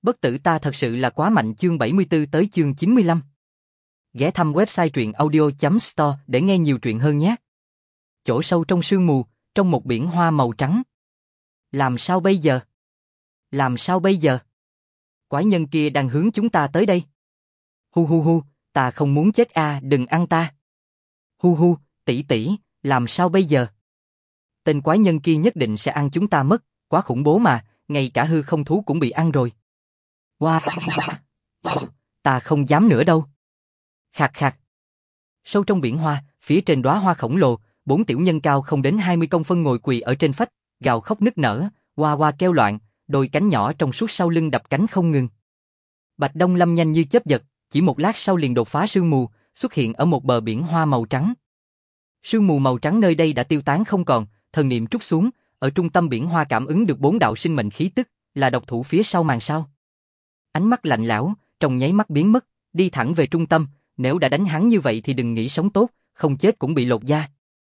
Bất tử ta thật sự là quá mạnh. Chương 74 tới chương 95. Ghé thăm website truyện audio.store để nghe nhiều truyện hơn nhé. Chỗ sâu trong sương mù, trong một biển hoa màu trắng. Làm sao bây giờ? Làm sao bây giờ? Quái nhân kia đang hướng chúng ta tới đây. Hu hu hu, ta không muốn chết a, đừng ăn ta. Hu hu, tỷ tỷ, làm sao bây giờ? Tên quái nhân kia nhất định sẽ ăn chúng ta mất, quá khủng bố mà, ngay cả hư không thú cũng bị ăn rồi. Wow, ta không dám nữa đâu. Khạc khạc. Sâu trong biển hoa, phía trên đóa hoa khổng lồ, 4 tiểu nhân cao không đến 20 công phân ngồi quỳ ở trên phách, gào khóc nức nở, hoa hoa kêu loạn, đôi cánh nhỏ trong suốt sau lưng đập cánh không ngừng. Bạch Đông Lâm nhanh như chớp giật, chỉ một lát sau liền đột phá sương mù, xuất hiện ở một bờ biển hoa màu trắng. Sương mù màu trắng nơi đây đã tiêu tán không còn, thần niệm trút xuống, ở trung tâm biển hoa cảm ứng được 4 đạo sinh mệnh khí tức, là độc thủ phía sau màn sao. Ánh mắt lạnh lẽo, trong nháy mắt biến mất, đi thẳng về trung tâm, nếu đã đánh hắn như vậy thì đừng nghĩ sống tốt, không chết cũng bị lột da.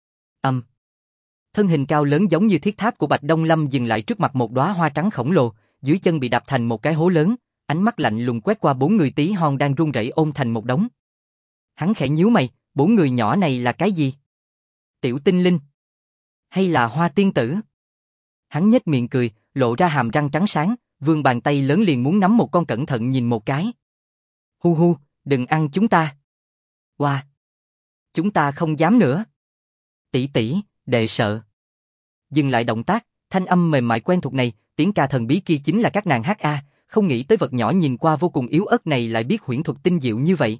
Thân hình cao lớn giống như thiết tháp của Bạch Đông Lâm dừng lại trước mặt một đóa hoa trắng khổng lồ, dưới chân bị đạp thành một cái hố lớn, ánh mắt lạnh lùng quét qua 4 người tí hon đang run rẩy ôm thành một đống. Hắn khẽ nhíu mày, 4 người nhỏ này là cái gì? Tiểu tinh linh? Hay là hoa tiên tử? Hắn nhếch miệng cười, lộ ra hàm răng trắng sáng, vươn bàn tay lớn liền muốn nắm một con cẩn thận nhìn một cái. Hu hu, đừng ăn chúng ta. Wow. Chúng ta không dám nữa. Tỷ tỷ, đệ sợ. Dừng lại động tác, thanh âm mềm mại quen thuộc này, tiếng ca thần bí kia chính là các nàng HA, không nghĩ tới vật nhỏ nhìn qua vô cùng yếu ớt này lại biết huyễn thuật tinh diệu như vậy.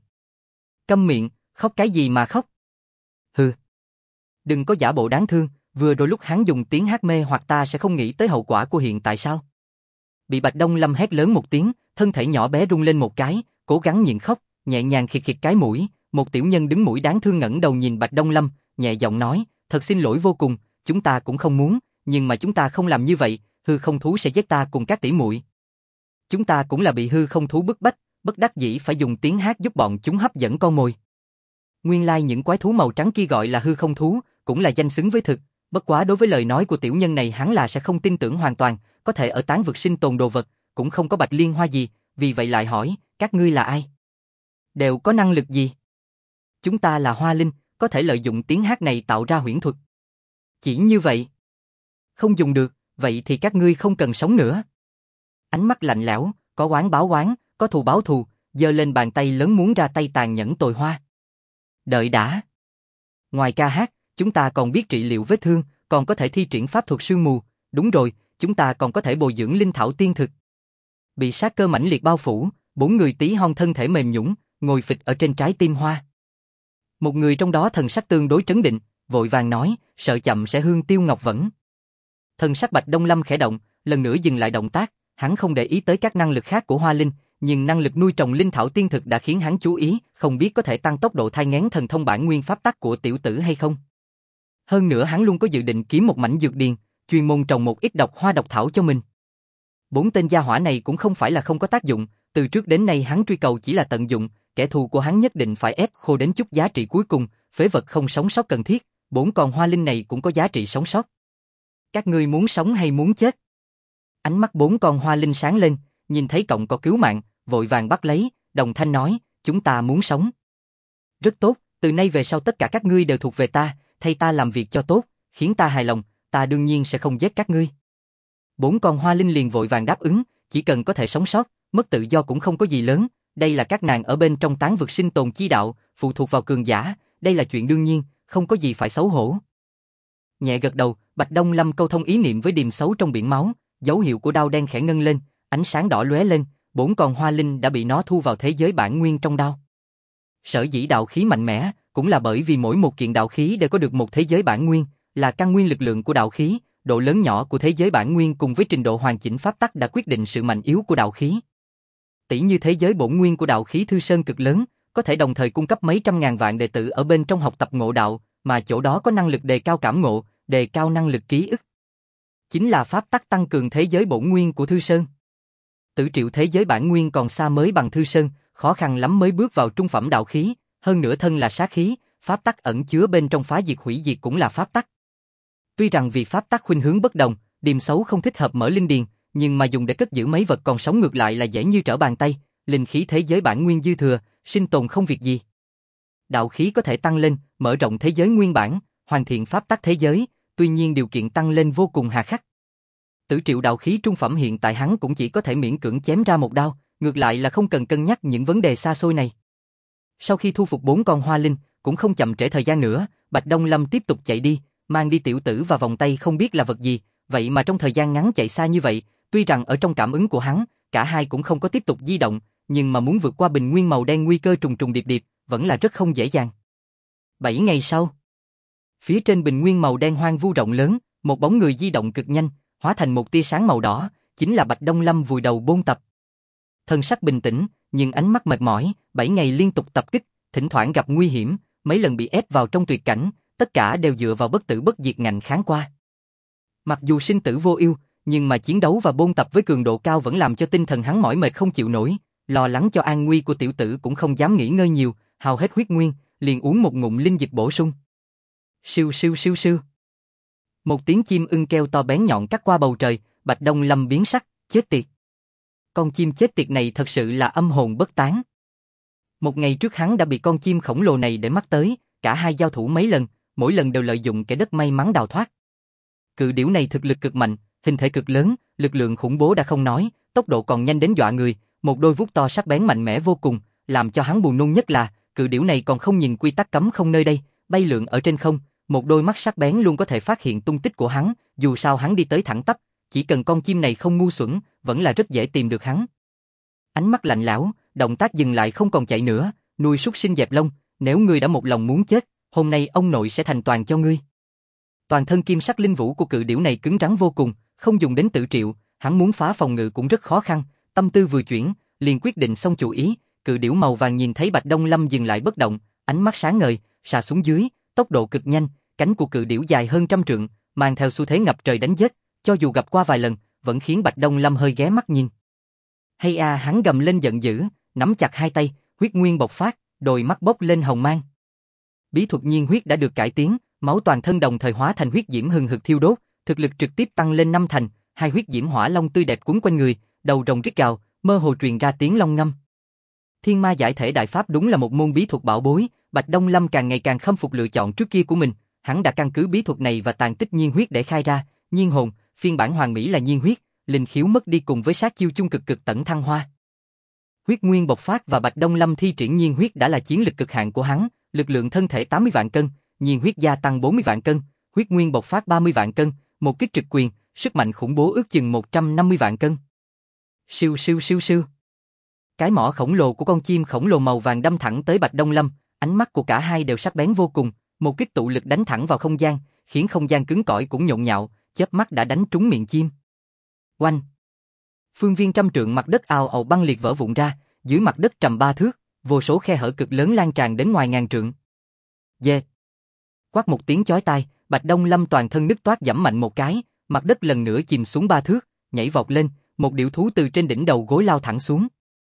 Câm miệng, khóc cái gì mà khóc? Hừ. Đừng có giả bộ đáng thương, vừa rồi lúc hắn dùng tiếng hát mê hoặc ta sẽ không nghĩ tới hậu quả của hiện tại sao? Bị Bạch Đông Lâm hét lớn một tiếng, thân thể nhỏ bé rung lên một cái, cố gắng nhịn khóc, nhẹ nhàng khịt khịt cái mũi, một tiểu nhân đứng mũi đáng thương ngẩng đầu nhìn Bạch Đông Lâm, nhẹ giọng nói, thật xin lỗi vô cùng, chúng ta cũng không muốn, nhưng mà chúng ta không làm như vậy, hư không thú sẽ giết ta cùng các tỷ muội. Chúng ta cũng là bị hư không thú bức bách, bất đắc dĩ phải dùng tiếng hát giúp bọn chúng hấp dẫn con mồi. Nguyên lai những quái thú màu trắng kia gọi là hư không thú, cũng là danh xứng với thực, bất quá đối với lời nói của tiểu nhân này hắn là sẽ không tin tưởng hoàn toàn, có thể ở tán vực sinh tồn đồ vật, cũng không có bạch liên hoa gì, vì vậy lại hỏi, các ngươi là ai? Đều có năng lực gì? Chúng ta là hoa linh, có thể lợi dụng tiếng hát này tạo ra huyễn thuật. Chỉ như vậy. Không dùng được, vậy thì các ngươi không cần sống nữa. Ánh mắt lạnh lẽo, có oán báo oán, có thù báo thù, giơ lên bàn tay lớn muốn ra tay tàn nhẫn tồi hoa. Đợi đã. Ngoài ca hát, chúng ta còn biết trị liệu vết thương, còn có thể thi triển pháp thuật sương mù, đúng rồi, chúng ta còn có thể bồi dưỡng linh thảo tiên thực. Bị sát cơ mãnh liệt bao phủ, 4 người tí hon thân thể mềm nhũn, ngồi phịch ở trên trái tim hoa. Một người trong đó thần sắc tương đối trấn định, vội vàng nói, sợ chậm sẽ hương tiêu ngọc vẫn. Thần sắc Bạch Đông Lâm khẽ động, lần nữa dừng lại động tác, hắn không để ý tới các năng lực khác của hoa linh, nhưng năng lực nuôi trồng linh thảo tiên thực đã khiến hắn chú ý, không biết có thể tăng tốc độ thai nghén thần thông bản nguyên pháp tắc của tiểu tử hay không. Hơn nữa hắn luôn có dự định kiếm một mảnh dược điền, chuyên môn trồng một ít độc hoa độc thảo cho mình. 4 tên gia hỏa này cũng không phải là không có tác dụng, từ trước đến nay hắn truy cầu chỉ là tận dụng, kẻ thù của hắn nhất định phải ép khô đến chút giá trị cuối cùng, phế vật không sống sót cần thiết, 4 con hoa linh này cũng có giá trị sống sót. Các ngươi muốn sống hay muốn chết? Ánh mắt 4 con hoa linh sáng lên, nhìn thấy cọng cỏ cứu mạng, vội vàng bắt lấy, đồng thanh nói, chúng ta muốn sống. Rất tốt, từ nay về sau tất cả các ngươi đều thuộc về ta, thay ta làm việc cho tốt, khiến ta hài lòng, ta đương nhiên sẽ không giết các ngươi. 4 con hoa linh liền vội vàng đáp ứng, chỉ cần có thể sống sót, mất tự do cũng không có gì lớn, đây là các nàng ở bên trong tán vực sinh tồn chi đạo, phụ thuộc vào cường giả, đây là chuyện đương nhiên, không có gì phải xấu hổ. Nhẹ gật đầu, Bạch Đông Lâm câu thông ý niệm với điềm xấu trong biển máu, dấu hiệu của đao đen khẽ ngân lên, ánh sáng đỏ lóe lên, 4 con hoa linh đã bị nó thu vào thế giới bản nguyên trong đao. Sở dĩ đạo khí mạnh mẽ, cũng là bởi vì mỗi một kiện đạo khí đều có được một thế giới bản nguyên, là căn nguyên lực lượng của đạo khí, độ lớn nhỏ của thế giới bản nguyên cùng với trình độ hoàn chỉnh pháp tắc đã quyết định sự mạnh yếu của đạo khí. Tỷ như thế giới bổn nguyên của đạo khí Thư Sơn cực lớn, có thể đồng thời cung cấp mấy trăm ngàn vạn đệ tử ở bên trong học tập ngộ đạo, mà chỗ đó có năng lực đề cao cảm ngộ, đề cao năng lực ký ức. Chính là pháp tắc tăng cường thế giới bổn nguyên của Thư Sơn. Tử triệu thế giới bản nguyên còn xa mới bằng Thư Sơn, khó khăn lắm mới bước vào trung phẩm đạo khí, hơn nữa thân là sát khí, pháp tắc ẩn chứa bên trong phá diệt hủy diệt cũng là pháp tắc. Tuy rằng vì pháp tắc khuynh hướng bất đồng, điềm xấu không thích hợp mở linh điền, nhưng mà dùng để cất giữ mấy vật còn sống ngược lại là dễ như trở bàn tay, linh khí thế giới bản nguyên dư thừa, sinh tồn không việc gì. Đạo khí có thể tăng lên, mở rộng thế giới nguyên bản, hoàn thiện pháp tắc thế giới, tuy nhiên điều kiện tăng lên vô cùng hà khắc. Tử Triệu đạo khí trung phẩm hiện tại hắn cũng chỉ có thể miễn cưỡng chém ra một đao, ngược lại là không cần cân nhắc những vấn đề xa xôi này. Sau khi thu phục 4 con hoa linh, cũng không chậm trễ thời gian nữa, Bạch Đông Lâm tiếp tục chạy đi, mang đi tiểu tử và vòng tay không biết là vật gì, vậy mà trong thời gian ngắn chạy xa như vậy, tuy rằng ở trong cảm ứng của hắn, cả hai cũng không có tiếp tục di động, nhưng mà muốn vượt qua bình nguyên màu đen nguy cơ trùng trùng điệp điệp, vẫn là rất không dễ dàng. 7 ngày sau, phía trên bình nguyên màu đen hoang vu rộng lớn, một bóng người di động cực nhanh, hóa thành một tia sáng màu đỏ, chính là Bạch Đông Lâm vùi đầu bôn tập. Thân sắc bình tĩnh, nhưng ánh mắt mệt mỏi, 7 ngày liên tục tập kích, thỉnh thoảng gặp nguy hiểm, mấy lần bị ép vào trong tuyệt cảnh, tất cả đều dựa vào bất tử bất diệt ngạnh kháng qua. Mặc dù sinh tử vô ưu, nhưng mà chiến đấu và bôn tập với cường độ cao vẫn làm cho tinh thần hắn mỏi mệt không chịu nổi, lo lắng cho an nguy của tiểu tử cũng không dám nghỉ ngơi nhiều, hao hết huyết nguyên, liền uống một ngụm linh dịch bổ sung. Siêu siêu siêu siêu. Một tiếng chim ưng kêu to bén nhọn cắt qua bầu trời, Bạch Đông Lâm biến sắc, chết tiệt. Con chim chết tiệt này thật sự là âm hồn bất tán. Một ngày trước hắn đã bị con chim khổng lồ này để mắt tới, cả hai giao thủ mấy lần, mỗi lần đều lợi dụng kẻ đất may mắn đào thoát. Cự điểu này thực lực cực mạnh, hình thể cực lớn, lực lượng khủng bố đã không nói, tốc độ còn nhanh đến dọa người, một đôi vuốt to sắc bén mạnh mẽ vô cùng, làm cho hắn buồn nôn nhất là, cự điểu này còn không nhìn quy tắc cấm không nơi đây, bay lượn ở trên không, một đôi mắt sắc bén luôn có thể phát hiện tung tích của hắn, dù sao hắn đi tới thẳng tắp, chỉ cần con chim này không ngu xuẩn, vẫn là rất dễ tìm được hắn. Ánh mắt lạnh lẽo, động tác dừng lại không còn chạy nữa, nuôi súc sinh dẹp lông, nếu ngươi đã một lòng muốn chết, hôm nay ông nội sẽ thành toàn cho ngươi. Toàn thân kim sắc linh vũ của cự điểu này cứng rắn vô cùng, không dùng đến Tử Triệu, hắn muốn phá phòng ngự cũng rất khó khăn, tâm tư vừa chuyển, liền quyết định xong chủ ý, cự điểu màu vàng nhìn thấy Bạch Đông Lâm dừng lại bất động, ánh mắt sáng ngời, xà xuống dưới, tốc độ cực nhanh, cánh của cự điểu dài hơn 100 trượng, mang theo xu thế ngập trời đánh giết, cho dù gặp qua vài lần, vẫn khiến Bạch Đông Lâm hơi ghé mắt nhìn. Hay a, hắn gầm lên giận dữ, nắm chặt hai tay, huyết nguyên bộc phát, đôi mắt bốc lên hồng mang. Bí thuật nhiên huyết đã được cải tiến, máu toàn thân đồng thời hóa thành huyết diễm hừng hực thiêu đốt, thực lực trực tiếp tăng lên 5 thành, hai huyết diễm hỏa long tươi đẹp cuốn quanh người, đầu rồng rít gào, mơ hồ truyền ra tiếng long ngâm. Thiên ma giải thể đại pháp đúng là một môn bí thuật bảo bối, Bạch Đông Lâm càng ngày càng khâm phục lựa chọn trước kia của mình, hắn đã căn cứ bí thuật này và tàn tích nhiên huyết để khai ra, nhiên hồn, phiên bản hoàn mỹ là nhiên huyết, linh khiếu mất đi cùng với sát chiêu chung cực cực tẩn thăng hoa. Huyết nguyên bộc phát và Bạch Đông Lâm thi triển nhiên huyết đã là chiến lực cực hạn của hắn, lực lượng thân thể 80 vạn cân, nhiên huyết gia tăng 40 vạn cân, huyết nguyên bộc phát 30 vạn cân, một kích trực quyền, sức mạnh khủng bố ước chừng 150 vạn cân. Siêu siêu siêu siêu. Cái mỏ khổng lồ của con chim khổng lồ màu vàng đâm thẳng tới Bạch Đông Lâm, ánh mắt của cả hai đều sắc bén vô cùng, một kích tụ lực đánh thẳng vào không gian, khiến không gian cứng cỏi cũng nhộn nhạo, chớp mắt đã đánh trúng miệng chim. Oanh! Phương viên 100 trượng mặt đất ào ào băng liệt vỡ vụn ra, dưới mặt đất trầm 3 thước, vô số khe hở cực lớn lan tràn đến ngoài ngàn trượng. Dê! Quát một tiếng chói tai, Bạch Đông Lâm toàn thân nứt toát giẫm mạnh một cái, mặt đất lần nữa chìm xuống 3 thước, nhảy vọt lên, một điểu thú từ trên đỉnh đầu gối lao thẳng xuống.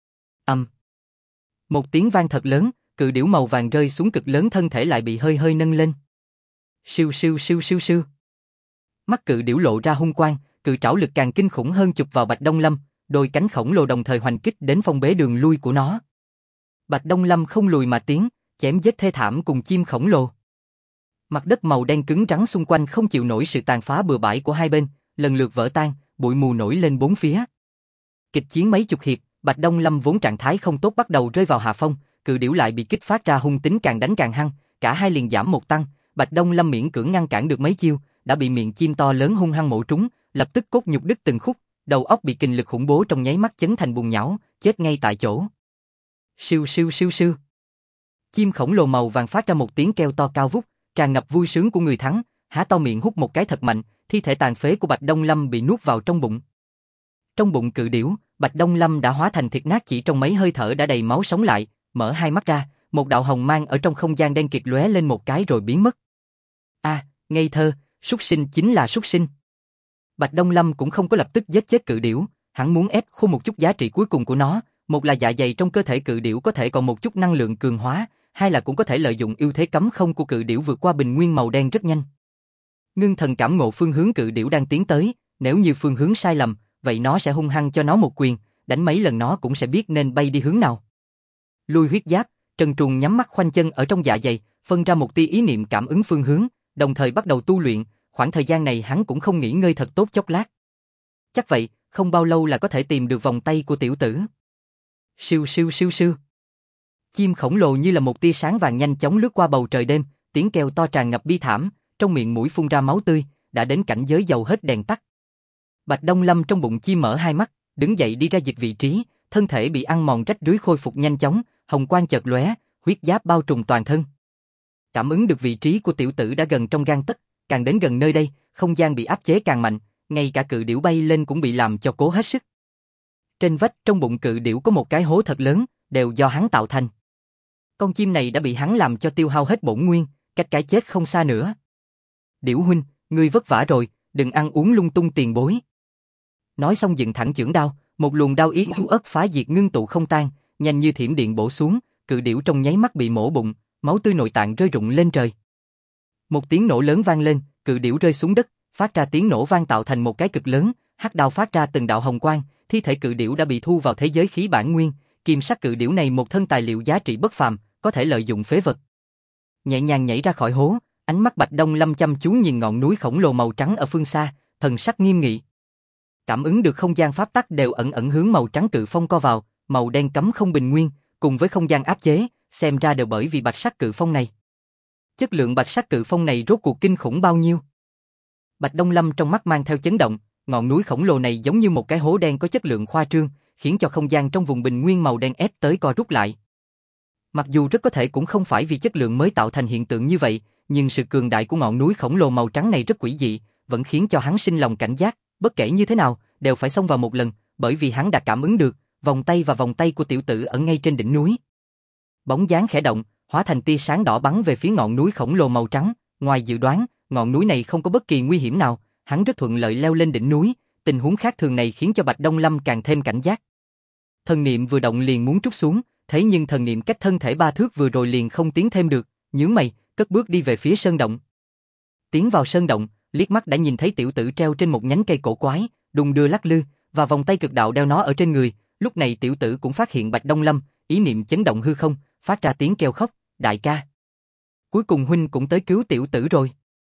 Một tiếng vang thật lớn, cự điểu màu vàng rơi xuống cực lớn, thân thể lại bị hơi hơi nâng lên. Siêu siêu siêu siêu siêu. Mắt cự điểu lộ ra hung quang, cự trảo lực càng kinh khủng hơn chụp vào Bạch Đông Lâm, đôi cánh khổng lồ đồng thời hoành kích đến phong bế đường lui của nó. Bạch Đông Lâm không lùi mà tiến, chém giết thê thảm cùng chim khổng lồ. Mặt đất màu đen cứng rắn xung quanh không chịu nổi sự tàn phá bừa bãi của hai bên, lần lượt vỡ tan, bụi mù nổi lên bốn phía. Kịch chiến mấy chục hiệp, Bạch Đông Lâm vốn trạng thái không tốt bắt đầu rơi vào hạ phong, cự điểu lại bị kích phát ra hung tính càng đánh càng hăng, cả hai liền giảm một tăng, Bạch Đông Lâm miễn cưỡng ngăn cản được mấy chiêu, đã bị miệng chim to lớn hung hăng mổ trúng, lập tức cốt nhục đứt từng khúc, đầu óc bị kình lực khủng bố trong nháy mắt chấn thành bùn nhão, chết ngay tại chỗ. Siêu siêu siêu siêu. Chim khổng lồ màu vàng phát ra một tiếng kêu to cao vút, tràn ngập vui sướng của người thắng, há to miệng hút một cái thật mạnh, thi thể tàn phế của Bạch Đông Lâm bị nuốt vào trong bụng. Trong bụng cự điểu, Bạch Đông Lâm đã hóa thành thịt nát, chỉ trong mấy hơi thở đã đầy máu sống lại, mở hai mắt ra, một đạo hồng mang ở trong không gian đen kịt lóe lên một cái rồi biến mất. A, ngây thơ, súc sinh chính là súc sinh. Bạch Đông Lâm cũng không có lập tức giết chết cự điểu, hắn muốn ép khô một chút giá trị cuối cùng của nó, một là dạ dày trong cơ thể cự điểu có thể còn một chút năng lượng cường hóa, hai là cũng có thể lợi dụng ưu thế cấm không của cự điểu vượt qua bình nguyên màu đen rất nhanh. Ngưng thần cảm ngộ phương hướng cự điểu đang tiến tới, nếu như phương hướng sai lầm, vậy nó sẽ hung hăng cho nó một quyền, đánh mấy lần nó cũng sẽ biết nên bay đi hướng nào. Lui huyết giáp, Trần Truồng nhắm mắt khoanh chân ở trong dạ dày, phân ra một tia ý niệm cảm ứng phương hướng, đồng thời bắt đầu tu luyện, khoảng thời gian này hắn cũng không nghỉ ngơi thật tốt chốc lát. Chắc vậy, không bao lâu là có thể tìm được vòng tay của tiểu tử. Siêu siêu siêu siêu. Chim khổng lồ như là một tia sáng vàng nhanh chóng lướt qua bầu trời đêm, tiếng kêu to tràn ngập bi thảm, trong miệng mũi phun ra máu tươi, đã đến cảnh giới dầu hết đèn tắt. Bạch Đông Lâm trong bụng chim mở hai mắt, đứng dậy đi ra dịch vị trí, thân thể bị ăn mòn rách rưới khôi phục nhanh chóng, hồng quang chợt lóe, huyết giáp bao trùm toàn thân. Cảm ứng được vị trí của tiểu tử đã gần trong gang tấc, càng đến gần nơi đây, không gian bị áp chế càng mạnh, ngay cả cự điểu bay lên cũng bị làm cho cố hết sức. Trên vách trong bụng cự điểu có một cái hố thật lớn, đều do hắn tạo thành. Con chim này đã bị hắn làm cho tiêu hao hết bổn nguyên, cách cái chết không xa nữa. Điểu huynh, ngươi vất vả rồi, đừng ăn uống lung tung tiền bối. Nói xong dựng thẳng chưởng đao, một luồng đao ý yếu ớt phá diệt ngưng tụ không tan, nhanh như thiểm điện bổ xuống, cự điểu trong nháy mắt bị mổ bụng, máu tươi nội tạng rơi rụng lên trời. Một tiếng nổ lớn vang lên, cự điểu rơi xuống đất, phát ra tiếng nổ vang tạo thành một cái cực lớn, hắc đao phát ra từng đạo hồng quang, thi thể cự điểu đã bị thu vào thế giới khí bản nguyên, kim sắc cự điểu này một thân tài liệu giá trị bất phàm, có thể lợi dụng phế vật. Nhẹ nhàng nhảy ra khỏi hố, ánh mắt Bạch Đông Lâm chăm chú nhìn ngọn núi khổng lồ màu trắng ở phương xa, thần sắc nghiêm nghị. Cảm ứng được không gian pháp tắc đều ẩn ẩn hướng màu trắng cự phong co vào, màu đen cấm không bình nguyên, cùng với không gian áp chế, xem ra đều bởi vì bạch sắc cự phong này. Chất lượng bạch sắc cự phong này rốt cuộc kinh khủng bao nhiêu? Bạch Đông Lâm trong mắt mang theo chấn động, ngọn núi khổng lồ này giống như một cái hố đen có chất lượng khoa trương, khiến cho không gian trong vùng bình nguyên màu đen ép tới co rút lại. Mặc dù rất có thể cũng không phải vì chất lượng mới tạo thành hiện tượng như vậy, nhưng sự cường đại của ngọn núi khổng lồ màu trắng này rất quỷ dị, vẫn khiến cho hắn sinh lòng cảnh giác, bất kể như thế nào, đều phải xông vào một lần, bởi vì hắn đã cảm ứng được, vòng tay của tiểu tử ở ngay trên đỉnh núi. Bóng dáng khẽ động, hóa thành tia sáng đỏ bắn về phía ngọn núi khổng lồ màu trắng, ngoài dự đoán, ngọn núi này không có bất kỳ nguy hiểm nào, hắn rất thuận lợi leo lên đỉnh núi, tình huống khác thường này khiến cho Bạch Đông Lâm càng thêm cảnh giác. Thần niệm vừa động liền muốn trút xuống, thế nhưng thần niệm cách thân thể 3 thước vừa rồi liền không tiến thêm được, nhướng mày, cất bước đi về phía sơn động. Tiến vào sơn động, liếc mắt đã nhìn thấy tiểu tử treo trên một nhánh cây cổ quái, đung đưa lắc lư, và vòng tay cực đạo đeo nó ở trên người. Lúc này tiểu tử cũng phát hiện Bạch Đông Lâm, ý niệm chấn động hư không, phát ra tiếng kêu khóc, đại ca. Cuối cùng huynh cũng tới cứu tiểu tử rồi.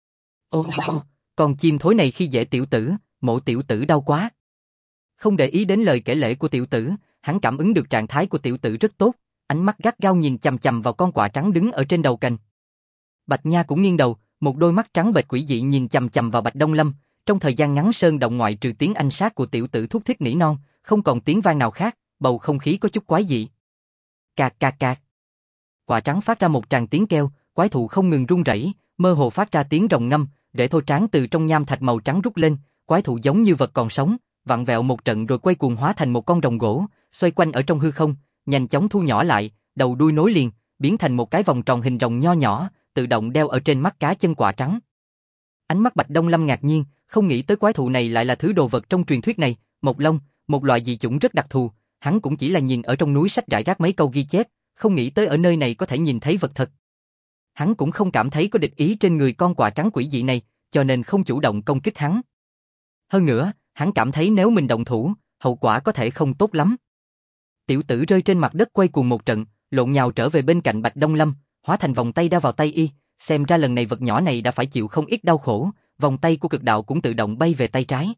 Ô, con chim thối này khi dễ tiểu tử, mộ tiểu tử đau quá. Không để ý đến lời kể lể của tiểu tử, hắn cảm ứng được trạng thái của tiểu tử rất tốt, ánh mắt gắt gao nhìn chằm chằm vào con quạ trắng đứng ở trên đầu cành. Bạch Nha cũng nghiêng đầu, một đôi mắt trắng bệch quỷ dị nhìn chằm chằm vào Bạch Đông Lâm. Trong thời gian ngắn sơn động ngoại trừ tiếng anh sát của tiểu tử thúc thích nỉ non, không còn tiếng vang nào khác, bầu không khí có chút quái dị. Cạc cạc cạc. Quạ trắng phát ra một tràng tiếng kêu, quái thụ không ngừng rung rẩy, mơ hồ phát ra tiếng rồng ngâm, rễ thô tráng từ trong nham thạch màu trắng rút lên, quái thụ giống như vật còn sống, vặn vẹo một trận rồi quay cuồng hóa thành một con rồng gỗ, xoay quanh ở trong hư không, nhanh chóng thu nhỏ lại, đầu đuôi nối liền, biến thành một cái vòng tròn hình rồng nho nhỏ, tự động đeo ở trên mắt cá chân quạ trắng. Ánh mắt Bạch Đông Lâm ngạc nhiên, không nghĩ tới quái thụ này lại là thứ đồ vật trong truyền thuyết này, Mộc Long, một loại dị chủng rất đặc thù, hắn cũng chỉ là nhìn ở trong núi sách rải rác mấy câu ghi chép, không nghĩ tới ở nơi này có thể nhìn thấy vật thật. Hắn cũng không cảm thấy có địch ý trên người con quạ trắng quỷ dị này, cho nên không chủ động công kích hắn. Hơn nữa, hắn cảm thấy nếu mình động thủ, hậu quả có thể không tốt lắm. Tiểu tử rơi trên mặt đất quay cuồng một trận, lộn nhào trở về bên cạnh Bạch Đông Lâm, hóa thành vòng tay đeo vào tay y, xem ra lần này vật nhỏ này đã phải chịu không ít đau khổ, vòng tay của cực đạo cũng tự động bay về tay trái.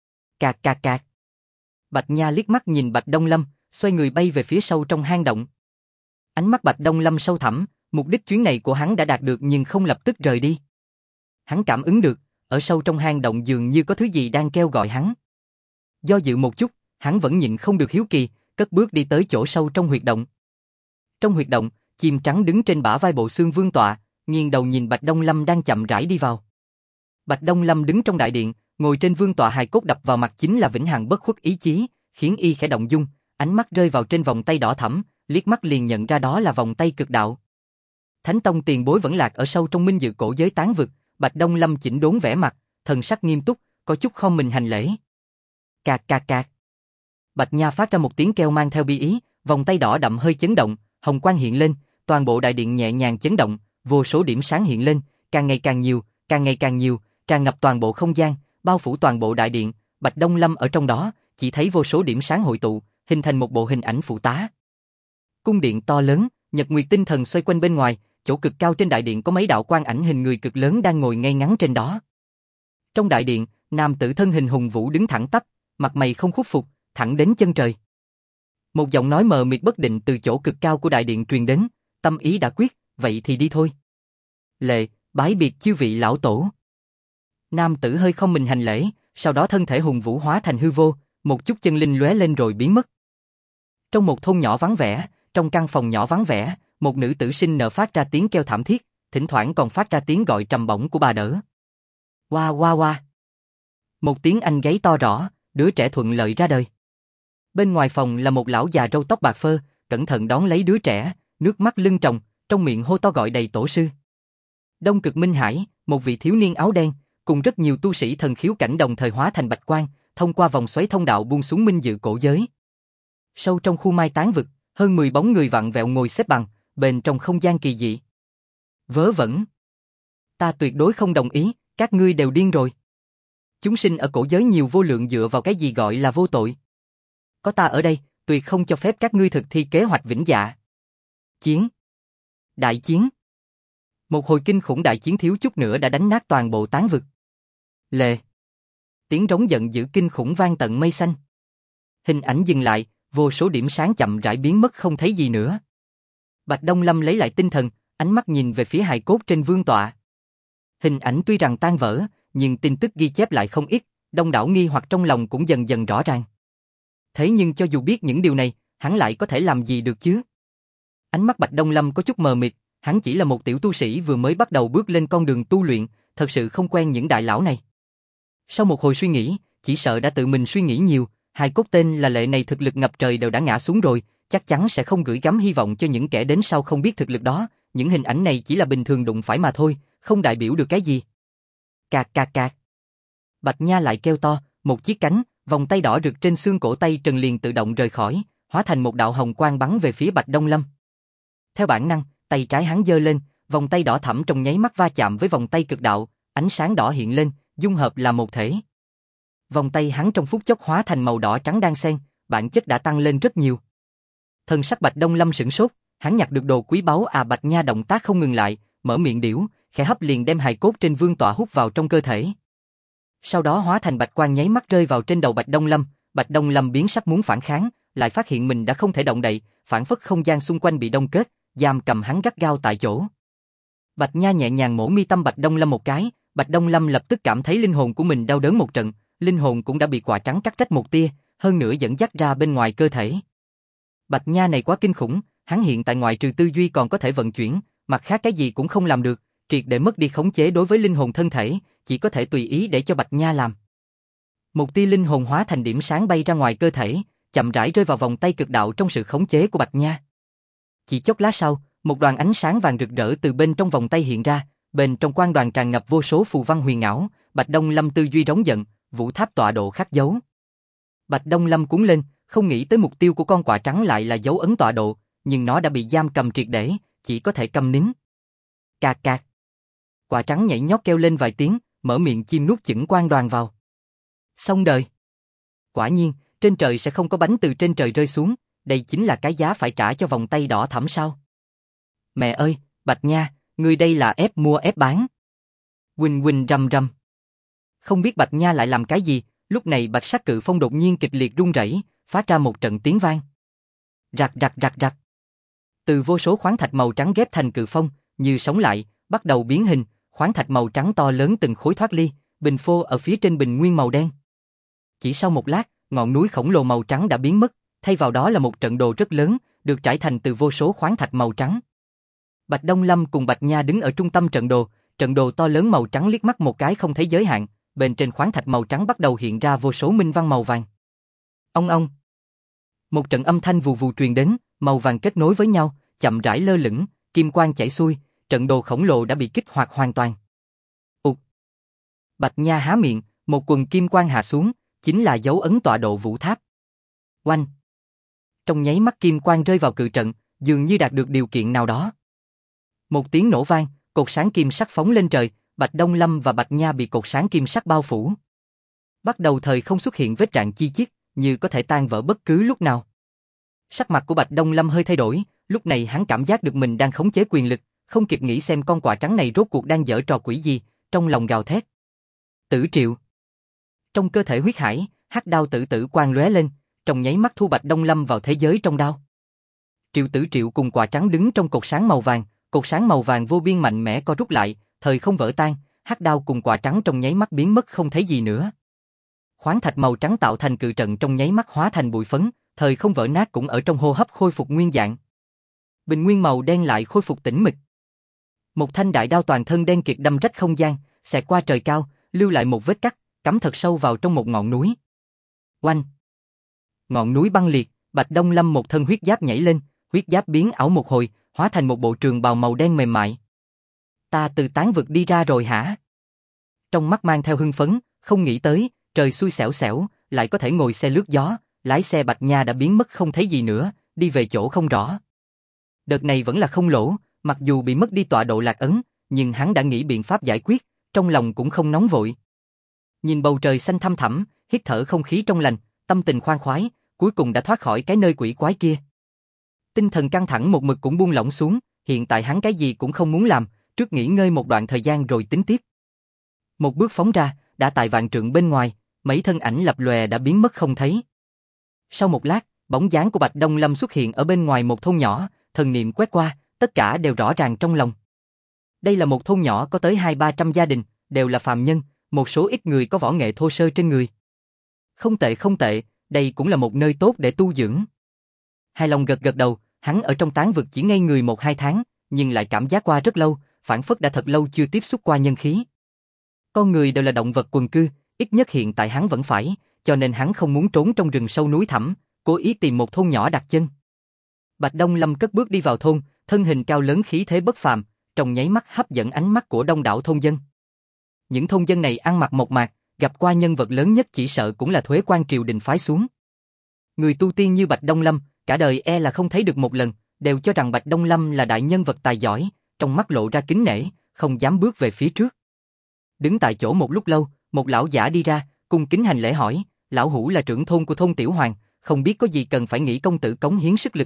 Cạc cạc cạc. Bạch Nha liếc mắt nhìn Bạch Đông Lâm, xoay người bay về phía sâu trong hang động. Ánh mắt Bạch Đông Lâm sâu thẳm, mục đích chuyến này của hắn đã đạt được nhưng không lập tức rời đi. Hắn cảm ứng được, ở sâu trong hang động dường như có thứ gì đang kêu gọi hắn. Do dự một chút, hắn vẫn nhịn không được hiếu kỳ, cất bước đi tới chỗ sâu trong huyệt động. Trong huyệt động, chim trắng đứng trên bả vai bộ xương vương tọa, nghiêng đầu nhìn Bạch Đông Lâm đang chậm rãi đi vào. Bạch Đông Lâm đứng trong đại điện, ngồi trên vương tọa hài cốt đập vào mặt chính là vĩnh hằng bất khuất ý chí, khiến y khẽ động dung, ánh mắt rơi vào trên vòng tay đỏ thẫm, liếc mắt liền nhận ra đó là vòng tay cực đạo. Thánh Tông tiền bối vẫn lạc ở sâu trong minh dự cổ giới tán vực, Bạch Đông Lâm chỉnh đốn vẻ mặt, thần sắc nghiêm túc, có chút khom mình hành lễ. Cạc cạc cạc. Bạch Nha phát ra một tiếng kêu mang theo bi ý, vòng tay đỏ đậm hơi chấn động, hồng quang hiện lên, toàn bộ đại điện nhẹ nhàng chấn động, vô số điểm sáng hiện lên, càng ngày càng nhiều, càng ngày càng nhiều, tràn ngập toàn bộ không gian, bao phủ toàn bộ đại điện, Bạch Đông Lâm ở trong đó, chỉ thấy vô số điểm sáng hội tụ, hình thành một bộ hình ảnh phụ tá. Cung điện to lớn, nhật nguyệt tinh thần xoay quanh bên ngoài, chỗ cực cao trên đại điện có mấy đạo quang ảnh hình người cực lớn đang ngồi ngay ngắn trên đó. Trong đại điện, nam tử thân hình hùng vũ đứng thẳng tắp, mặt mày không khuất phục, thẳng đến chân trời. Một giọng nói mờ mịt bất định từ chỗ cực cao của đại điện truyền đến, tâm ý đã quyết, vậy thì đi thôi. Lệ, bái biệt chư vị lão tổ. Nam tử hơi không mình hành lễ, sau đó thân thể hùng vũ hóa thành hư vô, một chút chân linh lóe lên rồi biến mất. Trong một thôn nhỏ vắng vẻ, trong căn phòng nhỏ vắng vẻ, một nữ tử sinh nở phát ra tiếng kêu thảm thiết, thỉnh thoảng còn phát ra tiếng gọi trầm bổng của bà đỡ. Oa oa oa. Một tiếng anh gáy to rõ, đứa trẻ thuận lợi ra đời. Bên ngoài phòng là một lão già râu tóc bạc phơ, cẩn thận đón lấy đứa trẻ, nước mắt lưng tròng, trong miệng hô to gọi đầy tổ sư. Đông Cực Minh Hải, một vị thiếu niên áo đen, cùng rất nhiều tu sĩ thần khiếu cảnh đồng thời hóa thành bạch quang, thông qua vòng xoáy thông đạo buông xuống minh dự cổ giới. Sâu trong khu mai táng vực, hơn 10 bóng người vặn vẹo ngồi xếp bằng, bên trong không gian kỳ dị. Vớ vẩn. Ta tuyệt đối không đồng ý, các ngươi đều điên rồi. Chúng sinh ở cổ giới nhiều vô lượng dựa vào cái gì gọi là vô tội. Có ta ở đây, tuyệt không cho phép các ngươi thực thi kế hoạch vĩnh dạ. Chiến. Đại chiến. Một hồi kinh khủng đại chiến thiếu chút nữa đã đánh nát toàn bộ táng vực. Lệ. Tiếng rống giận dữ kinh khủng vang tận mây xanh. Hình ảnh dừng lại, vô số điểm sáng chậm rãi biến mất không thấy gì nữa. Bạch Đông Lâm lấy lại tinh thần, ánh mắt nhìn về phía hài cốt trên vương tọa. Hình ảnh tuy rằng tan vỡ, nhưng tin tức ghi chép lại không ít, đông đảo nghi hoặc trong lòng cũng dần dần rõ ràng. Thế nhưng cho dù biết những điều này, hắn lại có thể làm gì được chứ? Ánh mắt Bạch Đông Lâm có chút mờ mịt, hắn chỉ là một tiểu tu sĩ vừa mới bắt đầu bước lên con đường tu luyện, thật sự không quen những đại lão này. Sau một hồi suy nghĩ, chỉ sợ đã tự mình suy nghĩ nhiều, hài cốt tên là Lệ này thực lực ngập trời đều đã ngã xuống rồi, chắc chắn sẽ không gửi gắm hy vọng cho những kẻ đến sau không biết thực lực đó, những hình ảnh này chỉ là bình thường đụng phải mà thôi, không đại biểu được cái gì. Cạc cạc cạc. Bạch Nha lại kêu to, một chiếc cánh, vòng tay đỏ rực trên xương cổ tay Trần liền tự động rời khỏi, hóa thành một đạo hồng quang bắn về phía Bạch Đông Lâm. Theo bản năng, tay trái hắn giơ lên, vòng tay đỏ thẫm trong nháy mắt va chạm với vòng tay cực đạo, ánh sáng đỏ hiện lên, dung hợp là một thể. Vòng tay hắn trong phút chốc hóa thành màu đỏ trắng đan xen, bản chất đã tăng lên rất nhiều. Thân sắc Bạch Đông Lâm sửng sốt, hắn nhặt được đồ quý báu à. Bạch Nha động tác không ngừng lại, mở miệng điểu, khẽ hấp liền đem hài cốt trên vương tọa hút vào trong cơ thể. Sau đó hóa thành bạch quang nháy mắt rơi vào trên đầu Bạch Đông Lâm, Bạch Đông Lâm biến sắc muốn phản kháng, lại phát hiện mình đã không thể động đậy, phản phất không gian xung quanh bị đông kết, giam cầm hắn gắt gao tại chỗ. Bạch Nha nhẹ nhàng mổ mi tâm Bạch Đông Lâm một cái, Bạch Đông Lâm lập tức cảm thấy linh hồn của mình đau đớn một trận, linh hồn cũng đã bị quả trắng cắt rách một tia, hơn nữa dẫn dắt ra bên ngoài cơ thể. Bạch Nha này quá kinh khủng, hắn hiện tại ngoại trừ tư duy còn có thể vận chuyển, mặt khác cái gì cũng không làm được, triệt để mất đi khống chế đối với linh hồn thân thể, chỉ có thể tùy ý để cho Bạch Nha làm. Một tia linh hồn hóa thành điểm sáng bay ra ngoài cơ thể, chậm rãi rơi vào vòng tay cực đạo trong sự khống chế của Bạch Nha. Chỉ chốc lát sau, một đoàn ánh sáng vàng rực rỡ từ bên trong vòng tay hiện ra, bên trong quang đoàn tràn ngập vô số phù văn huyền ảo, Bạch Đông Lâm tư duy rống giận, vũ tháp tọa độ khắc dấu. Bạch Đông Lâm cuốn lên, không nghĩ tới mục tiêu của con quạ trắng lại là dấu ấn tọa độ, nhưng nó đã bị giam cầm triệt để, chỉ có thể câm nín. Cạc cạc. Quạ trắng nhảy nhót kêu lên vài tiếng, mở miệng chim nuốt chửng quang đoàn vào. Xong đời. Quả nhiên, trên trời sẽ không có bánh từ trên trời rơi xuống, đây chính là cái giá phải trả cho vòng tay đỏ thẫm sao. Mẹ ơi, Bạch Nha, ngươi đây là ép mua ép bán. Huỳnh huỳnh rầm rầm. Không biết Bạch Nha lại làm cái gì, lúc này bạch sắc cự phong đột nhiên kịch liệt rung rẩy, phát ra một trận tiếng vang. Rạc rạc rạc rạc. Từ vô số khoáng thạch màu trắng ghép thành cự phong, như sống lại, bắt đầu biến hình, khoáng thạch màu trắng to lớn từng khối thoát ly, bình phô ở phía trên bình nguyên màu đen. Chỉ sau một lát, ngọn núi khổng lồ màu trắng đã biến mất, thay vào đó là một trận đồ rất lớn, được trải thành từ vô số khoáng thạch màu trắng. Bạch Đông Lâm cùng Bạch Nha đứng ở trung tâm trận đồ to lớn màu trắng liếc mắt một cái không thấy giới hạn, bên trên khoáng thạch màu trắng bắt đầu hiện ra vô số minh văn màu vàng. Ông. Một trận âm thanh vù vù truyền đến, màu vàng kết nối với nhau, chậm rãi lơ lửng, kim quang chảy xuôi, trận đồ khổng lồ đã bị kích hoạt hoàn toàn. Ụt. Bạch Nha há miệng, một quần kim quang hạ xuống, chính là dấu ấn tọa độ vũ tháp. Oanh. Trong nháy mắt kim quang rơi vào cự trận, dường như đạt được điều kiện nào đó. Một tiếng nổ vang, cột sáng kim sắc phóng lên trời, Bạch Đông Lâm và Bạch Nha bị cột sáng kim sắc bao phủ. Bắt đầu thời không xuất hiện vết rạn chi chít, như có thể tan vỡ bất cứ lúc nào. Sắc mặt của Bạch Đông Lâm hơi thay đổi, lúc này hắn cảm giác được mình đang khống chế quyền lực, không kịp nghĩ xem con quạ trắng này rốt cuộc đang giở trò quỷ gì, trong lòng gào thét. Tử Triệu. Trong cơ thể huyết hải, hắc đao tử tử quang lóe lên, trong nháy mắt thu Bạch Đông Lâm vào thế giới trong đao. Triệu Tử Triệu cùng quạ trắng đứng trong cột sáng màu vàng vô biên mạnh mẽ co rút lại, thời không vỡ tan, hắc đao cùng quạ trắng trong nháy mắt biến mất không thấy gì nữa. Khoáng thạch màu trắng tạo thành cự trận trong nháy mắt hóa thành bụi phấn, thời không vỡ nát cũng ở trong hô hấp khôi phục nguyên dạng. Bình nguyên màu đen lại khôi phục tĩnh mịch. Một thanh đại đao toàn thân đen kịt đâm rách không gian, xẹt qua trời cao, lưu lại một vết cắt, cắm thật sâu vào trong một ngọn núi. Oanh! Ngọn núi băng liệt, Bạch Đông Lâm một thân huyết giáp nhảy lên, huyết giáp biến ảo một hồi, hóa thành một bộ trường bào màu đen mềm mại. Ta từ tán vực đi ra rồi hả? Trong mắt mang theo hưng phấn, không nghĩ tới, trời xui xẻo xẻo, lại có thể ngồi xe lướt gió, lái xe Bạch Nha đã biến mất không thấy gì nữa, đi về chỗ không rõ. Đợt này vẫn là không lỗ, mặc dù bị mất đi tọa độ lạc ấn, nhưng hắn đã nghĩ biện pháp giải quyết, trong lòng cũng không nóng vội. Nhìn bầu trời xanh thăm thẳm, hít thở không khí trong lành, tâm tình khoan khoái, cuối cùng đã thoát khỏi cái nơi quỷ quái kia. Tinh thần căng thẳng một mực cũng buông lỏng xuống, hiện tại hắn cái gì cũng không muốn làm, trước nghỉ ngơi một đoạn thời gian rồi tính tiếp. Một bước phóng ra, đã tại vạn trượng bên ngoài, mấy thân ảnh lập lòe đã biến mất không thấy. Sau một lát, bóng dáng của Bạch Đông Lâm xuất hiện ở bên ngoài một thôn nhỏ, thần niệm quét qua, tất cả đều rõ ràng trong lòng. Đây là một thôn nhỏ có tới 200-300 gia đình, đều là phàm nhân, một số ít người có võ nghệ thô sơ trên người. Không tệ không tệ, đây cũng là một nơi tốt để tu dưỡng. Hài lòng gật gật đầu, hắn ở trong tán vực chỉ ngây người 1-2 tháng, nhưng lại cảm giác qua rất lâu, phảng phất đã thật lâu chưa tiếp xúc qua nhân khí. Con người đều là động vật quần cư, ít nhất hiện tại hắn vẫn phải, cho nên hắn không muốn trốn trong rừng sâu núi thẳm, cố ý tìm một thôn nhỏ đặt chân. Bạch Đông Lâm cất bước đi vào thôn, thân hình cao lớn khí thế bất phàm, trong nháy mắt hấp dẫn ánh mắt của đông đảo thôn dân. Những thôn dân này ăn mặc mộc mạc, gặp qua nhân vật lớn nhất chỉ sợ cũng là Thuế quan triều đình phái xuống. Người tu tiên như Bạch Đông Lâm, cả đời là không thấy được một lần, đều cho rằng Bạch Đông Lâm là đại nhân vật tài giỏi, trong mắt lộ ra kính nể, không dám bước về phía trước. Đứng tại chỗ một lúc lâu, một lão giả đi ra, cung kính hành lễ hỏi, lão hủ là trưởng thôn của thôn Tiểu Hoàng, không biết có gì cần phải nghĩ công tử cống hiến sức lực.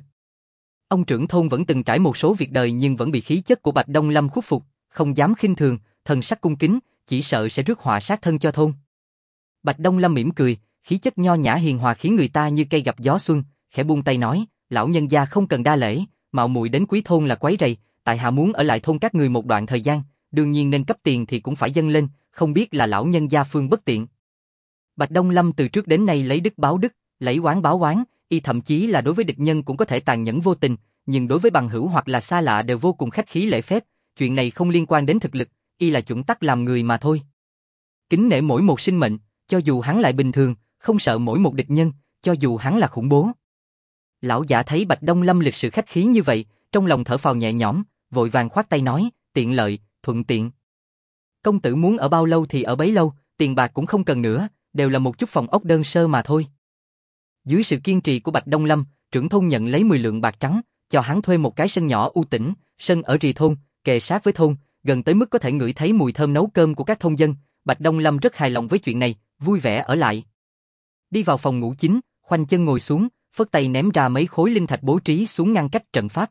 Ông trưởng thôn vẫn từng trải một số việc đời nhưng vẫn bị khí chất của Bạch Đông Lâm khuất phục, không dám khinh thường, thần sắc cung kính, chỉ sợ sẽ rước họa sát thân cho thôn. Bạch Đông Lâm mỉm cười, khí chất nho nhã hiền hòa khiến người ta như cây gặp gió xuân, khẽ buông tay nói, lão nhân gia không cần đa lễ, mạo muội đến quý thôn là quấy rầy, tại hạ muốn ở lại thôn các người một đoạn thời gian, đương nhiên nên cấp tiền thì cũng phải dâng lên, không biết là lão nhân gia phương bất tiện. Bạch Đông Lâm từ trước đến nay lấy đức báo đức, lấy oán báo oán, y thậm chí là đối với địch nhân cũng có thể tàn nhẫn vô tình, nhưng đối với bằng hữu hoặc là xa lạ đều vô cùng khách khí lễ phép, chuyện này không liên quan đến thực lực, y là chuẩn tắc làm người mà thôi. Kính nể mỗi một sinh mệnh, cho dù hắn lại bình thường, không sợ mỗi một địch nhân, cho dù hắn là khủng bố. Lão giả thấy Bạch Đông Lâm lịch sự khách khí như vậy, trong lòng thở phào nhẹ nhõm, vội vàng khoát tay nói, tiện lợi, thuận tiện. Công tử muốn ở bao lâu thì ở bấy lâu, tiền bạc cũng không cần nữa, đều là một chút phòng ốc đơn sơ mà thôi. Dưới sự kiên trì của Bạch Đông Lâm, trưởng thôn nhận lấy 10 lượng bạc trắng, cho hắn thuê một cái sân nhỏ u tĩnh, sân ở rìa thôn, kề sát với thôn, gần tới mức có thể ngửi thấy mùi thơm nấu cơm của các thôn dân. Bạch Đông Lâm rất hài lòng với chuyện này, vui vẻ ở lại. Đi vào phòng ngủ chính, khoanh chân ngồi xuống, phất tay ném ra mấy khối linh thạch bố trí xuống ngăn cách trận pháp.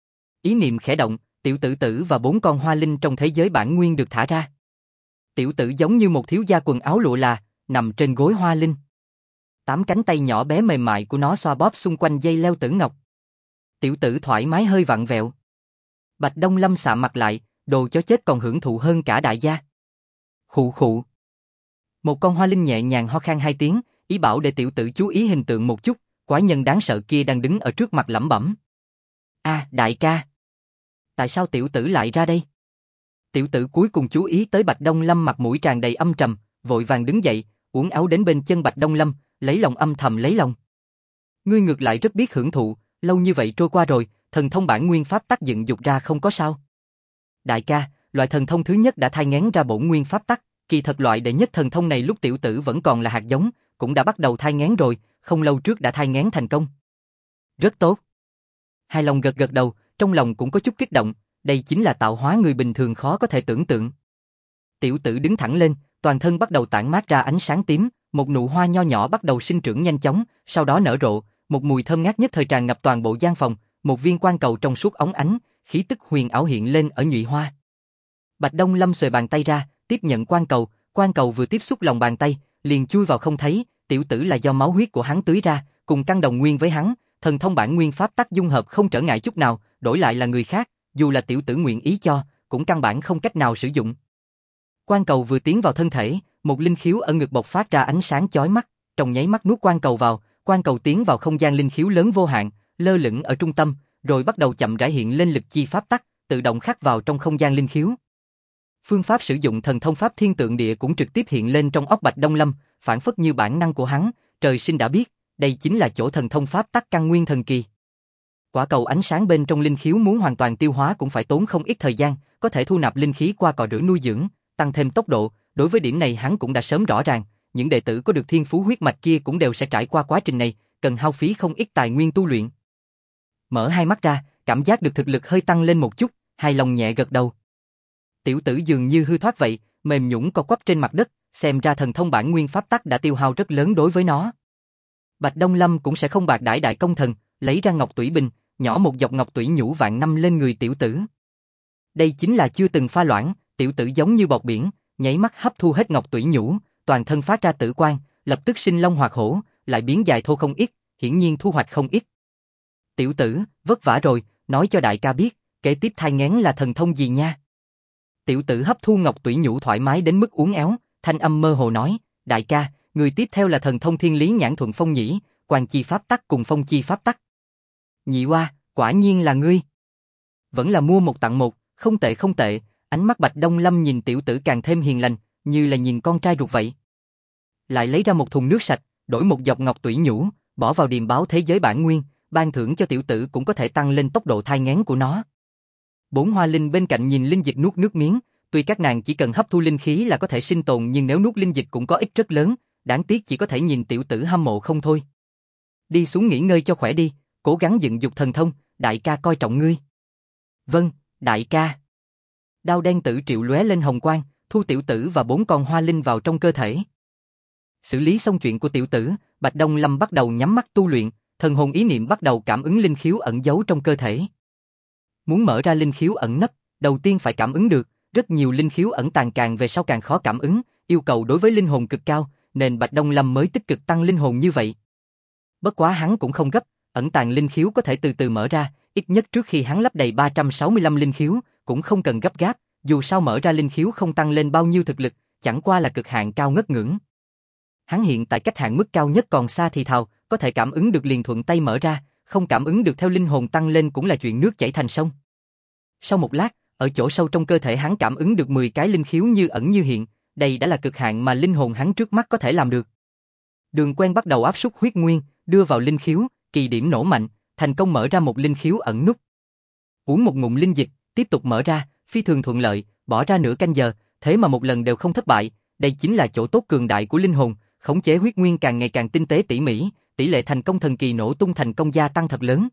Ý niệm khẽ động, tiểu tử tử và 4 con hoa linh trong thế giới bản nguyên được thả ra. Tiểu tử giống như một thiếu gia quần áo lụa là, nằm trên gối hoa linh. 8 cánh tay nhỏ bé mềm mại của nó xoa bóp xung quanh dây leo tử ngọc. Tiểu tử thoải mái hơi vặn vẹo. Bạch Đông Lâm sạm mặt lại, đồ chó chết còn hưởng thụ hơn cả đại gia. Khụ khụ. Một con hoa linh nhẹ nhàng ho khan 2 tiếng, ý bảo để tiểu tử chú ý hình tượng một chút, quái nhân đáng sợ kia đang đứng ở trước mặt lẩm bẩm. Đại ca. Tại sao tiểu tử lại ra đây? Tiểu tử cuối cùng chú ý tới Bạch Đông Lâm mặt mũi tràn đầy âm trầm, vội vàng đứng dậy, uốn éo đến bên chân Bạch Đông Lâm, lấy lòng âm thầm lấy lòng. Ngươi ngược lại rất biết hưởng thụ, lâu như vậy trôi qua rồi, thần thông bản nguyên pháp tắc dựng dục ra không có sao. Đại ca, loại thần thông thứ nhất đã thai nghén ra bổn nguyên pháp tắc, kỳ thật loại đệ nhất thần thông này lúc tiểu tử vẫn còn là hạt giống, cũng đã bắt đầu thai nghén rồi, không lâu trước đã thai nghén thành công. Rất tốt. Hài lòng gật gật đầu, trong lòng cũng có chút kích động, đây chính là tạo hóa người bình thường khó có thể tưởng tượng. Tiểu tử đứng thẳng lên, toàn thân bắt đầu tản mát ra ánh sáng tím, một nụ hoa nho nhỏ bắt đầu sinh trưởng nhanh chóng, sau đó nở rộ, một mùi thơm ngát nhất thời tràn ngập toàn bộ gian phòng, một viên quan cầu trong suốt óng ánh, khí tức huyền ảo hiện lên ở nhụy hoa. Bạch Đông Lâm xuề bàn tay ra, tiếp nhận quan cầu vừa tiếp xúc lòng bàn tay, liền chui vào không thấy, tiểu tử là do máu huyết của hắn tưới ra, cùng căn đồng nguyên với hắn, thần thông bản nguyên pháp tắc dung hợp không trở ngại chút nào, đổi lại là người khác, dù là tiểu tử nguyện ý cho, cũng căn bản không cách nào sử dụng. Quan cầu vừa tiến vào thân thể, một linh khiếu ở ngực bộc phát ra ánh sáng chói mắt, trong nháy mắt nuốt quan cầu vào, quan cầu tiến vào không gian linh khiếu lớn vô hạn, lơ lửng ở trung tâm, rồi bắt đầu chậm rãi hiện lên lực chi pháp tắc, tự động khắc vào trong không gian linh khiếu. Phương pháp sử dụng thần thông pháp thiên tượng địa cũng trực tiếp hiện lên trong óc Bạch Đông Lâm, phản phất như bản năng của hắn, trời sinh đã biết, đây chính là chỗ thần thông pháp tắc căn nguyên thần kỳ. Quả cầu ánh sáng bên trong linh khiếu muốn hoàn toàn tiêu hóa cũng phải tốn không ít thời gian, có thể thu nạp linh khí qua cò rửa nuôi dưỡng, tăng thêm tốc độ, đối với điểm này hắn cũng đã sớm rõ ràng, những đệ tử có được thiên phú huyết mạch kia cũng đều sẽ trải qua quá trình này, cần hao phí không ít tài nguyên tu luyện. Mở hai mắt ra, cảm giác được thực lực hơi tăng lên một chút, hài lòng nhẹ gật đầu. Tiểu tử dường như hư thoát vậy, mềm nhũn co quắp trên mặt đất, xem ra thần thông bản nguyên pháp tắc đã tiêu hao rất lớn đối với nó. Bạch Đông Lâm cũng sẽ không bạc đãi đại công thần, lấy ra ngọc tủy bình, nhỏ một dọc ngọc tủy nhũ vạn năm lên người tiểu tử. Đây chính là chưa từng pha loãng, tiểu tử giống như bọt biển, nháy mắt hấp thu hết ngọc tủy nhũ, toàn thân phát ra tử quang, lập tức sinh long hoạt hổ, lại biến dài thô không ít, hiển nhiên thu hoạch không ít. Tiểu tử, vất vả rồi, nói cho đại ca biết, kế tiếp thai nghén là thần thông gì nha. Tiểu tử hấp thu ngọc tủy nhũ thoải mái đến mức uốn éo, thanh âm mơ hồ nói, đại ca, người tiếp theo là thần thông thiên lý nhãn thuận phong nhĩ, quan chi pháp tắc cùng phong chi pháp tắc. Nhị oa, quả nhiên là ngươi. Vẫn là mua một tặng một, không tệ không tệ, ánh mắt Bạch Đông Lâm nhìn tiểu tử càng thêm hiền lành, như là nhìn con trai ruột vậy. Lại lấy ra một thùng nước sạch, đổi một dọc ngọc tủy nhũ, bỏ vào điềm báo thế giới bản nguyên, ban thưởng cho tiểu tử cũng có thể tăng lên tốc độ thai nghén của nó. Bốn hoa linh bên cạnh nhìn linh dịch nuốt nước miếng, tuy các nàng chỉ cần hấp thu linh khí là có thể sinh tồn nhưng nếu nuốt linh dịch cũng có ích rất lớn, đáng tiếc chỉ có thể nhìn tiểu tử hâm mộ không thôi. Đi xuống nghỉ ngơi cho khỏe đi, cố gắng dựng dục thần thông, đại ca coi trọng ngươi. Vâng, đại ca. Đao đen tử triệu lóe lên hồng quang, thu tiểu tử và 4 con hoa linh vào trong cơ thể. Xử lý xong chuyện của tiểu tử, Bạch Đông Lâm bắt đầu nhắm mắt tu luyện, thần hồn ý niệm bắt đầu cảm ứng linh khiếu ẩn giấu trong cơ thể. Muốn mở ra linh khiếu ẩn nấp, đầu tiên phải cảm ứng được, rất nhiều linh khiếu ẩn tàng càng về sau càng khó cảm ứng, yêu cầu đối với linh hồn cực cao, nên Bạch Đông Lâm mới tích cực tăng linh hồn như vậy. Bất quá hắn cũng không gấp, ẩn tàng linh khiếu có thể từ từ mở ra, ít nhất trước khi hắn lấp đầy 365 linh khiếu, cũng không cần gấp gáp, dù sao mở ra linh khiếu không tăng lên bao nhiêu thực lực, chẳng qua là cực hạn cao ngất ngưỡng. Hắn hiện tại cách hạn mức cao nhất còn xa thì thào, có thể cảm ứng được liền thuận tay mở ra, không cảm ứng được theo linh hồn tăng lên cũng là chuyện nước chảy thành sông. Sau một lát, ở chỗ sâu trong cơ thể hắn cảm ứng được 10 cái linh khiếu như ẩn như hiện, đây đã là cực hạn mà linh hồn hắn trước mắt có thể làm được. Đường Quen bắt đầu áp suất huyết nguyên, đưa vào linh khiếu, kỳ điểm nổ mạnh, thành công mở ra một linh khiếu ẩn nút. Uống một ngụm linh dịch, tiếp tục mở ra, phi thường thuận lợi, bỏ ra nửa canh giờ, thế mà một lần đều không thất bại, đây chính là chỗ tốt cường đại của linh hồn, khống chế huyết nguyên càng ngày càng tinh tế tỉ mỉ, tỷ lệ thành công thần kỳ nổ tung thành công gia tăng thật lớn.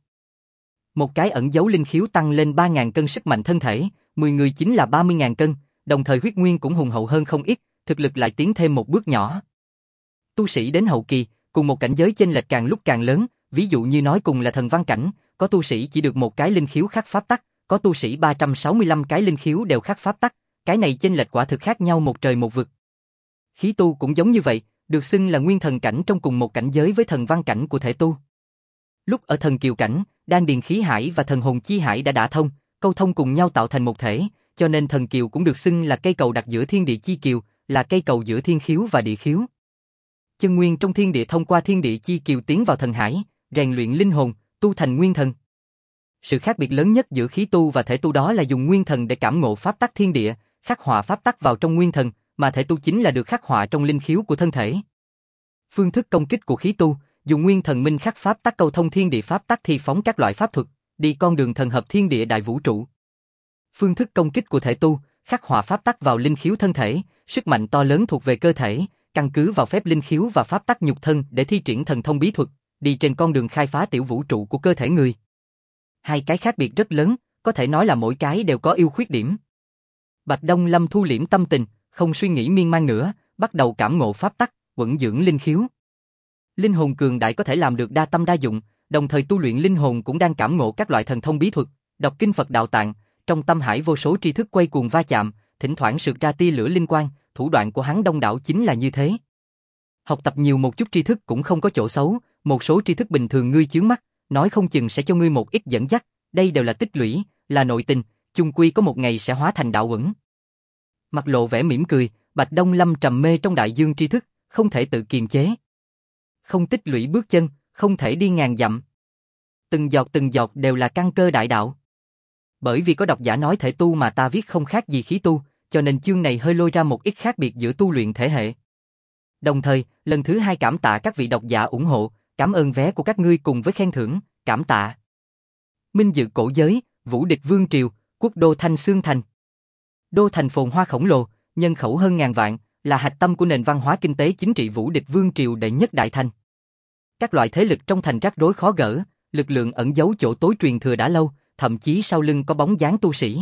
Một cái ẩn giấu linh khiếu tăng lên 3.000 cân sức mạnh thân thể, 10 người chính là 30.000 cân, đồng thời huyết nguyên cũng hùng hậu hơn không ít, thực lực lại tiến thêm một bước nhỏ. Tu sĩ đến hậu kỳ, cùng một cảnh giới chênh lệch càng lúc càng lớn, ví dụ như nói cùng là thần văn cảnh, có tu sĩ chỉ được một cái linh khiếu khắc pháp tắc, có tu sĩ 365 cái linh khiếu đều khắc pháp tắc, cái này chênh lệch quả thực khác nhau một trời một vực. Khí tu cũng giống như vậy, được xưng là nguyên thần cảnh trong cùng một cảnh giới với thần văn cảnh của thể tu. Lúc ở thần kiều cảnh, đan điền khí hải và thần hồn chi hải đã đả thông, câu thông cùng nhau tạo thành một thể, cho nên thần kiều cũng được xưng là cây cầu đặt giữa thiên địa chi kiều, là cây cầu giữa thiên khiếu và địa khiếu. Chân nguyên trong thiên địa thông qua thiên địa chi kiều tiến vào thần hải, rèn luyện linh hồn, tu thành nguyên thần. Sự khác biệt lớn nhất giữa khí tu và thể tu đó là dùng nguyên thần để cảm ngộ pháp tắc thiên địa, khắc họa pháp tắc vào trong nguyên thần, mà thể tu chính là được khắc họa trong linh khiếu của thân thể. Phương thức công kích của khí tu, dùng nguyên thần minh khắc pháp tắc cầu thông thiên địa pháp tắc thi phóng các loại pháp thuật, đi con đường thần hợp thiên địa đại vũ trụ. Phương thức công kích của thể tu, khắc họa pháp tắc vào linh khiếu thân thể, sức mạnh to lớn thuộc về cơ thể, căn cứ vào phép linh khiếu và pháp tắc nhục thân để thi triển thần thông bí thuật, đi trên con đường khai phá tiểu vũ trụ của cơ thể người. Hai cái khác biệt rất lớn, có thể nói là mỗi cái đều có ưu khuyết điểm. Bạch Đông Lâm thu liễm tâm tình, không suy nghĩ miên man nữa, bắt đầu cảm ngộ pháp tắc, vận dưỡng linh khiếu. Linh hồn cường đại có thể làm được đa tâm đa dụng, đồng thời tu luyện linh hồn cũng đang cảm ngộ các loại thần thông bí thuật, đọc kinh Phật đạo tạng, trong tâm hải vô số tri thức quay cuồng va chạm, thỉnh thoảng sượt ra tia lửa linh quang, thủ đoạn của hắn đông đảo chính là như thế. Học tập nhiều một chút tri thức cũng không có chỗ xấu, một số tri thức bình thường ngươi chướng mắt, nói không chừng sẽ cho ngươi một ít dẫn dắt, đây đều là tích lũy, là nội tình, chung quy có một ngày sẽ hóa thành đạo uẩn. Mặt lộ vẻ mỉm cười, Bạch Đông Lâm trầm mê trong đại dương tri thức, không thể tự kiềm chế. Không tích lũy bước chân, không thể đi ngàn dặm. Từng giọt đều là căn cơ đại đạo. Bởi vì có độc giả nói thể tu mà ta viết không khác gì khí tu, cho nên chương này hơi lôi ra một ít khác biệt giữa tu luyện thể hệ. Đồng thời, lần thứ 2 cảm tạ các vị độc giả ủng hộ, cảm ơn vé của các ngươi cùng với khen thưởng, cảm tạ. Minh Dự cổ giới, vũ địch vương triều, quốc đô Thanh Xương Thành. Đô thành phồn hoa khổng lồ, nhân khẩu hơn ngàn vạn, là hạch tâm của nền văn hóa kinh tế chính trị vũ địch vương triều đệ nhất đại thành. Các loại thế lực trong thành rắc rối khó gỡ, lực lượng ẩn giấu chỗ tối truyền thừa đã lâu, thậm chí sau lưng có bóng dáng tu sĩ.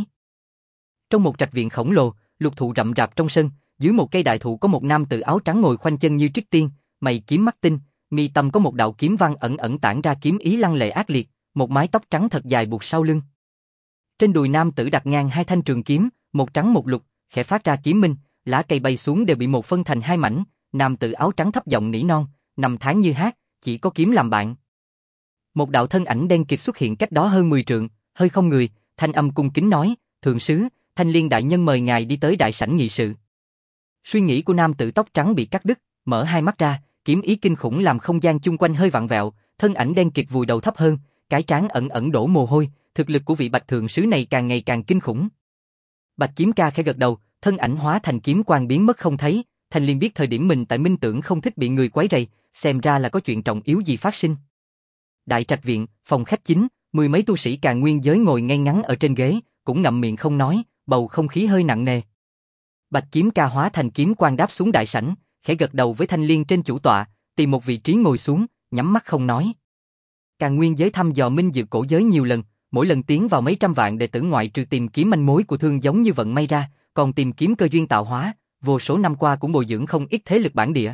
Trong một trạch viện khổng lồ, lục thụ rậm rạp trong sân, dưới một cây đại thụ có một nam tử áo trắng ngồi khoanh chân như trích tiên, mày kiếm mắt tinh, mi tâm có một đạo kiếm văn ẩn ẩn tản ra kiếm ý lăng lệ ác liệt, một mái tóc trắng thật dài buộc sau lưng. Trên đùi nam tử đặt ngang 2 thanh trường kiếm, một trắng một lục, khẽ phát ra kiếm minh, lá cây bay xuống đều bị một phân thành 2 mảnh, nam tử áo trắng thấp giọng nỉ non, năm tháng như hát, chỉ có kiếm làm bạn. Một đạo thân ảnh đen kịt xuất hiện cách đó hơn 10 trượng, hơi không người, thanh âm cung kính nói, thượng sứ, Thanh Liên đại nhân mời ngài đi tới đại sảnh nghị sự. Suy nghĩ của nam tử tóc trắng bị cắt đứt, mở hai mắt ra, kiếm ý kinh khủng làm không gian chung quanh hơi vặn vẹo, thân ảnh đen kịt vùi đầu thấp hơn, cái trán ẩn ẩn đổ mồ hôi, thực lực của vị Bạch thượng sứ này càng ngày càng kinh khủng. Bạch Kiếm Ca khẽ gật đầu, thân ảnh hóa thành kiếm quang biến mất không thấy, Thanh Liên biết thời điểm mình tại Minh Tưởng không thích bị người quấy rầy, xem ra là có chuyện trọng yếu gì phát sinh. Đại trạch viện, phòng khách chính, 10 mấy tu sĩ Càn Nguyên giới ngồi ngay ngắn ở trên ghế, cũng ngậm miệng không nói, bầu không khí hơi nặng nề. Bạch Kiếm Ca hóa thành kiếm quang đáp xuống đại sảnh, khẽ gật đầu với Thanh Liên trên chủ tọa, tìm một vị trí ngồi xuống, nhắm mắt không nói. Càn Nguyên giới thăm dò Minh Dự cổ giới nhiều lần, mỗi lần tiến vào mấy trăm vạn đệ tử ngoại trừ tìm kiếm manh mối của thương giống như vận may ra, còn tìm kiếm cơ duyên tạo hóa, vô số năm qua cũng bồi dưỡng không ít thế lực bản địa.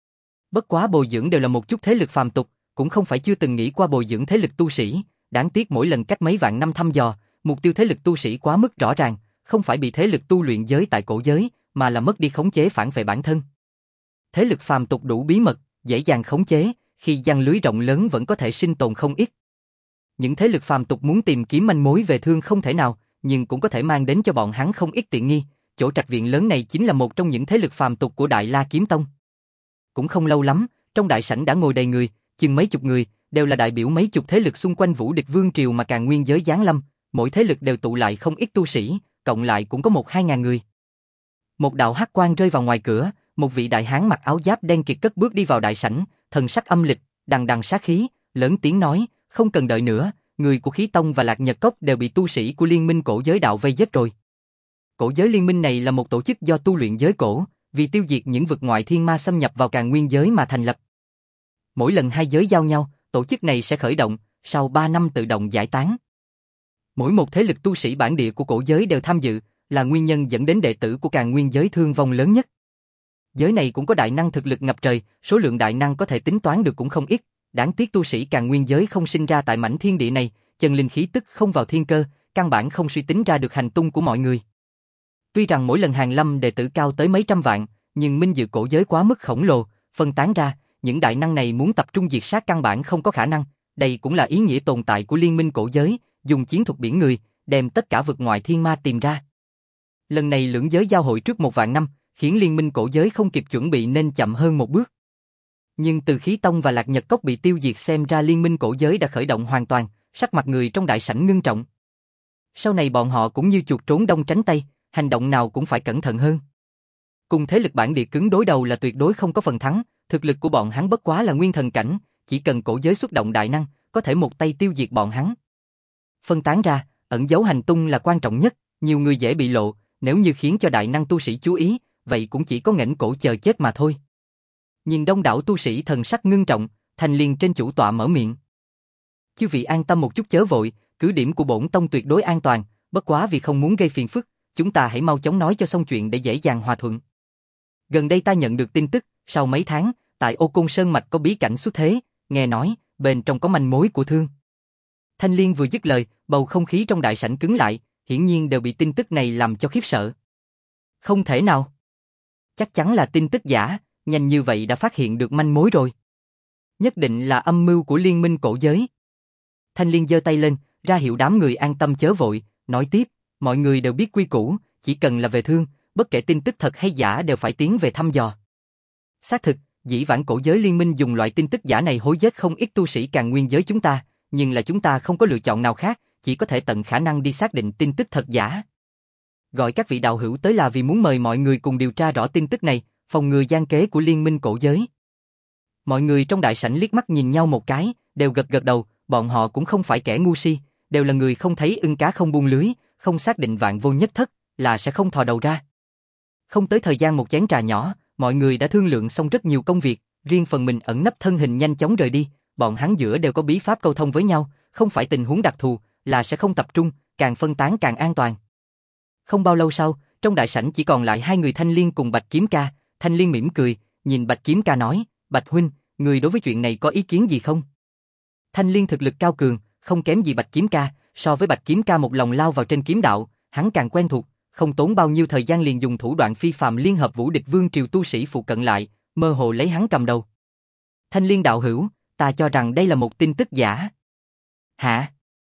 Bất quá bồi dưỡng đều là một chút thế lực phàm tục, cũng không phải chưa từng nghĩ qua bồi dưỡng thế lực tu sĩ, đáng tiếc mỗi lần cách mấy vạn năm thăm dò, mục tiêu thế lực tu sĩ quá mức rõ ràng, không phải bị thế lực tu luyện giới tại cổ giới, mà là mất đi khống chế phản vệ bản thân. Thế lực phàm tục đủ bí mật, dễ dàng khống chế, khi giăng lưới rộng lớn vẫn có thể sinh tồn không ít. Những thế lực phàm tục muốn tìm kiếm manh mối về thương không thể nào, nhưng cũng có thể mang đến cho bọn hắn không ít tiện nghi. Chỗ trạch viện lớn này chính là một trong những thế lực phàm tục của Đại La Kiếm Tông. Cũng không lâu lắm, trong đại sảnh đã ngồi đầy người, chừng mấy chục người, đều là đại biểu mấy chục thế lực xung quanh vũ địch vương triều mà Càn Nguyên giới giáng lâm, mỗi thế lực đều tụ lại không ít tu sĩ, cộng lại cũng có 1-2 ngàn người. Một đạo hắc quang rơi vào ngoài cửa, một vị đại hán mặc áo giáp đen kịt cất bước đi vào đại sảnh, thần sắc âm lịch, đằng đằng sát khí, lớn tiếng nói, không cần đợi nữa, người của Khí Tông và Lạc Nhật Cốc đều bị tu sĩ của Liên minh cổ giới đạo vây giết rồi. Cổ giới liên minh này là một tổ chức do tu luyện giới cổ, vì tiêu diệt những vực ngoại thiên ma xâm nhập vào Càn Nguyên giới mà thành lập. Mỗi lần hai giới giao nhau, tổ chức này sẽ khởi động, sau 3 năm tự động giải tán. Mỗi một thế lực tu sĩ bản địa của cổ giới đều tham dự, là nguyên nhân dẫn đến đệ tử của Càn Nguyên giới thương vong lớn nhất. Giới này cũng có đại năng thực lực ngập trời, số lượng đại năng có thể tính toán được cũng không ít. Đáng tiếc tu sĩ Càn Nguyên giới không sinh ra tại mảnh thiên địa này, chân linh khí tức không vào thiên cơ, căn bản không suy tính ra được hành tung của mọi người. Tuy rằng mỗi lần hàng lâm đệ tử cao tới mấy trăm vạn, nhưng Minh Dự cổ giới quá mức khổng lồ, phân tán ra, những đại năng này muốn tập trung diệt sát căn bản không có khả năng. Đây cũng là ý nghĩa tồn tại của Liên minh cổ giới, dùng chiến thuật biển người, đem tất cả vực ngoại thiên ma tìm ra. Lần này lưỡng giới giao hội trước 1 vạn năm, khiến Liên minh cổ giới không kịp chuẩn bị nên chậm hơn một bước. Nhưng từ Khí Tông và Lạc Nhật Cốc bị tiêu diệt xem ra Liên minh cổ giới đã khởi động hoàn toàn, sắc mặt người trong đại sảnh ngưng trọng. Sau này bọn họ cũng như chuột trốn đông tránh tây, hành động nào cũng phải cẩn thận hơn. Cùng thế lực bản địa cứng đối đầu là tuyệt đối không có phần thắng, thực lực của bọn hắn bất quá là nguyên thần cảnh, chỉ cần cổ giới xuất động đại năng, có thể một tay tiêu diệt bọn hắn. Phân tán ra, ẩn giấu hành tung là quan trọng nhất, nhiều người dễ bị lộ, nếu như khiến cho đại năng tu sĩ chú ý, vậy cũng chỉ có nghển cổ chờ chết mà thôi. Nhìn đông đảo tu sĩ thần sắc ngưng trọng, Thanh Liên trên chủ tọa mở miệng. Chư vị an tâm một chút chớ vội, cứ điểm của bổn tông tuyệt đối an toàn, bất quá vì không muốn gây phiền phức, chúng ta hãy mau chóng nói cho xong chuyện để dễ dàng hòa thuận. Gần đây ta nhận được tin tức, sau mấy tháng, tại Ô Côn Sơn Mạch có bí cảnh xuất thế, nghe nói, bên trong có manh mối của Thương. Thanh Liên vừa dứt lời, bầu không khí trong đại sảnh cứng lại, hiển nhiên đều bị tin tức này làm cho khiếp sợ. Không thể nào. Chắc chắn là tin tức giả, nhanh như vậy đã phát hiện được manh mối rồi. Nhất định là âm mưu của liên minh cổ giới. Thanh Liên giơ tay lên, ra hiệu đám người an tâm chớ vội, nói tiếp, mọi người đều biết quy củ, chỉ cần là về Thương, bất kể tin tức thật hay giả đều phải tiến về thăm dò. Xác thực, dĩ vãng cổ giới liên minh dùng loại tin tức giả này hối giết không ít tu sĩ Càn Nguyên giới chúng ta, nhưng là chúng ta không có lựa chọn nào khác, chỉ có thể tận khả năng đi xác định tin tức thật giả. Gọi các vị đạo hữu tới là vì muốn mời mọi người cùng điều tra rõ tin tức này, phòng ngừa gian kế của liên minh cổ giới. Mọi người trong đại sảnh liếc mắt nhìn nhau một cái, đều gật gật đầu, bọn họ cũng không phải kẻ ngu si, đều là người không thấy ưng cá không buông lưới, không xác định vạn vô nhất thất, là sẽ không thò đầu ra. Không tới thời gian một chén trà nhỏ, mọi người đã thương lượng xong rất nhiều công việc, riêng phần mình ẩn nấp thân hình nhanh chóng rời đi, bọn hắn giữa đều có bí pháp câu thông với nhau, không phải tình huống đặc thù, là sẽ không tập trung, càng phân tán càng an toàn. Không bao lâu sau, trong đại sảnh chỉ còn lại hai người Thanh Liên cùng Bạch Kiếm Ca, Thanh Liên mỉm cười, nhìn Bạch Kiếm Ca nói, Bạch huynh, người đối với chuyện này có ý kiến gì không? Thanh Liên thực lực cao cường, không kém gì Bạch Kiếm Ca, so với Bạch Kiếm Ca một lòng lao vào trên kiếm đạo, hắn càng quen thuộc, không tốn bao nhiêu thời gian liền dùng thủ đoạn phi phàm liên hợp vũ địch vương triều tu sĩ phụ cận lại, mơ hồ lấy hắn cầm đầu. Thanh Liên đạo hữu, ta cho rằng đây là một tin tức giả. Hả?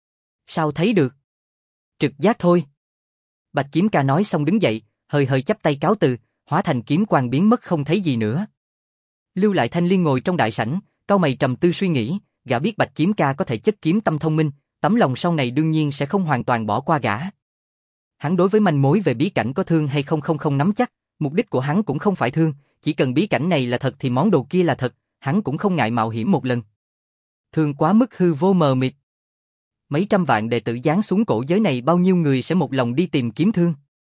Sao thấy được? Trực giác thôi. Bạch Kiếm Ca nói xong đứng dậy, hơi hơi chắp tay cáo từ, hóa thành kiếm quang biến mất không thấy gì nữa. Lưu lại Thanh Liên ngồi trong đại sảnh, cau mày trầm tư suy nghĩ, gã biết Bạch Kiếm Ca có thể chất kiếm tâm thông minh, tấm lòng sau này đương nhiên sẽ không hoàn toàn bỏ qua gã. Hắn đối với manh mối về bí cảnh có Thương hay không nắm chắc, mục đích của hắn cũng không phải Thương, chỉ cần bí cảnh này là thật thì món đồ kia là thật, hắn cũng không ngại mạo hiểm một lần. Thương quá mức hư vô mờ mịt. Mấy trăm vạn đệ tử giáng xuống cổ giới này bao nhiêu người sẽ một lòng đi tìm kiếm Thương.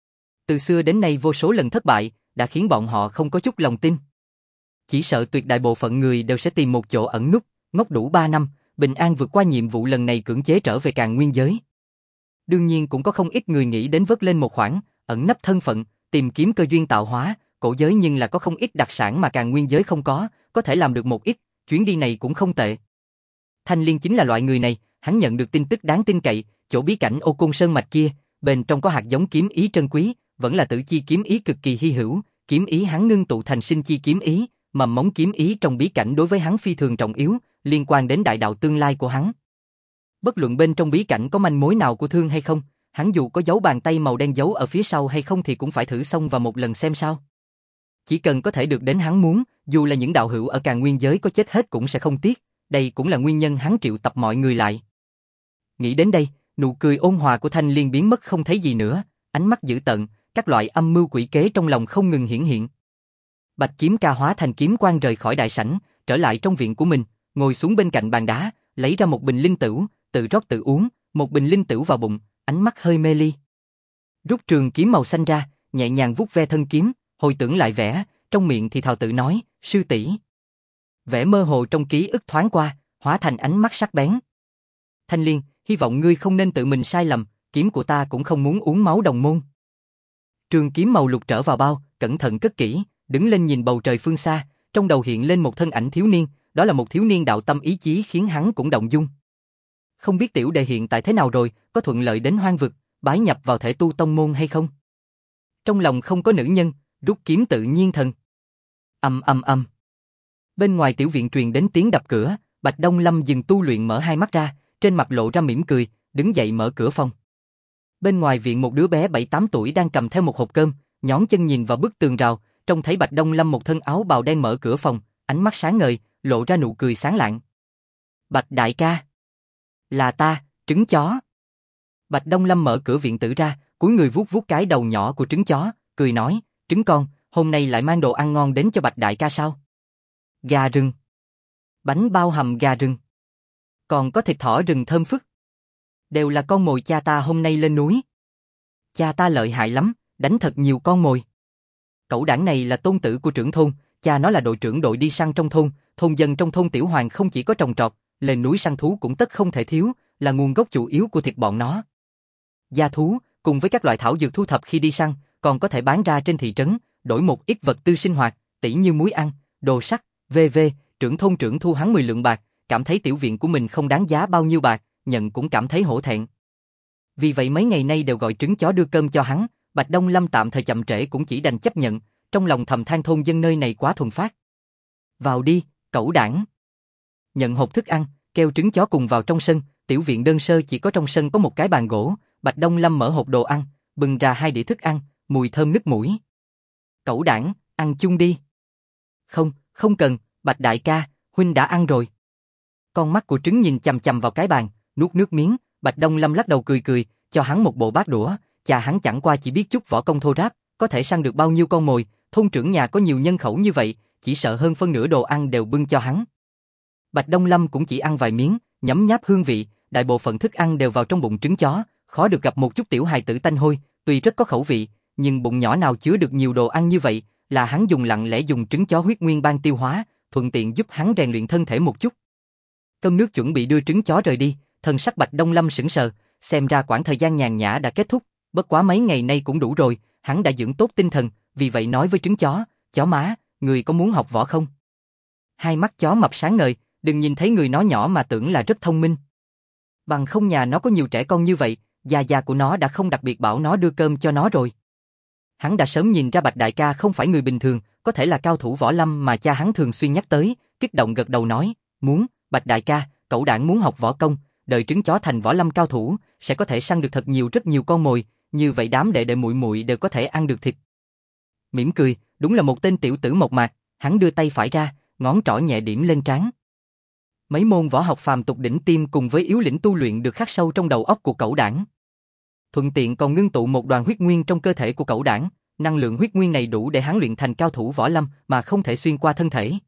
Từ xưa đến nay vô số lần thất bại, đã khiến bọn họ không có chút lòng tin. Chỉ sợ tuyệt đại bộ phận người đều sẽ tìm một chỗ ẩn núp, ngốc đủ 3 năm, bình an vượt qua nhiệm vụ lần này cưỡng chế trở về Càn Nguyên giới. Đương nhiên cũng có không ít người nghĩ đến vớt lên một khoản, ẩn nấp thân phận, tìm kiếm cơ duyên tạo hóa, cổ giới nhưng là có không ít đặc sản mà Càn Nguyên giới không có thể làm được một ít, chuyến đi này cũng không tệ. Thanh Liên chính là loại người này, hắn nhận được tin tức đáng tin cậy, chỗ bí cảnh Ô Côn Sơn Mạch kia, bên trong có hạt giống kiếm ý trân quý, vẫn là tử chi kiếm ý cực kỳ hy hữu, kiếm ý hắn ngưng tụ thành sinh chi kiếm ý, mầm mống kiếm ý trong bí cảnh đối với hắn phi thường trọng yếu, liên quan đến đại đạo tương lai của hắn. Bất luận bên trong bí cảnh có manh mối nào của Thương hay không, hắn dù có dấu bàn tay màu đen giấu ở phía sau hay không thì cũng phải thử xong và một lần xem sao. Chỉ cần có thể được đến hắn muốn, dù là những đạo hữu ở Càn Nguyên giới có chết hết cũng sẽ không tiếc, đây cũng là nguyên nhân hắn triệu tập mọi người lại. Nghĩ đến đây, nụ cười ôn hòa của Thanh Liên biến mất không thấy gì nữa, ánh mắt dữ tợn, các loại âm mưu quỷ kế trong lòng không ngừng hiển hiện. Bạch Kiếm Ca hóa thành kiếm quang rời khỏi đại sảnh, trở lại trong viện của mình, ngồi xuống bên cạnh bàn đá, lấy ra một bình linh tửu, tự rót tự uống, một bình linh tửu vào bụng, ánh mắt hơi mê ly. Rút trường kiếm màu xanh ra, nhẹ nhàng vuốt ve thân kiếm, hồi tưởng lại vẻ, trong miệng thì thào tự nói, sư tỷ. Vẻ mơ hồ trong ký ức thoáng qua, hóa thành ánh mắt sắc bén. Thanh Liên, hy vọng ngươi không nên tự mình sai lầm, kiếm của ta cũng không muốn uống máu đồng môn. Trường kiếm màu lục trở vào bao, cẩn thận cất kỹ, đứng lên nhìn bầu trời phương xa, trong đầu hiện lên một thân ảnh thiếu niên, đó là một thiếu niên đạo tâm ý chí khiến hắn cũng động dung. Không biết tiểu đệ hiện tại thế nào rồi, có thuận lợi đến hoang vực, bái nhập vào thể tu tông môn hay không? Trong lòng không có nữ nhân, rút kiếm tự nhiên thần. Ầm. Bên ngoài tiểu viện truyền đến tiếng đập cửa, Bạch Đông Lâm dừng tu luyện mở hai mắt ra, trên mặt lộ ra mỉm cười, đứng dậy mở cửa phòng. Bên ngoài viện một đứa bé 7-8 tuổi đang cầm theo một hộp cơm, nhón chân nhìn vào bức tường rào, trông thấy Bạch Đông Lâm một thân áo bào đen mở cửa phòng, ánh mắt sáng ngời, lộ ra nụ cười sáng lạng. Bạch đại ca. Là ta, trứng chó. Bạch Đông Lâm mở cửa viện tử ra, cúi người vuốt vuốt cái đầu nhỏ của trứng chó, cười nói, trứng con, hôm nay lại mang đồ ăn ngon đến cho Bạch đại ca sao? Gà rừng. Bánh bao hầm gà rừng. Còn có thịt thỏ rừng thơm phức. Đều là con mồi cha ta hôm nay lên núi. Cha ta lợi hại lắm, đánh thật nhiều con mồi. Cậu đảng này là tôn tử của trưởng thôn, cha nó là đội trưởng đội đi săn trong thôn dân trong thôn Tiểu Hoàng không chỉ có trồng trọt, lên núi săn thú cũng tất không thể thiếu, là nguồn gốc chủ yếu của thịt bọn nó. Da thú, cùng với các loại thảo dược thu thập khi đi săn, còn có thể bán ra trên thị trấn, đổi một ít vật tư sinh hoạt, tỉ như muối ăn, đồ sắt, v.v. Trưởng thôn trưởng thu hắn 10 lượng bạc, cảm thấy tiểu viện của mình không đáng giá bao nhiêu bạc, nhận cũng cảm thấy hổ thẹn. Vì vậy mấy ngày nay đều gọi trứng chó đưa cơm cho hắn, Bạch Đông Lâm tạm thời chậm trễ cũng chỉ đành chấp nhận, trong lòng thầm than thôn dân nơi này quá thuần phát. Vào đi, cẩu đảng. Nhận hộp thức ăn, kêu trứng chó cùng vào trong sân, tiểu viện đơn sơ chỉ có trong sân có một cái bàn gỗ, Bạch Đông Lâm mở hộp đồ ăn, bưng ra 2 đĩa thức ăn, mùi thơm nức mũi. Cẩu đảng, ăn chung đi. Không, không cần, Bạch đại ca, huynh đã ăn rồi. Con mắt của trứng nhìn chằm chằm vào cái bàn, nuốt nước miếng, Bạch Đông Lâm lắc đầu cười cười, cho hắn một bộ bát đũa, cha hắn chẳng qua chỉ biết chút võ công thô ráp, có thể săn được bao nhiêu con mồi, thôn trưởng nhà có nhiều nhân khẩu như vậy, chỉ sợ hơn phân nửa đồ ăn đều bưng cho hắn. Bạch Đông Lâm cũng chỉ ăn vài miếng, nhấm nháp hương vị, đại bộ phận thức ăn đều vào trong bụng trứng chó, khó được gặp một chút tiểu hài tử tanh hôi, tuy rất có khẩu vị, nhưng bụng nhỏ nào chứa được nhiều đồ ăn như vậy, là hắn dùng lặng lẽ dùng trứng chó huyết nguyên ban tiêu hóa, thuận tiện giúp hắn rèn luyện thân thể một chút. Cơm nước chuẩn bị đưa trứng chó rời đi, thần sắc Bạch Đông Lâm sững sờ, xem ra quãng thời gian nhàn nhã đã kết thúc, bất quá mấy ngày nay cũng đủ rồi, hắn đã dưỡng tốt tinh thần, vì vậy nói với trứng chó má, người có muốn học võ không? Hai mắt chó mập sáng ngời, đừng nhìn thấy người nó nhỏ mà tưởng là rất thông minh. Bằng không nhà nó có nhiều trẻ con như vậy, già của nó đã không đặc biệt bảo nó đưa cơm cho nó rồi. Hắn đã sớm nhìn ra Bạch đại ca không phải người bình thường, có thể là cao thủ võ lâm mà cha hắn thường xuyên nhắc tới, kích động gật đầu nói, muốn, Bạch đại ca, cậu đảng muốn học võ công, đợi trứng chó thành võ lâm cao thủ, sẽ có thể săn được thật nhiều rất nhiều con mồi, như vậy đám đệ đệ muội muội đều có thể ăn được thịt. Mỉm cười, đúng là một tên tiểu tử mộc mạc, hắn đưa tay phải ra, ngón trỏ nhẹ điểm lên trán. Mấy môn võ học phàm tục đỉnh tiêm cùng với yếu lĩnh tu luyện được khắc sâu trong đầu óc của cẩu đảng. Thuận tiện còn ngưng tụ một đoàn huyết nguyên trong cơ thể của cẩu đảng, năng lượng huyết nguyên này đủ để hắn luyện thành cao thủ võ lâm mà không thể xuyên qua thân thể.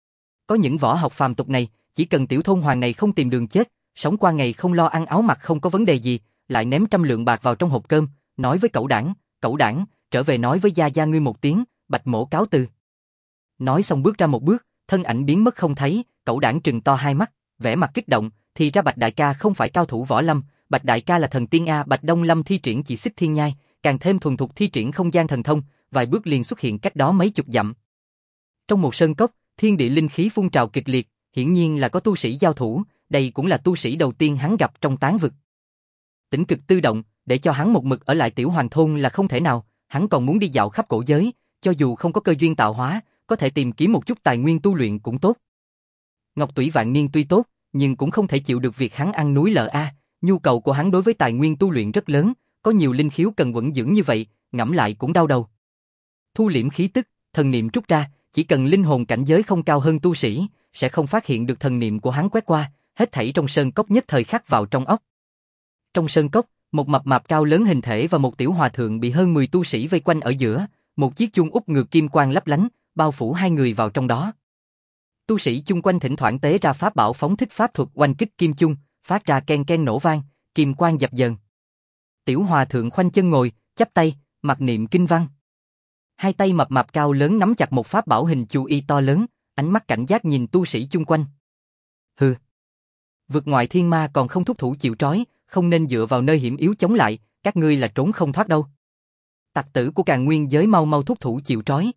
Có những võ học phàm tục này, chỉ cần tiểu thôn hoàng này không tìm đường chết, sống qua ngày không lo ăn áo mặc không có vấn đề gì, lại ném 100 lượng bạc vào trong hộp cơm, nói với cẩu đảng, trở về nói với gia gia ngươi một tiếng, Bạch mỗ cáo từ. Nói xong bước ra một bước, thân ảnh biến mất không thấy, cẩu đảng trừng to hai mắt, vẻ mặt kích động, thì ra Bạch đại ca không phải cao thủ võ lâm, Bạch đại ca là thần tiên a. Bạch Đông Lâm thi triển chỉ xích thiên nhai, càng thêm thuần thục thi triển không gian thần thông, vài bước liền xuất hiện cách đó mấy chục dặm. Trong một sơn cốc, thiên địa linh khí phun trào kịch liệt, hiển nhiên là có tu sĩ giao thủ, đây cũng là tu sĩ đầu tiên hắn gặp trong tán vực. Tĩnh cực tư động, để cho hắn một mực ở lại Tiểu Hoàng thôn là không thể nào, hắn còn muốn đi dạo khắp cổ giới, cho dù không có cơ duyên tạo hóa, có thể tìm kiếm một chút tài nguyên tu luyện cũng tốt. Ngọc Tủy Vạn Niên tuy tốt, nhưng cũng không thể chịu được việc hắn ăn núi lở a. Nhu cầu của hắn đối với tài nguyên tu luyện rất lớn, có nhiều linh khiếu cần vững dưỡng như vậy, ngẫm lại cũng đau đầu. Thu liễm khí tức, thần niệm trút ra, chỉ cần linh hồn cảnh giới không cao hơn tu sĩ, sẽ không phát hiện được thần niệm của hắn quét qua, hết thảy trong sơn cốc nhất thời khắc vào trong óc. Trong sơn cốc, một mập mạp cao lớn hình thể và một tiểu hòa thượng bị hơn 10 tu sĩ vây quanh ở giữa, một chiếc chuông út ngược kim quang lấp lánh, bao phủ hai người vào trong đó. Tu sĩ chung quanh thỉnh thoảng tế ra pháp bảo phóng thích pháp thuật oanh kích kim chung, phát ra ken ken nổ vang, kim quang dập dờn. Tiểu hòa thượng khoanh chân ngồi, chắp tay, mặc niệm kinh văn. Hai tay mập mạp cao lớn nắm chặt một pháp bảo hình chu y to lớn, ánh mắt cảnh giác nhìn tu sĩ chung quanh. Hừ, vực ngoại thiên ma còn không thúc thủ chịu trói, không nên dựa vào nơi hiểm yếu chống lại, các ngươi là trốn không thoát đâu. Tặc tử của Càn Nguyên giới mau mau thúc thủ chịu trói.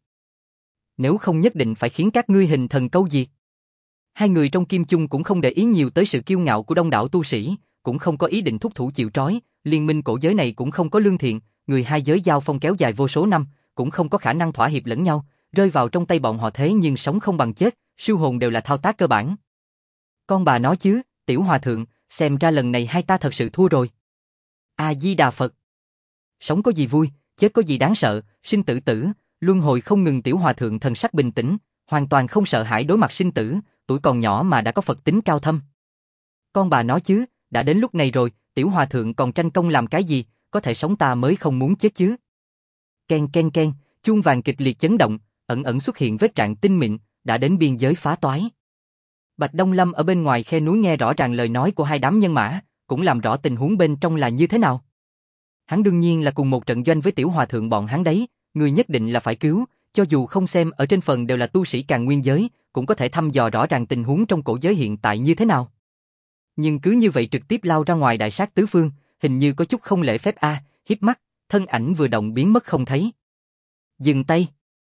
Nếu không nhất định phải khiến các ngươi hình thần câu diệt. Hai người trong kim chung cũng không để ý nhiều tới sự kiêu ngạo của đông đảo tu sĩ, cũng không có ý định thúc thủ chịu trói, liên minh cổ giới này cũng không có lương thiện, người hai giới giao phong kéo dài vô số năm, cũng không có khả năng thỏa hiệp lẫn nhau, rơi vào trong tay bọn họ thế nhưng sống không bằng chết, siêu hồn đều là thao tác cơ bản. Con bà nói chứ, tiểu hòa thượng, xem ra lần này hai ta thật sự thua rồi. A-di-đà Phật. Sống có gì vui, chết có gì đáng sợ, sinh tử tử, luân hồi không ngừng. Tiểu hòa thượng thần sắc bình tĩnh, hoàn toàn không sợ hãi đối mặt sinh tử, tuổi còn nhỏ mà đã có Phật tính cao thâm. Con bà nói chứ, đã đến lúc này rồi, tiểu hòa thượng còn tranh công làm cái gì, có thể sống ta mới không muốn chết chứ. Ken ken ken, chuông vàng kịch liệt chấn động, ẩn ẩn xuất hiện vết rạn tinh mịn, đã đến biên giới phá toái. Bạch Đông Lâm ở bên ngoài khe núi nghe rõ ràng lời nói của hai đám nhân mã, cũng làm rõ tình huống bên trong là như thế nào. Hắn đương nhiên là cùng một trận doanh với tiểu hòa thượng bọn hắn đấy, người nhất định là phải cứu, cho dù không xem ở trên phần đều là tu sĩ Càn Nguyên giới, cũng có thể thăm dò rõ ràng tình huống trong cổ giới hiện tại như thế nào. Nhưng cứ như vậy trực tiếp lao ra ngoài đại sát tứ phương, hình như có chút không lễ phép a. Hiếp mắt, thân ảnh vừa động biến mất không thấy. Dừng tay.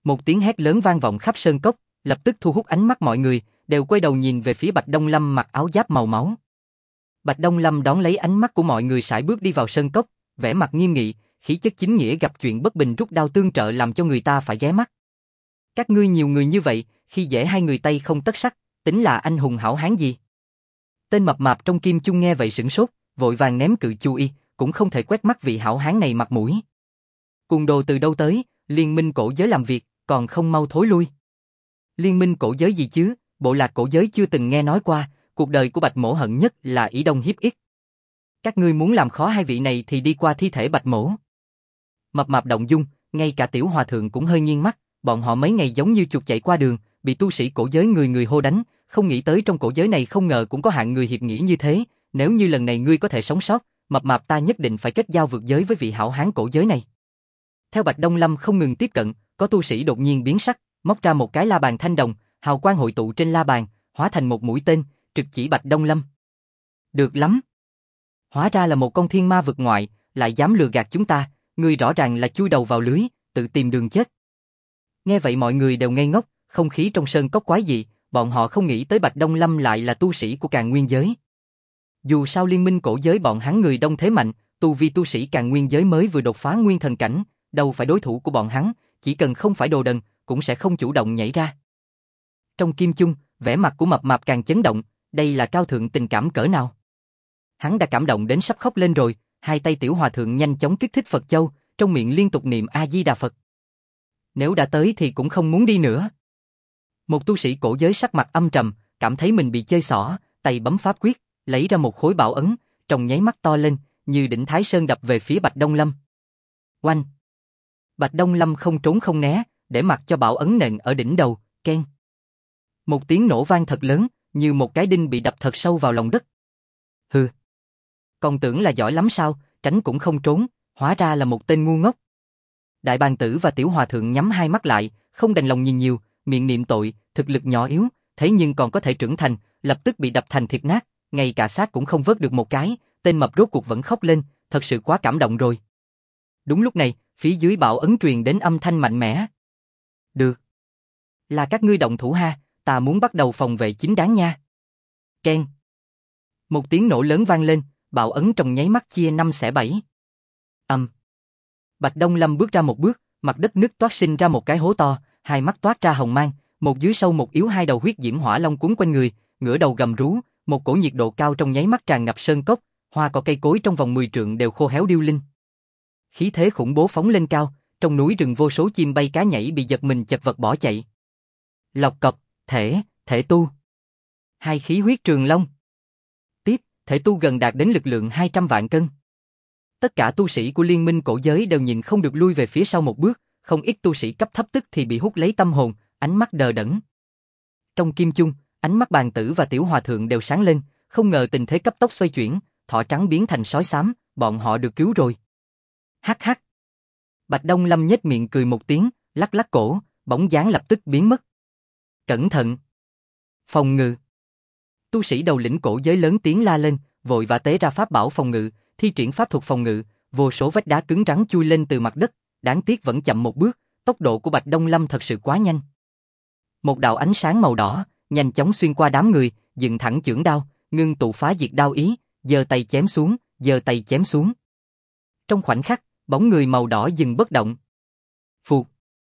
Một tiếng hét lớn vang vọng khắp sơn cốc, lập tức thu hút ánh mắt mọi người, đều quay đầu nhìn về phía Bạch Đông Lâm mặc áo giáp màu máu. Bạch Đông Lâm đón lấy ánh mắt của mọi người sải bước đi vào sơn cốc, vẻ mặt nghiêm nghị, khí chất chính nghĩa gặp chuyện bất bình rút đao tương trợ làm cho người ta phải ghé mắt. Các ngươi nhiều người như vậy, khi dễ hai người tay không tất sắt, tính là anh hùng hảo hán gì? Tên mập mạp trong kim chung nghe vậy sửng sốt, vội vàng ném cự chu y, cũng không thể quét mắt vị hảo hán này mặt mũi. Cuồng đồ từ đâu tới, liên minh cổ giới làm việc, còn không mau thối lui. Liên minh cổ giới gì chứ, bộ lạc cổ giới chưa từng nghe nói qua, cuộc đời của Bạch Mỗ hận nhất là ỷ đông hiếp ít. Các ngươi muốn làm khó hai vị này thì đi qua thi thể Bạch Mỗ. Mập mạp động dung, ngay cả tiểu hòa thượng cũng hơi nghiêng mắt, bọn họ mấy ngày giống như chuột chạy qua đường, bị tu sĩ cổ giới người người hô đánh, không nghĩ tới trong cổ giới này không ngờ cũng có hạng người hiệp nghĩa như thế, nếu như lần này ngươi có thể sống sót, mập mạp ta nhất định phải kết giao vượt giới với vị hảo hán cổ giới này. Theo Bạch Đông Lâm không ngừng tiếp cận, có tu sĩ đột nhiên biến sắc, móc ra một cái la bàn thanh đồng, hào quang hội tụ trên la bàn, hóa thành một mũi tên, trực chỉ Bạch Đông Lâm. Được lắm. Hóa ra là một con thiên ma vực ngoại, lại dám lừa gạt chúng ta, ngươi rõ ràng là chui đầu vào lưới, tự tìm đường chết. Nghe vậy mọi người đều ngây ngốc, không khí trong sơn cốc quái dị, bọn họ không nghĩ tới Bạch Đông Lâm lại là tu sĩ của Càn Nguyên giới. Dù sao liên minh cổ giới bọn hắn người đông thế mạnh, tu vi tu sĩ Càn Nguyên giới mới vừa đột phá nguyên thần cảnh, đâu phải đối thủ của bọn hắn, chỉ cần không phải đồ đần, cũng sẽ không chủ động nhảy ra. Trong kim chung, vẻ mặt của mập mạp càng chấn động, đây là cao thượng tình cảm cỡ nào? Hắn đã cảm động đến sắp khóc lên rồi, hai tay tiểu hòa thượng nhanh chóng kích thích Phật châu, trong miệng liên tục niệm A Di Đà Phật. Nếu đã tới thì cũng không muốn đi nữa. Một tu sĩ cổ giới sắc mặt âm trầm, cảm thấy mình bị chơi xỏ, tay bấm pháp quyết, lấy ra một khối bảo ấn, trong nháy mắt to lên, như đỉnh Thái Sơn đập về phía Bạch Đông Lâm. Oanh! Bạch Đông Lâm không trốn không né, để mặc cho bảo ấn nện ở đỉnh đầu, keng. Một tiếng nổ vang thật lớn, như một cái đinh bị đập thật sâu vào lòng đất. Hừ! Còn tưởng là giỏi lắm sao, tránh cũng không trốn, hóa ra là một tên ngu ngốc. Đại bàng tử và tiểu hòa thượng nhắm hai mắt lại, không đành lòng nhìn nhiều, miệng niệm tội, thực lực nhỏ yếu, thế nhưng còn có thể trưởng thành, lập tức bị đập thành thịt nát, ngay cả xác cũng không vớt được một cái, tên mập rốt cuộc vẫn khóc lên, thật sự quá cảm động rồi. Đúng lúc này, phía dưới bảo ấn truyền đến âm thanh mạnh mẽ. Được. Là các ngươi động thủ ha, ta muốn bắt đầu phòng vệ chính đáng nha. Keng. Một tiếng nổ lớn vang lên, bảo ấn trong nháy mắt chia 5 xẻ 7. Bạch Đông Lâm bước ra một bước, mặt đất nứt toát sinh ra một cái hố to, hai mắt toát ra hồng mang, một dưới sâu một yếu hai đầu huyết diễm hỏa long cuốn quanh người, ngửa đầu gầm rú, một cổ nhiệt độ cao trong nháy mắt tràn ngập sơn cốc, hoa cỏ cây cối trong vòng 10 trượng đều khô héo điêu linh. Khí thế khủng bố phóng lên cao, trong núi rừng vô số chim bay cá nhảy bị giật mình chật vật bỏ chạy. Lộc cộc, thể tu. Hai khí huyết trường long. Tiếp, thể tu gần đạt đến lực lượng 200 vạn cân. Tất cả tu sĩ của liên minh cổ giới đều nhìn không được lui về phía sau một bước, không ít tu sĩ cấp thấp tức thì bị hút lấy tâm hồn, ánh mắt đờ đẫn. Trong kim chung, ánh mắt bàn tử và tiểu hòa thượng đều sáng lên, không ngờ tình thế cấp tốc xoay chuyển, thỏ trắng biến thành sói xám, bọn họ được cứu rồi. Hắc hắc. Bạch Đông Lâm nhếch miệng cười một tiếng, lắc lắc cổ, bóng dáng lập tức biến mất. Cẩn thận. Phòng ngự. Tu sĩ đầu lĩnh cổ giới lớn tiếng la lên, vội vã tế ra pháp bảo phòng ngự, thi triển pháp thuật phòng ngự, vô số vách đá cứng rắn chui lên từ mặt đất, đáng tiếc vẫn chậm một bước, tốc độ của Bạch Đông Lâm thật sự quá nhanh. Một đạo ánh sáng màu đỏ, nhanh chóng xuyên qua đám người, dựng thẳng chưởng đao, ngưng tụ phá diệt đao ý, giơ tay chém xuống, giơ tay chém xuống. Trong khoảnh khắc, bóng người màu đỏ dừng bất động. Phụt.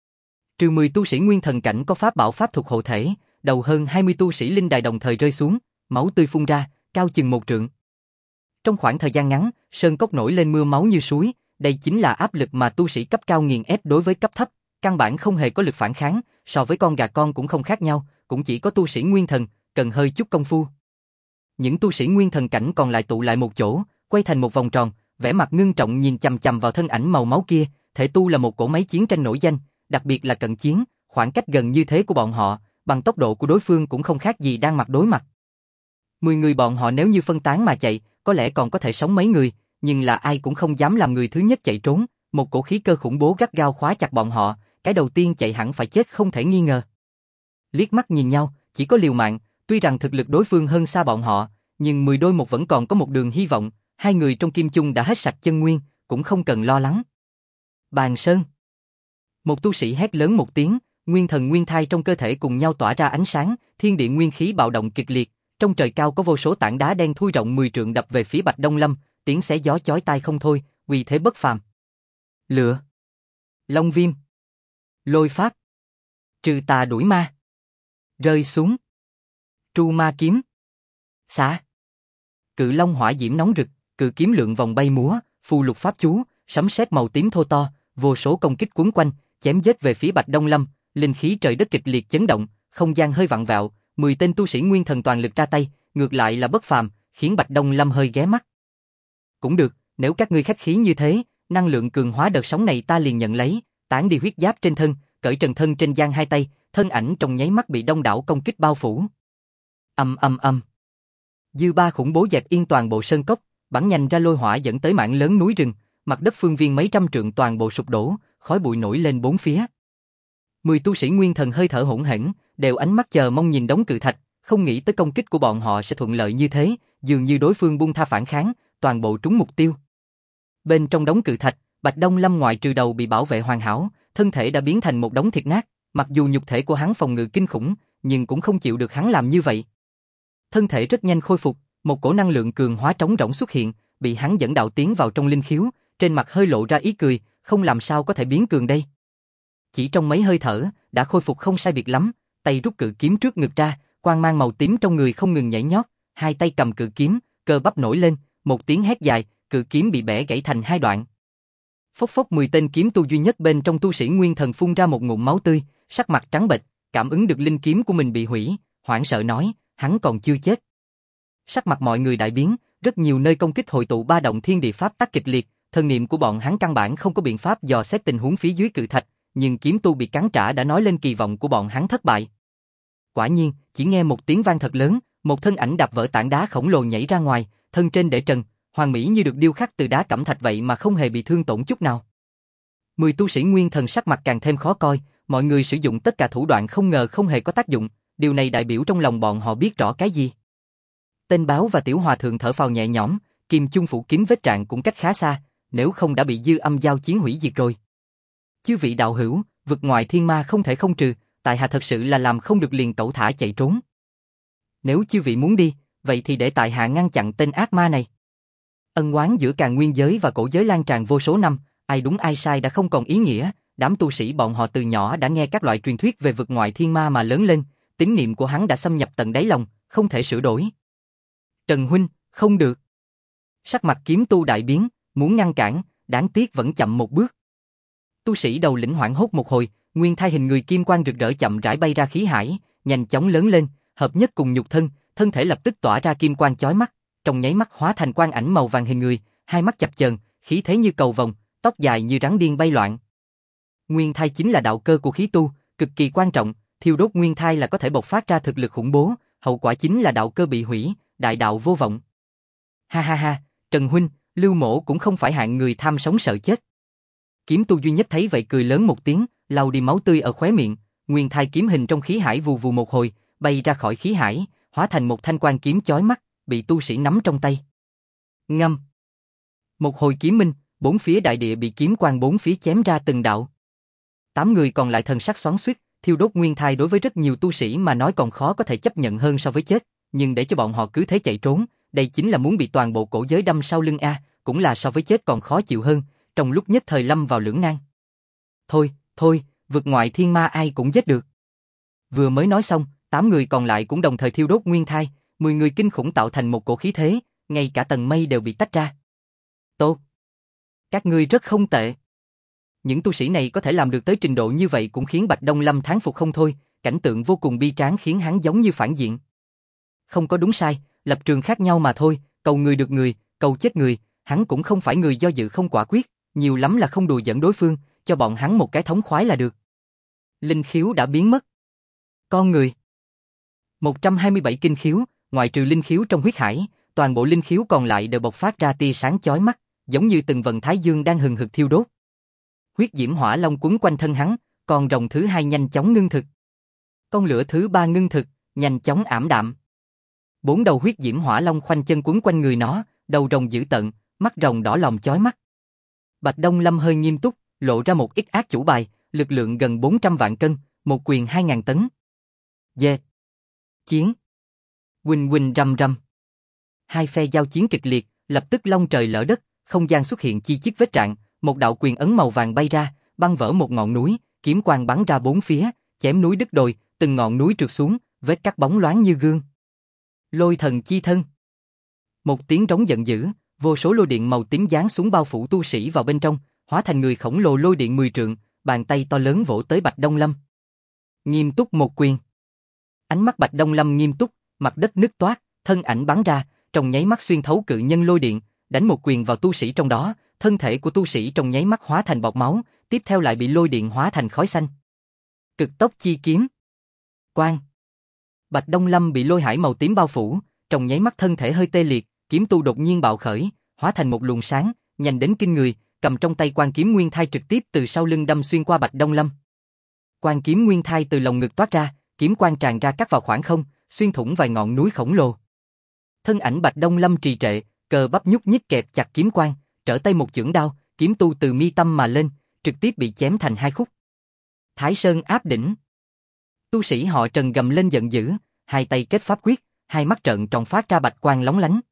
Trừ 10 tu sĩ nguyên thần cảnh có pháp bảo pháp thuật hộ thể, đầu hơn 20 tu sĩ linh đài đồng thời rơi xuống, máu tươi phun ra, cao chừng 1 trượng. Trong khoảng thời gian ngắn, sơn cốc nổi lên mưa máu như suối, đây chính là áp lực mà tu sĩ cấp cao nghiền ép đối với cấp thấp, căn bản không hề có lực phản kháng, so với con gà con cũng không khác nhau, cũng chỉ có tu sĩ nguyên thần, cần hơi chút công phu. Những tu sĩ nguyên thần cảnh còn lại tụ lại một chỗ, quay thành một vòng tròn, vẻ mặt ngưng trọng nhìn chằm chằm vào thân ảnh màu máu kia, thể tu là một cỗ máy chiến tranh nổi danh, đặc biệt là cận chiến, khoảng cách gần như thế của bọn họ, bằng tốc độ của đối phương cũng không khác gì đang mặt đối mặt. 10 người bọn họ nếu như phân tán mà chạy, có lẽ còn có thể sống mấy người, nhưng là ai cũng không dám làm người thứ nhất chạy trốn, một cổ khí cơ khủng bố gắt gao khóa chặt bọn họ, cái đầu tiên chạy hẳn phải chết không thể nghi ngờ. Liếc mắt nhìn nhau, chỉ có liều mạng, tuy rằng thực lực đối phương hơn xa bọn họ, nhưng 10 đôi một vẫn còn có một đường hy vọng, hai người trong kim chung đã hết sạch chân nguyên, cũng không cần lo lắng. Bàn Sơn. Một tu sĩ hét lớn một tiếng, nguyên thần nguyên thai trong cơ thể cùng nhau tỏa ra ánh sáng, thiên địa nguyên khí bạo động kịch liệt, trong trời cao có vô số tảng đá đen thui rộng 10 trượng đập về phía Bạch Đông Lâm, tiếng xé gió chói tai không thôi, uy thế bất phàm. Lửa, Long Viêm, Lôi Pháp, Trừ Tà Đuổi Ma, rơi xuống, Tru Ma Kiếm, xả, Cự Long hỏa diễm nóng rực, cự kiếm lượn vòng bay múa, phù lục pháp chú, sấm sét màu tím thô to, vô số công kích cuốn quanh, chém giết về phía Bạch Đông Lâm, linh khí trời đất kịch liệt chấn động, không gian hơi vặn vẹo, 10 tên tu sĩ nguyên thần toàn lực ra tay, ngược lại là bất phàm, khiến Bạch Đông Lâm hơi ghé mắt. Cũng được, nếu các ngươi khách khí như thế, năng lượng cường hóa đợt sóng này ta liền nhận lấy, tán đi huyết giáp trên thân, cởi trần thân trên giang hai tay, thân ảnh trong nháy mắt bị đông đảo công kích bao phủ. Dư ba khủng bố dẹp yên toàn bộ sơn cốc, bắn nhanh ra lôi hỏa dẫn tới mảng lớn núi rừng, mặt đất phương viên mấy trăm trượng toàn bộ sụp đổ, khói bụi nổi lên bốn phía. 10 tu sĩ nguyên thần hơi thở hỗn hển, đều ánh mắt chờ mong nhìn đống cự thạch, không nghĩ tới công kích của bọn họ sẽ thuận lợi như thế, dường như đối phương buông tha phản kháng, toàn bộ trúng mục tiêu. Bên trong đống cự thạch, Bạch Đông Lâm ngoại trừ đầu bị bảo vệ hoàn hảo, thân thể đã biến thành một đống thịt nát, mặc dù nhục thể của hắn phòng ngự kinh khủng, nhưng cũng không chịu được hắn làm như vậy. Thân thể rất nhanh khôi phục, một cổ năng lượng cường hóa trống rỗng xuất hiện, bị hắn dẫn đạo tiến vào trong linh khiếu, trên mặt hơi lộ ra ý cười, không làm sao có thể biến cường đây. Chỉ trong mấy hơi thở, đã khôi phục không sai biệt lắm, tay rút cự kiếm trước ngực ra, quang mang màu tím trong người không ngừng nhảy nhót, hai tay cầm cự kiếm, cơ bắp nổi lên, một tiếng hét dài, cự kiếm bị bẻ gãy thành hai đoạn. Phốc phốc 10 tên kiếm tu duy nhất bên trong tu sĩ nguyên thần phun ra một ngụm máu tươi, sắc mặt trắng bệch, cảm ứng được linh kiếm của mình bị hủy, hoảng sợ nói, hắn còn chưa chết. Sắc mặt mọi người đại biến, rất nhiều nơi công kích hội tụ ba động thiên địa pháp tắc kịch liệt, thần niệm của bọn hắn căn bản không có biện pháp dò xét tình huống phía dưới cự thạch, nhưng kiếm tu bị cắn trả đã nói lên kỳ vọng của bọn hắn thất bại. Quả nhiên, chỉ nghe một tiếng vang thật lớn, một thân ảnh đạp vỡ tảng đá khổng lồ nhảy ra ngoài, thân trên để trần, hoàn mỹ như được điêu khắc từ đá cẩm thạch vậy mà không hề bị thương tổn chút nào. 10 tu sĩ nguyên thần sắc mặt càng thêm khó coi, mọi người sử dụng tất cả thủ đoạn không ngờ không hề có tác dụng, điều này đại biểu trong lòng bọn họ biết rõ cái gì. Tên báo và tiểu hòa thượng thở phào nhẹ nhõm, kim chung phủ kín vết rạn cũng cách khá xa, nếu không đã bị dư âm giao chiến hủy diệt rồi. Chư vị đạo hữu, vực ngoại thiên ma không thể không trừ, tại hạ thật sự là làm không được liền cẩu thả chạy trốn. Nếu chư vị muốn đi, vậy thì để tại hạ ngăn chặn tên ác ma này. Ân oán giữa Càn Nguyên giới và cổ giới lan tràn vô số năm, ai đúng ai sai đã không còn ý nghĩa, đám tu sĩ bọn họ từ nhỏ đã nghe các loại truyền thuyết về vực ngoại thiên ma mà lớn lên, tín niệm của hắn đã xâm nhập tận đáy lòng, không thể sửa đổi. Trần huynh, không được. Sắc mặt kiếm tu đại biến, muốn ngăn cản, đáng tiếc vẫn chậm một bước. Tu sĩ đầu lĩnh hoảng hốt một hồi, nguyên thai hình người kim quang rực rỡ chậm rãi bay ra khí hải, nhanh chóng lớn lên, hợp nhất cùng nhục thân, thân thể lập tức tỏa ra kim quang chói mắt, trong nháy mắt hóa thành quang ảnh màu vàng hình người, hai mắt chập chờn, khí thế như cầu vồng, tóc dài như rắn điên bay loạn. Nguyên thai chính là đạo cơ của khí tu, cực kỳ quan trọng, thiêu đốt nguyên thai là có thể bộc phát ra thực lực khủng bố, hậu quả chính là đạo cơ bị hủy, đại đạo vô vọng. Ha ha ha, Trần huynh, Lưu Mỗ cũng không phải hạng người tham sống sợ chết. Kiếm tu duy nhất thấy vậy cười lớn một tiếng, lau đi máu tươi ở khóe miệng, nguyên thai kiếm hình trong khí hải vù vù một hồi, bay ra khỏi khí hải, hóa thành một thanh quang kiếm chói mắt, bị tu sĩ nắm trong tay. Ngâm. Một hồi kiếm minh, bốn phía đại địa bị kiếm quang bốn phía chém ra từng đạo. 8 người còn lại thần sắc xoắn xuýt, thiêu đốt nguyên thai đối với rất nhiều tu sĩ mà nói còn khó có thể chấp nhận hơn so với chết, nhưng để cho bọn họ cứ thế chạy trốn, đây chính là muốn bị toàn bộ cổ giới đâm sau lưng a, cũng là so với chết còn khó chịu hơn, trong lúc nhất thời lâm vào lưỡng nan. Thôi, vực ngoại thiên ma ai cũng giết được. Vừa mới nói xong, 8 người còn lại cũng đồng thời thiêu đốt nguyên thai, 10 người kinh khủng tạo thành một cổ khí thế, ngay cả tầng mây đều bị tách ra. Tốt. Các ngươi rất không tệ. Những tu sĩ này có thể làm được tới trình độ như vậy cũng khiến Bạch Đông Lâm thán phục không thôi, cảnh tượng vô cùng bi tráng khiến hắn giống như phản diện. Không có đúng sai, lập trường khác nhau mà thôi, cầu người được người, cầu chết người, hắn cũng không phải người do dự không quả quyết, nhiều lắm là không đùa giỡn đối phương, cho bọn hắn một cái thống khoái là được. Linh khiếu đã biến mất. Con người. 127 kinh khiếu, ngoại trừ linh khiếu trong huyết hải, toàn bộ linh khiếu còn lại đều bộc phát ra tia sáng chói mắt, giống như từng vầng thái dương đang hừng hực thiêu đốt. Huyết diễm hỏa long quấn quanh thân hắn, con rồng thứ 2 nhanh chóng ngưng thực. Con lửa thứ 3 ngưng thực, nhanh chóng ảm đạm. 4 đầu huyết diễm hỏa long khoanh chân quấn quanh người nó, đầu rồng dữ tợn, mắt rồng đỏ lòm chói mắt. Bạch Đông Lâm hơi nghiêm túc, lộ ra một ít ác chủ bài, lực lượng gần 400 vạn cân, một quyền 2.000 tấn. Dê. Chiến. Huỳnh huỳnh rầm rầm. Hai phe giao chiến kịch liệt, lập tức long trời lở đất, không gian xuất hiện chi chít vết rạn, một đạo quyền ấn màu vàng bay ra, băng vỡ một ngọn núi, kiếm quang bắn ra bốn phía, chém núi đứt đồi, từng ngọn núi trượt xuống, vết cắt bóng loáng như gương. Lôi thần chi thân. Một tiếng rống giận dữ, vô số lôi điện màu tím giáng xuống bao phủ tu sĩ vào bên trong, hóa thành người khổng lồ lôi điện 10 trượng, bàn tay to lớn vỗ tới Bạch Đông Lâm. Nghiêm túc một quyền. Ánh mắt Bạch Đông Lâm nghiêm túc, mặt đất nứt toác, thân ảnh bắn ra, trong nháy mắt xuyên thấu cự nhân lôi điện, đánh một quyền vào tu sĩ trong đó, thân thể của tu sĩ trong nháy mắt hóa thành bọt máu, tiếp theo lại bị lôi điện hóa thành khói xanh. Cực tốc chi kiếm. Quang. Bạch Đông Lâm bị lôi hải màu tím bao phủ, trong nháy mắt thân thể hơi tê liệt, kiếm tu đột nhiên bạo khởi, hóa thành một luồng sáng, nhanh đến kinh người, cầm trong tay quang kiếm nguyên thai trực tiếp từ sau lưng đâm xuyên qua Bạch Đông Lâm. Quang kiếm nguyên thai từ lồng ngực toát ra, kiếm quang tràn ra cắt vào khoảng không, xuyên thủng vài ngọn núi khổng lồ. Thân ảnh Bạch Đông Lâm trì trệ, cơ bắp nhúc nhích kẹp chặt kiếm quang, trở tay một chưởng đao, kiếm tu từ mi tâm mà lên, trực tiếp bị chém thành hai khúc. Thái Sơn áp đỉnh. Tu sĩ họ Trần gầm lên giận dữ, hai tay kết pháp quyết, hai mắt trợn tròn phát ra bạch quang lóng lánh.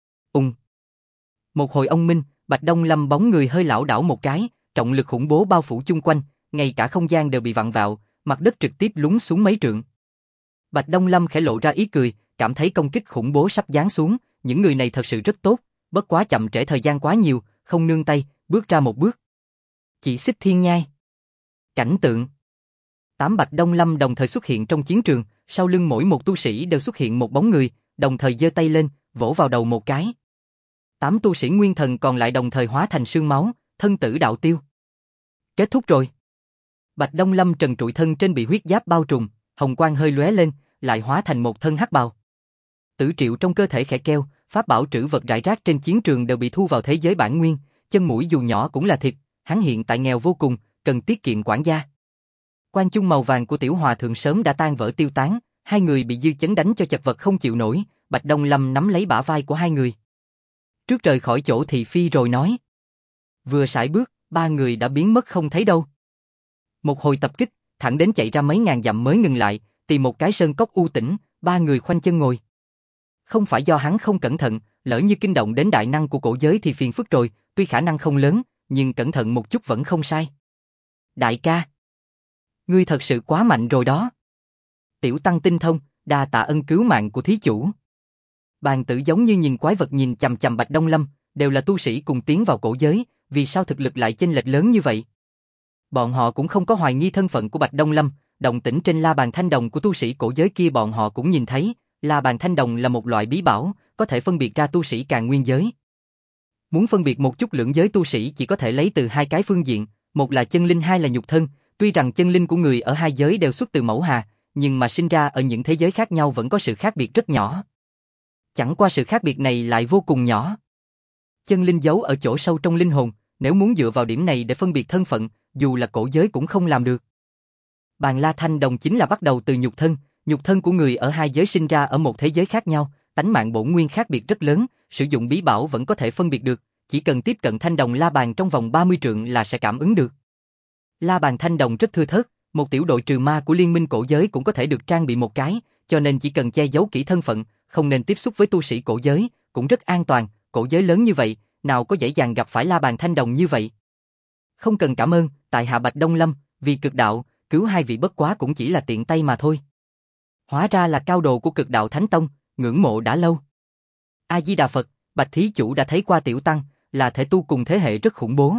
Một hồi ông minh, Bạch Đông Lâm bóng người hơi lảo đảo một cái, trọng lực khủng bố bao phủ chung quanh, ngay cả không gian đều bị vặn vẹo, mặt đất trực tiếp lún xuống mấy trượng. Bạch Đông Lâm khẽ lộ ra ý cười, cảm thấy công kích khủng bố sắp giáng xuống, những người này thật sự rất tốt, bất quá chậm trễ thời gian quá nhiều, không nương tay, bước ra một bước. Chỉ xích thiên nhai. Cảnh tượng. 8 Bạch Đông Lâm đồng thời xuất hiện trong chiến trường, sau lưng mỗi một tu sĩ đều xuất hiện một bóng người, đồng thời giơ tay lên, vỗ vào đầu một cái. 8 tu sĩ nguyên thần còn lại đồng thời hóa thành sương máu, thân tử đạo tiêu. Kết thúc rồi. Bạch Đông Lâm trần trụi thân trên bị huyết giáp bao trùm, hồng quang hơi lóe lên, lại hóa thành một thân hắc bào. Tử triệu trong cơ thể khẽ kêu, pháp bảo trữ vật rải rác trên chiến trường đều bị thu vào thế giới bản nguyên, chân mũi dù nhỏ cũng là thịt, hắn hiện tại nghèo vô cùng, cần tiết kiệm quản gia. Quan chung màu vàng của tiểu hòa thượng sớm đã tan vỡ tiêu tán, hai người bị dư chấn đánh cho chật vật không chịu nổi, Bạch Đông Lâm nắm lấy bả vai của hai người. Trước rời khỏi chỗ thị phi rồi nói. Vừa sải bước, ba người đã biến mất không thấy đâu. Một hồi tập kích, thẳng đến chạy ra mấy ngàn dặm mới ngừng lại, tìm một cái sơn cốc u tĩnh, ba người khoanh chân ngồi. Không phải do hắn không cẩn thận, lỡ như kinh động đến đại năng của cổ giới thì phiền phức rồi, tuy khả năng không lớn, nhưng cẩn thận một chút vẫn không sai. Đại ca, ngươi thật sự quá mạnh rồi đó. Tiểu tăng tinh thông, đa tạ ân cứu mạng của thí chủ. Bàn tử giống như nhìn quái vật nhìn chằm chằm Bạch Đông Lâm, đều là tu sĩ cùng tiến vào cổ giới, vì sao thực lực lại chênh lệch lớn như vậy? Bọn họ cũng không có hoài nghi thân phận của Bạch Đông Lâm, động tĩnh trên la bàn thanh đồng của tu sĩ cổ giới kia bọn họ cũng nhìn thấy, la bàn thanh đồng là một loại bí bảo, có thể phân biệt ra tu sĩ Càn Nguyên giới. Muốn phân biệt một chút lưỡng giới tu sĩ chỉ có thể lấy từ hai cái phương diện, một là chân linh, hai là nhục thân, tuy rằng chân linh của người ở hai giới đều xuất từ mẫu hà, nhưng mà sinh ra ở những thế giới khác nhau vẫn có sự khác biệt rất nhỏ. Chẳng qua sự khác biệt này lại vô cùng nhỏ. Chân linh giấu ở chỗ sâu trong linh hồn, nếu muốn dựa vào điểm này để phân biệt thân phận, dù là cổ giới cũng không làm được. Bàn la thanh đồng chính là bắt đầu từ nhục thân của người ở hai giới sinh ra ở một thế giới khác nhau, tánh mạng bổn nguyên khác biệt rất lớn, sử dụng bí bảo vẫn có thể phân biệt được, chỉ cần tiếp cận thanh đồng la bàn trong vòng 30 trượng là sẽ cảm ứng được. La bàn thanh đồng rất thưa thớt, một tiểu đội trừ ma của liên minh cổ giới cũng có thể được trang bị một cái, cho nên chỉ cần che giấu kỹ thân phận, không nên tiếp xúc với tu sĩ cổ giới, cũng rất an toàn, cổ giới lớn như vậy, nào có dễ dàng gặp phải la bàn thanh đồng như vậy. Không cần cảm ơn, tại hạ Bạch Đông Lâm, vì cực đạo, cứu hai vị bất quá cũng chỉ là tiện tay mà thôi. Hóa ra là cao đồ của cực đạo Thánh Tông, ngưỡng mộ đã lâu. A Di Đà Phật, Bạch thí chủ đã thấy qua tiểu tăng, là thể tu cùng thế hệ rất khủng bố.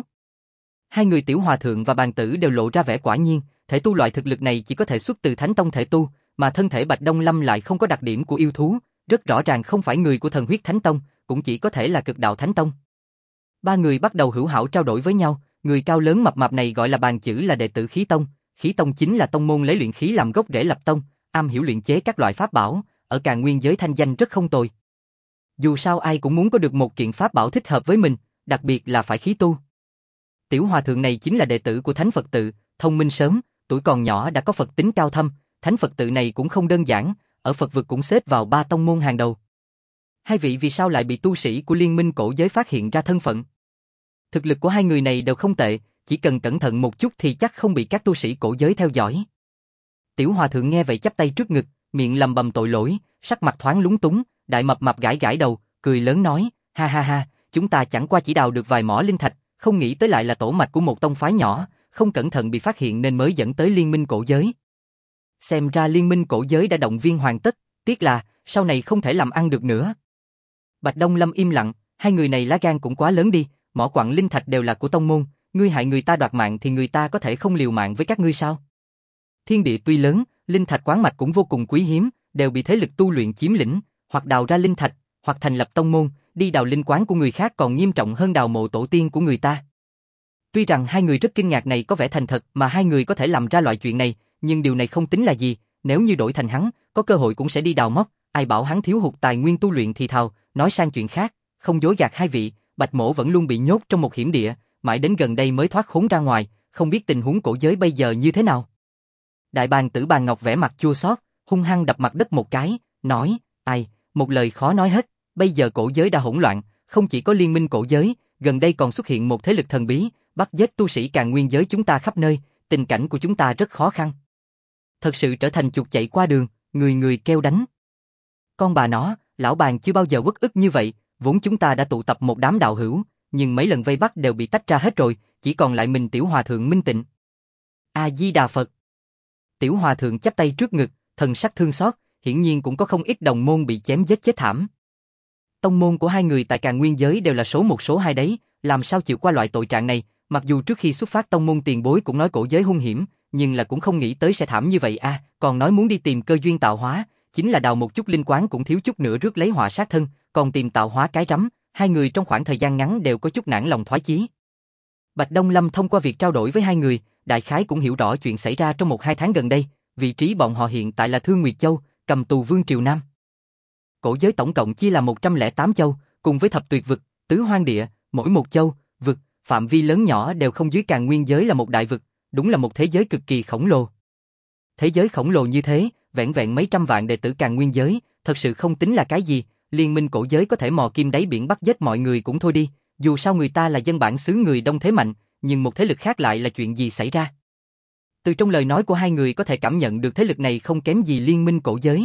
Hai người tiểu hòa thượng và bàn tử đều lộ ra vẻ quả nhiên, thể tu loại thực lực này chỉ có thể xuất từ Thánh Tông thể tu, mà thân thể Bạch Đông Lâm lại không có đặc điểm của yêu thú, rất rõ ràng không phải người của thần huyết Thánh Tông, cũng chỉ có thể là cực đạo Thánh Tông. Ba người bắt đầu hữu hảo trao đổi với nhau, người cao lớn mập mạp này gọi là Bàn Chữ là đệ tử Khí Tông chính là tông môn lấy luyện khí làm gốc rễ lập tông, am hiểu luyện chế các loại pháp bảo, ở Càn Nguyên giới thanh danh rất không tồi. Dù sao ai cũng muốn có được một kiện pháp bảo thích hợp với mình, đặc biệt là phải khí tu. Tiểu hòa thượng này chính là đệ tử của Thánh Phật Tự, thông minh sớm, tuổi còn nhỏ đã có Phật tính cao thâm, Thánh Phật Tự này cũng không đơn giản, ở Phật vực cũng xếp vào 3 tông môn hàng đầu. Hai vị vì sao lại bị tu sĩ của liên minh cổ giới phát hiện ra thân phận? Thực lực của hai người này đều không tệ, chỉ cần cẩn thận một chút thì chắc không bị các tu sĩ cổ giới theo dõi. Tiểu Hòa Thượng nghe vậy chắp tay trước ngực, miệng lầm bầm tội lỗi, sắc mặt thoáng lúng túng, Đại Mập Mạp gãi gãi đầu, cười lớn nói, ha ha ha, chúng ta chẳng qua chỉ đào được vài mỏ linh thạch, không nghĩ tới lại là tổ mạch của một tông phái nhỏ, không cẩn thận bị phát hiện nên mới dẫn tới liên minh cổ giới. Xem ra liên minh cổ giới đã động viên hoàn tất, tiếc là, sau này không thể làm ăn được nữa. Bạch Đông Lâm im lặng, hai người này lá gan cũng quá lớn đi, mỏ quặng linh thạch đều là của tông môn, ngươi hại người ta đoạt mạng thì người ta có thể không liều mạng với các ngươi sao? Thiên địa tuy lớn, linh thạch quán mạch cũng vô cùng quý hiếm, đều bị thế lực tu luyện chiếm lĩnh, hoặc đào ra linh thạch, hoặc thành lập tông môn, đi đào linh quán của người khác còn nghiêm trọng hơn đào mộ tổ tiên của người ta. Tuy rằng hai người rất kinh ngạc này có vẻ thành thật mà hai người có thể làm ra loại chuyện này, nhưng điều này không tính là gì, nếu như đổi thành hắn, có cơ hội cũng sẽ đi đào móc, ai bảo hắn thiếu hụt tài nguyên tu luyện thì thào, nói sang chuyện khác, không dối gạt hai vị, Bạch Mỗ vẫn luôn bị nhốt trong một hiểm địa, mãi đến gần đây mới thoát khốn ra ngoài, không biết tình huống cổ giới bây giờ như thế nào. Đại bàng Tử Bàn Ngọc vẻ mặt chua xót, hung hăng đập mặt đất một cái, nói, ai, một lời khó nói hết, bây giờ cổ giới đã hỗn loạn, không chỉ có liên minh cổ giới, gần đây còn xuất hiện một thế lực thần bí, bắt giết tu sĩ Càn Nguyên giới chúng ta khắp nơi, tình cảnh của chúng ta rất khó khăn. Thật sự trở thành chuột chạy qua đường, người người kêu đánh. Con bà nó, lão bàng chưa bao giờ uất ức như vậy, vốn chúng ta đã tụ tập một đám đạo hữu, nhưng mấy lần vây bắt đều bị tách ra hết rồi, chỉ còn lại mình Tiểu Hòa Thượng Minh Tịnh. A Di Đà Phật. Tiểu Hòa Thượng chắp tay trước ngực, thần sắc thương xót, hiển nhiên cũng có không ít đồng môn bị chém giết chết thảm. Tông môn của hai người tại Càn Nguyên giới đều là số một số hai đấy, làm sao chịu qua loại tội trạng này, mặc dù trước khi xuất phát tông môn tiền bối cũng nói cổ giới hung hiểm, nhưng là cũng không nghĩ tới sẽ thảm như vậy a, còn nói muốn đi tìm cơ duyên tạo hóa, chính là đào một chút linh quán cũng thiếu chút nữa rước lấy họa sát thân, còn tìm tạo hóa cái rắm, hai người trong khoảng thời gian ngắn đều có chút nản lòng thoái chí. Bạch Đông Lâm thông qua việc trao đổi với hai người, đại khái cũng hiểu rõ chuyện xảy ra trong 1-2 tháng gần đây, vị trí bọn họ hiện tại là Thương Nguyệt Châu, cầm tù Vương Triều Nam. Cổ giới tổng cộng chia là 108 châu, cùng với thập tuyệt vực, tứ hoang địa, mỗi một châu, vực, phạm vi lớn nhỏ đều không dưới Càn Nguyên giới là một đại vực, đúng là một thế giới cực kỳ khổng lồ. Thế giới khổng lồ như thế, vẹn vẹn mấy trăm vạn đệ tử Càn Nguyên giới, thật sự không tính là cái gì, liên minh cổ giới có thể mò kim đáy biển bắt giết mọi người cũng thôi đi, dù sao người ta là dân bản xứ người đông thế mạnh, nhưng một thế lực khác lại là chuyện gì xảy ra. Từ trong lời nói của hai người có thể cảm nhận được thế lực này không kém gì liên minh cổ giới.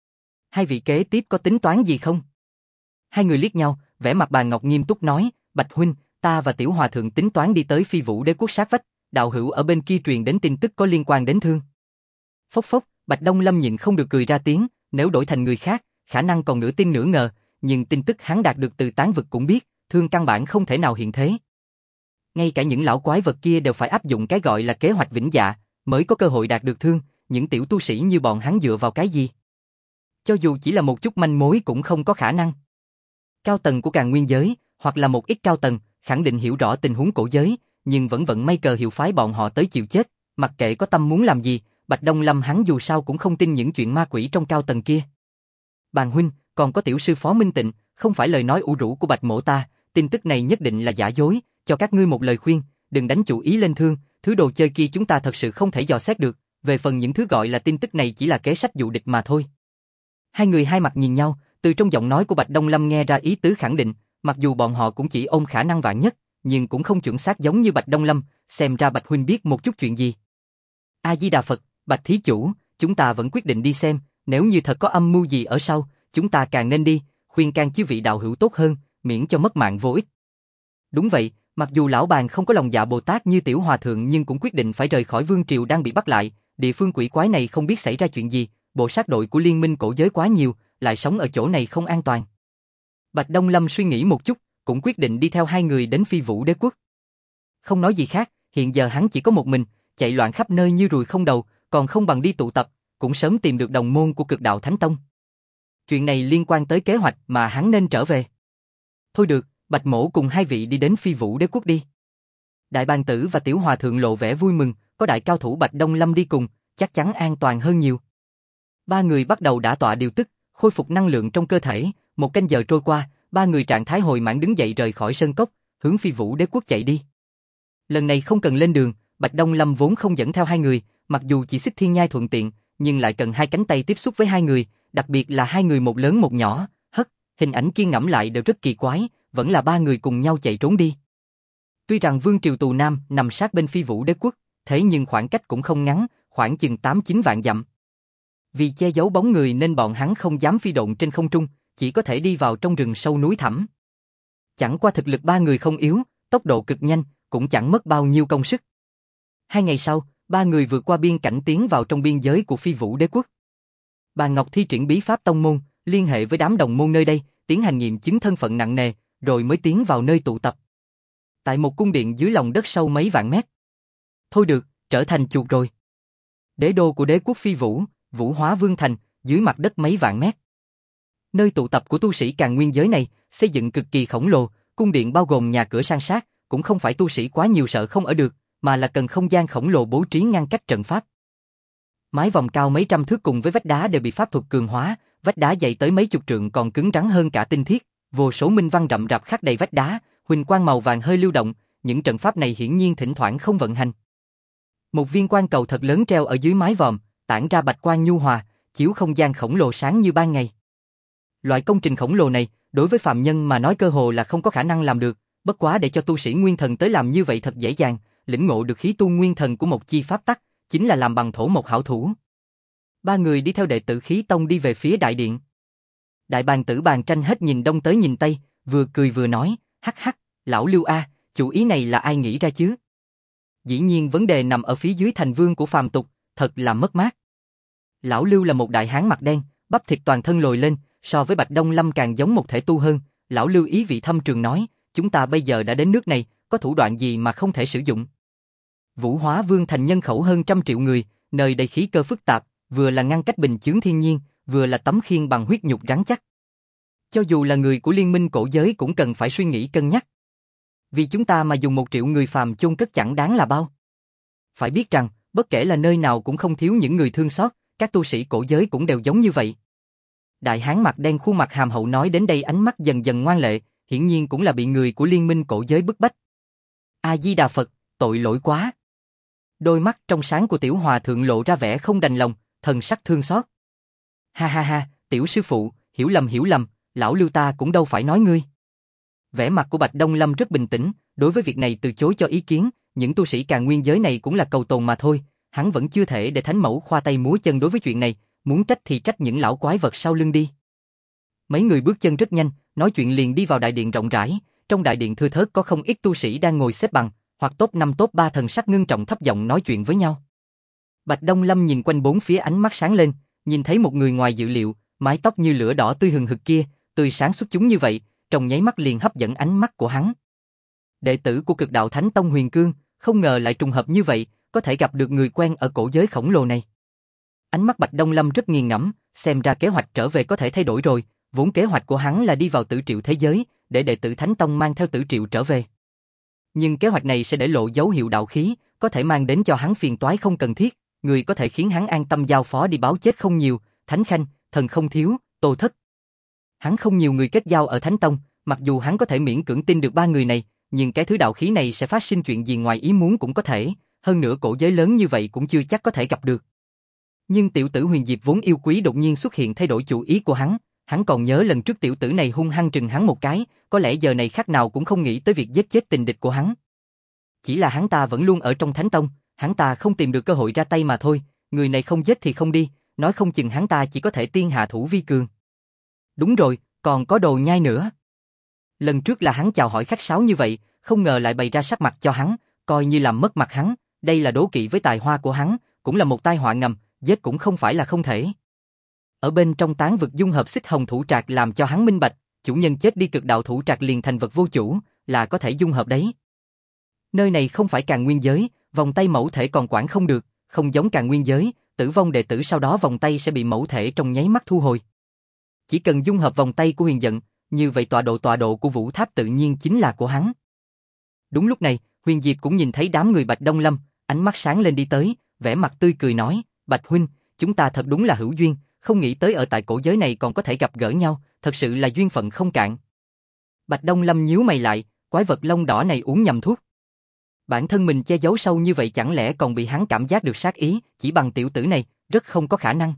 Hai vị kế tiếp có tính toán gì không? Hai người liếc nhau, vẻ mặt Bàn Ngọc nghiêm túc nói, Bạch huynh, ta và Tiểu Hòa Thượng tính toán đi tới Phi Vũ Đế quốc sát vách, đạo hữu ở bên kia truyền đến tin tức có liên quan đến Thương. Phốc phốc, Bạch Đông Lâm nhịn không được cười ra tiếng, nếu đổi thành người khác, khả năng còn nửa tin nửa ngờ, nhưng tin tức hắn đạt được từ tán vực cũng biết, Thương căn bản không thể nào hiện thế. Ngay cả những lão quái vật kia đều phải áp dụng cái gọi là kế hoạch vĩnh dạ, mới có cơ hội đạt được Thương, những tiểu tu sĩ như bọn hắn dựa vào cái gì? Cho dù chỉ là một chút manh mối cũng không có khả năng. Cao tầng của Càn Nguyên giới, hoặc là một ít cao tầng, khẳng định hiểu rõ tình huống cổ giới, nhưng vẫn vận may cờ hiệu phái bọn họ tới chịu chết, mặc kệ có tâm muốn làm gì, Bạch Đông Lâm hắn dù sao cũng không tin những chuyện ma quỷ trong cao tầng kia. Bàn huynh, còn có tiểu sư phó Minh Tịnh, không phải lời nói ủ rũ của Bạch mỗ ta, tin tức này nhất định là giả dối, cho các ngươi một lời khuyên, đừng đánh chủ ý lên Thương, thứ đồ chơi kia chúng ta thật sự không thể dò xét được, về phần những thứ gọi là tin tức này chỉ là kế sách dụ địch mà thôi. Hai người hai mặt nhìn nhau, từ trong giọng nói của Bạch Đông Lâm nghe ra ý tứ khẳng định, mặc dù bọn họ cũng chỉ ôm khả năng vạn nhất, nhưng cũng không chuẩn xác giống như Bạch Đông Lâm, xem ra Bạch huynh biết một chút chuyện gì. A Di Đà Phật, Bạch thí chủ, chúng ta vẫn quyết định đi xem, nếu như thật có âm mưu gì ở sau, chúng ta càng nên đi, khuyên can chư vị đạo hữu tốt hơn, miễn cho mất mạng vô ích. Đúng vậy, mặc dù lão bàn không có lòng dạ Bồ Tát như Tiểu Hòa Thượng nhưng cũng quyết định phải rời khỏi Vương Triều đang bị bắt lại, địa phương quỷ quái này không biết xảy ra chuyện gì, bộ sát đội của liên minh cổ giới quá nhiều, lại sống ở chỗ này không an toàn. Bạch Đông Lâm suy nghĩ một chút, cũng quyết định đi theo hai người đến Phi Vũ Đế quốc. Không nói gì khác, hiện giờ hắn chỉ có một mình, chạy loạn khắp nơi như ruồi không đầu, còn không bằng đi tụ tập, cũng sớm tìm được đồng môn của Cực Đạo Thánh Tông. Chuyện này liên quan tới kế hoạch mà hắn nên trở về. Thôi được, Bạch mỗ cùng hai vị đi đến Phi Vũ Đế quốc đi. Đại Bàng Tử và Tiểu Hòa Thượng lộ vẻ vui mừng, có đại cao thủ Bạch Đông Lâm đi cùng, chắc chắn an toàn hơn nhiều. Ba người bắt đầu đả tọa điều tức, khôi phục năng lượng trong cơ thể, 1 canh giờ trôi qua, ba người trạng thái hồi mãn đứng dậy rời khỏi sơn cốc, hướng Phi Vũ Đế quốc chạy đi. Lần này không cần lên đường, Bạch Đông Lâm vốn không dẫn theo hai người, mặc dù chỉ xích thiên nhai thuận tiện, nhưng lại cần hai cánh tay tiếp xúc với hai người, đặc biệt là hai người một lớn một nhỏ, hình ảnh kia ngẫm lại đều rất kỳ quái, vẫn là ba người cùng nhau chạy trốn đi. Tuy rằng Vương Triều Tù Nam nằm sát bên Phi Vũ Đế quốc, thế nhưng khoảng cách cũng không ngắn, khoảng chừng 8-9 vạn dặm. Vì che giấu bóng người nên bọn hắn không dám phi độn trên không trung, chỉ có thể đi vào trong rừng sâu núi thẳm. Chẳng qua thực lực ba người không yếu, tốc độ cực nhanh, cũng chẳng mất bao nhiêu công sức. 2 ngày sau, ba người vượt qua biên cảnh tiến vào trong biên giới của Phi Vũ Đế quốc. Bà Ngọc thi triển bí pháp tông môn, liên hệ với đám đồng môn nơi đây, tiến hành nghiệm chứng thân phận nặng nề, rồi mới tiến vào nơi tụ tập. Tại một cung điện dưới lòng đất sâu mấy vạn mét. Thôi được, trở thành chuột rồi. Đế đô của đế quốc Phi Vũ, Vũ Hóa Vương Thành, dưới mặt đất mấy vạn mét. Nơi tụ tập của tu sĩ Càn Nguyên giới này, xây dựng cực kỳ khổng lồ, cung điện bao gồm nhà cửa san sát, cũng không phải tu sĩ quá nhiều sợ không ở được, mà là cần không gian khổng lồ bố trí ngăn cách trận pháp. Mái vòm cao mấy trăm thước cùng với vách đá đều bị pháp thuật cường hóa, vách đá dày tới mấy chục trượng còn cứng rắn hơn cả tinh thiết, vô số minh văn rậm rạp khắc đầy vách đá, huỳnh quang màu vàng hơi lưu động, những trận pháp này hiển nhiên thỉnh thoảng không vận hành. Một viên quan cầu thật lớn treo ở dưới mái vòm, tản ra bạch quang nhu hòa, chiếu không gian khổng lồ sáng như ban ngày. Loại công trình khổng lồ này, đối với phàm nhân mà nói cơ hồ là không có khả năng làm được, bất quá để cho tu sĩ nguyên thần tới làm như vậy thật dễ dàng, lĩnh ngộ được khí tu nguyên thần của một chi pháp tắc, chính là làm bằng thổ một hảo thủ. Ba người đi theo đệ tử Khí Tông đi về phía đại điện. Đại bàn tử Bàn Tranh hết nhìn đông tới nhìn tây, vừa cười vừa nói, hắc hắc, lão Lưu a, chủ ý này là ai nghĩ ra chứ? Dĩ nhiên vấn đề nằm ở phía dưới thành vương của phàm tục, thật là mất mát. Lão Lưu là một đại hán mặt đen, bắp thịt toàn thân lồi lên, so với Bạch Đông Lâm càng giống một thể tu hơn. Lão Lưu ý vị thâm trường nói, chúng ta bây giờ đã đến nước này, có thủ đoạn gì mà không thể sử dụng? Vũ Hóa Vương Thành nhân khẩu hơn 100 triệu người, nơi đây khí cơ phức tạp, vừa là ngăn cách bình chướng thiên nhiên, vừa là tấm khiên bằng huyết nhục rắn chắc. Cho dù là người của liên minh cổ giới cũng cần phải suy nghĩ cân nhắc. Vì chúng ta mà dùng 1 triệu người phàm chôn cất chẳng đáng là bao. Phải biết rằng, bất kể là nơi nào cũng không thiếu những người thương xót, các tu sĩ cổ giới cũng đều giống như vậy. Đại hán mặt đen khuôn mặt hàm hậu nói đến đây ánh mắt dần dần ngoan lệ, hiển nhiên cũng là bị người của liên minh cổ giới bức bách. A Di Đà Phật, tội lỗi quá. Đôi mắt trong sáng của tiểu hòa thượng lộ ra vẻ không đành lòng, thần sắc thương xót. Ha ha ha, tiểu sư phụ, hiểu lầm, lão Lưu ta cũng đâu phải nói ngươi. Vẻ mặt của Bạch Đông Lâm rất bình tĩnh, đối với việc này từ chối cho ý kiến, những tu sĩ Càn Nguyên giới này cũng là cầu tồn mà thôi, hắn vẫn chưa thể để thánh mẫu khoa tay múa chân đối với chuyện này, muốn trách thì trách những lão quái vật sau lưng đi. Mấy người bước chân rất nhanh, nói chuyện liền đi vào đại điện rộng rãi, trong đại điện thưa thớt có không ít tu sĩ đang ngồi xếp bằng, hoặc top 5 top 3 thần sắc ngưng trọng thấp giọng nói chuyện với nhau. Bạch Đông Lâm nhìn quanh bốn phía ánh mắt sáng lên, nhìn thấy một người ngoài dự liệu, mái tóc như lửa đỏ tươi hừng hực kia, tươi sáng xuất chúng như vậy, trong nháy mắt liền hấp dẫn ánh mắt của hắn. Đệ tử của Cực Đạo Thánh Tông Huyền Cương, không ngờ lại trùng hợp như vậy, có thể gặp được người quen ở cổ giới khổng lồ này. Ánh mắt Bạch Đông Lâm rất nghiền ngẫm, xem ra kế hoạch trở về có thể thay đổi rồi, vốn kế hoạch của hắn là đi vào Tử Triệu thế giới, để đệ tử Thánh Tông mang theo Tử Triệu trở về. Nhưng kế hoạch này sẽ để lộ dấu hiệu đạo khí, có thể mang đến cho hắn phiền toái không cần thiết, người có thể khiến hắn an tâm giao phó đi báo chết không nhiều, Thánh Khanh, Thần Không Thiếu, Tô Thất. Hắn không nhiều người kết giao ở Thánh Tông, mặc dù hắn có thể miễn cưỡng tin được ba người này, nhưng cái thứ đạo khí này sẽ phát sinh chuyện gì ngoài ý muốn cũng có thể, hơn nữa cổ giới lớn như vậy cũng chưa chắc có thể gặp được. Nhưng tiểu tử Huyền Diệp vốn yêu quý đột nhiên xuất hiện thay đổi chủ ý của hắn còn nhớ lần trước tiểu tử này hung hăng trừng hắn một cái, có lẽ giờ này khác nào cũng không nghĩ tới việc giết chết tình địch của hắn. Chỉ là hắn ta vẫn luôn ở trong Thánh Tông, hắn ta không tìm được cơ hội ra tay mà thôi, người này không giết thì không đi, nói không chừng hắn ta chỉ có thể tiên hạ thủ vi cường. Đúng rồi, còn có Đồ Nhai nữa. Lần trước là hắn chào hỏi khách sáo như vậy, không ngờ lại bày ra sắc mặt cho hắn, coi như làm mất mặt hắn, đây là đố kỵ với tài hoa của hắn, cũng là một tai họa ngầm, giết cũng không phải là không thể. Ở bên trong Tán vực dung hợp Xích Hồng Thủ Trạc làm cho hắn minh bạch, chủ nhân chết đi Cực Đạo Thủ Trạc liền thành vật vô chủ, là có thể dung hợp đấy. Nơi này không phải Càn Nguyên giới, vòng tay mẫu thể còn quản không được, không giống Càn Nguyên giới, tử vong đệ tử sau đó vòng tay sẽ bị mẫu thể trong nháy mắt thu hồi. Chỉ cần dung hợp vòng tay của Huyền Dận, như vậy tọa độ của Vũ Tháp tự nhiên chính là của hắn. Đúng lúc này, Huyền Diệp cũng nhìn thấy đám người Bạch Đông Lâm, ánh mắt sáng lên đi tới, vẻ mặt tươi cười nói, Bạch huynh, chúng ta thật đúng là hữu duyên, không nghĩ tới ở tại cổ giới này còn có thể gặp gỡ nhau, thật sự là duyên phận không cạn. Bạch Đông Lâm nhíu mày lại, quái vật lông đỏ này uống nhầm thuốc. Bản thân mình che giấu sâu như vậy chẳng lẽ còn bị hắn cảm giác được sát ý, chỉ bằng tiểu tử này, rất không có khả năng.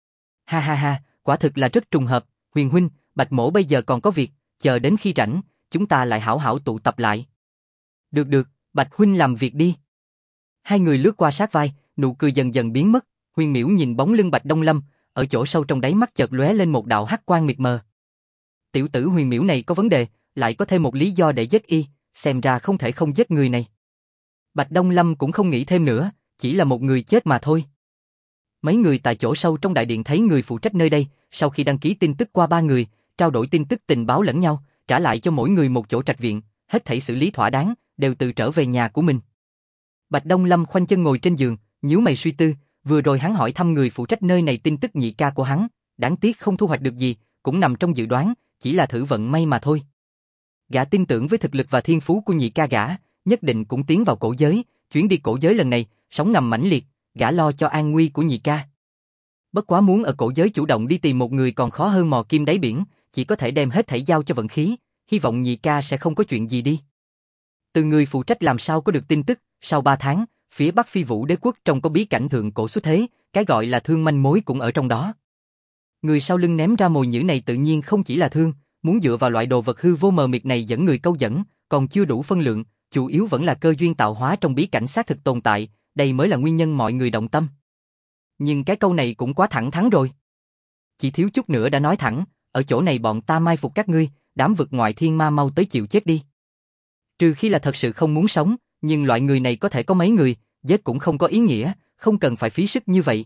Ha ha ha, quả thực là rất trùng hợp, Huyền huynh, Bạch mỗ bây giờ còn có việc, chờ đến khi rảnh, chúng ta lại hảo hảo tụ tập lại. Được, Bạch huynh làm việc đi. Hai người lướt qua sát vai, nụ cười dần dần biến mất, Huyền Miễu nhìn bóng lưng Bạch Đông Lâm, ở chỗ sâu trong đáy mắt chợt lóe lên một đạo hắc quang mịt mờ. Tiểu tử Huyền Miễu này có vấn đề, lại có thêm một lý do để giết y, xem ra không thể không giết người này. Bạch Đông Lâm cũng không nghĩ thêm nữa, chỉ là một người chết mà thôi. Mấy người tại chỗ sâu trong đại điện thấy người phụ trách nơi đây, sau khi đăng ký tin tức qua 3 người, trao đổi tin tức tình báo lẫn nhau, trả lại cho mỗi người một chỗ trạch viện, hết thảy xử lý thỏa đáng, đều tự trở về nhà của mình. Bạch Đông Lâm khoanh chân ngồi trên giường, nhíu mày suy tư, vừa rồi hắn hỏi thăm người phụ trách nơi này tin tức nhị ca của hắn, đáng tiếc không thu hoạch được gì, cũng nằm trong dự đoán, chỉ là thử vận may mà thôi. Gã tin tưởng với thực lực và thiên phú của nhị ca gã, nhất định cũng tiến vào cổ giới, chuyến đi cổ giới lần này, sóng ngầm mãnh liệt, gã lo cho an nguy của nhị ca. Bất quá muốn ở cổ giới chủ động đi tìm một người còn khó hơn mò kim đáy biển, chỉ có thể đem hết thảy giao cho vận khí, hy vọng nhị ca sẽ không có chuyện gì đi. Từ người phụ trách làm sao có được tin tức, sau 3 tháng, phía Bắc Phi Vũ Đế quốc trong có bí cảnh thượng cổ xuất thế, cái gọi là thương manh mối cũng ở trong đó. Người sau lưng ném ra mồi nhữ này tự nhiên không chỉ là thương, muốn dựa vào loại đồ vật hư vô mờ mịt này dẫn người câu dẫn, còn chưa đủ phân lượng, chủ yếu vẫn là cơ duyên tạo hóa trong bí cảnh xác thực tồn tại, đây mới là nguyên nhân mọi người động tâm. Nhưng cái câu này cũng quá thẳng thắn rồi. Chỉ thiếu chút nữa đã nói thẳng, ở chỗ này bọn ta mai phục các ngươi, đám vực ngoại thiên ma mau tới chịu chết đi. Trừ khi là thật sự không muốn sống, nhưng loại người này có thể có mấy người, giết cũng không có ý nghĩa, không cần phải phí sức như vậy.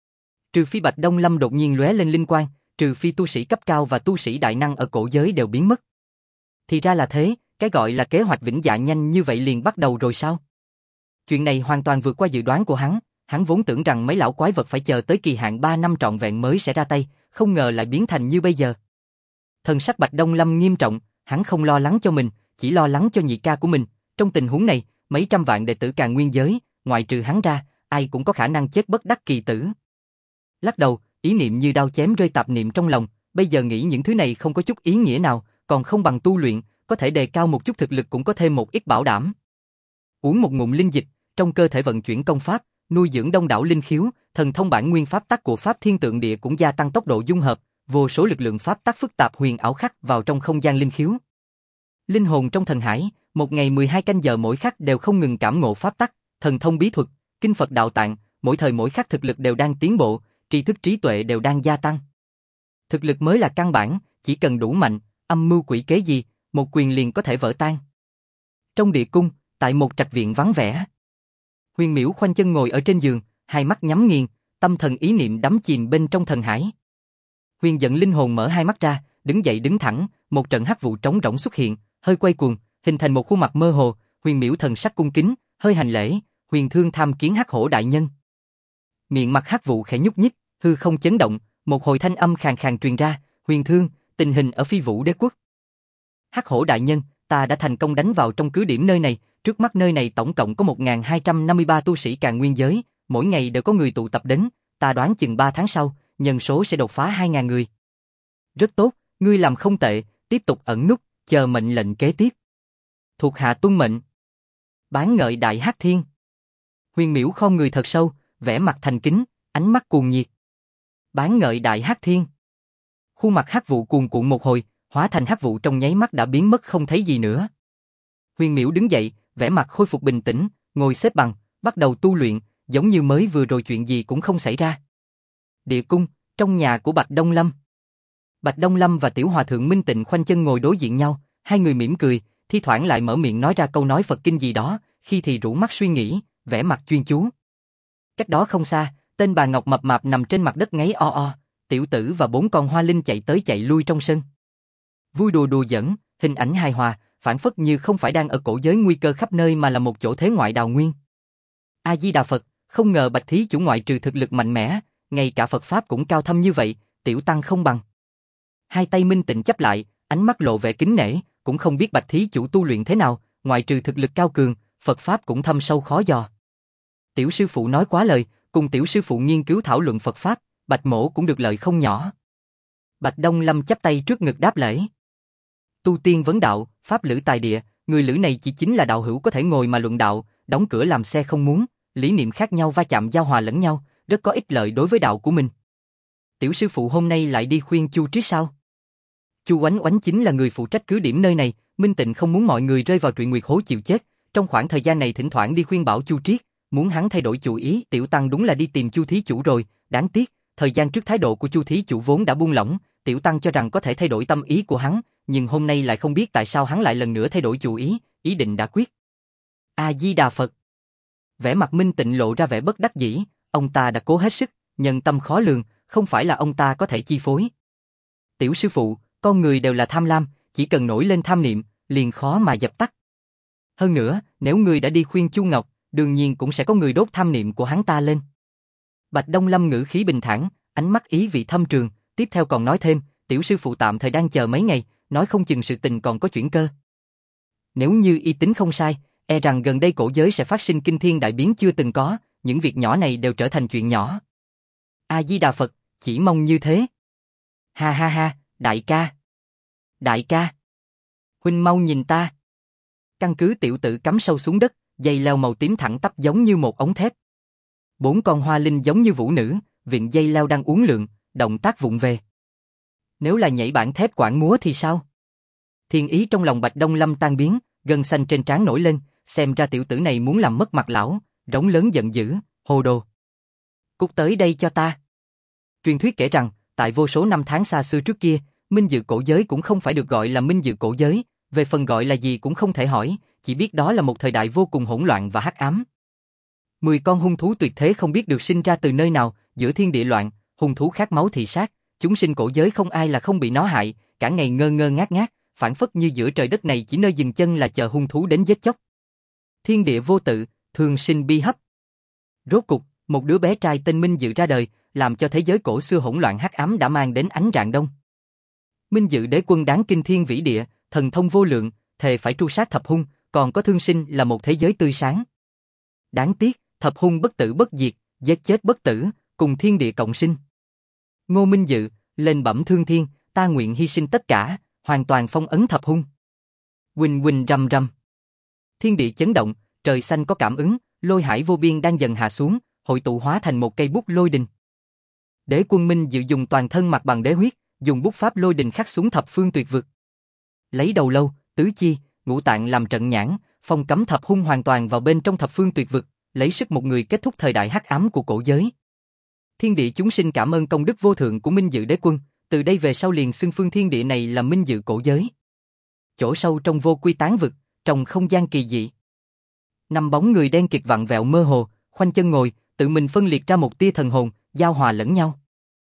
Trừ phi Bạch Đông Lâm đột nhiên lóe lên linh quang, trừ phi tu sĩ cấp cao và tu sĩ đại năng ở cổ giới đều biến mất. Thì ra là thế, cái gọi là kế hoạch vĩnh dạ nhanh như vậy liền bắt đầu rồi sao? Chuyện này hoàn toàn vượt qua dự đoán của hắn vốn tưởng rằng mấy lão quái vật phải chờ tới kỳ hạn 3 năm trọn vẹn mới sẽ ra tay, không ngờ lại biến thành như bây giờ. Thần sắc Bạch Đông Lâm nghiêm trọng, hắn không lo lắng cho mình, chỉ lo lắng cho nhị ca của mình, trong tình huống này, mấy trăm vạn đệ tử Càn Nguyên giới, ngoại trừ hắn ra, ai cũng có khả năng chết bất đắc kỳ tử. Lắc đầu, ý niệm như đao chém rơi tạp niệm trong lòng, bây giờ nghĩ những thứ này không có chút ý nghĩa nào, còn không bằng tu luyện, có thể đề cao một chút thực lực cũng có thêm một ít bảo đảm. Uống một ngụm linh dịch, trong cơ thể vận chuyển công pháp, nuôi dưỡng đông đảo linh khiếu, thần thông bản nguyên pháp tắc của Pháp Thiên Tượng Địa cũng gia tăng tốc độ dung hợp, vô số lực lượng pháp tắc phức tạp huyền ảo khắc vào trong không gian linh khiếu. Linh hồn trong thần hải, một ngày 12 canh giờ mỗi khắc đều không ngừng cảm ngộ pháp tắc, thần thông bí thuật, kinh Phật đạo tạng, mỗi thời mỗi khắc thực lực đều đang tiến bộ, tri thức trí tuệ đều đang gia tăng. Thực lực mới là căn bản, chỉ cần đủ mạnh, âm mưu quỷ kế gì, một quyền liền có thể vỡ tan. Trong địa cung, tại một trạch viện vắng vẻ, Huyền Miễu khoanh chân ngồi ở trên giường, hai mắt nhắm nghiền, tâm thần ý niệm đắm chìm bên trong thần hải. Huyền Giận linh hồn mở hai mắt ra, đứng dậy đứng thẳng, một trận hắc vụ trống rỗng xuất hiện, hơi quay cuồng, hình thành một khuôn mặt mơ hồ. Huyền Miễu thần sắc cung kính, hơi hành lễ, Huyền Thương tham kiến hắc hổ đại nhân. Miệng mặt hắc vụ khẽ nhúc nhích, hư không chấn động, một hồi thanh âm khàn khàn truyền ra, Huyền Thương, tình hình ở Phi Vũ Đế quốc. Hắc hổ đại nhân, ta đã thành công đánh vào trong cứ điểm nơi này, trước mắt nơi này tổng cộng có 1253 tu sĩ Càn Nguyên giới, mỗi ngày đều có người tụ tập đến, ta đoán chừng 3 tháng sau, nhân số sẽ đột phá 2000 người. Rất tốt, ngươi làm không tệ, tiếp tục ẩn núp, chờ mệnh lệnh kế tiếp. Thuộc hạ tuân mệnh. Bán ngợi đại hắc thiên. Huyền Miễu khom người thật sâu, vẻ mặt thành kính, ánh mắt cuồng nhiệt. Bán ngợi đại hắc thiên. Khuôn mặt hắc vụ cuồn cuộn một hồi, hóa thành hắc vụ trong nháy mắt đã biến mất không thấy gì nữa. Huyền Miễu đứng dậy, vẻ mặt khôi phục bình tĩnh, ngồi xếp bằng, bắt đầu tu luyện, giống như mới vừa rồi chuyện gì cũng không xảy ra. Địa cung, trong nhà của Bạch Đông Lâm. Bạch Đông Lâm và Tiểu Hòa Thượng Minh Tịnh khoanh chân ngồi đối diện nhau, hai người mỉm cười, thi thoảng lại mở miệng nói ra câu nói Phật kinh gì đó, khi thì rũ mắt suy nghĩ, vẻ mặt chuyên chú. Cách đó không xa, tên bà Ngọc mập mạp nằm trên mặt đất ngáy o o, Tiểu Tử và 4 con hoa linh chạy tới chạy lui trong sân. Vui đùa đùa giỡn, hình ảnh hài hòa, phản phất như không phải đang ở cổ giới nguy cơ khắp nơi mà là một chỗ thế ngoại đào nguyên. A Di Đà Phật, không ngờ Bạch thí chủ ngoại trừ thực lực mạnh mẽ, ngay cả Phật pháp cũng cao thâm như vậy, tiểu tăng không bằng. Hai tay Minh Tịnh chắp lại, ánh mắt lộ vẻ kính nể, cũng không biết Bạch thí chủ tu luyện thế nào, ngoại trừ thực lực cao cường, Phật pháp cũng thâm sâu khó dò. Tiểu sư phụ nói quá lời, cùng tiểu sư phụ nghiên cứu thảo luận Phật pháp, Bạch mổ cũng được lợi không nhỏ. Bạch Đông Lâm chắp tay trước ngực đáp lễ. Tu tiên vấn đạo, pháp lữ tài địa, người lữ này chỉ chính là đạo hữu có thể ngồi mà luận đạo, đóng cửa làm xe không muốn, lý niệm khác nhau va chạm giao hòa lẫn nhau, rất có ích lợi đối với đạo của mình. Tiểu sư phụ hôm nay lại đi khuyên Chu Triết sao? Chu Oánh Oánh chính là người phụ trách cứ điểm nơi này, Minh Tịnh không muốn mọi người rơi vào trụy nguyệt hố chịu chết, trong khoảng thời gian này thỉnh thoảng đi khuyên bảo Chu Triết, muốn hắn thay đổi chủ ý, Tiểu Tăng đúng là đi tìm Chu thí chủ rồi, đáng tiếc, thời gian trước thái độ của Chu thí chủ vốn đã buông lỏng, Tiểu Tăng cho rằng có thể thay đổi tâm ý của hắn, nhưng hôm nay lại không biết tại sao hắn lại lần nữa thay đổi chủ ý, ý định đã quyết. A Di Đà Phật. Vẻ mặt Minh Tịnh lộ ra vẻ bất đắc dĩ, ông ta đã cố hết sức, nhân tâm khó lường, không phải là ông ta có thể chi phối. Tiểu sư phụ, con người đều là tham lam, chỉ cần nổi lên tham niệm, liền khó mà dập tắt. Hơn nữa, nếu người đã đi khuyên Chu Ngọc, đương nhiên cũng sẽ có người đốt tham niệm của hắn ta lên. Bạch Đông Lâm ngữ khí bình thản, ánh mắt ý vị thâm trường, tiếp theo còn nói thêm, tiểu sư phụ tạm thời đang chờ mấy ngày, nói không chừng sự tình còn có chuyển cơ. Nếu như y tính không sai, e rằng gần đây cổ giới sẽ phát sinh kinh thiên đại biến chưa từng có, những việc nhỏ này đều trở thành chuyện nhỏ. A Di Đà Phật, chỉ mong như thế. Ha ha ha, đại ca. Đại ca. Huynh mau nhìn ta. Căn cứ tiểu tử cắm sâu xuống đất, dây leo màu tím thẳng tắp giống như một ống thép. 4 con hoa linh giống như vũ nữ, viện dây leo đang uốn lượn, động tác vụng về. Nếu là nhảy bản thép quảng múa thì sao? Thiên ý trong lòng Bạch Đông Lâm tan biến, gân xanh trên trán nổi lên, xem ra tiểu tử này muốn làm mất mặt lão, rống lớn giận dữ, hồ đồ. Cút tới đây cho ta. Truyền thuyết kể rằng, tại vô số năm tháng xa xưa trước kia, Minh Dự cổ giới cũng không phải được gọi là Minh Dự cổ giới, về phần gọi là gì cũng không thể hỏi, chỉ biết đó là một thời đại vô cùng hỗn loạn và hắc ám. 10 con hung thú tuyệt thế không biết được sinh ra từ nơi nào, giữa thiên địa loạn, hung thú khát máu thị sát, chúng sinh cổ giới không ai là không bị nó hại, cả ngày ngơ ngơ ngác ngác, phảng phất như giữa trời đất này chỉ nơi dừng chân là chờ hung thú đến giết chóc. Thiên địa vô tự, thường sinh bi hấp. Rốt cục, một đứa bé trai tên Minh Dự ra đời, làm cho thế giới cổ xưa hỗn loạn hắc ám đã mang đến ánh rạng đông. Minh Dự đế quân đáng kinh thiên vĩ địa, thần thông vô lượng, thề phải tru sát thập hung, còn có thương sinh là một thế giới tươi sáng. Đáng tiếc, thập hung bất tử bất diệt, giết chết bất tử, cùng thiên địa cộng sinh. Ngô Minh Dự, lên bẩm thương thiên, ta nguyện hy sinh tất cả, hoàn toàn phong ấn thập hung. Huỳnh huỳnh rầm rầm. Thiên địa chấn động, trời xanh có cảm ứng, lôi hải vô biên đang dần hạ xuống, hội tụ hóa thành một cây bút lôi đình. Đế quân Minh Dự dùng toàn thân mặc bằng đế huyết, dùng bút pháp lôi đình khắc xuống thập phương tuyệt vực. Lấy đầu lâu, tứ chi, ngũ tạng làm trận nhãn, phong cấm thập hung hoàn toàn vào bên trong thập phương tuyệt vực, lấy sức một người kết thúc thời đại hắc ám của cổ giới. Thiên địa chúng sinh cảm ơn công đức vô thượng của Minh Dự đế quân, từ đây về sau liền xưng phương thiên địa này là Minh Dự cổ giới. Chỗ sâu trong vô quy tán vực, trong không gian kỳ dị, năm bóng người đen kịt vặn vẹo mơ hồ, khoanh chân ngồi, tự mình phân liệt ra một tia thần hồn, giao hòa lẫn nhau.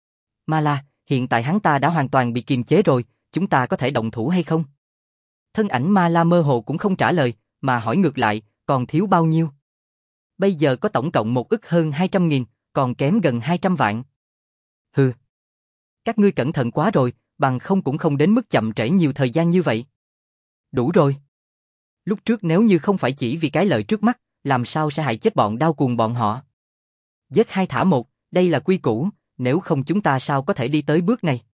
Ma La, hiện tại hắn ta đã hoàn toàn bị kiềm chế rồi, chúng ta có thể động thủ hay không? Thân ảnh Ma La mơ hồ cũng không trả lời, mà hỏi ngược lại, còn thiếu bao nhiêu? Bây giờ có tổng cộng 1 ức hơn 200.000, còn kém gần 200 vạn. Hừ. Các ngươi cẩn thận quá rồi, bằng không cũng không đến mức chậm trễ nhiều thời gian như vậy. Đủ rồi. Lúc trước nếu như không phải chỉ vì cái lợi trước mắt, làm sao sẽ hại chết bọn Đao Cuồng bọn họ? Giết 2 thả 1, đây là quy củ, nếu không chúng ta sao có thể đi tới bước này?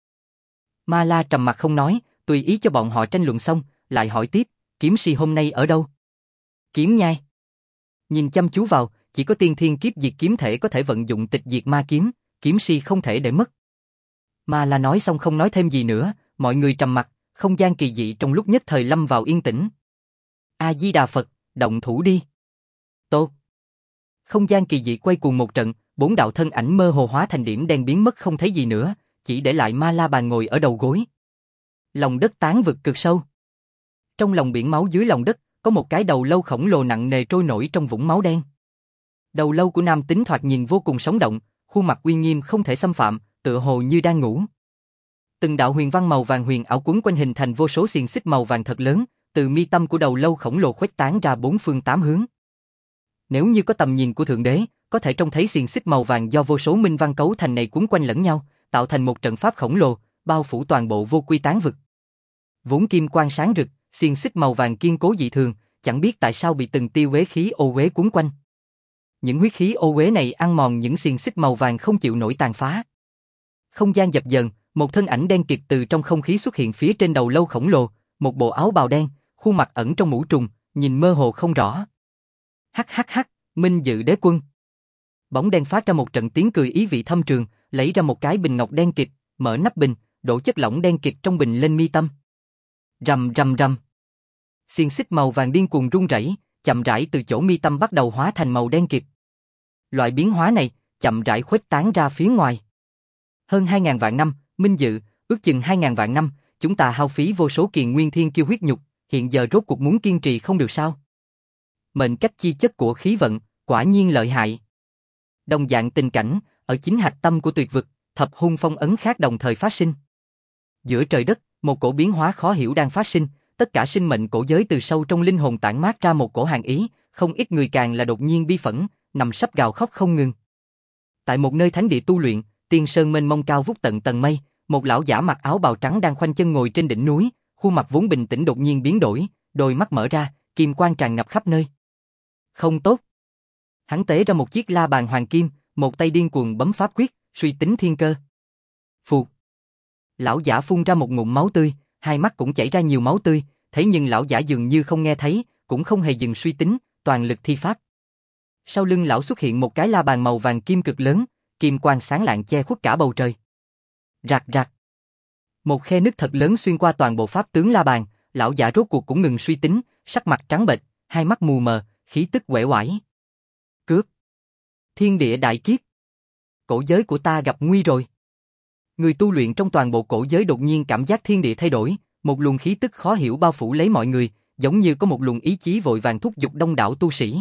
Ma La trầm mặt không nói, tùy ý cho bọn họ tranh luận xong, lại hỏi tiếp, kiếm si hôm nay ở đâu? Kiếm nhai. Nhìn chăm chú vào, chỉ có tiên thiên kiếp diệt kiếm thể có thể vận dụng tịch diệt ma kiếm, kiếm si không thể để mất. Ma La nói xong không nói thêm gì nữa, mọi người trầm mặc, không gian kỳ dị trong lúc nhất thời lâm vào yên tĩnh. A Di Đà Phật, động thủ đi. Tốt. Không gian kỳ dị quay cuồng một trận, 4 đạo thân ảnh mơ hồ hóa thành điểm đen biến mất không thấy gì nữa, chỉ để lại Ma La Bàn ngồi ở đầu gối. Lòng đất tán vực cực sâu. Trong lòng biển máu dưới lòng đất, có một cái đầu lâu khổng lồ nặng nề trôi nổi trong vũng máu đen. Đầu lâu của nam tính thoạt nhìn vô cùng sống động, khuôn mặt uy nghiêm không thể xâm phạm, tựa hồ như đang ngủ. Từng đạo huyền văn màu vàng huyền ảo quấn quanh hình thành vô số xiềng xích màu vàng thật lớn, từ mi tâm của đầu lâu khổng lồ khuếch tán ra 4 phương 8 hướng. Nếu như có tầm nhìn của thượng đế, có thể trông thấy xiềng xích màu vàng do vô số minh văn cấu thành này quấn quanh lẫn nhau, tạo thành một trận pháp khổng lồ, bao phủ toàn bộ vô quy tán vực. Vốn kim quang sáng rực, xiềng xích màu vàng kiên cố dị thường, chẳng biết tại sao bị từng tia uế khí ô uế quấn quanh. Những huyết khí ô uế này ăn mòn những xiềng xích màu vàng không chịu nổi tàn phá. Không gian dập dờn, một thân ảnh đen kịt từ trong không khí xuất hiện phía trên đầu lâu khổng lồ, một bộ áo bào đen, khuôn mặt ẩn trong mũ trùng, nhìn mơ hồ không rõ. Hắc hắc hắc, Minh Dự đế quân. Bóng đen phát ra một trận tiếng cười ý vị thâm trường, lấy ra một cái bình ngọc đen kịt, mở nắp bình, đổ chất lỏng đen kịt trong bình lên mi tâm. Rầm rầm rầm. Xiềng xích màu vàng điên cuồng rung rẩy, chậm rãi từ chỗ mi tâm bắt đầu hóa thành màu đen kịt, Loại biến hóa này chậm rãi khuếch tán ra phía ngoài. Hơn 2.000 vạn năm, Minh Dự, ước chừng 2.000 vạn năm, chúng ta hao phí vô số kiền nguyên thiên kiêu huyết nhục, hiện giờ rốt cuộc muốn kiên trì không được sao? Mệnh cách chi chất của khí vận, quả nhiên lợi hại. Đồng dạng tình cảnh, ở chính hạch tâm của tuyệt vực, thập hung phong ấn khác đồng thời phát sinh. Giữa trời đất, một cổ biến hóa khó hiểu đang phát sinh, tất cả sinh mệnh cổ giới từ sâu trong linh hồn tản mát ra một cổ hàn ý, không ít người càng là đột nhiên bi phẫn, nằm sắp gào khóc không ngừng. Tại một nơi thánh địa tu luyện, tiên sơn mênh mông cao vút tận tầng mây, một lão giả mặc áo bào trắng đang khoanh chân ngồi trên đỉnh núi, khuôn mặt vốn bình tĩnh đột nhiên biến đổi, đôi mắt mở ra, kim quang tràn ngập khắp nơi. Không tốt. Hắn tế ra một chiếc la bàn hoàng kim, một tay điên cuồng bấm pháp quyết, suy tính thiên cơ. Phụt. Lão giả phun ra một ngụm máu tươi, hai mắt cũng chảy ra nhiều máu tươi, thế nhưng lão giả dường như không nghe thấy, cũng không hề dừng suy tính, toàn lực thi pháp. Sau lưng lão xuất hiện một cái la bàn màu vàng kim cực lớn, kim quang sáng lạng che khuất cả bầu trời. Rạc rạc. Một khe nứt thật lớn xuyên qua toàn bộ pháp tướng la bàn, lão giả rốt cuộc cũng ngừng suy tính, sắc mặt trắng bệch, hai mắt mù mờ, khí tức uể oải. Cướp. Thiên địa đại kiếp. Cổ giới của ta gặp nguy rồi. Người tu luyện trong toàn bộ cổ giới đột nhiên cảm giác thiên địa thay đổi, một luồng khí tức khó hiểu bao phủ lấy mọi người, giống như có một luồng ý chí vội vàng thúc giục đông đảo tu sĩ.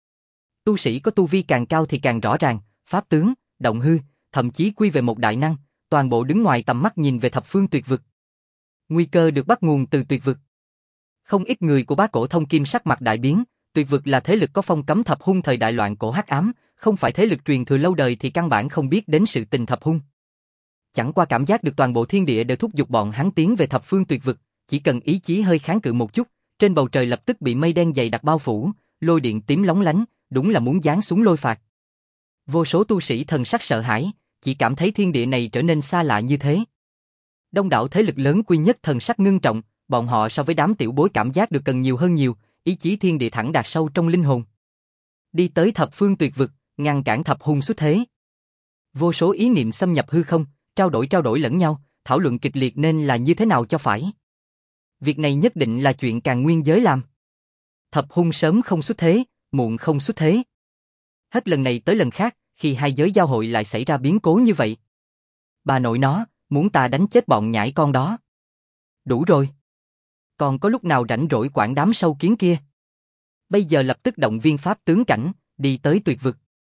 Tu sĩ có tu vi càng cao thì càng rõ ràng, pháp tướng, động hư, thậm chí quy về một đại năng, toàn bộ đứng ngoài tầm mắt nhìn về thập phương tuyệt vực. Nguy cơ được bắt nguồn từ tuyệt vực. Không ít người của Bá Cổ Thông Kim sắc mặt đại biến, tuyệt vực là thế lực có phong cấm thập hung thời đại loạn cổ hắc ám, không phải thế lực truyền thừa lâu đời thì căn bản không biết đến sự tình thập hung. Chẳng qua cảm giác được toàn bộ thiên địa đều thúc giục bọn hắn tiến về thập phương tuyệt vực, chỉ cần ý chí hơi kháng cự một chút, trên bầu trời lập tức bị mây đen dày đặc bao phủ, lôi điện tím lóng lánh, đúng là muốn giáng xuống lôi phạt. Vô số tu sĩ thần sắc sợ hãi, chỉ cảm thấy thiên địa này trở nên xa lạ như thế. Đông đảo thế lực lớn quy nhất thần sắc ngưng trọng, bọn họ so với đám tiểu bối cảm giác được cần nhiều hơn nhiều, ý chí thiên địa thẳng đạt sâu trong linh hồn. Đi tới thập phương tuyệt vực, ngăn cản thập hung xuất thế. Vô số ý niệm xâm nhập hư không, trao đổi lẫn nhau, thảo luận kịch liệt nên là như thế nào cho phải. Việc này nhất định là chuyện Càn Nguyên giới làm. Thập hung sớm không xuất thế, muộn không xuất thế. Hết lần này tới lần khác, khi hai giới giao hội lại xảy ra biến cố như vậy. Bà nội nó, muốn ta đánh chết bọn nhãi con đó. Đủ rồi. Còn có lúc nào rảnh rỗi quản đám sâu kiến kia. Bây giờ lập tức động viên pháp tướng cảnh, đi tới tuyệt vực.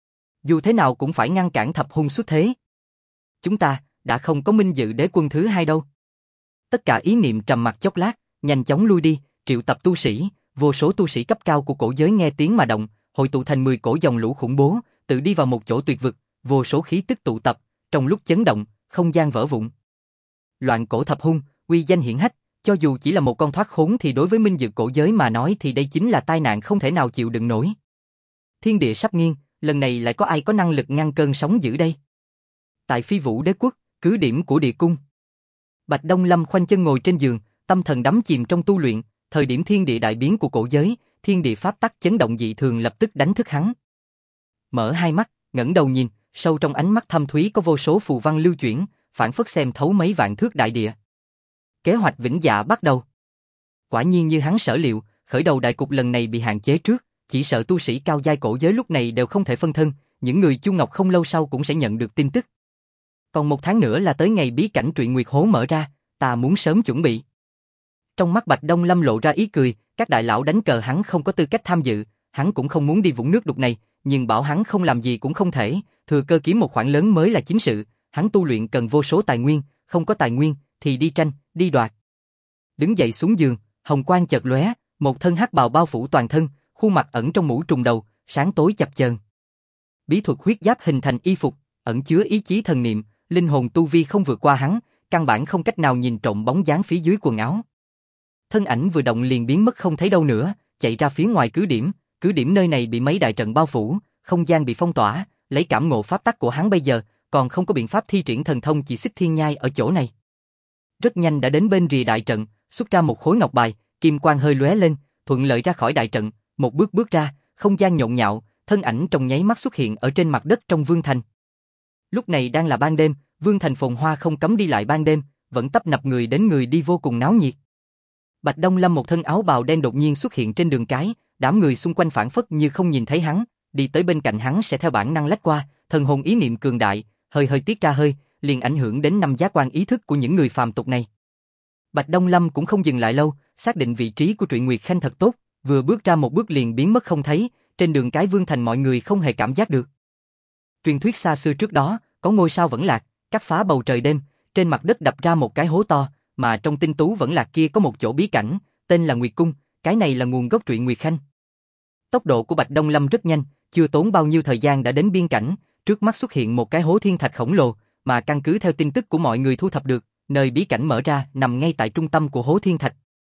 Dù thế nào cũng phải ngăn cản thập hung xuất thế. Chúng ta đã không có Minh Dự đế quân thứ hai đâu. Tất cả ý niệm trầm mặc chốc lát, nhanh chóng lui đi, triệu tập tu sĩ, vô số tu sĩ cấp cao của cổ giới nghe tiếng mà động, hội tụ thành 10 cổ dòng lũ khủng bố, tự đi vào một chỗ tuyệt vực, vô số khí tức tụ tập, trong lúc chấn động, không gian vỡ vụn. Loạn cổ thập hung, uy danh hiển hách, cho dù chỉ là một con thoát khốn thì đối với Minh Dự cổ giới mà nói thì đây chính là tai nạn không thể nào chịu đựng nổi. Thiên địa sắp nghiêng, lần này lại có ai có năng lực ngăn cơn sóng dữ đây? Tại Phi Vũ Đế quốc, cứ điểm của địa cung. Bạch Đông Lâm khoanh chân ngồi trên giường, tâm thần đắm chìm trong tu luyện, thời điểm thiên địa đại biến của cổ giới, thiên địa pháp tắc chấn động dị thường lập tức đánh thức hắn. Mở hai mắt, ngẩng đầu nhìn, sâu trong ánh mắt thâm thúy có vô số phù văn lưu chuyển, phảng phất xem thấu mấy vạn thước đại địa. Kế hoạch vĩnh dạ bắt đầu. Quả nhiên như hắn sở liệu, khởi đầu đại cục lần này bị hạn chế trước, chỉ sợ tu sĩ cao giai cổ giới lúc này đều không thể phân thân, những người Chu Ngọc không lâu sau cũng sẽ nhận được tin tức. Còn 1 tháng nữa là tới ngày bí cảnh truyện nguyệt hố mở ra, ta muốn sớm chuẩn bị. Trong mắt Bạch Đông Lâm lộ ra ý cười, các đại lão đánh cờ hắn không có tư cách tham dự, hắn cũng không muốn đi vũng nước đục này, nhưng bảo hắn không làm gì cũng không thể, thừa cơ kiếm một khoản lớn mới là chính sự, hắn tu luyện cần vô số tài nguyên, không có tài nguyên thì đi tranh, đi đoạt. Đứng dậy xuống giường, hồng quang chợt lóe, một thân hắc bào bao phủ toàn thân, khuôn mặt ẩn trong mũ trùng đầu, sáng tối chập chờn. Bí thuật huyết giáp hình thành y phục, ẩn chứa ý chí thần niệm, linh hồn tu vi không vượt qua hắn, căn bản không cách nào nhìn trộm bóng dáng phía dưới quần áo. Thân ảnh vừa động liền biến mất không thấy đâu nữa, chạy ra phía ngoài cứ điểm nơi này bị mấy đại trận bao phủ, không gian bị phong tỏa, lấy cảm ngộ pháp tắc của hắn bây giờ, còn không có biện pháp thi triển thần thông chỉ xích thiên nhai ở chỗ này. Rất nhanh đã đến bên rìa đại trận, xuất ra một khối ngọc bài, kim quang hơi lóe lên, thuận lợi ra khỏi đại trận, một bước ra, không gian nhộn nhạo, thân ảnh trong nháy mắt xuất hiện ở trên mặt đất trong Vương Thành. Lúc này đang là ban đêm, Vương Thành phồn hoa không cấm đi lại ban đêm, vẫn tấp nập người đến người đi vô cùng náo nhiệt. Bạch Đông Lâm một thân áo bào đen đột nhiên xuất hiện trên đường cái, đám người xung quanh phảng phất như không nhìn thấy hắn, đi tới bên cạnh hắn sẽ theo bản năng lách qua, thần hồn ý niệm cường đại, hơi hơi tiết ra hơi, liền ảnh hưởng đến năm giác quan ý thức của những người phàm tục này. Bạch Đông Lâm cũng không dừng lại lâu, xác định vị trí của Trụy Nguyệt Khanh thật tốt, vừa bước ra một bước liền biến mất không thấy, trên đường cái Vương Thành mọi người không hề cảm giác được. Truyền thuyết xa xưa trước đó, có ngôi sao vẫn lạc, cắt phá bầu trời đêm, trên mặt đất đập ra một cái hố to, mà trong tinh tú vẫn lạc kia có một chỗ bí cảnh, tên là Nguyệt Cung, cái này là nguồn gốc Trụy Nguyệt Khanh. Tốc độ của Bạch Đông Lâm rất nhanh, chưa tốn bao nhiêu thời gian đã đến biên cảnh, trước mắt xuất hiện một cái hố thiên thạch khổng lồ, mà căn cứ theo tin tức của mọi người thu thập được, nơi bí cảnh mở ra nằm ngay tại trung tâm của hố thiên thạch.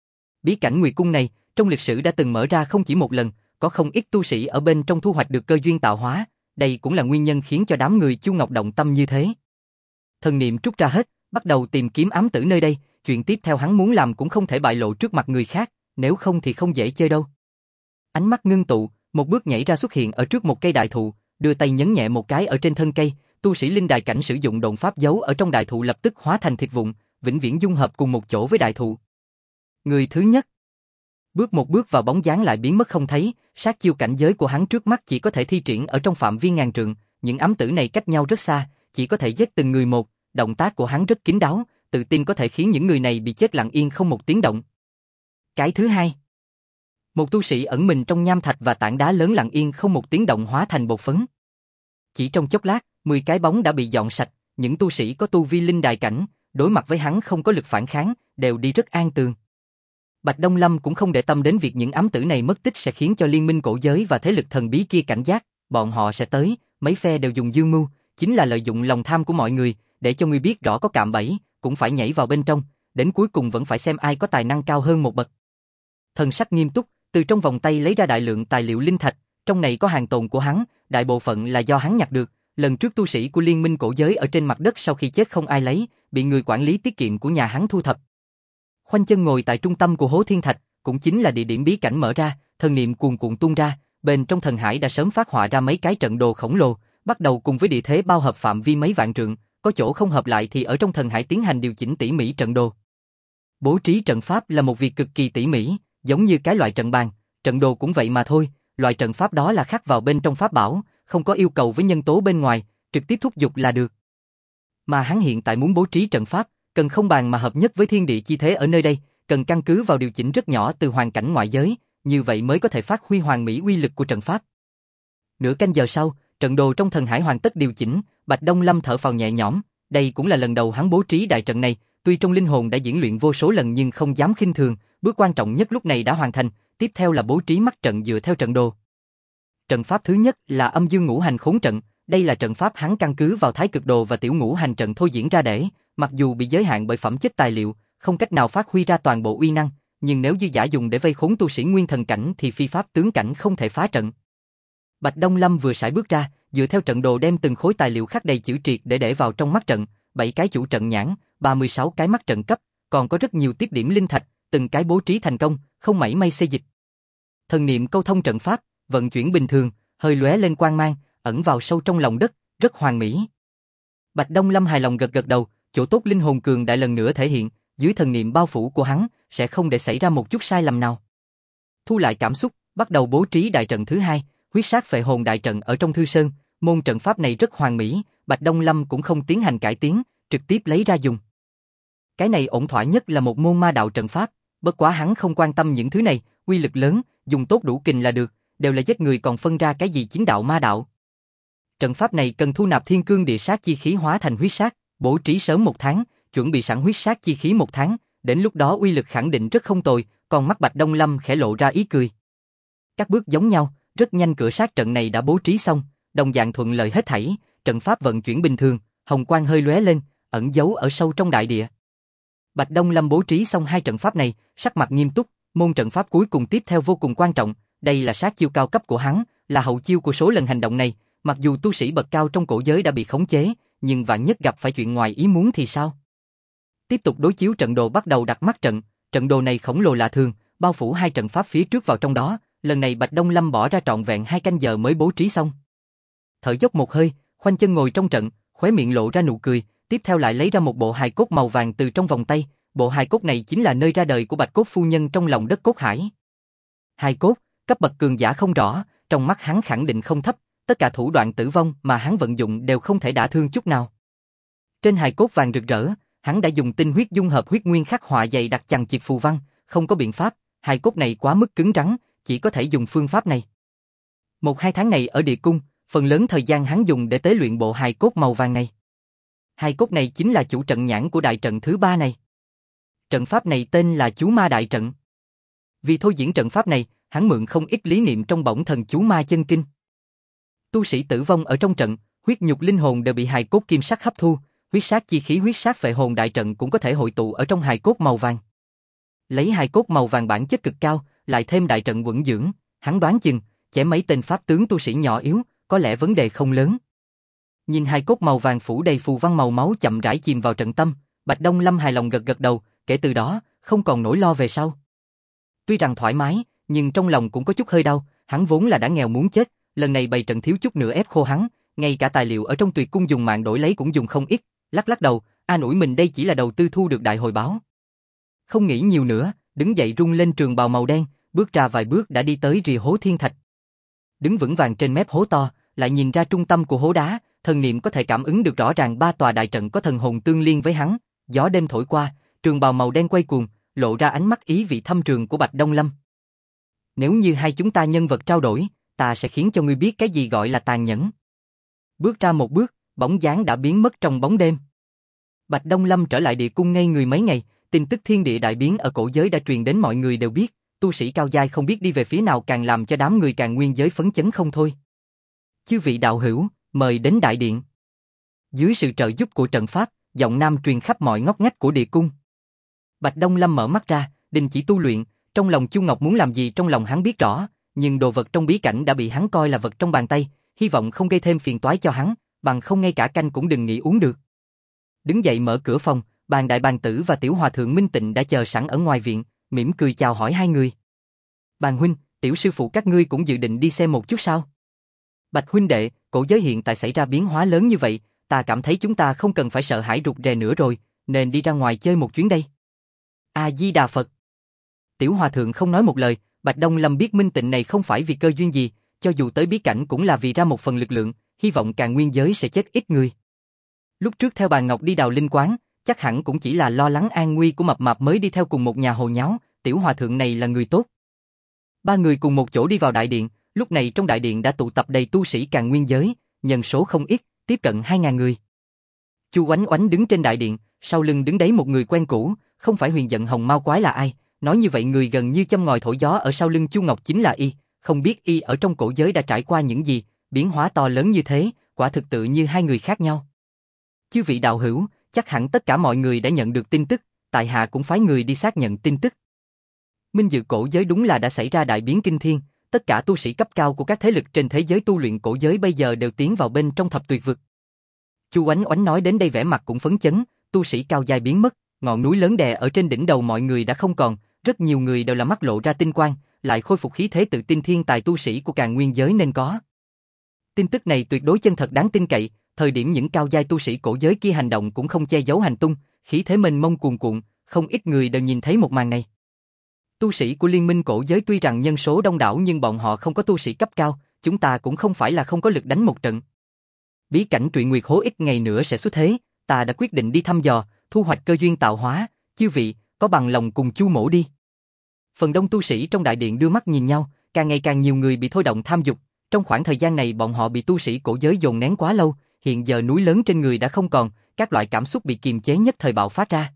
Bí cảnh Nguyệt Cung này, trong lịch sử đã từng mở ra không chỉ một lần, có không ít tu sĩ ở bên trong thu hoạch được cơ duyên tạo hóa, đây cũng là nguyên nhân khiến cho đám người Chu Ngọc động tâm như thế. Thần niệm trút ra hết, bắt đầu tìm kiếm ám tử nơi đây, chuyện tiếp theo hắn muốn làm cũng không thể bại lộ trước mặt người khác, nếu không thì không dễ chơi đâu. Ánh mắt ngưng tụ, một bước nhảy ra xuất hiện ở trước một cây đại thụ, đưa tay nhấn nhẹ một cái ở trên thân cây, tu sĩ linh đài cảnh sử dụng độn pháp giấu ở trong đại thụ lập tức hóa thành thịt vụn, vĩnh viễn dung hợp cùng một chỗ với đại thụ. Người thứ nhất, bước một bước vào bóng dáng lại biến mất không thấy, sát chiêu cảnh giới của hắn trước mắt chỉ có thể thi triển ở trong phạm vi ngàn trượng, những ám tử này cách nhau rất xa, chỉ có thể giết từng người một, động tác của hắn rất kín đáo, tự tin có thể khiến những người này bị chết lặng yên không một tiếng động. Cái thứ hai, một tu sĩ ẩn mình trong nham thạch và tảng đá lớn lặng yên không một tiếng động hóa thành bột phấn. Chỉ trong chốc lát, 10 cái bóng đã bị dọn sạch, những tu sĩ có tu vi linh đài cảnh, đối mặt với hắn không có lực phản kháng, đều đi rất an tường. Bạch Đông Lâm cũng không để tâm đến việc những ám tử này mất tích sẽ khiến cho liên minh cổ giới và thế lực thần bí kia cảnh giác, bọn họ sẽ tới, mấy phe đều dùng dương mưu, chính là lợi dụng lòng tham của mọi người, để cho người biết rõ có cạm bẫy, cũng phải nhảy vào bên trong, đến cuối cùng vẫn phải xem ai có tài năng cao hơn một bậc. Thần sắc nghiêm túc, từ trong vòng tay lấy ra đại lượng tài liệu linh thạch, trong này có hàng tồn của hắn, đại bộ phận là do hắn nhặt được, lần trước tu sĩ của liên minh cổ giới ở trên mặt đất sau khi chết không ai lấy, bị người quản lý tiết kiệm của nhà hắn thu thập. Khoanh chân ngồi tại trung tâm của hố thiên thạch, cũng chính là địa điểm bí cảnh mở ra, thần niệm cuồn cuộn tuôn ra, bên trong thần hải đã sớm phát họa ra mấy cái trận đồ khổng lồ, bắt đầu cùng với địa thế bao hợp phạm vi mấy vạn trượng, có chỗ không hợp lại thì ở trong thần hải tiến hành điều chỉnh tỉ mỉ trận đồ. Bố trí trận pháp là một việc cực kỳ tỉ mỉ, giống như cái loại trận bàn, trận đồ cũng vậy mà thôi, loại trận pháp đó là khắc vào bên trong pháp bảo, không có yêu cầu với nhân tố bên ngoài, trực tiếp thúc giục là được. Mà hắn hiện tại muốn bố trí trận pháp, cần không bàn mà hợp nhất với thiên địa chi thế ở nơi đây, cần căn cứ vào điều chỉnh rất nhỏ từ hoàn cảnh ngoại giới, như vậy mới có thể phát huy hoàn mỹ uy lực của trận pháp. Nửa canh giờ sau, trận đồ trong thần hải hoàn tất điều chỉnh, Bạch Đông Lâm thở phào nhẹ nhõm, đây cũng là lần đầu hắn bố trí đại trận này, tuy trong linh hồn đã diễn luyện vô số lần nhưng không dám khinh thường, bước quan trọng nhất lúc này đã hoàn thành, tiếp theo là bố trí mắt trận dựa theo trận đồ. Trận pháp thứ nhất là Âm Dương Ngũ Hành Khốn Trận, đây là trận pháp hắn căn cứ vào Thái Cực Đồ và Tiểu Ngũ Hành Trận thôi diễn ra để, mặc dù bị giới hạn bởi phẩm chất tài liệu, không cách nào phát huy ra toàn bộ uy năng, nhưng nếu dư giả dùng để vây khốn tu sĩ nguyên thần cảnh thì phi pháp tướng cảnh không thể phá trận. Bạch Đông Lâm vừa sải bước ra, dựa theo trận đồ đem từng khối tài liệu khắc đầy chữ triệt để vào trong mắt trận, 7 cái chủ trận nhãn, 36 cái mắt trận cấp, còn có rất nhiều tiếp điểm linh thạch, từng cái bố trí thành công, không mảy may xê dịch. Thần niệm câu thông trận pháp, vận chuyển bình thường, hơi lóe lên quang mang, ẩn vào sâu trong lòng đất, rất hoàn mỹ. Bạch Đông Lâm hài lòng gật gật đầu, chỗ tốt linh hồn cường đại lần nữa thể hiện, dưới thần niệm bao phủ của hắn, sẽ không để xảy ra một chút sai lầm nào. Thu lại cảm xúc, bắt đầu bố trí đại trận thứ hai, huyết sát phệ hồn đại trận ở trong Thư Sơn, môn trận pháp này rất hoàn mỹ, Bạch Đông Lâm cũng không tiến hành cải tiến, trực tiếp lấy ra dùng. Cái này ổn thỏa nhất là một môn ma đạo trận pháp, bất quá hắn không quan tâm những thứ này, uy lực lớn, dùng tốt đủ kình là được, đều là giết người còn phân ra cái gì chính đạo ma đạo. Trận pháp này cần thu nạp thiên cương địa sát chi khí hóa thành huyết sát, bố trí sớm 1 tháng, chuẩn bị sẵn huyết sát chi khí 1 tháng, đến lúc đó uy lực khẳng định rất không tồi, còn mắt Bạch Đông Lâm khẽ lộ ra ý cười. Các bước giống nhau, rất nhanh cửa sát trận này đã bố trí xong, đồng dạng thuận lợi hết thảy, trận pháp vận chuyển bình thường, hồng quang hơi lóe lên, ẩn giấu ở sâu trong đại địa. Bạch Đông Lâm bố trí xong 2 trận pháp này, sắc mặt nghiêm túc, môn trận pháp cuối cùng tiếp theo vô cùng quan trọng, đây là sát chiêu cao cấp của hắn, là hậu chiêu của số lần hành động này, mặc dù tu sĩ bậc cao trong cổ giới đã bị khống chế, nhưng vạn nhất gặp phải chuyện ngoài ý muốn thì sao? Tiếp tục đối chiếu trận đồ bắt đầu đặt mắt trận, trận đồ này khổng lồ lạ thường, bao phủ 2 trận pháp phía trước vào trong đó, lần này Bạch Đông Lâm bỏ ra trọn vẹn 2 canh giờ mới bố trí xong. Thở dốc một hơi, khoanh chân ngồi trong trận, khóe miệng lộ ra nụ cười, tiếp theo lại lấy ra một bộ hài cốt màu vàng từ trong vòng tay, bộ hài cốt này chính là nơi ra đời của Bạch Cốt phu nhân trong lòng đất cốt hải. Hài cốt, cấp bậc cường giả không rõ, trong mắt hắn khẳng định không thấp, tất cả thủ đoạn tử vong mà hắn vận dụng đều không thể đả thương chút nào. Trên hài cốt vàng rực rỡ, hắn đã dùng tinh huyết dung hợp huyết nguyên khắc họa dày đặc chằng chịt phù văn, không có biện pháp, hài cốt này quá mức cứng rắn, chỉ có thể dùng phương pháp này. 1-2 tháng này ở địa cung, phần lớn thời gian hắn dùng để tế luyện bộ hài cốt màu vàng này. Hài cốt này chính là chủ trận nhãn của đại trận thứ 3 này. Trận pháp này tên là Chú Ma Đại Trận. Vì thôi diễn trận pháp này, hắn mượn không ít lý niệm trong bổng thần Chú Ma Chân Kinh. Tu sĩ tử vong ở trong trận, huyết nhục linh hồn đều bị hài cốt kim sắc hấp thu, huyết sát chi khí huyết sát phệ hồn đại trận cũng có thể hội tụ ở trong hài cốt màu vàng. Lấy hài cốt màu vàng bản chất cực cao, lại thêm đại trận quẩn dưỡng, hắn đoán chừng, chém mấy tên pháp tướng tu sĩ nhỏ yếu, có lẽ vấn đề không lớn. Nhìn hài cốt màu vàng phủ đầy phù văn màu máu chậm rãi chìm vào trận tâm, Bạch Đông Lâm hài lòng gật gật đầu, kể từ đó, không còn nỗi lo về sau. Tuy rằng thoải mái, nhưng trong lòng cũng có chút hơi đau, hắn vốn là đã nghèo muốn chết, lần này bày trận thiếu chút nữa ép khô hắn, ngay cả tài liệu ở trong tuyệt cung dùng mạng đổi lấy cũng dùng không ít, lắc đầu, an ủi mình đây chỉ là đầu tư thu được đại hồi báo. Không nghĩ nhiều nữa, đứng dậy rung lên trường bào màu đen, bước ra vài bước đã đi tới rìa hố thiên thạch. Đứng vững vàng trên mép hố to, lại nhìn ra trung tâm của hố đá, thần niệm có thể cảm ứng được rõ ràng 3 tòa đại trận có thần hồn tương liên với hắn. Gió đêm thổi qua, trường bào màu đen quay cuồng, lộ ra ánh mắt ý vị thâm trường của Bạch Đông Lâm. Nếu như hai chúng ta nhân vật trao đổi, ta sẽ khiến cho ngươi biết cái gì gọi là tàn nhẫn. Bước ra một bước, bóng dáng đã biến mất trong bóng đêm. Bạch Đông Lâm trở lại địa cung ngây người mấy ngày, tin tức thiên địa đại biến ở cổ giới đã truyền đến mọi người đều biết, tu sĩ cao giai không biết đi về phía nào càng làm cho đám người Càn Nguyên giới phấn chấn không thôi. Chư vị đạo hữu, mời đến đại điện. Dưới sự trợ giúp của trận pháp, giọng nam truyền khắp mọi ngóc ngách của địa cung. Bạch Đông Lâm mở mắt ra, đình chỉ tu luyện, trong lòng Chu Ngọc muốn làm gì trong lòng hắn biết rõ, nhưng đồ vật trong bí cảnh đã bị hắn coi là vật trong bàn tay, hy vọng không gây thêm phiền toái cho hắn, bằng không ngay cả canh cũng đừng nghĩ uống được. Đứng dậy mở cửa phòng, Bàn Đại Bàng Tử và Tiểu Hòa Thượng Minh Tịnh đã chờ sẵn ở ngoài viện, mỉm cười chào hỏi hai người. Bàn huynh, tiểu sư phụ các ngươi cũng dự định đi xem một chút sao? Bạch huynh đệ, cổ giới hiện tại xảy ra biến hóa lớn như vậy, ta cảm thấy chúng ta không cần phải sợ hãi rụt rè nữa rồi, nên đi ra ngoài chơi một chuyến đây. A-di-đà Phật. Tiểu Hòa Thượng không nói một lời, Bạch Đông Lâm biết Minh Tịnh này không phải vì cơ duyên gì, cho dù tới bí cảnh cũng là vì ra một phần lực lượng, hy vọng Càn Nguyên giới sẽ chết ít người. Lúc trước theo bà Ngọc đi đào linh quán, chắc hẳn cũng chỉ là lo lắng an nguy của mập mạp mới đi theo cùng một nhà hồ nháo, Tiểu Hòa Thượng này là người tốt. Ba người cùng một chỗ đi vào đại điện, lúc này trong đại điện đã tụ tập đầy tu sĩ Càn Nguyên giới, nhân số không ít, tiếp cận 2.000 người. Chu Oánh Oánh đứng trên đại điện, sau lưng đứng đấy một người quen cũ, không phải Huyền Giận Hồng Mao Quái là ai, nói như vậy người gần như châm ngòi thổi gió ở sau lưng Chu Ngọc chính là y, không biết y ở trong cổ giới đã trải qua những gì, biến hóa to lớn như thế, quả thực tự như hai người khác nhau. Chư vị đạo hữu, chắc hẳn tất cả mọi người đã nhận được tin tức, tại hạ cũng phái người đi xác nhận tin tức. Minh Dự cổ giới đúng là đã xảy ra đại biến kinh thiên, tất cả tu sĩ cấp cao của các thế lực trên thế giới tu luyện cổ giới bây giờ đều tiến vào bên trong thập tuyệt vực. Chu Oánh Oánh nói đến đây vẻ mặt cũng phấn chấn, tu sĩ cao giai biến mất, ngọn núi lớn đè ở trên đỉnh đầu mọi người đã không còn, rất nhiều người đều là mắt lộ ra tinh quang, lại khôi phục khí thế tự tin thiên tài tu sĩ của Càn Nguyên giới nên có. Tin tức này tuyệt đối chân thật đáng tin cậy, thời điểm những cao giai tu sĩ cổ giới kia hành động cũng không che giấu hành tung, khí thế mênh mông cuồn cuộn, không ít người đều nhìn thấy một màn này. Tu sĩ của liên minh cổ giới tuy rằng nhân số đông đảo nhưng bọn họ không có tu sĩ cấp cao, chúng ta cũng không phải là không có lực đánh một trận. Bí cảnh Trụy Nguyệt Hố ít ngày nữa sẽ xuất thế, ta đã quyết định đi thăm dò, thu hoạch cơ duyên tạo hóa, chư vị, có bằng lòng cùng Chu mỗ đi. Phần đông tu sĩ trong đại điện đưa mắt nhìn nhau, càng ngày càng nhiều người bị thôi động tham dục, trong khoảng thời gian này bọn họ bị tu sĩ cổ giới dồn nén quá lâu, hiện giờ núi lớn trên người đã không còn, các loại cảm xúc bị kiềm chế nhất thời bạo phát ra.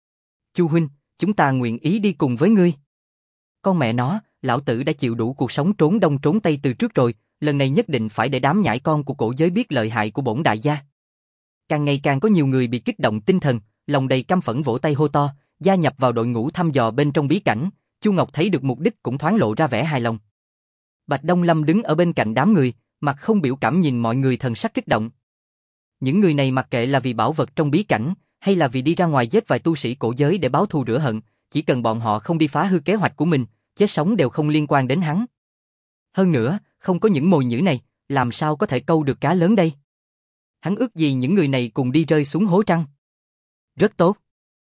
Chu huynh, chúng ta nguyện ý đi cùng với ngươi. Con mẹ nó, lão tử đã chịu đủ cuộc sống trốn đông trốn tây từ trước rồi, lần này nhất định phải để đám nhãi con của cổ giới biết lợi hại của bổn đại gia. Càng ngày càng có nhiều người bị kích động tinh thần, lòng đầy căm phẫn vỗ tay hô to, gia nhập vào đội ngũ thăm dò bên trong bí cảnh. Chu Ngọc thấy được mục đích cũng thoáng lộ ra vẻ hài lòng. Bạch Đông Lâm đứng ở bên cạnh đám người, mặt không biểu cảm nhìn mọi người thần sắc kích động. Những người này mặc kệ là vì bảo vật trong bí cảnh, hay là vì đi ra ngoài giết vài tu sĩ cổ giới để báo thù rửa hận, chỉ cần bọn họ không đi phá hư kế hoạch của mình, chết sống đều không liên quan đến hắn. Hơn nữa, không có những mồi nhử này, làm sao có thể câu được cá lớn đây? Hắn ước gì những người này cùng đi rơi xuống hố trăng. Rất tốt.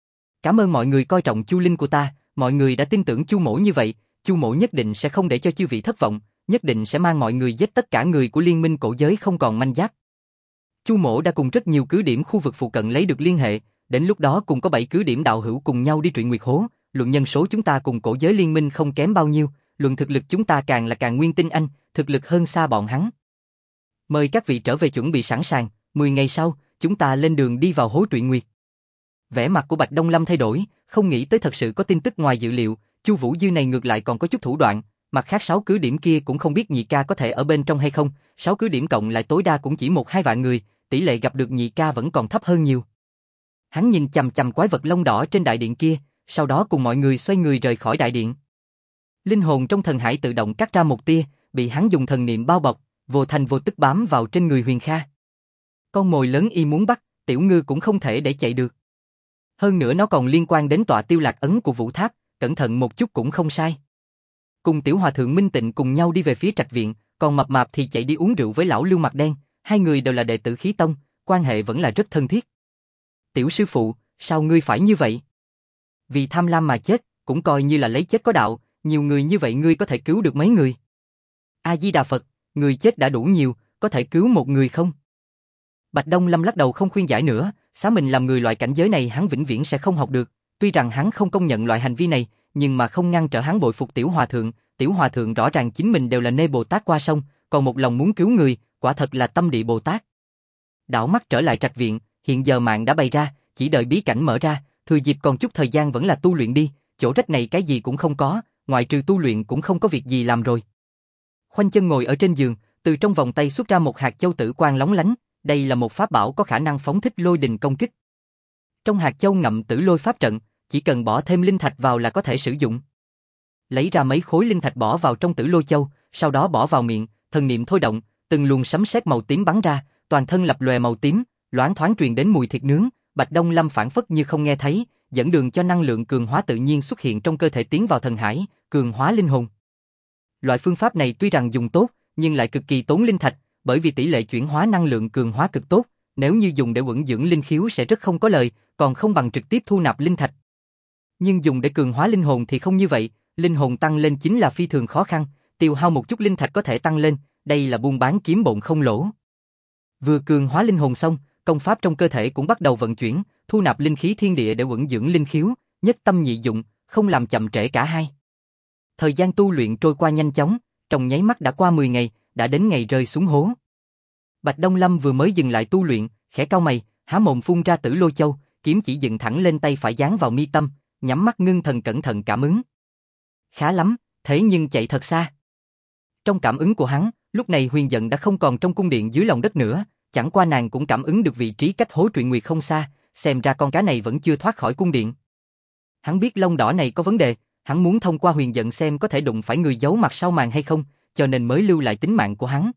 Cảm ơn mọi người coi trọng Chu Linh của ta, mọi người đã tin tưởng Chu mỗ như vậy, Chu mỗ nhất định sẽ không để cho chư vị thất vọng, nhất định sẽ mang mọi người giết tất cả người của liên minh cổ giới không còn manh giáp. Chu Mỗ đã cùng rất nhiều cứ điểm khu vực phụ cận lấy được liên hệ, đến lúc đó cùng có 7 cứ điểm đạo hữu cùng nhau đi Trụy Nguyệt Hố, luận nhân số chúng ta cùng cổ giới liên minh không kém bao nhiêu, luận thực lực chúng ta càng là càng nguyên tinh anh, thực lực hơn xa bọn hắn. Mời các vị trở về chuẩn bị sẵn sàng, 10 ngày sau, chúng ta lên đường đi vào hố Trụy Nguyệt. Vẻ mặt của Bạch Đông Lâm thay đổi, không nghĩ tới thật sự có tin tức ngoài dự liệu, Chu Vũ Dư này ngược lại còn có chút thủ đoạn, mặt khác 6 cứ điểm kia cũng không biết nhị ca có thể ở bên trong hay không, 6 cứ điểm cộng lại tối đa cũng chỉ 1-2 vạn người, tỷ lệ gặp được nhị ca vẫn còn thấp hơn nhiều. Hắn nhìn chằm chằm quái vật lông đỏ trên đại điện kia, sau đó cùng mọi người xoay người rời khỏi đại điện. Linh hồn trong thần hải tự động cắt ra một tia, bị hắn dùng thần niệm bao bọc, vô thành vô tức bám vào trên người Huyền Kha. Con mồi lớn y muốn bắt, tiểu ngư cũng không thể để chạy được. Hơn nữa nó còn liên quan đến tọa tiêu lạc ấn của Vũ Tháp, cẩn thận một chút cũng không sai. Cùng tiểu hòa thượng Minh Tịnh cùng nhau đi về phía trạch viện, còn mập mạp thì chạy đi uống rượu với lão Lưu mặt đen, hai người đều là đệ tử Khí Tông, quan hệ vẫn là rất thân thiết. Tiểu sư phụ, sao ngươi phải như vậy? Vì tham lam mà chết, cũng coi như là lấy chết có đạo, nhiều người như vậy ngươi có thể cứu được mấy người? A-di-đà Phật, người chết đã đủ nhiều, có thể cứu một người không? Bạch Đông Lâm lắc đầu không khuyên giải nữa, xá mình làm người loại cảnh giới này hắn vĩnh viễn sẽ không học được, tuy rằng hắn không công nhận loại hành vi này, nhưng mà không ngăn trở hắn bội phục tiểu hòa thượng rõ ràng chính mình đều là nê Bồ Tát qua sông, còn một lòng muốn cứu người, quả thật là tâm địa Bồ Tát. Đảo mắt trở lại trạch viện, hiện giờ mạng đã bày ra, chỉ đợi bí cảnh mở ra, thừa dịp còn chút thời gian vẫn là tu luyện đi, chỗ rách này cái gì cũng không có, ngoại trừ tu luyện cũng không có việc gì làm rồi. Khoanh chân ngồi ở trên giường, từ trong vòng tay xuất ra một hạt châu tử quang lóng lánh, đây là một pháp bảo có khả năng phóng thích lôi đình công kích. Trong hạt châu ngậm tử lôi pháp trận, chỉ cần bỏ thêm linh thạch vào là có thể sử dụng. Lấy ra mấy khối linh thạch bỏ vào trong tử lôi châu, sau đó bỏ vào miệng, thần niệm thôi động, từng luồng sấm sét màu tím bắn ra, toàn thân lập lòe màu tím, loáng thoáng truyền đến mùi thịt nướng. Bạch Đông Lâm phản phất như không nghe thấy, dẫn đường cho năng lượng cường hóa tự nhiên xuất hiện trong cơ thể tiến vào thần hải, cường hóa linh hồn. Loại phương pháp này tuy rằng dùng tốt, nhưng lại cực kỳ tốn linh thạch, bởi vì tỷ lệ chuyển hóa năng lượng cường hóa cực tốt, nếu như dùng để ẩn dưỡng linh khiếu sẽ rất không có lời, còn không bằng trực tiếp thu nạp linh thạch. Nhưng dùng để cường hóa linh hồn thì không như vậy, linh hồn tăng lên chính là phi thường khó khăn, tiêu hao một chút linh thạch có thể tăng lên, đây là buôn bán kiếm bộn không lỗ. Vừa cường hóa linh hồn xong, công pháp trong cơ thể cũng bắt đầu vận chuyển, thu nạp linh khí thiên địa để ẩn dưỡng linh khiếu, nhất tâm nhị dụng, không làm chậm trễ cả hai. Thời gian tu luyện trôi qua nhanh chóng, trong nháy mắt đã qua 10 ngày, đã đến ngày rơi xuống hố. Bạch Đông Lâm vừa mới dừng lại tu luyện, khẽ cau mày, há mồm phun ra tử lôi châu, kiếm chỉ dựng thẳng lên tay phải dán vào mi tâm, nhắm mắt ngưng thần cẩn thận cảm ứng. Khá lắm, thế nhưng chạy thật xa. Trong cảm ứng của hắn, lúc này Huyền Dận đã không còn trong cung điện dưới lòng đất nữa, chẳng qua nàng cũng cảm ứng được vị trí cách hố Trụy Nguyệt không xa, xem ra con cá này vẫn chưa thoát khỏi cung điện. Hắn biết lông đỏ này có vấn đề, hắn muốn thông qua Huyền Dận xem có thể đụng phải người giấu mặt sau màn hay không, cho nên mới lưu lại tính mạng của hắn.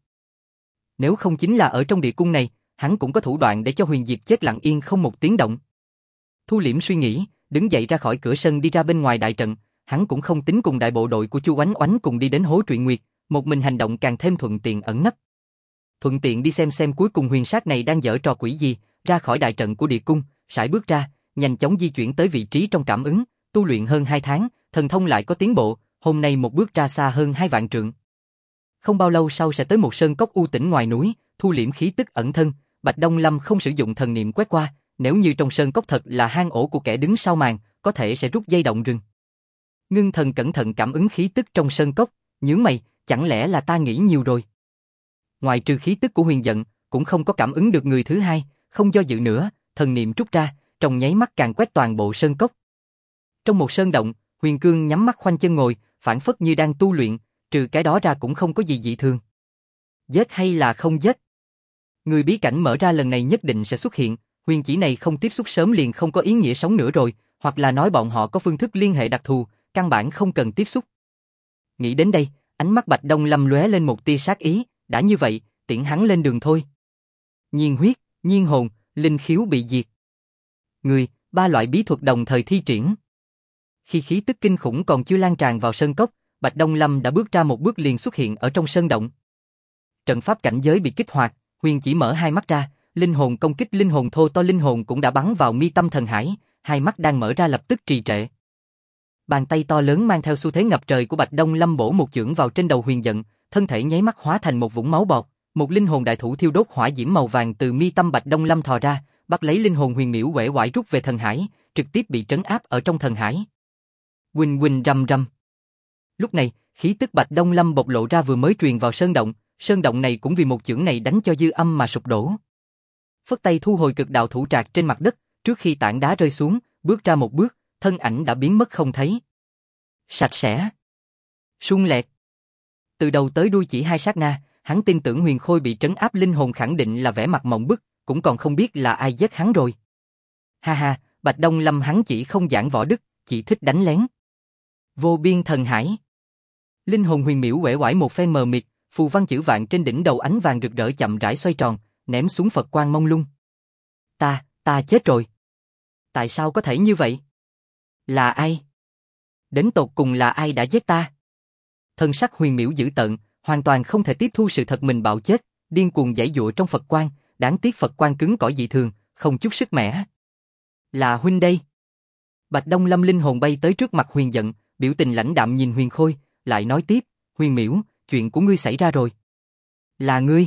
Nếu không chính là ở trong địa cung này, hắn cũng có thủ đoạn để cho Huyền Diệp chết lặng yên không một tiếng động. Thu liễm suy nghĩ, đứng dậy ra khỏi cửa sân đi ra bên ngoài đại trận, hắn cũng không tính cùng đại bộ đội của Chu Oánh Oánh cùng đi đến hố Trụy Nguyệt, một mình hành động càng thêm thuận tiện ẩn nấp. Thuận tiện đi xem cuối cùng huyền sát này đang giở trò quỷ gì, ra khỏi đại trận của địa cung, sải bước ra, nhanh chóng di chuyển tới vị trí trong cảm ứng, tu luyện hơn 2 tháng, thần thông lại có tiến bộ, hôm nay một bước ra xa hơn 2 vạn trượng. Không bao lâu sau sẽ tới một sơn cốc u tĩnh ngoài núi, thu liễm khí tức ẩn thân, Bạch Đông Lâm không sử dụng thần niệm quét qua, nếu như trong sơn cốc thật là hang ổ của kẻ đứng sau màn, có thể sẽ rút dây động rừng. Ngưng thần cẩn thận cảm ứng khí tức trong sơn cốc, nhướng mày, chẳng lẽ là ta nghĩ nhiều rồi. Ngoài trừ khí tức của Huyền Dận, cũng không có cảm ứng được người thứ hai, không do dự nữa, thần niệm trút ra, trong nháy mắt càng quét toàn bộ sơn cốc. Trong một sơn động, Huyền Cương nhắm mắt khoanh chân ngồi, phảng phất như đang tu luyện, trừ cái đó ra cũng không có gì dị thường. Giết hay là không giết? Người bí cảnh mở ra lần này nhất định sẽ xuất hiện, huyền chỉ này không tiếp xúc sớm liền không có ý nghĩa sống nữa rồi, hoặc là nói bọn họ có phương thức liên hệ đặc thù, căn bản không cần tiếp xúc. Nghĩ đến đây, ánh mắt Bạch Đông Lâm lóe lên một tia sát ý, đã như vậy, tiễn hắn lên đường thôi. Nhiên huyết, nhiên hồn, linh khiếu bị diệt. Người, 3 loại bí thuật đồng thời thi triển. Khi khí tức kinh khủng còn chưa lan tràn vào sơn cốc, Bạch Đông Lâm đã bước ra một bước liền xuất hiện ở trong sơn động. Trận pháp cảnh giới bị kích hoạt, huyền chỉ mở hai mắt ra, linh hồn công kích linh hồn thô to linh hồn cũng đã bắn vào mi tâm thần hải, hai mắt đang mở ra lập tức trì trệ. Bàn tay to lớn mang theo xu thế ngập trời của Bạch Đông Lâm bổ một chưởng vào trên đầu Huyền Dận, thân thể nháy mắt hóa thành một vũng máu bọt, một linh hồn đại thủ thiêu đốt hỏa diễm màu vàng từ mi tâm Bạch Đông Lâm thò ra, bắt lấy linh hồn huyền miễu uể oải rút về thần hải, trực tiếp bị trấn áp ở trong thần hải. Huỳnh huỳnh rầm rầm. Lúc này, khí tức Bạch Đông Lâm bộc lộ ra vừa mới truyền vào sơn động này cũng vì một chưởng này đánh cho dư âm mà sụp đổ. Phất tay thu hồi cực đạo thủ trạc trên mặt đất, trước khi tảng đá rơi xuống, bước ra một bước, thân ảnh đã biến mất không thấy. Sạch sẽ. Sung lẹt. Từ đầu tới đuôi chỉ 2 sát na, hắn tin tưởng Huyền Khôi bị trấn áp linh hồn khẳng định là vẻ mặt mộng bức, cũng còn không biết là ai giết hắn rồi. Ha ha, Bạch Đông Lâm hắn chỉ không giảng võ đức, chỉ thích đánh lén. Vô biên thần hải. Linh hồn huyền miễu uể oải một phen mờ mịt, phù văn chữ vạn trên đỉnh đầu ánh vàng rực rỡ chậm rãi xoay tròn, ném xuống Phật quang mông lung. Ta chết rồi. Tại sao có thể như vậy? Là ai? Đến tột cùng là ai đã giết ta? Thân sắc huyền miễu dữ tợn, hoàn toàn không thể tiếp thu sự thật mình bạo chết, điên cuồng giãy giụa trong Phật quang, đáng tiếc Phật quang cứng cỏi dị thường, không chút sức mẻ. Là huynh đây. Bạch Đông Lâm linh hồn bay tới trước mặt Huyền Giận, biểu tình lãnh đạm nhìn Huyền Khôi, lại nói tiếp, Huyền miễu, chuyện của ngươi xảy ra rồi. Là ngươi.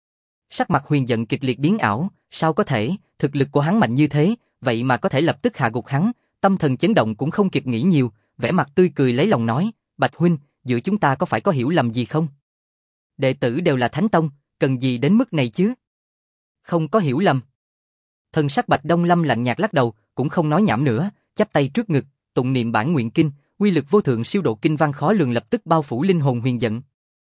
Sắc mặt Huyền Giận kịch liệt biến ảo, sao có thể, thực lực của hắn mạnh như thế, vậy mà có thể lập tức hạ gục hắn, tâm thần chấn động cũng không kịp nghĩ nhiều, vẻ mặt tươi cười lấy lòng nói, Bạch huynh, giữa chúng ta có phải có hiểu lầm gì không? Đệ tử đều là Thánh Tông, cần gì đến mức này chứ? Không có hiểu lầm. Thần sắc Bạch Đông Lâm lạnh nhạt lắc đầu, cũng không nói nhảm nữa, chắp tay trước ngực, tụng niệm bản nguyện kinh, uy lực vô thượng siêu độ kinh văn khó lường lập tức bao phủ linh hồn Huyền Giận.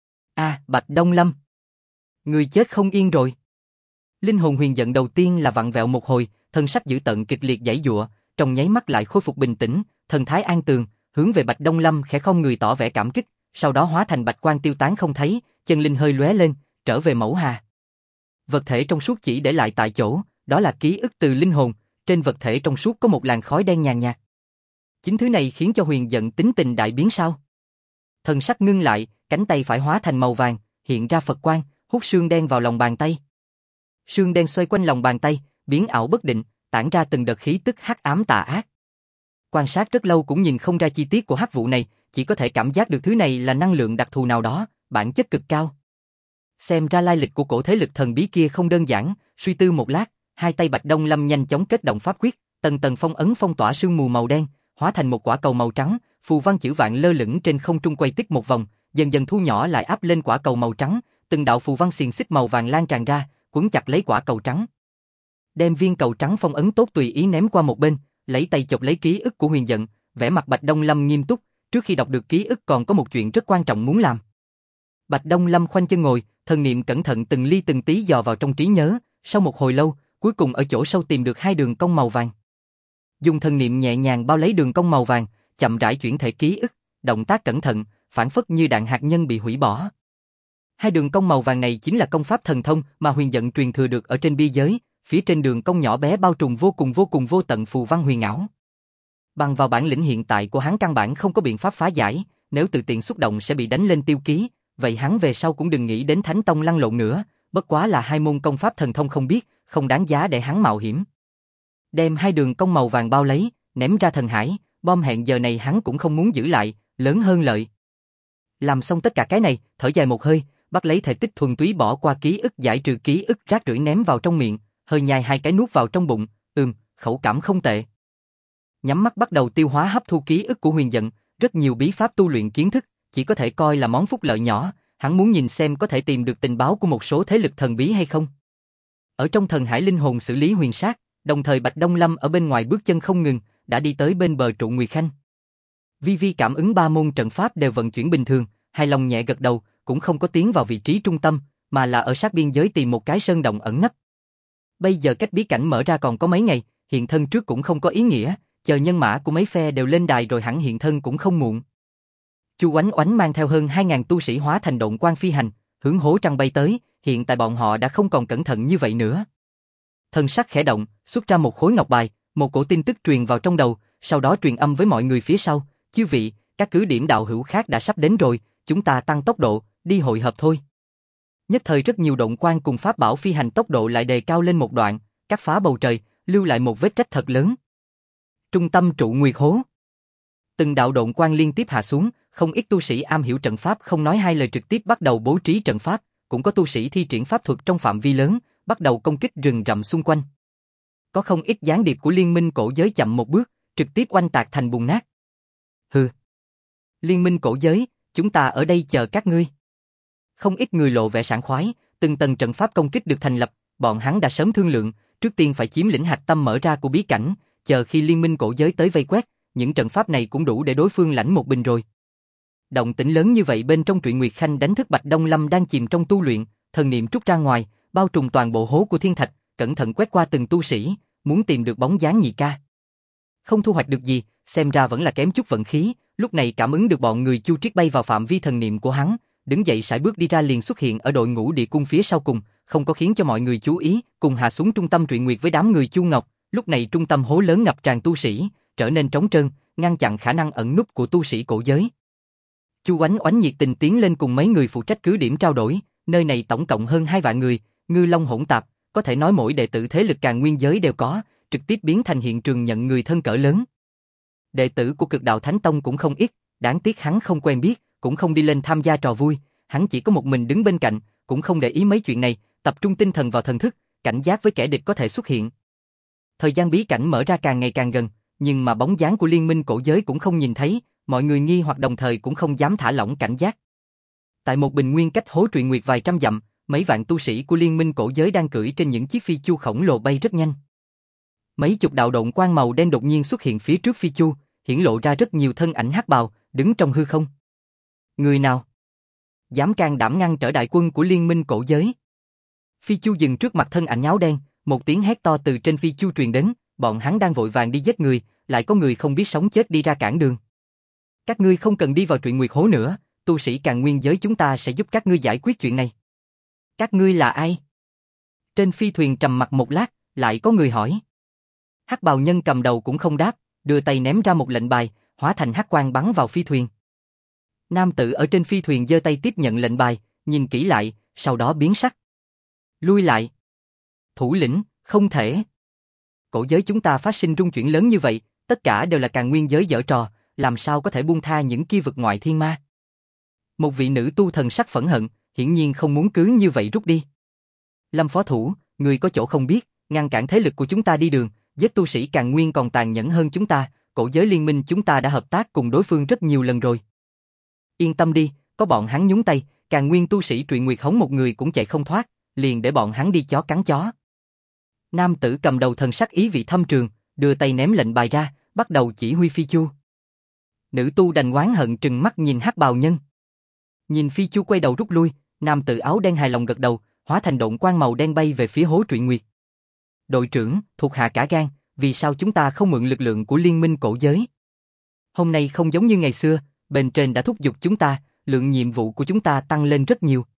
Bạch Đông Lâm, người chết không yên rồi. Linh hồn Huyền Giận đầu tiên là vặn vẹo một hồi, thân sắc dữ tợn kịch liệt giãy giụa, trong nháy mắt lại khôi phục bình tĩnh, thần thái an tường, hướng về Bạch Đông Lâm khẽ không người tỏ vẻ cảm kích, sau đó hóa thành bạch quang tiêu tán không thấy, chân linh hơi lóe lên, trở về mẫu hà. Vật thể trong suốt chỉ để lại tại chỗ, đó là ký ức từ linh hồn, trên vật thể trong suốt có một làn khói đen nhàn nhạt. Chính thứ này khiến cho Huyền Giận tính tình đại biến sao? Thần sắc ngưng lại, cánh tay phải hóa thành màu vàng, hiện ra Phật quang, hút xương đen vào lòng bàn tay. Xương đen xoay quanh lòng bàn tay, biến ảo bất định, tản ra từng đợt khí tức hắc ám tà ác. Quan sát rất lâu cũng nhìn không ra chi tiết của hắc vụ này, chỉ có thể cảm giác được thứ này là năng lượng đặc thù nào đó, bản chất cực cao. Xem ra lai lịch của cổ thế lực thần bí kia không đơn giản, suy tư một lát, hai tay Bạch Đông Lâm nhanh chóng kết động pháp quyết, tầng tầng phong ấn phong tỏa sương mù màu đen, hóa thành một quả cầu màu trắng, phù văn chữ vạn lơ lửng trên không trung quay tích một vòng, dần dần thu nhỏ lại áp lên quả cầu màu trắng, từng đạo phù văn xiềng xích màu vàng lan tràn ra, quấn chặt lấy quả cầu trắng. Đem viên cầu trắng phong ấn tốt tùy ý ném qua một bên, lấy tay chộp lấy ký ức của Huyền Giận, vẻ mặt Bạch Đông Lâm nghiêm túc, trước khi đọc được ký ức còn có một chuyện rất quan trọng muốn làm. Bạch Đông Lâm khoanh chân ngồi, thần niệm cẩn thận từng ly từng tí dò vào trong trí nhớ, sau một hồi lâu, cuối cùng ở chỗ sâu tìm được 2 đường cong màu vàng. Dùng thần niệm nhẹ nhàng bao lấy đường cong màu vàng, chậm rãi chuyển thể ký ức, động tác cẩn thận, phản phất như đạn hạt nhân bị hủy bỏ. 2 đường cong màu vàng này chính là công pháp thần thông mà Huyền Giận truyền thừa được ở trên biên giới, phía trên đường cong nhỏ bé bao trùm vô cùng vô tận phù văn huyền ảo. Bằng vào bản lĩnh hiện tại của hắn căn bản không có biện pháp phá giải, nếu tự tiện xúc động sẽ bị đánh lên tiêu ký, vậy hắn về sau cũng đừng nghĩ đến Thánh Tông lăn lộn nữa, bất quá là 2 môn công pháp thần thông không biết, không đáng giá để hắn mạo hiểm. Đem 2 đường cong màu vàng bao lấy, ném ra thần hải, bom hẹn giờ này hắn cũng không muốn giữ lại, lớn hơn lợi. Làm xong tất cả cái này, thở dài một hơi, bắt lấy thể tích thuần túy bỏ qua ký ức giải trừ ký ức rác rưởi ném vào trong miệng, hơi nhai 2 cái nuốt vào trong bụng, khẩu cảm không tệ. Nhắm mắt bắt đầu tiêu hóa hấp thu ký ức của Huyền Giận, rất nhiều bí pháp tu luyện kiến thức, chỉ có thể coi là món phúc lợi nhỏ, hắn muốn nhìn xem có thể tìm được tình báo của một số thế lực thần bí hay không. Ở trong thần hải linh hồn xử lý huyền sát, đồng thời Bạch Đông Lâm ở bên ngoài bước chân không ngừng, đã đi tới bên bờ trụ Nguyệt Khanh. Vi Vi cảm ứng 3 môn trận pháp đều vận chuyển bình thường, hài lòng nhẹ gật đầu, cũng không có tiến vào vị trí trung tâm, mà là ở sát biên giới tìm một cái sơn động ẩn nấp. Bây giờ cách bí cảnh mở ra còn có mấy ngày, hiện thân trước cũng không có ý nghĩa, chờ nhân mã của mấy phe đều lên đài rồi hẳn hiện thân cũng không muộn. Chu Oánh Oánh mang theo hơn 2000 tu sĩ hóa thành độn quang phi hành, hướng hố trăng bay tới, hiện tại bọn họ đã không còn cẩn thận như vậy nữa. Thân sắc khẽ động, xuất ra một khối ngọc bài, một cổ tin tức truyền vào trong đầu, sau đó truyền âm với mọi người phía sau, chư vị, các cứ điểm đạo hữu khác đã sắp đến rồi, chúng ta tăng tốc độ, đi hội hợp thôi. Nhất thời rất nhiều độn quang cùng pháp bảo phi hành tốc độ lại đề cao lên một đoạn, cắt phá bầu trời, lưu lại một vết rách thật lớn. Trung tâm trụ Nguyệt Hố. Từng đạo độn quang liên tiếp hạ xuống, không ít tu sĩ am hiểu trận pháp không nói hai lời trực tiếp bắt đầu bố trí trận pháp, cũng có tu sĩ thi triển pháp thuật trong phạm vi lớn, bắt đầu công kích rừng rậm xung quanh. Có không ít gián điệp của liên minh cổ giới chậm một bước, trực tiếp oanh tạc thành bùn nát. Hừ. Liên minh cổ giới, chúng ta ở đây chờ các ngươi. Không ít người lộ vẻ sảng khoái, từng tầng trận pháp công kích được thành lập, bọn hắn đã sớm thương lượng, trước tiên phải chiếm lĩnh hạch tâm mở ra của bí cảnh, chờ khi liên minh cổ giới tới vây quét, những trận pháp này cũng đủ để đối phương lãnh một bình rồi. Động tĩnh lớn như vậy bên trong Truyện Nguyệt Khanh đánh thức Bạch Đông Lâm đang chìm trong tu luyện, thần niệm trút ra ngoài, bao trùm toàn bộ hố của thiên thạch, cẩn thận quét qua từng tu sĩ, muốn tìm được bóng dáng nhị ca. Không thu hoạch được gì, xem ra vẫn là kém chút vận khí, lúc này cảm ứng được bọn người Chu Triết bay vào phạm vi thần niệm của hắn, đứng dậy sải bước đi ra liền xuất hiện ở đội ngũ địa cung phía sau cùng, không có khiến cho mọi người chú ý, cùng hạ xuống trung tâm Truyện Nguyệt với đám người Chu Ngọc, lúc này trung tâm hố lớn ngập tràn tu sĩ, trở nên trống trơn, ngăn chặn khả năng ẩn núp của tu sĩ cổ giới. Chu Oánh Oánh nhiệt tình tiến lên cùng mấy người phụ trách cứ điểm trao đổi, nơi này tổng cộng hơn 2 vạn người, ngư long hỗn tạp, có thể nói mỗi đệ tử thế lực Càn Nguyên giới đều có, trực tiếp biến thành hiện trường nhận người thân cỡ lớn. Đệ tử của Cực Đạo Thánh Tông cũng không ít, đáng tiếc hắn không quen biết, cũng không đi lên tham gia trò vui, hắn chỉ có một mình đứng bên cạnh, cũng không để ý mấy chuyện này, tập trung tinh thần vào thần thức, cảnh giác với kẻ địch có thể xuất hiện. Thời gian bí cảnh mở ra càng ngày càng gần, nhưng mà bóng dáng của liên minh cổ giới cũng không nhìn thấy, mọi người nghi hoặc đồng thời cũng không dám thả lỏng cảnh giác. Tại một bình nguyên cách hố Truyện Nguyệt vài trăm dặm, mấy vạn tu sĩ của liên minh cổ giới đang cưỡi trên những chiếc phi chu khổng lồ bay rất nhanh. Mấy chục đạo độn quang màu đen đột nhiên xuất hiện phía trước phi chu, hiển lộ ra rất nhiều thân ảnh hắc bào, đứng trong hư không. Người nào dám can đảm ngăn trở đại quân của liên minh cổ giới? Phi chu dừng trước mặt thân ảnh áo đen, một tiếng hét to từ trên phi chu truyền đến, bọn hắn đang vội vàng đi giết người, lại có người không biết sống chết đi ra cản đường. Các ngươi không cần đi vào Truyện Nguyệt hố nữa, tu sĩ Càn Nguyên giới chúng ta sẽ giúp các ngươi giải quyết chuyện này. Các ngươi là ai? Trên phi thuyền trầm mặc một lát, lại có người hỏi. Hắc bào nhân cầm đầu cũng không đáp, đưa tay ném ra một lệnh bài, hóa thành hắc quang bắn vào phi thuyền. Nam tử ở trên phi thuyền giơ tay tiếp nhận lệnh bài, nhìn kỹ lại, sau đó biến sắc. Lui lại. Thủ lĩnh, không thể. Cổ giới chúng ta phát sinh rung chuyển lớn như vậy, tất cả đều là Càn Nguyên giới giở trò, làm sao có thể buông tha những kia vực ngoại thiên ma. Một vị nữ tu thần sắc phẫn hận, hiển nhiên không muốn cứ như vậy rút đi. Lâm phó thủ, người có chỗ không biết, ngăn cản thế lực của chúng ta đi đường, giết tu sĩ Càn Nguyên còn tàn nhẫn hơn chúng ta, cổ giới liên minh chúng ta đã hợp tác cùng đối phương rất nhiều lần rồi. Yên tâm đi, có bọn hắn nhúng tay, Càn Nguyên tu sĩ Truyện Nguyệt hống một người cũng chạy không thoát, liền để bọn hắn đi chó cắn chó. Nam tử cầm đầu thần sắc ý vị thâm trường, đưa tay ném lệnh bài ra, bắt đầu chỉ huy phi chu. Nữ tu đành oán hận trừng mắt nhìn hắc bào nhân. Nhìn phi chu quay đầu rút lui, nam tử áo đen hài lòng gật đầu, hóa thành độn quang màu đen bay về phía hố Truyện Nguyệt. Đội trưởng, thuộc hạ cả gan, vì sao chúng ta không mượn lực lượng của liên minh cổ giới? Hôm nay không giống như ngày xưa, bên trên đã thúc giục chúng ta, lượng nhiệm vụ của chúng ta tăng lên rất nhiều.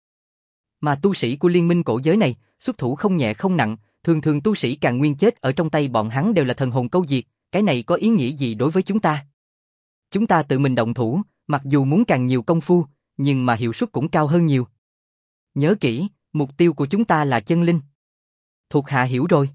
Mà tu sĩ của liên minh cổ giới này, xuất thủ không nhẹ không nặng, thường thường tu sĩ Càn Nguyên chết ở trong tay bọn hắn đều là thần hồn câu diệt, cái này có ý nghĩa gì đối với chúng ta? Chúng ta tự mình động thủ, mặc dù muốn càng nhiều công phu, nhưng mà hiệu suất cũng cao hơn nhiều. Nhớ kỹ, mục tiêu của chúng ta là chân linh. Thuộc hạ hiểu rồi.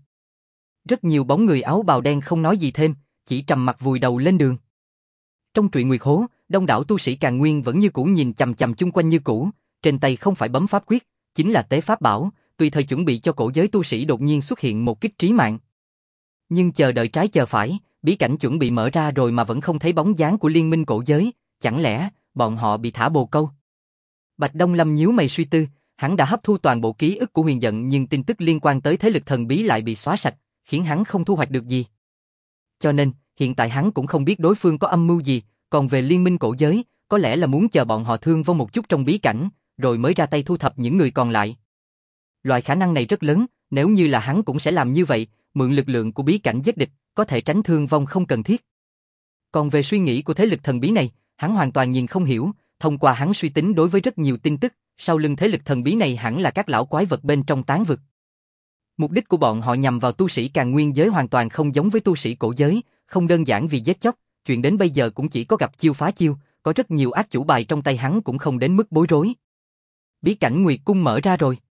Rất nhiều bóng người áo bào đen không nói gì thêm, chỉ trầm mặc vùi đầu lên đường. Trong Truyện Nguyệt hố, đông đảo tu sĩ Càn Nguyên vẫn như cũ nhìn chằm chằm chung quanh như cũ, trên tay không phải bấm pháp quyết, chính là tế pháp bảo, tùy thời chuẩn bị cho cổ giới tu sĩ đột nhiên xuất hiện một kích trí mạng. Nhưng chờ đợi trái chờ phải, bí cảnh chuẩn bị mở ra rồi mà vẫn không thấy bóng dáng của liên minh cổ giới, chẳng lẽ bọn họ bị thả bồ câu? Bạch Đông Lâm nhíu mày suy tư, hắn đã hấp thu toàn bộ ký ức của Huyền Dận nhưng tin tức liên quan tới thế lực thần bí lại bị xóa sạch, khiến hắn không thu hoạch được gì. Cho nên, hiện tại hắn cũng không biết đối phương có âm mưu gì, còn về liên minh cổ giới, có lẽ là muốn chờ bọn họ thương vong một chút trong bí cảnh, rồi mới ra tay thu thập những người còn lại. Loại khả năng này rất lớn, nếu như là hắn cũng sẽ làm như vậy, mượn lực lượng của bí cảnh giết địch, có thể tránh thương vong không cần thiết. Còn về suy nghĩ của thế lực thần bí này, hắn hoàn toàn nhìn không hiểu, thông qua hắn suy tính đối với rất nhiều tin tức, sau lưng thế lực thần bí này hẳn là các lão quái vật bên trong tán vực. Mục đích của bọn họ nhằm vào tu sĩ Càn Nguyên giới hoàn toàn không giống với tu sĩ cổ giới, không đơn giản vì giết chóc, chuyện đến bây giờ cũng chỉ có gặp chiêu phá chiêu, có rất nhiều ác chủ bài trong tay hắn cũng không đến mức bối rối. Bí cảnh Nguyệt Cung mở ra rồi.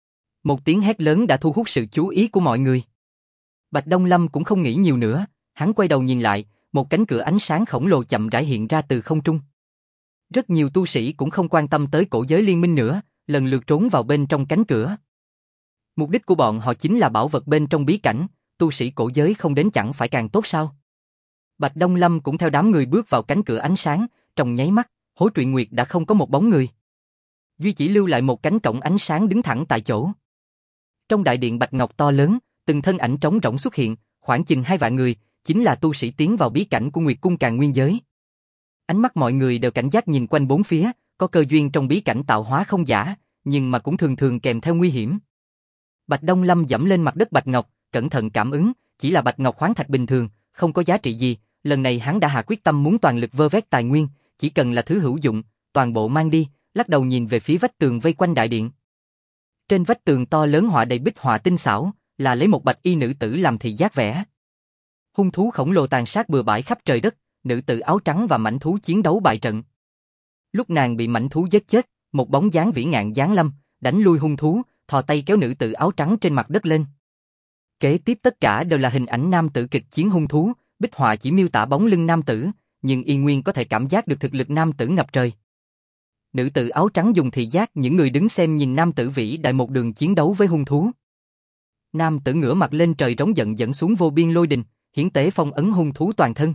Một tiếng hét lớn đã thu hút sự chú ý của mọi người. Bạch Đông Lâm cũng không nghĩ nhiều nữa, hắn quay đầu nhìn lại, một cánh cửa ánh sáng khổng lồ chậm rãi hiện ra từ không trung. Rất nhiều tu sĩ cũng không quan tâm tới cổ giới liên minh nữa, lần lượt trốn vào bên trong cánh cửa. Mục đích của bọn họ chính là bảo vật bên trong bí cảnh, tu sĩ cổ giới không đến chẳng phải càng tốt sao? Bạch Đông Lâm cũng theo đám người bước vào cánh cửa ánh sáng, trong nháy mắt, Hố Truyện Nguyệt đã không có một bóng người. Duy chỉ lưu lại một cánh cổng ánh sáng đứng thẳng tại chỗ. Trong đại điện bạch ngọc to lớn, từng thân ảnh trống rỗng xuất hiện, khoảng chừng 2 vạn người, chính là tu sĩ tiến vào bí cảnh của Nguyệt Cung Càn Nguyên giới. Ánh mắt mọi người đều cảnh giác nhìn quanh bốn phía, có cơ duyên trong bí cảnh tạo hóa không giả, nhưng mà cũng thường thường kèm theo nguy hiểm. Bạch Đông Lâm dẫm lên mặt đất bạch ngọc, cẩn thận cảm ứng, chỉ là bạch ngọc khoáng thạch bình thường, không có giá trị gì, lần này hắn đã hạ quyết tâm muốn toàn lực vơ vét tài nguyên, chỉ cần là thứ hữu dụng, toàn bộ mang đi, lắc đầu nhìn về phía vách tường vây quanh đại điện. Trên vách tường to lớn họa đầy bích họa tinh xảo, là lấy một bạch y nữ tử làm thị giác vẽ. Hung thú khổng lồ tàn sát bừa bãi khắp trời đất, nữ tử áo trắng và mãnh thú chiến đấu bại trận. Lúc nàng bị mãnh thú giết chết, một bóng dáng vĩ ngạn giáng lâm, đánh lui hung thú, thò tay kéo nữ tử áo trắng trên mặt đất lên. Kế tiếp tất cả đều là hình ảnh nam tử kịch chiến hung thú, bích họa chỉ miêu tả bóng lưng nam tử, nhưng y nguyên có thể cảm giác được thực lực nam tử ngập trời. Nữ tử áo trắng dùng thị giác những người đứng xem nhìn nam tử vĩ đại một đường chiến đấu với hung thú. Nam tử ngửa mặt lên trời rống giận dẫn xuống vô biên lôi đình, hiển tế phong ấn hung thú toàn thân.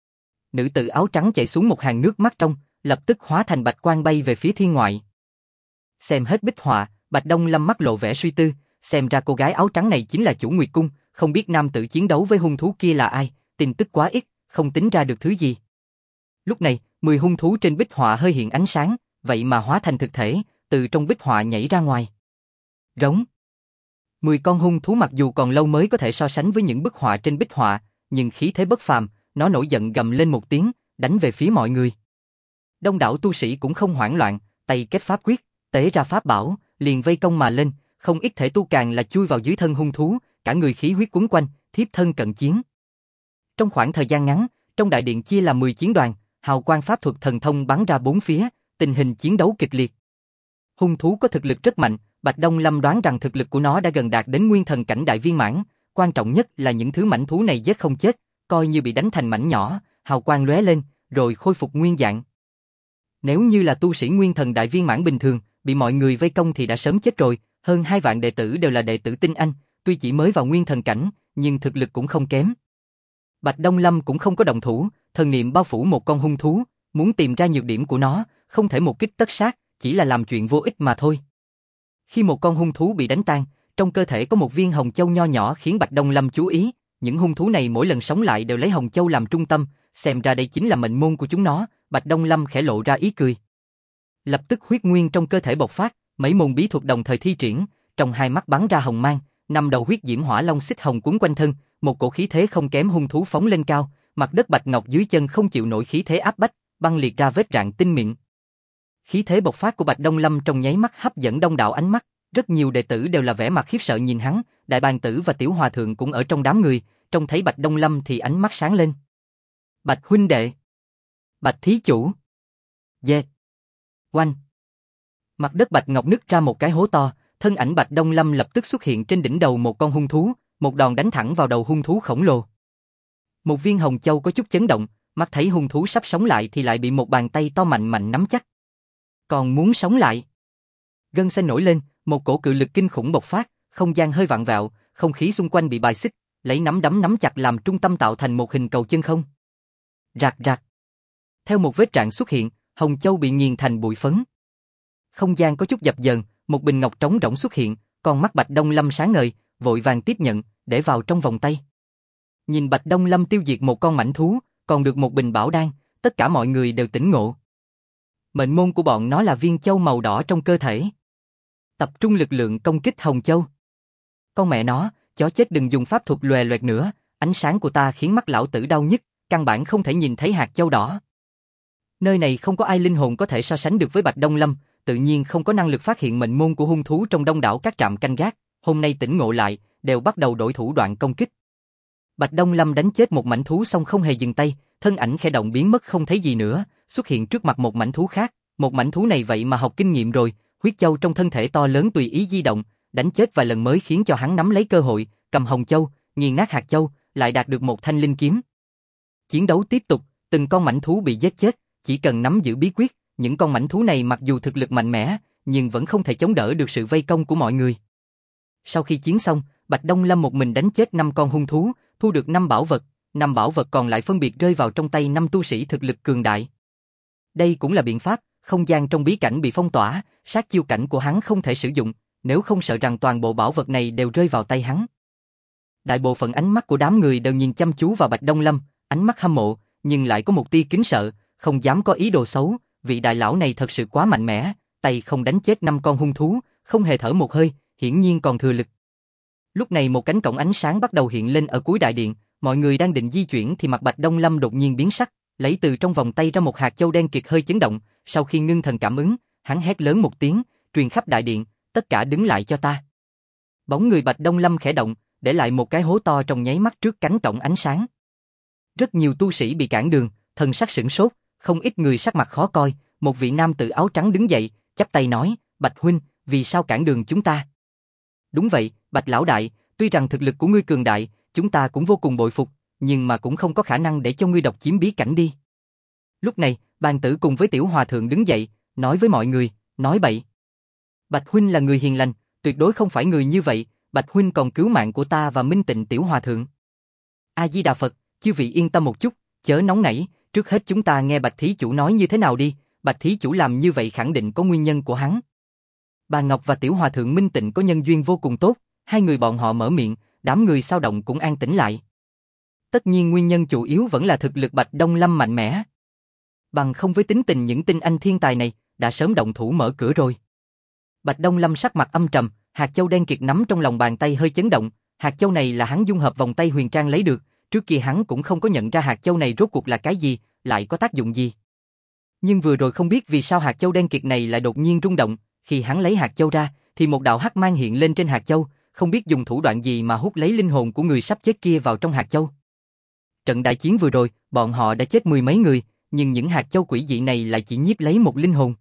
Nữ tử áo trắng chạy xuống một hàng nước mắt trong, lập tức hóa thành bạch quang bay về phía thiên ngoại. Xem hết bích họa, Bạch Đông Lâm mắt lộ vẻ suy tư, xem ra cô gái áo trắng này chính là chủ Nguyệt Cung, không biết nam tử chiến đấu với hung thú kia là ai, tin tức quá ít, không tính ra được thứ gì. Lúc này, 10 hung thú trên bích họa hơi hiện ánh sáng, vậy mà hóa thành thực thể, từ trong bích họa nhảy ra ngoài. Rống. 10 con hung thú mặc dù còn lâu mới có thể so sánh với những bức họa trên bích họa, nhưng khí thế bất phàm, nó nổi giận gầm lên một tiếng, đánh về phía mọi người. Đông đảo tu sĩ cũng không hoảng loạn, tay kết pháp quyết, tế ra pháp bảo, liền vây công mà lên, không ít thể tu càng là chui vào dưới thân hung thú, cả người khí huyết quấn quanh, thiếp thân cận chiến. Trong khoảng thời gian ngắn, trong đại điện chia làm 10 chiến đoàn, hào quang pháp thuật thần thông bắn ra bốn phía, tình hình chiến đấu kịch liệt. Hung thú có thực lực rất mạnh, Bạch Đông Lâm đoán rằng thực lực của nó đã gần đạt đến nguyên thần cảnh đại viên mãn, quan trọng nhất là những thứ mãnh thú này giết không chết, coi như bị đánh thành mảnh nhỏ, hào quang lóe lên, rồi khôi phục nguyên dạng. Nếu như là tu sĩ nguyên thần đại viên mãn bình thường, bị mọi người vây công thì đã sớm chết rồi, hơn 2 vạn đệ tử đều là đệ tử tinh anh, tuy chỉ mới vào nguyên thần cảnh, nhưng thực lực cũng không kém. Bạch Đông Lâm cũng không có động thủ, thần niệm bao phủ một con hung thú, muốn tìm ra nhược điểm của nó, không thể một kích tất sát, chỉ là làm chuyện vô ích mà thôi. Khi một con hung thú bị đánh tan, trong cơ thể có một viên hồng châu nho nhỏ khiến Bạch Đông Lâm chú ý, những hung thú này mỗi lần sống lại đều lấy hồng châu làm trung tâm, xem ra đây chính là mệnh môn của chúng nó, Bạch Đông Lâm khẽ lộ ra ý cười. Lập tức huyết nguyên trong cơ thể bộc phát, mấy môn bí thuật đồng thời thi triển, trong hai mắt bắn ra hồng mang, 5 đầu huyết diễm hỏa long xích hồng quấn quanh thân, một cổ khí thế không kém hung thú phóng lên cao, mặt đất bạch ngọc dưới chân không chịu nổi khí thế áp bách, băng liệt ra vết rạn tinh mịn. Khí thế bộc phát của Bạch Đông Lâm trong nháy mắt hấp dẫn đông đảo ánh mắt, rất nhiều đệ tử đều là vẻ mặt khiếp sợ nhìn hắn, Đại Bàng Tử và Tiểu Hòa Thượng cũng ở trong đám người, trông thấy Bạch Đông Lâm thì ánh mắt sáng lên. Bạch huynh đệ, Bạch thí chủ, dê, oanh. Mặt đất bạch ngọc nứt ra một cái hố to, thân ảnh Bạch Đông Lâm lập tức xuất hiện trên đỉnh đầu một con hung thú, một đòn đánh thẳng vào đầu hung thú khổng lồ. Một viên hồng châu có chút chấn động, mắt thấy hung thú sắp sống lại thì lại bị một bàn tay to mạnh mạnh nắm chắc. Còn muốn sống lại? Gân xanh nổi lên, một cổ cự lực kinh khủng bộc phát, không gian hơi vặn vẹo, không khí xung quanh bị bài xích, lấy nắm đấm nắm chặt làm trung tâm tạo thành một hình cầu chân không. Rạc rạc. Theo một vết rạn xuất hiện, hồng châu bị nghiền thành bụi phấn. Không gian có chút dập dờn, một bình ngọc trống rỗng xuất hiện, con mắt Bạch Đông Lâm sáng ngời, vội vàng tiếp nhận, để vào trong vòng tay. Nhìn Bạch Đông Lâm tiêu diệt một con mãnh thú, còn được một bình bảo đan, tất cả mọi người đều tỉnh ngộ. Mệnh môn của bọn nó là viên châu màu đỏ trong cơ thể. Tập trung lực lượng công kích hồng châu. Con mẹ nó, chó chết đừng dùng pháp thuật lòe loẹt nữa, ánh sáng của ta khiến mắt lão tử đau nhức, căn bản không thể nhìn thấy hạt châu đỏ. Nơi này không có ai linh hồn có thể so sánh được với Bạch Đông Lâm, tự nhiên không có năng lực phát hiện mệnh môn của hung thú trong đông đảo các trạm canh gác, hôm nay tỉnh ngộ lại, đều bắt đầu đổi thủ đoạn công kích. Bạch Đông Lâm đánh chết một mãnh thú xong không hề dừng tay, thân ảnh khẽ động biến mất không thấy gì nữa, xuất hiện trước mặt một mãnh thú khác, một mãnh thú này vậy mà học kinh nghiệm rồi, huyết châu trong thân thể to lớn tùy ý di động, đánh chết vài lần mới khiến cho hắn nắm lấy cơ hội, cầm hồng châu, nghiền nát hạt châu, lại đạt được một thanh linh kiếm. Chiến đấu tiếp tục, từng con mãnh thú bị giết chết, chỉ cần nắm giữ bí quyết, những con mãnh thú này mặc dù thực lực mạnh mẽ, nhưng vẫn không thể chống đỡ được sự vây công của mọi người. Sau khi chiến xong, Bạch Đông Lâm một mình đánh chết 5 con hung thú, thu được 5 bảo vật, 5 bảo vật còn lại phân biệt rơi vào trong tay 5 tu sĩ thực lực cường đại. Đây cũng là biện pháp, không gian trong bí cảnh bị phong tỏa, sát chiêu cảnh của hắn không thể sử dụng, nếu không sợ rằng toàn bộ bảo vật này đều rơi vào tay hắn. Đại bộ phận ánh mắt của đám người đều nhìn chăm chú vào Bạch Đông Lâm, ánh mắt hâm mộ, nhưng lại có một tia kính sợ, không dám có ý đồ xấu, vị đại lão này thật sự quá mạnh mẽ, tay không đánh chết 5 con hung thú, không hề thở một hơi, hiển nhiên còn thừa lực. Lúc này một cánh cổng ánh sáng bắt đầu hiện lên ở cuối đại điện, mọi người đang định di chuyển thì mặt Bạch Đông Lâm đột nhiên biến sắc, lấy từ trong vòng tay ra một hạt châu đen kịt hơi chấn động, sau khi ngưng thần cảm ứng, hắn hét lớn một tiếng, truyền khắp đại điện, tất cả đứng lại cho ta. Bóng người Bạch Đông Lâm khẽ động, để lại một cái hố to trong nháy mắt trước cánh cổng ánh sáng. Rất nhiều tu sĩ bị cản đường, thần sắc sửng sốt, không ít người sắc mặt khó coi, một vị nam tử áo trắng đứng dậy, chắp tay nói, Bạch huynh, vì sao cản đường chúng ta? Đúng vậy, Bạch lão đại, tuy rằng thực lực của ngươi cường đại, chúng ta cũng vô cùng bội phục, nhưng mà cũng không có khả năng để cho ngươi độc chiếm bí cảnh đi. Lúc này, bàn tử cùng với tiểu hòa thượng đứng dậy, nói với mọi người, nói bậy. Bạch huynh là người hiền lành, tuyệt đối không phải người như vậy, Bạch huynh còn cứu mạng của ta và Minh Tịnh tiểu hòa thượng. A Di Đà Phật, chư vị yên tâm một chút, chớ nóng nảy, trước hết chúng ta nghe Bạch thí chủ nói như thế nào đi, Bạch thí chủ làm như vậy khẳng định có nguyên nhân của hắn. Bà Ngọc và tiểu hòa thượng Minh Tịnh có nhân duyên vô cùng tốt, hai người bọn họ mở miệng, đám người sao động cũng an tĩnh lại. Tất nhiên nguyên nhân chủ yếu vẫn là thực lực Bạch Đông Lâm mạnh mẽ. Bằng không với tính tình những tinh anh thiên tài này, đã sớm động thủ mở cửa rồi. Bạch Đông Lâm sắc mặt âm trầm, hạt châu đen kịt nắm trong lòng bàn tay hơi chấn động, hạt châu này là hắn dung hợp vòng tay huyền trang lấy được, trước kia hắn cũng không có nhận ra hạt châu này rốt cuộc là cái gì, lại có tác dụng gì. Nhưng vừa rồi không biết vì sao hạt châu đen kịt này lại đột nhiên rung động, khi hắn lấy hạt châu ra, thì một đạo hắc mang hiện lên trên hạt châu, không biết dùng thủ đoạn gì mà hút lấy linh hồn của người sắp chết kia vào trong hạt châu. Trận đại chiến vừa rồi, bọn họ đã chết 10 mấy người, nhưng những hạt châu quỷ dị này lại chỉ nhiếp lấy một linh hồn.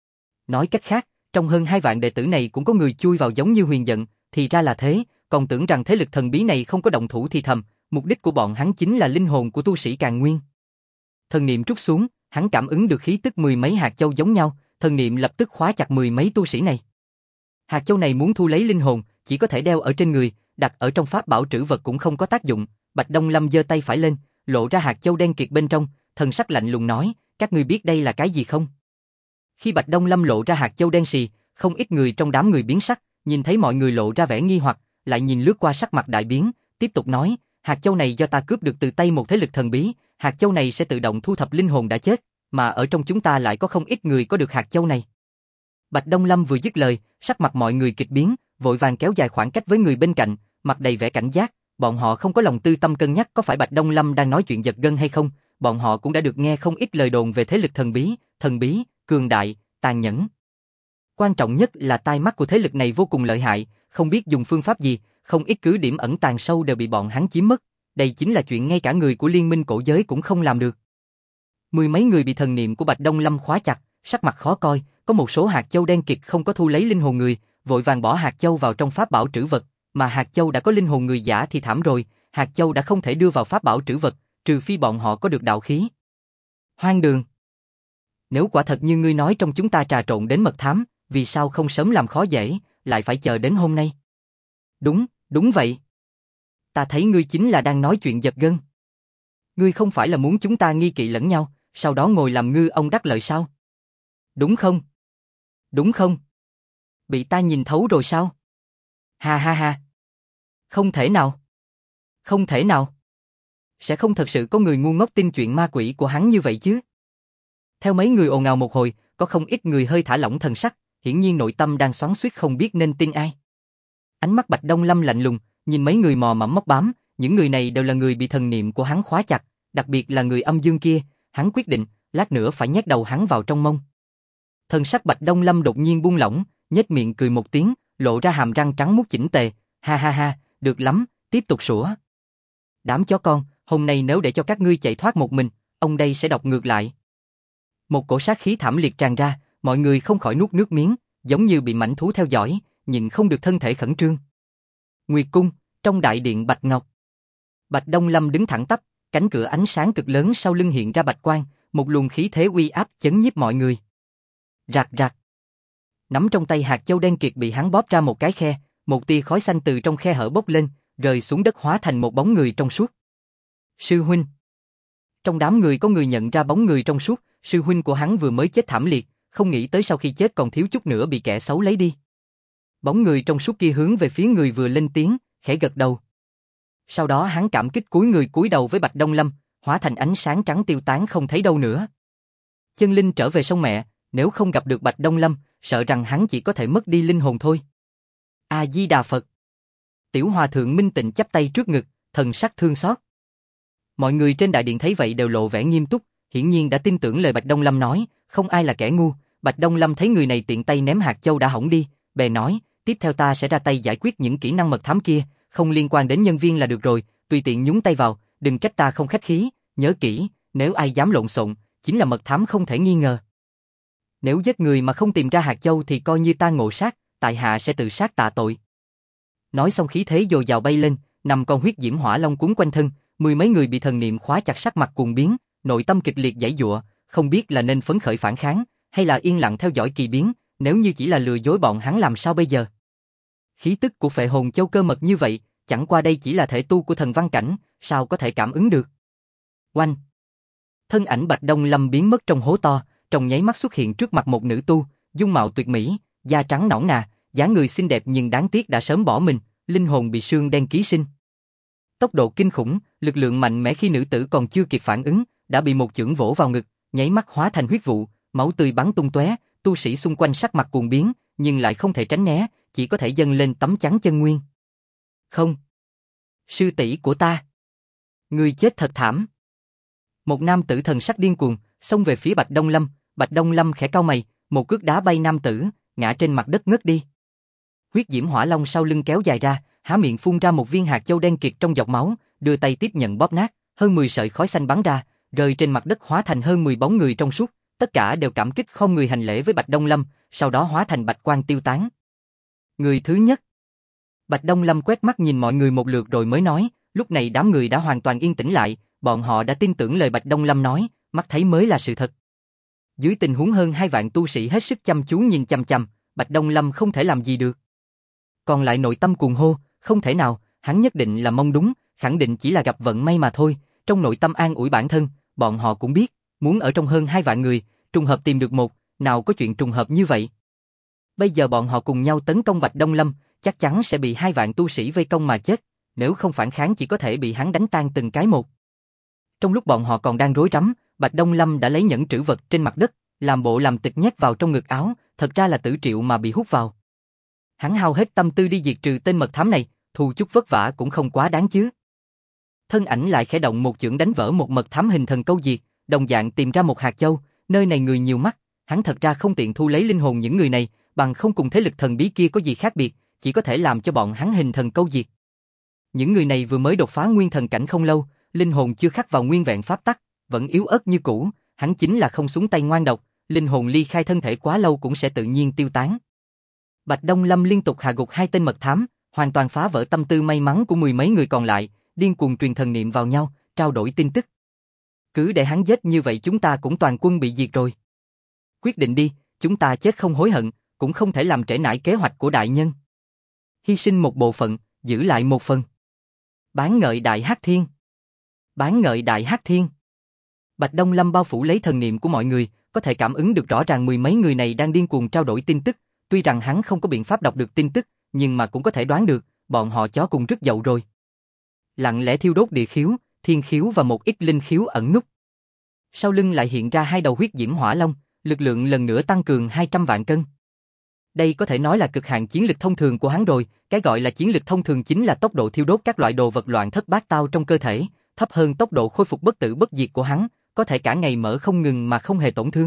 Nói cách khác, trong hơn 2 vạn đệ tử này cũng có người chui vào giống như Huyền Giận, thì ra là thế, còn tưởng rằng thế lực thần bí này không có động thủ thì thầm, mục đích của bọn hắn chính là linh hồn của tu sĩ Càn Nguyên. Thần niệm trút xuống, hắn cảm ứng được khí tức 10 mấy hạt châu giống nhau, thần niệm lập tức khóa chặt 10 mấy tu sĩ này. Hạt châu này muốn thu lấy linh hồn, chỉ có thể đeo ở trên người, đặt ở trong pháp bảo trữ vật cũng không có tác dụng. Bạch Đông Lâm giơ tay phải lên, lộ ra hạt châu đen kịt bên trong, thần sắc lạnh lùng nói, các ngươi biết đây là cái gì không? Khi Bạch Đông Lâm lộ ra hạt châu đen xì, không ít người trong đám người biến sắc, nhìn thấy mọi người lộ ra vẻ nghi hoặc, lại nhìn lướt qua sắc mặt đại biến, tiếp tục nói, hạt châu này do ta cướp được từ tay một thế lực thần bí, hạt châu này sẽ tự động thu thập linh hồn đã chết, mà ở trong chúng ta lại có không ít người có được hạt châu này. Bạch Đông Lâm vừa dứt lời, sắc mặt mọi người kịch biến, vội vàng kéo dài khoảng cách với người bên cạnh, mặt đầy vẻ cảnh giác, bọn họ không có lòng tư tâm cân nhắc có phải Bạch Đông Lâm đang nói chuyện giật gân hay không, bọn họ cũng đã được nghe không ít lời đồn về thế lực thần bí, cường đại, tàn nhẫn. Quan trọng nhất là tai mắt của thế lực này vô cùng lợi hại, không biết dùng phương pháp gì, không ít cứ điểm ẩn tàng sâu đều bị bọn hắn chiếm mất, đây chính là chuyện ngay cả người của liên minh cổ giới cũng không làm được. 10 mấy người bị thần niệm của Bạch Đông Lâm khóa chặt, sắc mặt khó coi, có một số hạt châu đen kịt không có thu lấy linh hồn người, vội vàng bỏ hạt châu vào trong pháp bảo trữ vật, mà hạt châu đã có linh hồn người giả thì thảm rồi, hạt châu đã không thể đưa vào pháp bảo trữ vật, trừ phi bọn họ có được đạo khí. Hoang đường! Nếu quả thật như ngươi nói trong chúng ta trà trộn đến mật thám, vì sao không sớm làm khó dễ, lại phải chờ đến hôm nay? Đúng vậy. Ta thấy ngươi chính là đang nói chuyện giật gân. Ngươi không phải là muốn chúng ta nghi kỵ lẫn nhau, sau đó ngồi làm ngư ông đắc lợi sao? Đúng không? Bị ta nhìn thấu rồi sao? Ha ha ha. Không thể nào. Sẽ không thật sự có người ngu ngốc tin chuyện ma quỷ của hắn như vậy chứ? Theo mấy người ồn ào một hồi, có không ít người hơi thả lỏng thần sắc, hiển nhiên nội tâm đang xoắn xuýt không biết nên tin ai. Ánh mắt Bạch Đông Lâm lạnh lùng, nhìn mấy người mò mẫm móc bám, những người này đều là người bị thần niệm của hắn khóa chặt, đặc biệt là người âm dương kia, hắn quyết định, lát nữa phải nhét đầu hắn vào trong mông. Thần sắc Bạch Đông Lâm đột nhiên buông lỏng, nhếch miệng cười một tiếng, lộ ra hàm răng trắng muốt chỉnh tề, ha ha ha, được lắm, tiếp tục sủa. Đám chó con, hôm nay nếu để cho các ngươi chạy thoát một mình, ông đây sẽ đọc ngược lại. Một cổ sát khí thảm liệt tràn ra, mọi người không khỏi nuốt nước miếng, giống như bị mãnh thú theo dõi, nhịn không được thân thể khẩn trương. Nguyệt cung, trong đại điện Bạch Ngọc. Bạch Đông Lâm đứng thẳng tắp, cánh cửa ánh sáng cực lớn sau lưng hiện ra bạch quang, một luồng khí thế uy áp chấn nhiếp mọi người. Rạc rạc. Nắm trong tay hạt châu đen kịt bị hắn bóp ra một cái khe, một tia khói xanh từ trong khe hở bốc lên, rơi xuống đất hóa thành một bóng người trong suốt. Sư huynh. Trong đám người có người nhận ra bóng người trong suốt, sư huynh của hắn vừa mới chết thảm liệt, không nghĩ tới sau khi chết còn thiếu chút nữa bị kẻ xấu lấy đi. Bóng người trong suốt kia hướng về phía người vừa lên tiếng, khẽ gật đầu. Sau đó hắn cảm kích cúi người cúi đầu với Bạch Đông Lâm, hóa thành ánh sáng trắng tiêu tán không thấy đâu nữa. Chân linh trở về sông mẹ, nếu không gặp được Bạch Đông Lâm, sợ rằng hắn chỉ có thể mất đi linh hồn thôi. A Di Đà Phật. Tiểu hòa thượng Minh Tịnh chắp tay trước ngực, thần sắc thương xót. Mọi người trên đại điện thấy vậy đều lộ vẻ nghiêm túc, hiển nhiên đã tin tưởng lời Bạch Đông Lâm nói, không ai là kẻ ngu. Bạch Đông Lâm thấy người này tiện tay ném hạt châu đã hỏng đi, bèn nói, tiếp theo ta sẽ ra tay giải quyết những kỹ năng mật thám kia, không liên quan đến nhân viên là được rồi, tùy tiện nhúng tay vào, đừng trách ta không khách khí, nhớ kỹ, nếu ai dám lộn xộn, chính là mật thám không thể nghi ngờ. Nếu giết người mà không tìm ra hạt châu thì coi như ta ngộ sát, tại hạ sẽ tự sát tạ tội. Nói xong khí thế dồi dào bay lên, nằm con huyết diễm hỏa long cuốn quanh thân, mười mấy người bị thần niệm khóa chặt sắc mặt cuồng biến, nội tâm kịch liệt giãy giụa, không biết là nên phấn khởi phản kháng, hay là yên lặng theo dõi kỳ biến, nếu như chỉ là lừa dối bọn hắn làm sao bây giờ? Khí tức của phệ hồn châu cơ mật như vậy, chẳng qua đây chỉ là thể tu của thần văn cảnh, sao có thể cảm ứng được? Oanh! Thân ảnh Bạch Đông Lâm biến mất trong hố to, trong nháy mắt xuất hiện trước mặt một nữ tu, dung mạo tuyệt mỹ, da trắng nõn nà, dáng người xinh đẹp nhưng đáng tiếc đã sớm bỏ mình, linh hồn bị xương đen ký sinh. Tốc độ kinh khủng, lực lượng mạnh mẽ khi nữ tử còn chưa kịp phản ứng, đã bị một chưởng vỗ vào ngực, nháy mắt hóa thành huyết vụ, máu tươi bắn tung tóe, tu sĩ xung quanh sắc mặt cuồng biến, nhưng lại không thể tránh né, chỉ có thể dâng lên tấm chắn chân nguyên. Không, sư tỷ của ta, ngươi chết thật thảm. Một nam tử thần sắc điên cuồng, xông về phía Bạch Đông Lâm, Bạch Đông Lâm khẽ cau mày, một cước đá bay nam tử, ngã trên mặt đất ngất đi. Huyết diễm hỏa long sau lưng kéo dài ra, há miệng phun ra một viên hạt châu đen kịt trong giọt máu, đưa tay tiếp nhận bóp nát, hơn 10 sợi khói xanh bắn ra, rơi trên mặt đất hóa thành hơn 10 bóng người trong suốt, tất cả đều cảm kích không người hành lễ với Bạch Đông Lâm, sau đó hóa thành bạch quang tiêu tán. Người thứ nhất. Bạch Đông Lâm quét mắt nhìn mọi người một lượt rồi mới nói, lúc này đám người đã hoàn toàn yên tĩnh lại, bọn họ đã tin tưởng lời Bạch Đông Lâm nói, mắt thấy mới là sự thật. Dưới tình huống hơn 2 vạn tu sĩ hết sức chăm chú nhìn chằm chằm, Bạch Đông Lâm không thể làm gì được. Còn lại nội tâm cuồng hô, không thể nào, hắn nhất định là mong đúng, khẳng định chỉ là gặp vận may mà thôi, trong nội tâm an ủi bản thân, bọn họ cũng biết, muốn ở trong hơn 2 vạn người, trùng hợp tìm được một, nào có chuyện trùng hợp như vậy. Bây giờ bọn họ cùng nhau tấn công Bạch Đông Lâm, chắc chắn sẽ bị 2 vạn tu sĩ vây công mà chết, nếu không phản kháng chỉ có thể bị hắn đánh tan từng cái một. Trong lúc bọn họ còn đang rối rắm, Bạch Đông Lâm đã lấy nhẫn trữ vật trên mặt đất, làm bộ làm tịch nhét vào trong ngực áo, thật ra là Tử Triệu mà bị hút vào. Hắn hao hết tâm tư đi diệt trừ tên mật thám này, thù chút vất vả cũng không quá đáng chứ. Thân ảnh lại khẽ động một chưởng đánh vỡ một mật thám hình thần câu diệt, đồng dạng tìm ra một hạt châu, nơi này người nhiều mắt, hắn thật ra không tiện thu lấy linh hồn những người này, bằng không cùng thế lực thần bí kia có gì khác biệt, chỉ có thể làm cho bọn hắn hình thần câu diệt. Những người này vừa mới đột phá nguyên thần cảnh không lâu, linh hồn chưa khắc vào nguyên vẹn pháp tắc, vẫn yếu ớt như cũ, hắn chính là không xuống tay ngoan độc, linh hồn ly khai thân thể quá lâu cũng sẽ tự nhiên tiêu tán. Bạch Đông Lâm liên tục hạ gục 2 tên mật thám, hoàn toàn phá vỡ tâm tư may mắn của 10 mấy người còn lại, điên cuồng truyền thần niệm vào nhau, trao đổi tin tức. Cứ để hắn giết như vậy chúng ta cũng toàn quân bị diệt rồi. Quyết định đi, chúng ta chết không hối hận, cũng không thể làm trễ nải kế hoạch của đại nhân. Hy sinh một bộ phận, giữ lại một phần. Bán ngợi Đại Hắc Thiên. Bán ngợi Đại Hắc Thiên. Bạch Đông Lâm bao phủ lấy thần niệm của mọi người, có thể cảm ứng được rõ ràng 10 mấy người này đang điên cuồng trao đổi tin tức, tuy rằng hắn không có biện pháp đọc được tin tức, nhưng mà cũng có thể đoán được, bọn họ chó cùng rất dậu rồi. Lặng lẽ thiêu đốt địa khiếu, thiên khiếu và một ít linh khiếu ẩn núp. Sau lưng lại hiện ra 2 đầu huyết diễm hỏa long, lực lượng lần nữa tăng cường 200 vạn cân. Đây có thể nói là cực hạn chiến lực thông thường của hắn rồi, cái gọi là chiến lực thông thường chính là tốc độ thiêu đốt các loại đồ vật loạn thất bát tao trong cơ thể, thấp hơn tốc độ khôi phục bất tử bất diệt của hắn, có thể cả ngày mở không ngừng mà không hề tổn thương.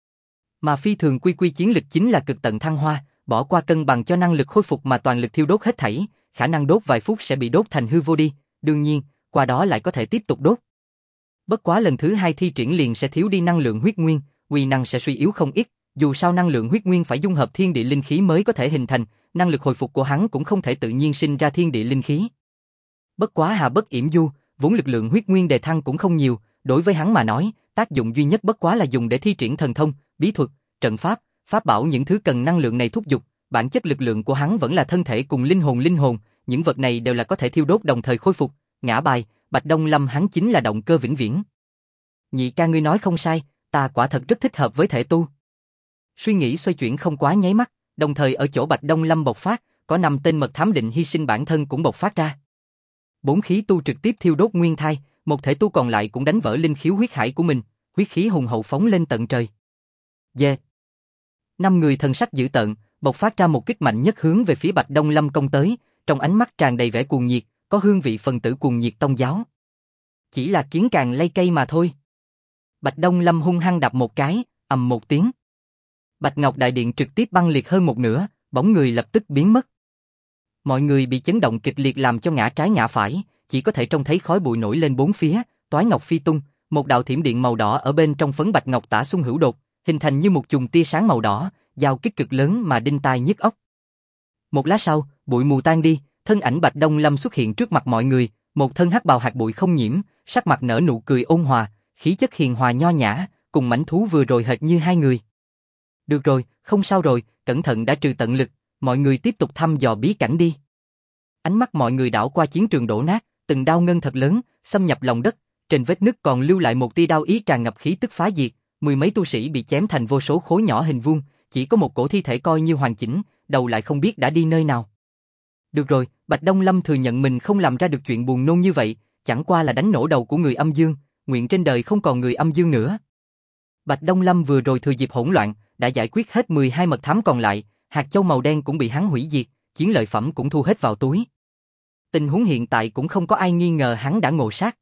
Mà phi thường quy chiến lực chính là cực tận thăng hoa, bỏ qua cân bằng cho năng lực khôi phục mà toàn lực thiêu đốt hết thảy, khả năng đốt vài phút sẽ bị đốt thành hư vô đi, đương nhiên, qua đó lại có thể tiếp tục đốt. Bất quá lần thứ 2 thi triển liền sẽ thiếu đi năng lượng huyết nguyên, uy năng sẽ suy yếu không ít, dù sao năng lượng huyết nguyên phải dung hợp thiên địa linh khí mới có thể hình thành, năng lực hồi phục của hắn cũng không thể tự nhiên sinh ra thiên địa linh khí. Bất quá Hà Bất Yểm Du, vốn lực lượng huyết nguyên đề thăng cũng không nhiều, đối với hắn mà nói, tác dụng duy nhất bất quá là dùng để thi triển thần thông, bí thuật, trận pháp, pháp bảo những thứ cần năng lượng này thúc giục, bản chất lực lượng của hắn vẫn là thân thể cùng linh hồn, những vật này đều là có thể thiêu đốt đồng thời khôi phục, ngã bài, Bạch Đông Lâm hắn chính là động cơ vĩnh viễn. Nhị ca ngươi nói không sai, ta quả thật rất thích hợp với thể tu. Suy nghĩ xoay chuyển không quá nháy mắt, đồng thời ở chỗ Bạch Đông Lâm bộc phát, có 5 tên mật thám định hy sinh bản thân cũng bộc phát ra. 4 khí tu trực tiếp thiêu đốt nguyên thai, một thể tu còn lại cũng đánh vỡ linh khiếu huyết hải của mình, huyết khí hùng hậu phóng lên tận trời. Yeah. 5 người thần sắc dữ tợn, bộc phát ra một kích mạnh nhất hướng về phía Bạch Đông Lâm công tới, trong ánh mắt tràn đầy vẻ cuồng nhiệt, có hương vị phần tử cuồng nhiệt tông giáo. Chỉ là kiến càng lay cây mà thôi. Bạch Đông Lâm hung hăng đập một cái, ầm một tiếng. Bạch Ngọc Đại Điện trực tiếp băng liệt hơn một nửa, bóng người lập tức biến mất. Mọi người bị chấn động kịch liệt làm cho ngã trái ngã phải, chỉ có thể trông thấy khói bụi nổi lên bốn phía, toái ngọc phi tung, một đạo thiểm điện màu đỏ ở bên trong phấn bạch ngọc tả xung hữu đột, hình thành như một chùm tia sáng màu đỏ, giao kích cực lớn mà đinh tai nhức óc. Một lát sau, bụi mù tan đi, thân ảnh Bạch Đông Lâm xuất hiện trước mặt mọi người, một thân hắc bào hạt bụi không nhiễm, sắc mặt nở nụ cười ôn hòa, khí chất hiền hòa nho nhã, cùng mãnh thú vừa rồi hệt như hai người. Được rồi, không sao rồi, cẩn thận đã trừ tận lực, mọi người tiếp tục thăm dò bí cảnh đi. Ánh mắt mọi người đảo qua chiến trường đổ nát, từng đao ngân thật lớn, xâm nhập lòng đất, trên vết nứt còn lưu lại một tia đao ý tràn ngập khí tức phá diệt, mười mấy tu sĩ bị chém thành vô số khối nhỏ hình vuông, chỉ có một cổ thi thể coi như hoàn chỉnh, đầu lại không biết đã đi nơi nào. Được rồi, Bạch Đông Lâm thừa nhận mình không làm ra được chuyện buồn nôn như vậy, chẳng qua là đánh nổ đầu của người âm dương, nguyện trên đời không còn người âm dương nữa. Bạch Đông Lâm vừa rồi thừa dịp hỗn loạn, đã giải quyết hết 12 mật thám còn lại, hạt châu màu đen cũng bị hắn hủy diệt, chiến lợi phẩm cũng thu hết vào túi. Tình huống hiện tại cũng không có ai nghi ngờ hắn đã ngộ sát.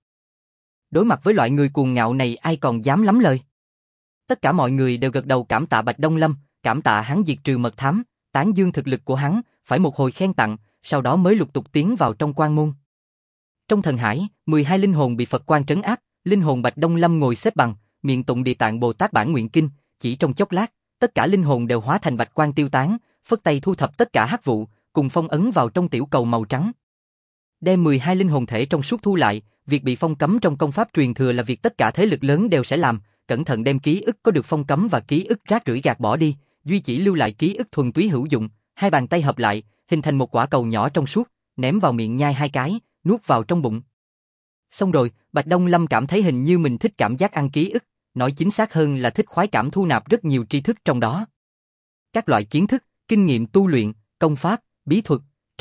Đối mặt với loại người cuồng ngạo này ai còn dám lắm lời. Tất cả mọi người đều gật đầu cảm tạ Bạch Đông Lâm, cảm tạ hắn diệt trừ mật thám, tán dương thực lực của hắn, phải một hồi khen tặng, sau đó mới lục tục tiến vào trong quan môn. Trong thần hải, 12 linh hồn bị Phật quan trấn áp, linh hồn Bạch Đông Lâm ngồi xếp bằng, miệng tụng Địa Tạng Bồ Tát bản nguyện kinh, chỉ trong chốc lát, tất cả linh hồn đều hóa thành bạch quang tiêu tán, phất tay thu thập tất cả hắc vụ, cùng phong ấn vào trong tiểu cầu màu trắng. Đem 12 linh hồn thể trong suốt thu lại, việc bị phong cấm trong công pháp truyền thừa là việc tất cả thế lực lớn đều sẽ làm, cẩn thận đem ký ức có được phong cấm và ký ức rác rưởi gạt bỏ đi, duy chỉ lưu lại ký ức thuần túy hữu dụng, hai bàn tay hợp lại, hình thành một quả cầu nhỏ trong suốt, ném vào miệng nhai hai cái, nuốt vào trong bụng. Xong rồi, Bạch Đông Lâm cảm thấy hình như mình thích cảm giác ăn ký ức, nói chính xác hơn là thích khoái cảm thu nạp rất nhiều tri thức trong đó. Các loại kiến thức, kinh nghiệm tu luyện, công pháp, bí thuật,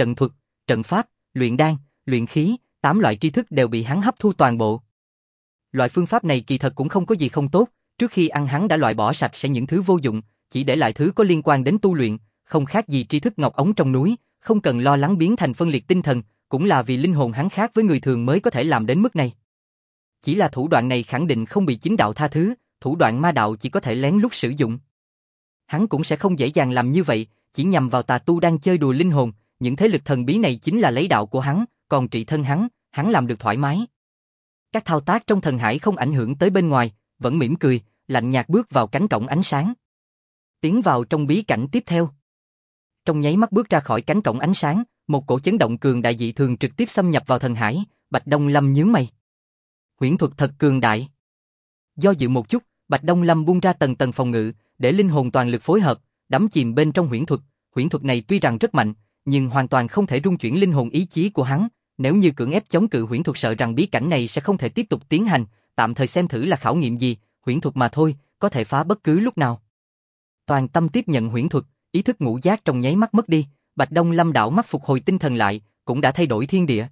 trận pháp, luyện đan, luyện khí, 8 loại tri thức đều bị hắn hấp thu toàn bộ. Loại phương pháp này kỳ thật cũng không có gì không tốt, trước khi ăn hắn đã loại bỏ sạch sẽ những thứ vô dụng, chỉ để lại thứ có liên quan đến tu luyện, không khác gì tri thức ngọc ống trong núi, không cần lo lắng biến thành phân liệt tinh thần, cũng là vì linh hồn hắn khác với người thường mới có thể làm đến mức này. Chỉ là thủ đoạn này khẳng định không bị chính đạo tha thứ, thủ đoạn ma đạo chỉ có thể lén lút sử dụng. Hắn cũng sẽ không dễ dàng làm như vậy, chỉ nhằm vào tà tu đang chơi đùa linh hồn, những thế lực thần bí này chính là lấy đạo của hắn, còn trị thân hắn làm được thoải mái. Các thao tác trong thần hải không ảnh hưởng tới bên ngoài, vẫn mỉm cười, lạnh nhạt bước vào cánh cổng ánh sáng. Tiến vào trong bí cảnh tiếp theo. Trong nháy mắt bước ra khỏi cánh cổng ánh sáng, một cổ chấn động cường đại dị thường trực tiếp xâm nhập vào thần hải, Bạch Đông Lâm nhướng mày. Huyễn thuật thật cường đại. Do dự một chút, Bạch Đông Lâm buông ra tầng tầng phòng ngự, để linh hồn toàn lực phối hợp, đắm chìm bên trong huyễn thuật này tuy rằng rất mạnh, nhưng hoàn toàn không thể rung chuyển linh hồn ý chí của hắn, nếu như cưỡng ép chống cự huyễn thuật sợ rằng bí cảnh này sẽ không thể tiếp tục tiến hành, tạm thời xem thử là khảo nghiệm gì, huyễn thuật mà thôi, có thể phá bất cứ lúc nào. Toàn tâm tiếp nhận huyễn thuật, ý thức ngũ giác trong nháy mắt mất đi, Bạch Đông Lâm đảo mắt phục hồi tinh thần lại, cũng đã thay đổi thiên địa.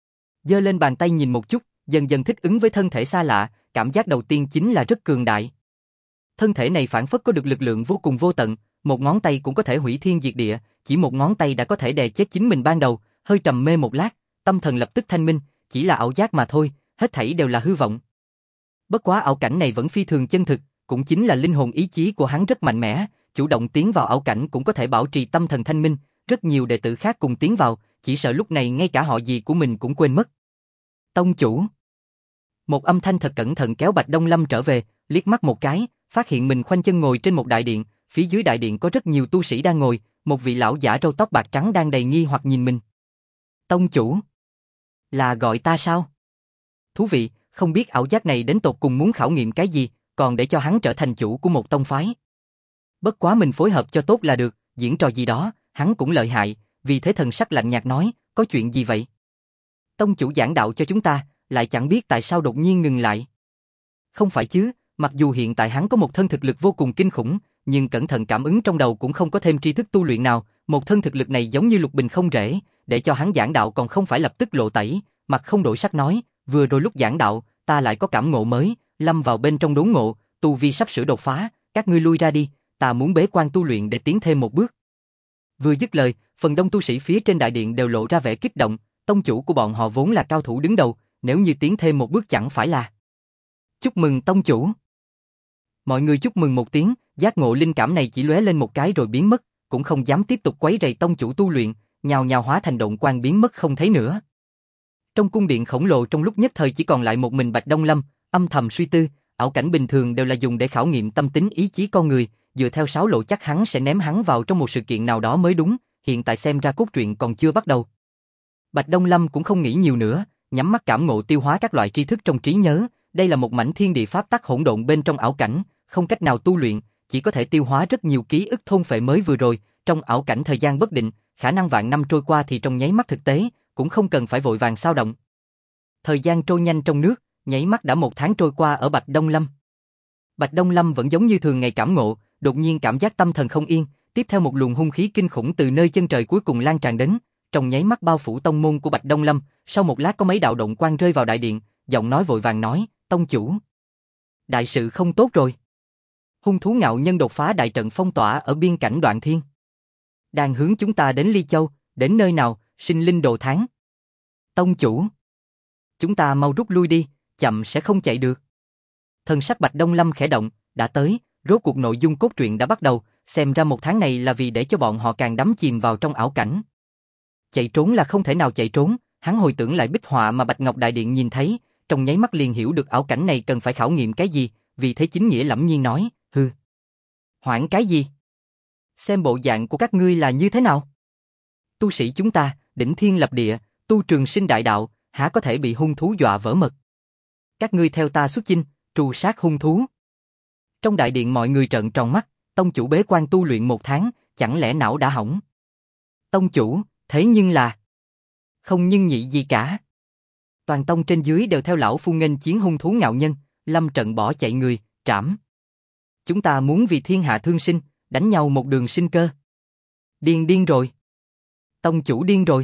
Giơ lên bàn tay nhìn một chút, dần dần thích ứng với thân thể xa lạ, cảm giác đầu tiên chính là rất cường đại. Thân thể này phản phất có được lực lượng vô cùng vô tận, một ngón tay cũng có thể hủy thiên diệt địa, chỉ một ngón tay đã có thể đè chết chính mình ban đầu, hơi trầm mê một lát, tâm thần lập tức thanh minh, chỉ là ảo giác mà thôi, hết thảy đều là hư vọng. Bất quá ảo cảnh này vẫn phi thường chân thực, cũng chính là linh hồn ý chí của hắn rất mạnh mẽ, chủ động tiến vào ảo cảnh cũng có thể bảo trì tâm thần thanh minh, rất nhiều đệ tử khác cùng tiến vào, chỉ sợ lúc này ngay cả họ gì của mình cũng quên mất. Tông chủ. Một âm thanh thật cẩn thận kéo Bạch Đông Lâm trở về, liếc mắt một cái, phát hiện mình khoanh chân ngồi trên một đại điện, phía dưới đại điện có rất nhiều tu sĩ đang ngồi, một vị lão giả râu tóc bạc trắng đang đầy nghi hoặc nhìn mình. Tông chủ. Là gọi ta sao? Thú vị, không biết ảo giác này đến tột cùng muốn khảo nghiệm cái gì, còn để cho hắn trở thành chủ của một tông phái. Bất quá mình phối hợp cho tốt là được, diễn trò gì đó, hắn cũng lợi hại, vì thế thần sắc lạnh nhạt nói, có chuyện gì vậy? Tông chủ giảng đạo cho chúng ta, lại chẳng biết tại sao đột nhiên ngừng lại. Không phải chứ, mặc dù hiện tại hắn có một thân thực lực vô cùng kinh khủng, nhưng cẩn thận cảm ứng trong đầu cũng không có thêm tri thức tu luyện nào, một thân thực lực này giống như lục bình không rễ, để cho hắn giảng đạo còn không phải lập tức lộ tẩy, mặt không đổi sắc nói, vừa rồi lúc giảng đạo, ta lại có cảm ngộ mới, lâm vào bên trong đốn ngộ, tu vi sắp sửa đột phá, các ngươi lui ra đi, ta muốn bế quan tu luyện để tiến thêm một bước. Vừa dứt lời, phần đông tu sĩ phía trên đại điện đều lộ ra vẻ kích động, tông chủ của bọn họ vốn là cao thủ đứng đầu, nếu như tiến thêm một bước chẳng phải là chúc mừng tông chủ. Mọi người chúc mừng một tiếng, giác ngộ linh cảm này chỉ lóe lên một cái rồi biến mất, cũng không dám tiếp tục quấy rầy tông chủ tu luyện, nhào nhào hóa thành động quang biến mất không thấy nữa. Trong cung điện khổng lồ trong lúc nhất thời chỉ còn lại một mình Bạch Đông Lâm, âm thầm suy tư, ảo cảnh bình thường đều là dùng để khảo nghiệm tâm tính ý chí con người, dựa theo sáo lộ chắc hắn sẽ ném hắn vào trong một sự kiện nào đó mới đúng, hiện tại xem ra cốt truyện còn chưa bắt đầu. Bạch Đông Lâm cũng không nghĩ nhiều nữa, nhắm mắt cảm ngộ tiêu hóa các loại tri thức trong trí nhớ, đây là một mảnh thiên địa pháp tắc hỗn độn bên trong ảo cảnh, không cách nào tu luyện, chỉ có thể tiêu hóa rất nhiều ký ức thôn phệ mới vừa rồi, trong ảo cảnh thời gian bất định, khả năng vạn năm trôi qua thì trong nháy mắt thực tế, cũng không cần phải vội vàng xao động. Thời gian trôi nhanh trong nước, nháy mắt đã 1 tháng trôi qua ở Bạch Đông Lâm. Bạch Đông Lâm vẫn giống như thường ngày cảm ngộ, đột nhiên cảm giác tâm thần không yên, tiếp theo một luồng hung khí kinh khủng từ nơi chân trời cuối cùng lan tràn đến, trong nháy mắt bao phủ tông môn của Bạch Đông Lâm, sau một lát có mấy đạo động quang rơi vào đại điện, giọng nói vội vàng nói, tông chủ. Đại sự không tốt rồi. Hung thú ngạo nhân đột phá đại trận phong tỏa ở biên cảnh Đoạn Thiên. Đang hướng chúng ta đến Ly Châu, đến nơi nào, sinh linh đồ tháng. Tông chủ. Chúng ta mau rút lui đi, chậm sẽ không chạy được. Thần sắc Bạch Đông Lâm khẽ động, đã tới, rốt cuộc nội dung cốt truyện đã bắt đầu, xem ra 1 tháng này là vì để cho bọn họ càng đắm chìm vào trong ảo cảnh. Chạy trốn là không thể nào chạy trốn, hắn hồi tưởng lại bích họa mà Bạch Ngọc Đại Điện nhìn thấy, trong nháy mắt liền hiểu được ảo cảnh này cần phải khảo nghiệm cái gì, vì thế chính nghĩa lẫm nhiên nói, hừ. Hoảng cái gì? Xem bộ dạng của các ngươi là như thế nào? Tu sĩ chúng ta, đỉnh thiên lập địa, tu trường sinh đại đạo, há có thể bị hung thú dọa vỡ mật? Các ngươi theo ta xuất chinh, trù sát hung thú. Trong đại điện mọi người trợn tròn mắt, tông chủ bế quan tu luyện 1 tháng, chẳng lẽ não đã hỏng? Tông chủ, thế nhưng là không nhưng nhị gì cả. Toàn tông trên dưới đều theo lão phu nghênh chiến hung thú ngạo nhân, lâm trận bỏ chạy người, trảm. Chúng ta muốn vì thiên hạ thương sinh, đánh nhau một đường sinh cơ. Điên rồi. Tông chủ điên rồi.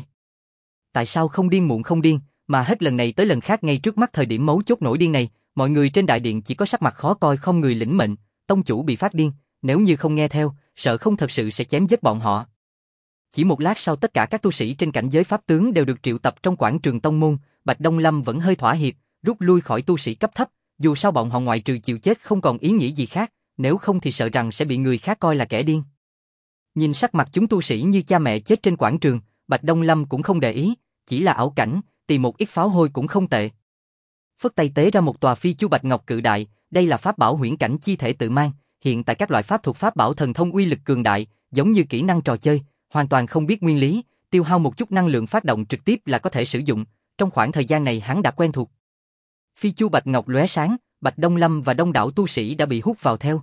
Tại sao không điên muộn không điên, mà hết lần này tới lần khác ngay trước mắt thời điểm mấu chốt nổi điên này, mọi người trên đại điện chỉ có sắc mặt khó coi không người lĩnh mệnh, tông chủ bị phát điên, nếu như không nghe theo, sợ không thật sự sẽ chém giết bọn họ. Chỉ một lát sau tất cả các tu sĩ trên cảnh giới pháp tướng đều được triệu tập trong quảng trường tông môn, Bạch Đông Lâm vẫn hơi thỏa hiệp, rút lui khỏi tu sĩ cấp thấp, dù sao bọn họ ngoại trừ chịu chết không còn ý nghĩ gì khác, nếu không thì sợ rằng sẽ bị người khác coi là kẻ điên. Nhìn sắc mặt chúng tu sĩ như cha mẹ chết trên quảng trường, Bạch Đông Lâm cũng không để ý, chỉ là ảo cảnh, tìm một ít pháo hôi cũng không tệ. Phất tay tế ra một tòa phi chu bạch ngọc cự đại, đây là pháp bảo huyễn cảnh chi thể tự mang, hiện tại các loại pháp thuật pháp bảo thần thông uy lực cường đại, giống như kỹ năng trò chơi, hoàn toàn không biết nguyên lý, tiêu hao một chút năng lượng phát động trực tiếp là có thể sử dụng, trong khoảng thời gian này hắn đã quen thuộc. Phi chu bạch ngọc lóe sáng, Bạch Đông Lâm và đông đảo tu sĩ đã bị hút vào theo.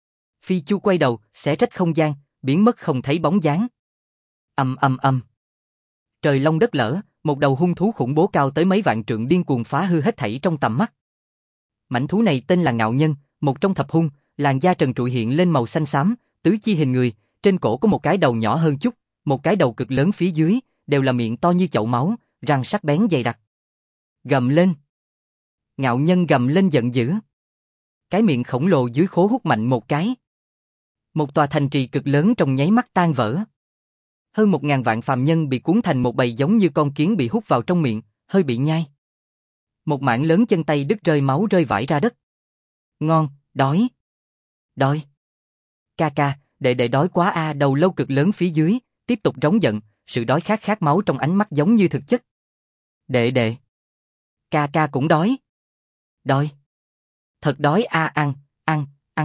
Phi chu quay đầu, xé rách không gian, biến mất không thấy bóng dáng. Ầm. Trời long đất lở, một đầu hung thú khủng bố cao tới mấy vạn trượng điên cuồng phá hư hết thảy trong tầm mắt. Mãnh thú này tên là Ngạo Nhân, một trong thập hung, làn da trần trụi hiện lên màu xanh xám, tứ chi hình người, trên cổ có một cái đầu nhỏ hơn chút, một cái đầu cực lớn phía dưới, đều là miệng to như chậu máu, răng sắc bén dày đặc. Gầm lên. Ngạo Nhân gầm lên giận dữ. Cái miệng khổng lồ dưới khố hút mạnh một cái. Một tòa thành trì cực lớn trong nháy mắt tan vỡ. Hơn 1000 vạn phàm nhân bị cuốn thành một bầy giống như con kiến bị hút vào trong miệng, hơi bị nhai. Một mảng lớn chân tay đứt rơi máu rơi vãi ra đất. Ngon, đói. Đói. Ca, đệ đói quá a, đầu lâu cực lớn phía dưới, tiếp tục rống giận, sự đói khát khát máu trong ánh mắt giống như thực chất. Đệ. Ca cũng đói. Đói. Thật đói a, ăn.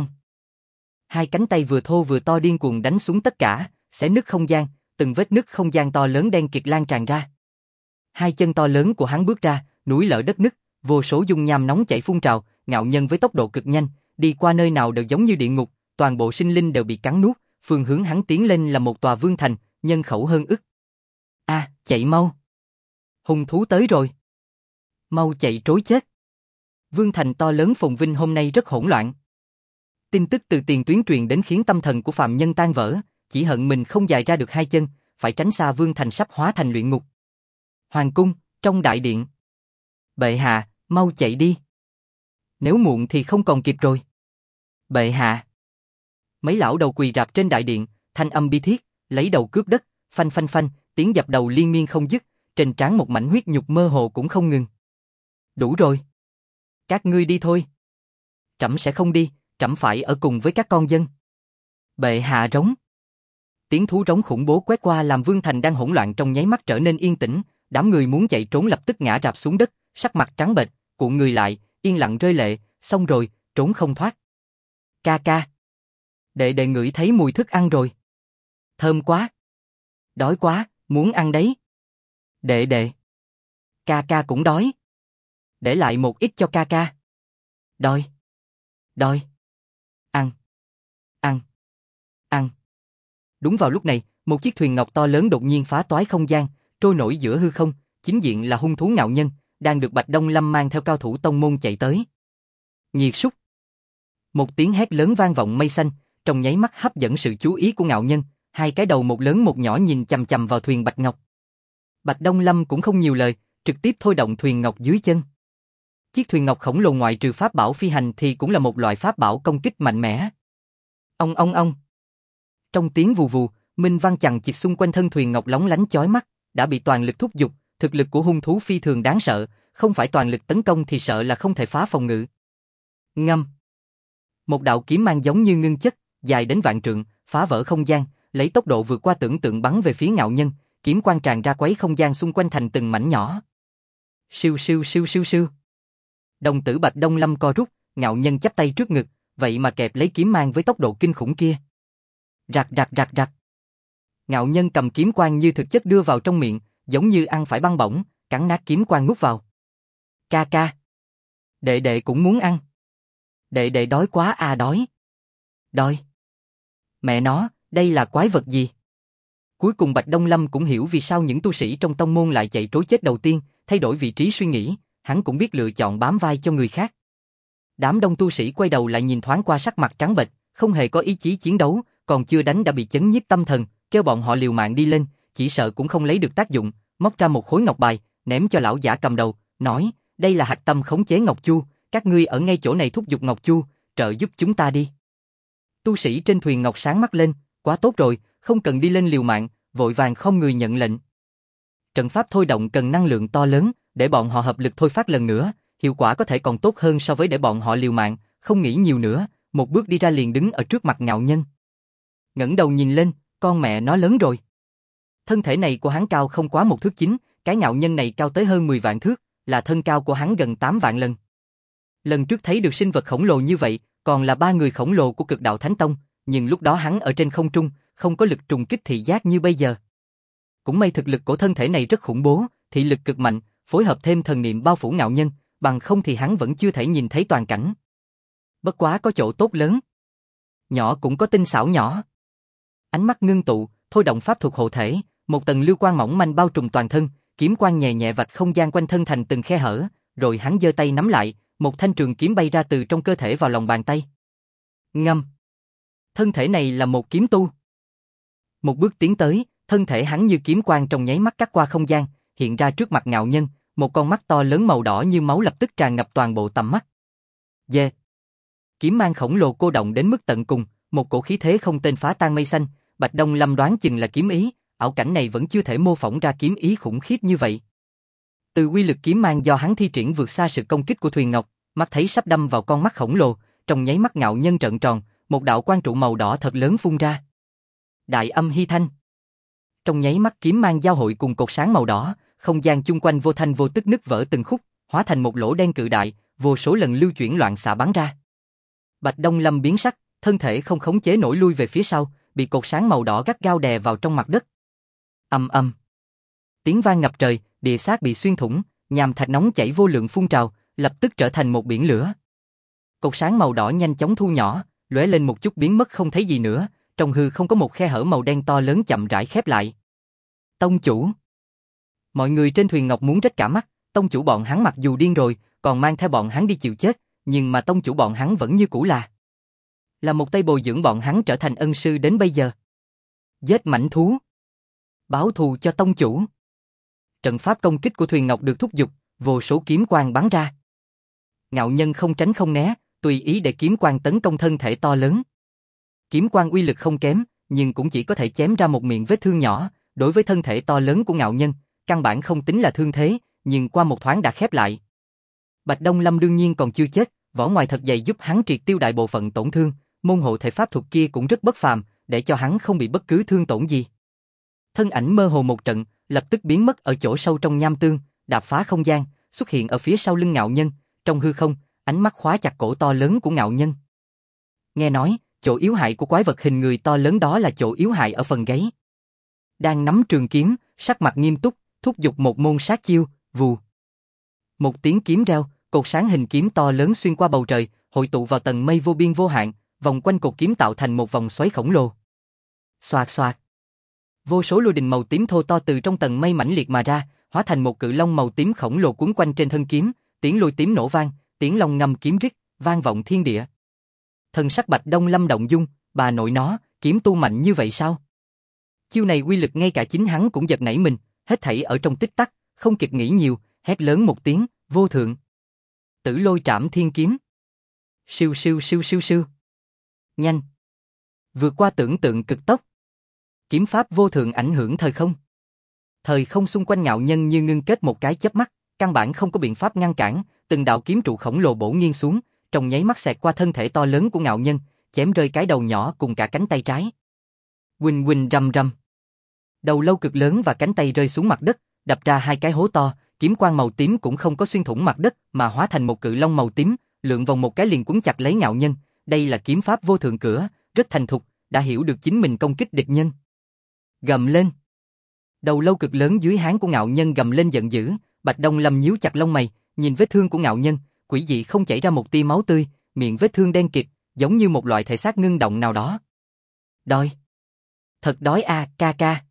Hai cánh tay vừa thô vừa to điên cuồng đánh xuống tất cả, xé nứt không gian, từng vết nứt không gian to lớn đen kịt lan tràn ra. Hai chân to lớn của hắn bước ra, núi lở đất nứt, vô số dung nham nóng chảy phun trào, Ngạo Nhân với tốc độ cực nhanh, đi qua nơi nào đều giống như địa ngục, toàn bộ sinh linh đều bị cắn nuốt, phương hướng hắn tiến lên là một tòa vương thành, nhân khẩu hơn ức. Chạy mau. Hung thú tới rồi. Mau chạy trối chết. Vương thành to lớn phồn vinh hôm nay rất hỗn loạn. Tin tức từ tiền tuyến truyền đến khiến tâm thần của phạm nhân tan vỡ, chỉ hận mình không dài ra được hai chân, phải tránh xa vương thành sắp hóa thành luyện ngục. Hoàng cung, trong đại điện. Bệ hạ, mau chạy đi. Nếu muộn thì không còn kịp rồi. Bệ hạ. Mấy lão đầu quỳ rạp trên đại điện, thanh âm bi thiết, lấy đầu cướp đất, phanh phanh phanh, tiếng dập đầu liên miên không dứt, trên trán một mảnh huyết nhục mơ hồ cũng không ngừng. Đủ rồi. Các ngươi đi thôi. Trẫm sẽ không đi, trẫm phải ở cùng với các con dân. Bệ hạ rống. Tiếng thú rống khủng bố quét qua làm vương thành đang hỗn loạn trong nháy mắt trở nên yên tĩnh, đám người muốn chạy trốn lập tức ngã rạp xuống đất, sắc mặt trắng bệch, cuộn người lại, yên lặng rơi lệ, xong rồi, trốn không thoát. Ca ca. Đệ đệ ngửi thấy mùi thức ăn rồi. Thơm quá. Đói quá, muốn ăn đấy. Đệ đệ. Ca ca cũng đói. Để lại một ít cho ca ca. Đói. Đói. Ăn. Ăn. Ăn. Đúng vào lúc này, một chiếc thuyền ngọc to lớn đột nhiên phá toái không gian, trôi nổi giữa hư không, chính diện là hung thú ngạo nhân, đang được Bạch Đông Lâm mang theo cao thủ tông môn chạy tới. Nghiệt súc. Một tiếng hét lớn vang vọng mây xanh, trong nháy mắt hấp dẫn sự chú ý của ngạo nhân, hai cái đầu một lớn một nhỏ nhìn chằm chằm vào thuyền Bạch Ngọc. Bạch Đông Lâm cũng không nhiều lời, trực tiếp thôi động thuyền ngọc dưới chân. Chiếc thuyền ngọc khổng lồ ngoại trừ pháp bảo phi hành thì cũng là một loại pháp bảo công kích mạnh mẽ. Ông. Trong tiếng vù vù, minh văn chằng chịt xung quanh thân thuyền ngọc lóng lánh chói mắt, đã bị toàn lực thúc giục, thực lực của hung thú phi thường đáng sợ, không phải toàn lực tấn công thì sợ là không thể phá phòng ngự. Ngâm. Một đạo kiếm mang giống như ngưng chất, dài đến vạn trượng, phá vỡ không gian, lấy tốc độ vượt qua tưởng tượng bắn về phía ngạo nhân, kiếm quang tràn ra quấy không gian xung quanh thành từng mảnh nhỏ. Siêu siêu siêu siêu siêu. Đồng tử Bạch Đông Lâm co rút, ngạo nhân chắp tay trước ngực, vậy mà kẹp lấy kiếm mang với tốc độ kinh khủng kia. Rạc rạc rạc rạc. Ngạo nhân cầm kiếm quang như thực chất đưa vào trong miệng, giống như ăn phải băng bổng, cắn nát kiếm quang nuốt vào. Ca ca. Đệ đệ cũng muốn ăn. Đệ đệ đói quá à đói. Đói. Mẹ nó, đây là quái vật gì? Cuối cùng Bạch Đông Lâm cũng hiểu vì sao những tu sĩ trong tông môn lại chạy trối chết đầu tiên, thay đổi vị trí suy nghĩ, hắn cũng biết lựa chọn bám vai cho người khác. Đám đông tu sĩ quay đầu lại nhìn thoáng qua sắc mặt trắng bệch, không hề có ý chí chiến đấu, còn chưa đánh đã bị chấn nhiếp tâm thần, kêu bọn họ liều mạng đi lên, chỉ sợ cũng không lấy được tác dụng, móc ra một khối ngọc bài, ném cho lão giả cầm đầu, nói, đây là hạch tâm khống chế Ngọc Chu, các ngươi ở ngay chỗ này thúc giục Ngọc Chu, trợ giúp chúng ta đi. Tu sĩ trên thuyền ngọc sáng mắt lên, quá tốt rồi, không cần đi lên liều mạng, vội vàng không người nhận lệnh. Trận pháp thôi động cần năng lượng to lớn, để bọn họ hợp lực thôi phát lần nữa, hiệu quả có thể còn tốt hơn so với để bọn họ liều mạng, không nghĩ nhiều nữa, một bước đi ra liền đứng ở trước mặt ngạo nhân. Ngẩng đầu nhìn lên, con mẹ nó lớn rồi. Thân thể này của hắn cao không quá 1 thước 9, cái ngạo nhân này cao tới hơn 10 vạn thước, là thân cao của hắn gần 8 vạn lần. Lần trước thấy được sinh vật khổng lồ như vậy, còn là 3 người khổng lồ của Cực Đạo Thánh Tông, nhưng lúc đó hắn ở trên không trung, không có lực trùng kích thị giác như bây giờ. Cũng may thực lực của thân thể này rất khủng bố, thị lực cực mạnh, phối hợp thêm thần niệm bao phủ ngạo nhân, bằng không thì hắn vẫn chưa thể nhìn thấy toàn cảnh. Bất quá có chỗ tốt lớn. Nhỏ cũng có tinh xảo nhỏ. Ánh mắt ngưng tụ, thôi động pháp thuật hộ thể, một tầng lưu quang mỏng manh bao trùm toàn thân, kiếm quang nhẹ nhẹ vạch không gian quanh thân thành từng khe hở, rồi hắn giơ tay nắm lại, một thanh trường kiếm bay ra từ trong cơ thể vào lòng bàn tay. Ngâm. Thân thể này là một kiếm tu. Một bước tiến tới, thân thể hắn như kiếm quang trong nháy mắt cắt qua không gian, hiện ra trước mặt ngạo nhân, một con mắt to lớn màu đỏ như máu lập tức tràn ngập toàn bộ tầm mắt. Yeah. Kiếm mang khổng lồ cô động đến mức tận cùng, một cổ khí thế không tên phá tan mây xanh, Bạch Đông Lâm đoán chừng là kiếm ý, ảo cảnh này vẫn chưa thể mô phỏng ra kiếm ý khủng khiếp như vậy. Từ uy lực kiếm mang do hắn thi triển vượt xa sự công kích của thuyền ngọc, mắt thấy sắp đâm vào con mắt khổng lồ, trong nháy mắt ngạo nhân trợn tròn, một đạo quang trụ màu đỏ thật lớn phun ra. Đại âm hy thanh. Trong nháy mắt kiếm mang giao hội cùng cột sáng màu đỏ, không gian chung quanh vô thanh vô tức nứt vỡ từng khúc, hóa thành một lỗ đen cự đại, vô số lần lưu chuyển loạn xạ bắn ra. Bạch Đông Lâm biến sắc, thân thể không khống chế nổi lui về phía sau, bị cột sáng màu đỏ gắt gao đè vào trong mặt đất. Ầm ầm. Tiếng vang ngập trời, địa xác bị xuyên thủng, nham thạch nóng chảy vô lượng phun trào, lập tức trở thành một biển lửa. Cột sáng màu đỏ nhanh chóng thu nhỏ, lóe lên một chút biến mất không thấy gì nữa, trong hư không có một khe hở màu đen to lớn chậm rãi khép lại. Tông chủ. Mọi người trên thuyền ngọc muốn rách cả mắt, tông chủ bọn hắn mặc dù điên rồi, còn mang theo bọn hắn đi chịu chết, nhưng mà tông chủ bọn hắn vẫn như cũ là một tay bồi dưỡng bọn hắn trở thành ân sư đến bây giờ. Giết mãnh thú. Báo thù cho tông chủ. Trận pháp công kích của thuyền ngọc được thúc giục, vô số kiếm quang bắn ra. Ngạo Nhân không tránh không né, tùy ý để kiếm quang tấn công thân thể to lớn. Kiếm quang uy lực không kém, nhưng cũng chỉ có thể chém ra một miệng vết thương nhỏ, đối với thân thể to lớn của Ngạo Nhân, căn bản không tính là thương thế, nhưng qua một thoáng đã khép lại. Bạch Đông Lâm đương nhiên còn chưa chết, vỏ ngoài thật dày giúp hắn triệt tiêu đại bộ phận tổn thương, môn hộ thể pháp thuật kia cũng rất bất phàm, để cho hắn không bị bất cứ thương tổn gì. Thân ảnh mơ hồ một trận, lập tức biến mất ở chỗ sâu trong nham tương, đạp phá không gian, xuất hiện ở phía sau lưng Ngạo Nhân, trong hư không, ánh mắt khóa chặt cổ to lớn của Ngạo Nhân. Nghe nói, chỗ yếu hại của quái vật hình người to lớn đó là chỗ yếu hại ở phần gáy. Đang nắm trường kiếm, sắc mặt nghiêm túc, thúc giục một môn sát chiêu, vù. Một tiếng kiếm reo, cột sáng hình kiếm to lớn xuyên qua bầu trời, hội tụ vào tầng mây vô biên vô hạn, vòng quanh cột kiếm tạo thành một vòng xoáy khổng lồ. Xoạt xoạt. Vô số lôi đình màu tím thô to từ trong tầng mây mãnh liệt mà ra, hóa thành một cự long màu tím khổng lồ quấn quanh trên thân kiếm, tiếng lôi tím nổ vang, tiếng long ngâm kiếm rít, vang vọng thiên địa. Thần sắc Bạch Đông Lâm động dung, bà nội nó, kiếm tu mạnh như vậy sao? Chiêu này uy lực ngay cả chính hắn cũng giật nảy mình, hết thảy ở trong tích tắc, không kịp nghĩ nhiều, hét lớn một tiếng, vô thượng. Tử Lôi Trảm Thiên Kiếm. Siêu siêu siêu siêu siêu. Nhanh. Vượt qua tưởng tượng cực tốc. Kiếm pháp vô thượng ảnh hưởng thời không. Thời không xung quanh Ngạo Nhân như ngưng kết một cái chớp mắt, căn bản không có biện pháp ngăn cản, từng đạo kiếm trụ khổng lồ bổ nghiêng xuống, trong nháy mắt xẹt qua thân thể to lớn của Ngạo Nhân, chém rơi cái đầu nhỏ cùng cả cánh tay trái. Huỳnh huỳnh rầm rầm. Đầu lâu cực lớn và cánh tay rơi xuống mặt đất, đập ra hai cái hố to, kiếm quang màu tím cũng không có xuyên thủng mặt đất mà hóa thành một cự long màu tím, lượn vòng một cái liền quấn chặt lấy Ngạo Nhân. Đây là kiếm pháp vô thượng cửa, rất thành thục, đã hiểu được chính mình công kích địch nhân. Gầm lên. Đầu lâu cực lớn dưới háng của Ngạo Nhân gầm lên giận dữ, Bạch Đông Lâm nhíu chặt lông mày, nhìn vết thương của Ngạo Nhân, quỷ dị không chảy ra một tia máu tươi, miệng vết thương đen kịt, giống như một loại thể xác ngưng động nào đó. Đói. Thật đói a, ca ca.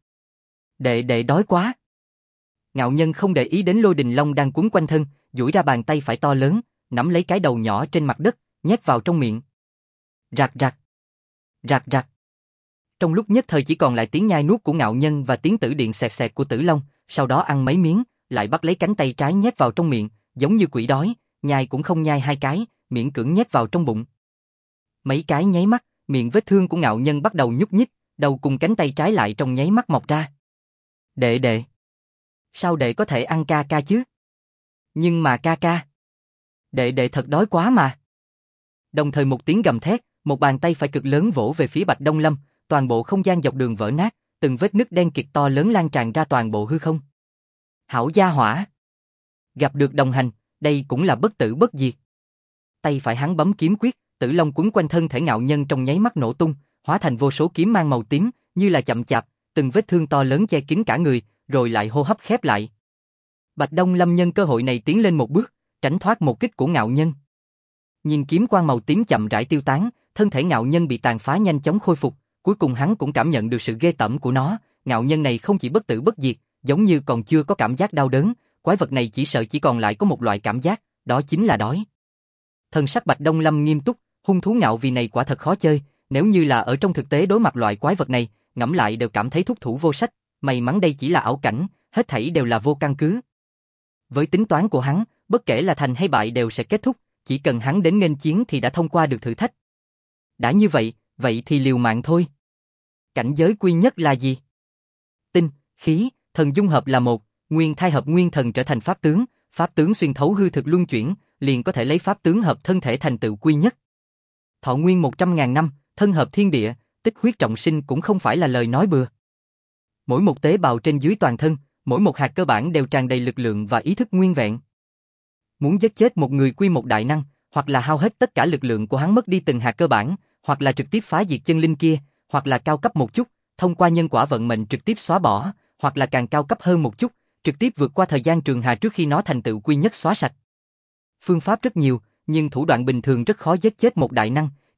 Đệ đói quá. Ngạo Nhân không để ý đến lôi đình long đang quấn quanh thân, duỗi ra bàn tay phải to lớn, nắm lấy cái đầu nhỏ trên mặt đất, nhét vào trong miệng. Rạc rạc. Rạc rạc. Trong lúc nhất thời chỉ còn lại tiếng nhai nuốt của Ngạo Nhân và tiếng tử điện xẹt xẹt của Tử Long, sau đó ăn mấy miếng, lại bắt lấy cánh tay trái nhét vào trong miệng, giống như quỷ đói, nhai cũng không nhai hai cái, miễn cưỡng nhét vào trong bụng. Mấy cái nháy mắt, miệng vết thương của Ngạo Nhân bắt đầu nhúc nhích, đầu cùng cánh tay trái lại trong nháy mắt mọc ra. Đệ. Sao đệ có thể ăn ca ca chứ? Nhưng mà ca ca. Đệ thật đói quá mà. Đồng thời một tiếng gầm thét, một bàn tay phải cực lớn vỗ về phía Bạch Đông Lâm, toàn bộ không gian dọc đường vỡ nát, từng vết nứt đen kịt to lớn lan tràn ra toàn bộ hư không. Hảo gia hỏa. Gặp được đồng hành, đây cũng là bất tử bất diệt. Tay phải hắn bấm kiếm quyết, Tử Long quấn quanh thân thể Ngạo Nhân trong nháy mắt nổ tung, hóa thành vô số kiếm mang màu tím, như là chậm chạp, từng vết thương to lớn che kín cả người, rồi lại hô hấp khép lại. Bạch Đông Lâm nhân cơ hội này tiến lên một bước, tránh thoát một kích của Ngạo Nhân. Nhìn kiếm quang màu tím chậm rãi tiêu tán, thân thể Ngạo Nhân bị tàn phá nhanh chóng khôi phục, cuối cùng hắn cũng cảm nhận được sự ghê tởm của nó, Ngạo Nhân này không chỉ bất tử bất diệt, giống như còn chưa có cảm giác đau đớn, quái vật này chỉ sợ chỉ còn lại có một loại cảm giác, đó chính là đói. Thần sắc Bạch Đông Lâm nghiêm túc, hung thú ngạo vì này quả thật khó chơi, nếu như là ở trong thực tế đối mặt loại quái vật này, ngẫm lại đều cảm thấy thúc thủ vô sách, may mắn đây chỉ là ảo cảnh, hết thảy đều là vô căn cứ. Với tính toán của hắn, bất kể là thành hay bại đều sẽ kết thúc, chỉ cần hắn đến nghênh chiến thì đã thông qua được thử thách. Đã như vậy, vậy thì liều mạng thôi. Cảnh giới quy nhất là gì? Tinh, khí, thần dung hợp là một, nguyên thai hợp nguyên thần trở thành pháp tướng xuyên thấu hư thực luân chuyển, liền có thể lấy pháp tướng hợp thân thể thành tựu quy nhất. Thọ nguyên 100.000 năm, thân hợp thiên địa, tích huyết trọng sinh cũng không phải là lời nói bừa. Mỗi một tế bào trên dưới toàn thân, mỗi một hạt cơ bản đều tràn đầy lực lượng và ý thức nguyên vẹn. Muốn giết chết một người quy một đại năng, hoặc là hao hết tất cả lực lượng của hắn mất đi từng hạt cơ bản, hoặc là trực tiếp phá diệt chân linh kia, hoặc là cao cấp một chút, thông qua nhân quả vận mệnh trực tiếp xóa bỏ, hoặc là càng cao cấp hơn một chút, trực tiếp vượt qua thời gian trường hà trước khi nó thành tựu quy nhất xóa sạch. Phương pháp rất nhiều, nhưng thủ đoạn bình thường rất khó giết chết một đại năng,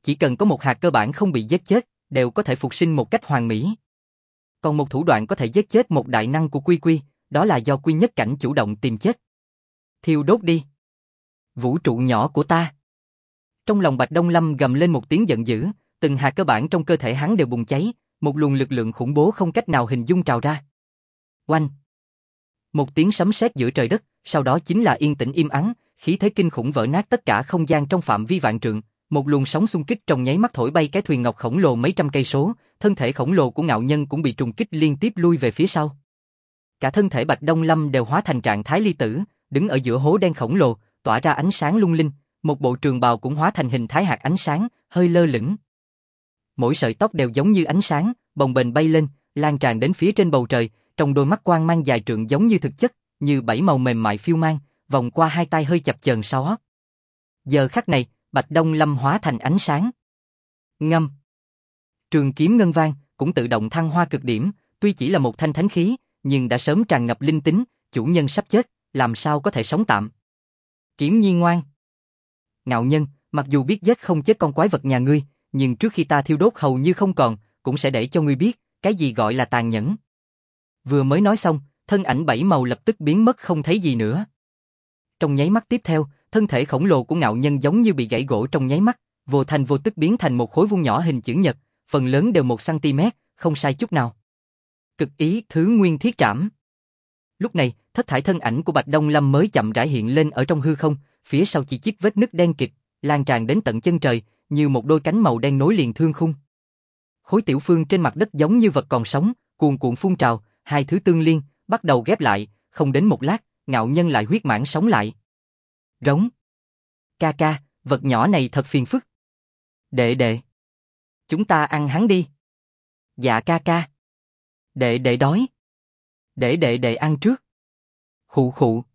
chỉ cần có một hạt cơ bản không bị giết chết, đều có thể phục sinh một cách hoàn mỹ. Còn một thủ đoạn có thể giết chết một đại năng của Quy Quy, đó là do Quy Nhất Cảnh chủ động tìm chết. Thiêu đốt đi! Vũ trụ nhỏ của ta! Trong lòng Bạch Đông Lâm gầm lên một tiếng giận dữ, từng hạt cơ bản trong cơ thể hắn đều bùng cháy, một luồng lực lượng khủng bố không cách nào hình dung trào ra. Oanh! Một tiếng sấm sét giữa trời đất, sau đó chính là yên tĩnh im ắng, khí thế kinh khủng vỡ nát tất cả không gian trong phạm vi vạn trượng, một luồng sóng xung kích trong nháy mắt thổi bay cái thuyền ngọc khổng lồ mấy trăm cây số, thân thể khổng lồ của Ngạo Nhân cũng bị trùng kích liên tiếp lui về phía sau. Cả thân thể Bạch Đông Lâm đều hóa thành trạng thái ly tử, đứng ở giữa hố đen khổng lồ, tỏa ra ánh sáng lung linh, một bộ trường bào cũng hóa thành hình thái hạt ánh sáng, hơi lơ lửng. Mỗi sợi tóc đều giống như ánh sáng, bồng bềnh bay lên, lan tràn đến phía trên bầu trời, trong đôi mắt quang mang dài trượng giống như thực chất, như bảy màu mềm mại phiêu mang, vòng qua hai tay hơi chập chờn sau hót. Giờ khắc này, Bạch Đông Lâm hóa thành ánh sáng. Ngâm. Trường kiếm ngân vang cũng tự động thăng hoa cực điểm, tuy chỉ là một thanh thánh khí, nhưng đã sớm tràn ngập linh tính, chủ nhân sắp chết, làm sao có thể sống tạm. Kiếm Nhi ngoan. Ngạo Nhân, mặc dù biết giết không chết con quái vật nhà ngươi, nhưng trước khi ta thiêu đốt hầu như không còn, cũng sẽ để cho ngươi biết, cái gì gọi là tàn nhẫn. Vừa mới nói xong, thân ảnh bảy màu lập tức biến mất không thấy gì nữa. Trong nháy mắt tiếp theo, thân thể khổng lồ của Ngạo Nhân giống như bị gãy gỗ trong nháy mắt, vô thành vô tức biến thành một khối vuông nhỏ hình chữ nhật, phần lớn đều 1 cm, không sai chút nào. Cực ý thứ nguyên thiết trảm. Lúc này, thất thải thân ảnh của Bạch Đông Lâm mới chậm rãi hiện lên ở trong hư không, phía sau chỉ chiếc vết nứt đen kịt, lan tràn đến tận chân trời, như một đôi cánh màu đen nối liền thương khung. Khối tiểu phương trên mặt đất giống như vật còn sống, cuồn cuộn phun trào, hai thứ tương liên, bắt đầu ghép lại, không đến một lát, Ngạo Nhân lại huyết mãn sống lại. Rống. Ca ca, vật nhỏ này thật phiền phức. Đệ đệ. Chúng ta ăn hắn đi. Dạ ca ca. Đệ đệ đói. Để đệ đệ ăn trước. Khụ khụ.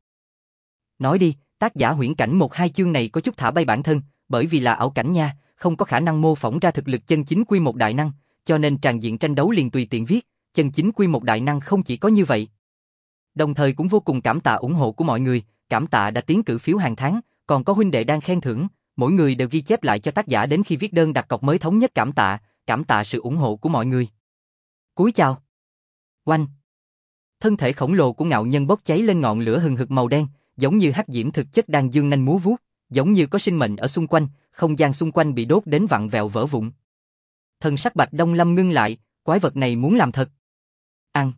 Nói đi, tác giả huyễn cảnh 1-2 chương này có chút thả bay bản thân, bởi vì là ảo cảnh nha, không có khả năng mô phỏng ra thực lực chân chính quy một đại năng, cho nên tràn diện tranh đấu liền tùy tiện viết, chân chính quy một đại năng không chỉ có như vậy. Đồng thời cũng vô cùng cảm tạ ủng hộ của mọi người, cảm tạ đã tiến cử phiếu hàng tháng, còn có huynh đệ đang khen thưởng, mỗi người đều ghi chép lại cho tác giả đến khi viết đơn đặt cọc mới thống nhất cảm tạ sự ủng hộ của mọi người. Cúi chào. Oanh. Thân thể khổng lồ của Ngạo Nhân bốc cháy lên ngọn lửa hừng hực màu đen, giống như hắc diễm thực chất đang dương nanh múa vuốt, giống như có sinh mệnh ở xung quanh, không gian xung quanh bị đốt đến vặn vẹo vỡ vụn. Thần sắc Bạch Đông Lâm ngưng lại, quái vật này muốn làm thật. Ăn.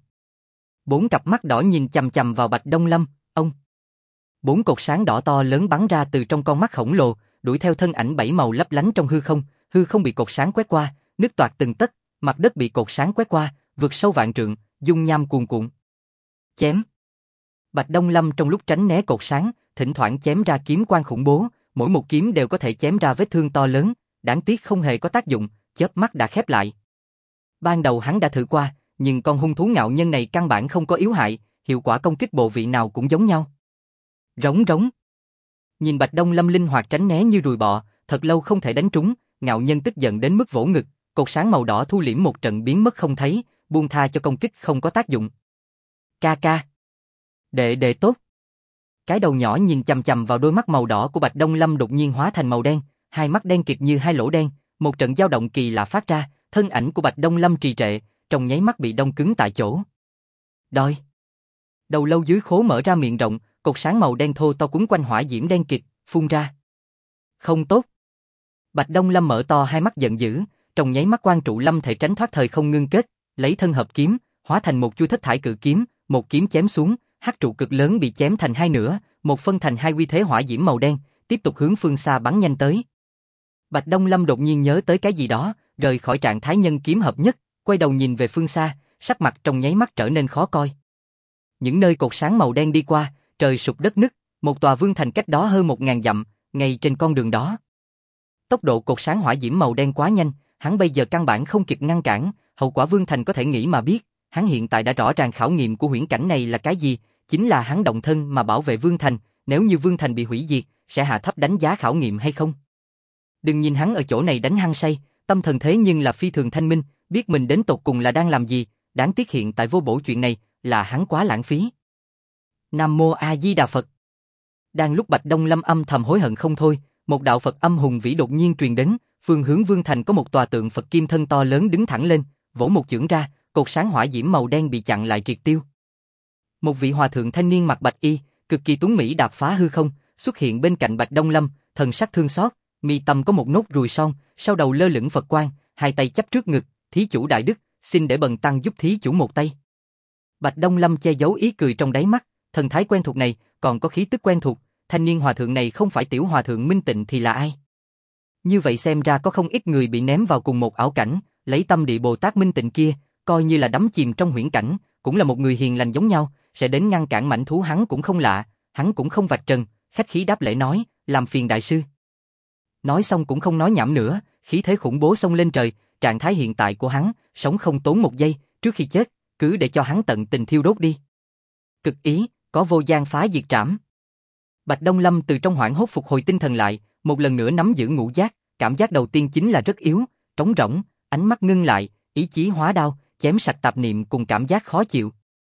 4 cặp mắt đỏ nhìn chằm chằm vào Bạch Đông Lâm, ông. 4 cột sáng đỏ to lớn bắn ra từ trong con mắt khổng lồ, đuổi theo thân ảnh 7 màu lấp lánh trong hư không bị cột sáng quét qua, nứt toạc từng tấc, mặt đất bị cột sáng quét qua, vượt sâu vạn trượng, dung nham cuồn cuộn. Chém. Bạch Đông Lâm trong lúc tránh né cột sáng, thỉnh thoảng chém ra kiếm quang khủng bố, mỗi một kiếm đều có thể chém ra vết thương to lớn, đáng tiếc không hề có tác dụng, chớp mắt đã khép lại. Ban đầu hắn đã thử qua, nhưng con hung thú Ngạo Nhân này căn bản không có yếu hại, hiệu quả công kích bộ vị nào cũng giống nhau. Rống rống. Nhìn Bạch Đông Lâm linh hoạt tránh né như ruồi bọ, thật lâu không thể đánh trúng, Ngạo Nhân tức giận đến mức vỗ ngực, cột sáng màu đỏ thu liễm một trận biến mất không thấy, buông tha cho công kích không có tác dụng. Ca ca. Đệ đệ tốt. Cái đầu nhỏ nhìn chằm chằm vào đôi mắt màu đỏ của Bạch Đông Lâm đột nhiên hóa thành màu đen, hai mắt đen kịt như hai lỗ đen, một trận dao động kỳ lạ phát ra, thân ảnh của Bạch Đông Lâm trì trệ, trong nháy mắt bị đông cứng tại chỗ. Đôi. Đầu lâu dưới khố mở ra miệng rộng, cột sáng màu đen thô to quấn quanh hỏa diễm đen kịt, phun ra. Không tốt. Bạch Đông Lâm mở to hai mắt giận dữ, trong nháy mắt Quan Trụ Lâm thể tránh thoát thời không ngưng kết, lấy thân hợp kiếm, hóa thành một chu thất thải cự kiếm, một kiếm chém xuống, hắc trụ cực lớn bị chém thành hai nửa, một phân thành hai uy thế hỏa diễm màu đen, tiếp tục hướng phương xa bắn nhanh tới. Bạch Đông Lâm đột nhiên nhớ tới cái gì đó, rời khỏi trạng thái nhân kiếm hợp nhất, quay đầu nhìn về phương xa, sắc mặt trong nháy mắt trở nên khó coi. Những nơi cột sáng màu đen đi qua, trời sụp đất nứt, một tòa vương thành cách đó hơn 1000 dặm, ngay trên con đường đó. Tốc độ cột sáng hỏa diễm màu đen quá nhanh, hắn bây giờ căn bản không kịp ngăn cản, hậu quả vương thành có thể nghĩ mà biết, hắn hiện tại đã rõ ràng khảo nghiệm của huyễn cảnh này là cái gì, chính là hắn động thân mà bảo vệ vương thành, nếu như vương thành bị hủy diệt, sẽ hạ thấp đánh giá khảo nghiệm hay không. Đừng nhìn hắn ở chỗ này đánh hăng say, tâm thần thế nhưng là phi thường thanh minh, biết mình đến tột cùng là đang làm gì, đáng tiếc hiện tại vô bổ chuyện này, là hắn quá lãng phí. Nam Mô A Di Đà Phật. Đang lúc Bạch Đông Lâm âm thầm hối hận không thôi, một đạo Phật âm hùng vĩ đột nhiên truyền đến, phương hướng vương thành có một tòa tượng Phật kim thân to lớn đứng thẳng lên, vỗ một chưởng ra, cột sáng hỏa diễm màu đen bị chặn lại triệt tiêu. Một vị hòa thượng thanh niên mặc bạch y, cực kỳ tuấn mỹ đạp phá hư không, xuất hiện bên cạnh Bạch Đông Lâm, thần sắc thương xót, mi tâm có một nốt ruồi son, sau đầu lơ lửng Phật quang, hai tay chắp trước ngực, thí chủ đại đức, xin để bần tăng giúp thí chủ một tay. Bạch Đông Lâm che giấu ý cười trong đáy mắt, thần thái quen thuộc này, còn có khí tức quen thuộc, thanh niên hòa thượng này không phải tiểu hòa thượng Minh Tịnh thì là ai? Như vậy xem ra có không ít người bị ném vào cùng một ảo cảnh, lấy tâm địa Bồ Tát Minh Tịnh kia, coi như là đắm chìm trong huyễn cảnh, cũng là một người hiền lành giống nhau, sẽ đến ngăn cản mãnh thú hắn cũng không lạ, hắn cũng không vạch trần, khách khí đáp lễ nói, làm phiền đại sư. Nói xong cũng không nói nhảm nữa, khí thế khủng bố xông lên trời, trạng thái hiện tại của hắn, sống không tốn một giây, trước khi chết, cứ để cho hắn tận tình thiêu đốt đi. Cực ý, có vô gian phá diệt trảm. Bạch Đông Lâm từ trong hoảng hốt phục hồi tinh thần lại, một lần nữa nắm giữ ngũ giác, cảm giác đầu tiên chính là rất yếu, trống rỗng, ánh mắt ngưng lại, ý chí hóa đao, chém sạch tạp niệm cùng cảm giác khó chịu.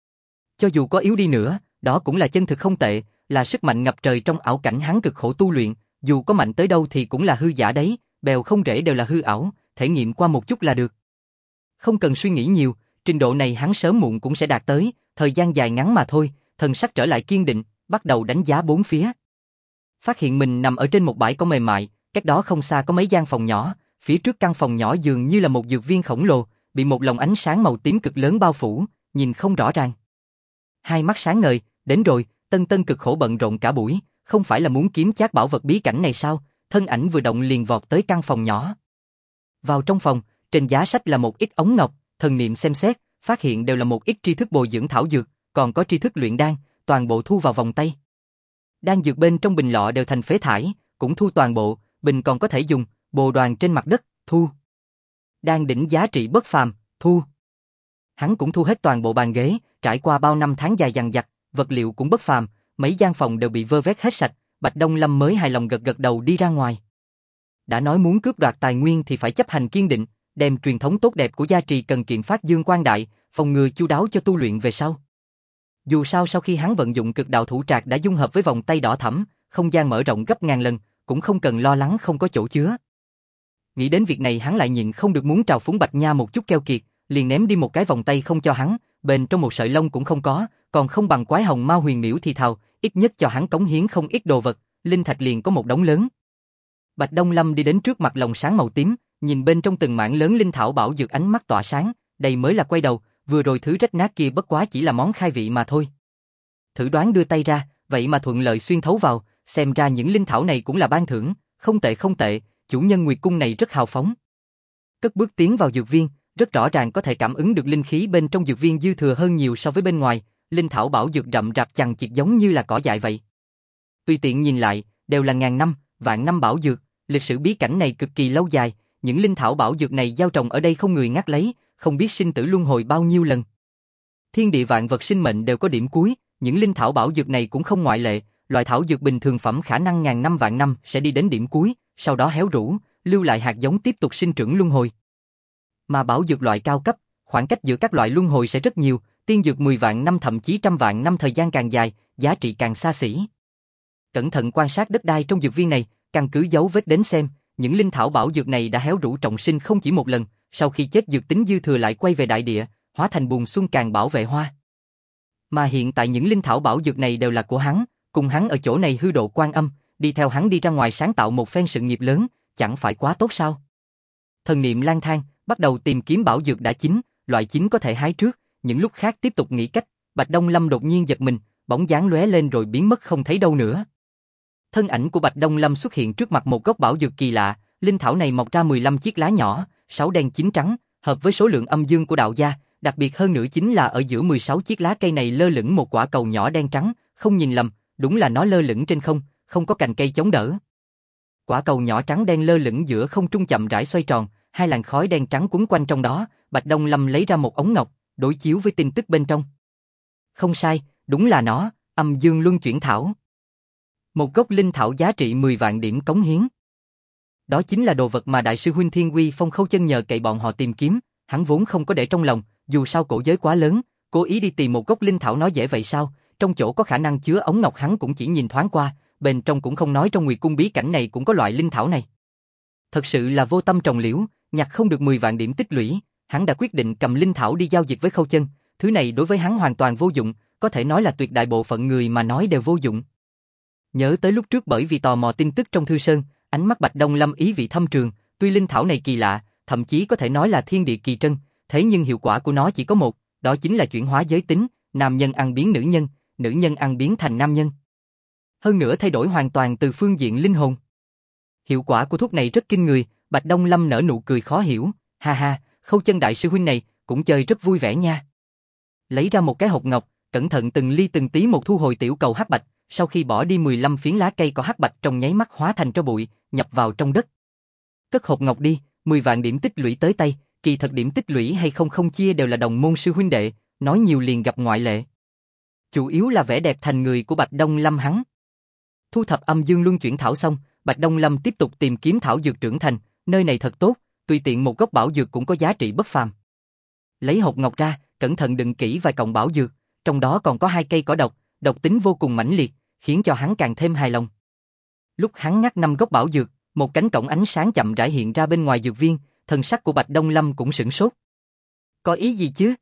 Cho dù có yếu đi nữa, đó cũng là chân thực không tệ, là sức mạnh ngập trời trong ảo cảnh hắn cực khổ tu luyện, dù có mạnh tới đâu thì cũng là hư giả đấy, bèo không rễ đều là hư ảo, thể nghiệm qua một chút là được. Không cần suy nghĩ nhiều, trình độ này hắn sớm muộn cũng sẽ đạt tới, thời gian dài ngắn mà thôi, thần sắc trở lại kiên định, bắt đầu đánh giá bốn phía. Phát hiện mình nằm ở trên một bãi cỏ mềm mại, cách đó không xa có mấy gian phòng nhỏ, phía trước căn phòng nhỏ dường như là một dược viên khổng lồ, bị một lồng ánh sáng màu tím cực lớn bao phủ, nhìn không rõ ràng. Hai mắt sáng ngời, đến rồi, Tân Tân cực khổ bận rộn cả buổi, không phải là muốn kiếm chác bảo vật bí cảnh này sao? Thân ảnh vừa động liền vọt tới căn phòng nhỏ. Vào trong phòng, trên giá sách là một ít ống ngọc, thần niệm xem xét, phát hiện đều là một ít tri thức bồi dưỡng thảo dược, còn có tri thức luyện đan, toàn bộ thu vào vòng tay. Đan dược bên trong bình lọ đều thành phế thải, cũng thu toàn bộ, bình còn có thể dùng, bồ đoàn trên mặt đất, thu. Đan đỉnh giá trị bất phàm, thu. Hắn cũng thu hết toàn bộ bàn ghế, trải qua bao năm tháng dài dằng dặc, vật liệu cũng bất phàm, mấy gian phòng đều bị vơ vét hết sạch, Bạch Đông Lâm mới hài lòng gật gật đầu đi ra ngoài. Đã nói muốn cướp đoạt tài nguyên thì phải chấp hành kiên định, đem truyền thống tốt đẹp của gia trì cần kiệm phát dương quang đại, phòng ngừa chu đáo cho tu luyện về sau. Dù sao sau khi hắn vận dụng cực đạo thủ trạc đã dung hợp với vòng tay đỏ thẫm, không gian mở rộng gấp ngàn lần, cũng không cần lo lắng không có chỗ chứa. Nghĩ đến việc này hắn lại nhịn không được muốn trào phúng Bạch Nha một chút keo kiệt, liền ném đi một cái vòng tay không cho hắn, bên trong một sợi lông cũng không có, còn không bằng quái hồng mao huyền miễu thì thào, ít nhất cho hắn cống hiến không ít đồ vật, linh thạch liền có một đống lớn. Bạch Đông Lâm đi đến trước mặt lồng sáng màu tím, nhìn bên trong từng mảng lớn linh thảo bảo dược ánh mắt tỏa sáng, đây mới là quay đầu, vừa rồi thứ rách nát kia bất quá chỉ là món khai vị mà thôi. Thử đoán đưa tay ra, vậy mà thuận lợi xuyên thấu vào, xem ra những linh thảo này cũng là ban thưởng, không tệ không tệ, chủ nhân Nguyệt Cung này rất hào phóng. Cất bước tiến vào dược viên, rất rõ ràng có thể cảm ứng được linh khí bên trong dược viên dư thừa hơn nhiều so với bên ngoài, linh thảo bảo dược rậm rạp chằng chịt giống như là cỏ dại vậy. Tùy tiện nhìn lại, đều là ngàn năm, vạn năm bảo dược, lịch sử bí cảnh này cực kỳ lâu dài, những linh thảo bảo dược này gieo trồng ở đây không người ngắt lấy, không biết sinh tử luân hồi bao nhiêu lần. Thiên địa vạn vật sinh mệnh đều có điểm cuối, những linh thảo bảo dược này cũng không ngoại lệ, loại thảo dược bình thường phẩm khả năng ngàn năm vạn năm sẽ đi đến điểm cuối, sau đó héo rũ, lưu lại hạt giống tiếp tục sinh trưởng luân hồi. Mà bảo dược loại cao cấp, khoảng cách giữa các loại luân hồi sẽ rất nhiều, tiên dược 10 vạn năm thậm chí trăm vạn năm thời gian càng dài, giá trị càng xa xỉ. Cẩn thận quan sát đất đai trong dược viên này, căn cứ dấu vết đến xem, những linh thảo bảo dược này đã héo rũ trọng sinh không chỉ một lần, sau khi chết dược tính dư thừa lại quay về đại địa, hóa thành buồn xuân càng bảo vệ hoa. Mà hiện tại những linh thảo bảo dược này đều là của hắn, cùng hắn ở chỗ này hư độ quan âm, đi theo hắn đi ra ngoài sáng tạo một phen sự nghiệp lớn, chẳng phải quá tốt sao? Thần niệm lang thang, bắt đầu tìm kiếm bảo dược đã chín, loại chín có thể hái trước, những lúc khác tiếp tục nghĩ cách. Bạch Đông Lâm đột nhiên giật mình, bóng dáng lóe lên rồi biến mất không thấy đâu nữa. Thân ảnh của Bạch Đông Lâm xuất hiện trước mặt một gốc bảo dược kỳ lạ, linh thảo này mọc ra 15 chiếc lá nhỏ, 6 đen 9 trắng, hợp với số lượng âm dương của đạo gia, đặc biệt hơn nữa chính là ở giữa 16 chiếc lá cây này lơ lửng một quả cầu nhỏ đen trắng, không nhìn lầm, đúng là nó lơ lửng trên không, không có cành cây chống đỡ. Quả cầu nhỏ trắng đen lơ lửng giữa không trung chậm rãi xoay tròn, hai làn khói đen trắng quấn quanh trong đó, Bạch Đông Lâm lấy ra một ống ngọc, đối chiếu với tin tức bên trong. Không sai, đúng là nó, âm dương luân chuyển thảo. Một gốc linh thảo giá trị 10 vạn điểm cống hiến. Đó chính là đồ vật mà đại sư huynh Thiên Quy Phong Khâu Chân nhờ cậy bọn họ tìm kiếm, hắn vốn không có để trong lòng, dù sao cổ giới quá lớn, cố ý đi tìm một gốc linh thảo nói dễ vậy sao, trong chỗ có khả năng chứa ống ngọc hắn cũng chỉ nhìn thoáng qua, bên trong cũng không nói trong Nguyệt Cung bí cảnh này cũng có loại linh thảo này. Thật sự là vô tâm trồng liễu, nhặt không được 10 vạn điểm tích lũy, hắn đã quyết định cầm linh thảo đi giao dịch với Khâu Chân, thứ này đối với hắn hoàn toàn vô dụng, có thể nói là tuyệt đại bộ phận người mà nói đều vô dụng. Nhớ tới lúc trước bởi vì tò mò tin tức trong thư sơn, ánh mắt Bạch Đông Lâm ý vị thâm trường, tuy linh thảo này kỳ lạ, thậm chí có thể nói là thiên địa kỳ trân, thế nhưng hiệu quả của nó chỉ có một, đó chính là chuyển hóa giới tính, nam nhân ăn biến nữ nhân ăn biến thành nam nhân. Hơn nữa thay đổi hoàn toàn từ phương diện linh hồn. Hiệu quả của thuốc này rất kinh người, Bạch Đông Lâm nở nụ cười khó hiểu, ha ha, Khâu Chân đại sư huynh này cũng chơi rất vui vẻ nha. Lấy ra một cái hộp ngọc, cẩn thận từng ly từng tí một thu hồi tiểu cầu hắc bạch, sau khi bỏ đi 15 phiến lá cây cỏ hắc bạch trong nháy mắt hóa thành tro bụi, nhập vào trong đất. Cất hộp ngọc đi, 10 vạn điểm tích lũy tới tay, kỳ thật điểm tích lũy hay không chia đều là đồng môn sư huynh đệ, nói nhiều liền gặp ngoại lệ. Chủ yếu là vẻ đẹp thành người của Bạch Đông Lâm hắn. Thu thập âm dương luân chuyển thảo xong, Bạch Đông Lâm tiếp tục tìm kiếm thảo dược trưởng thành, nơi này thật tốt, tùy tiện một gốc bảo dược cũng có giá trị bất phàm. Lấy hộp ngọc ra, cẩn thận đựng kỹ vài cọng bảo dược, trong đó còn có 2 cây cỏ độc, độc tính vô cùng mãnh liệt, khiến cho hắn càng thêm hài lòng. Lúc hắn ngắt 5 gốc bảo dược, một cánh cổng ánh sáng chậm rãi hiện ra bên ngoài dược viên, thần sắc của Bạch Đông Lâm cũng sửng sốt. Có ý gì chứ?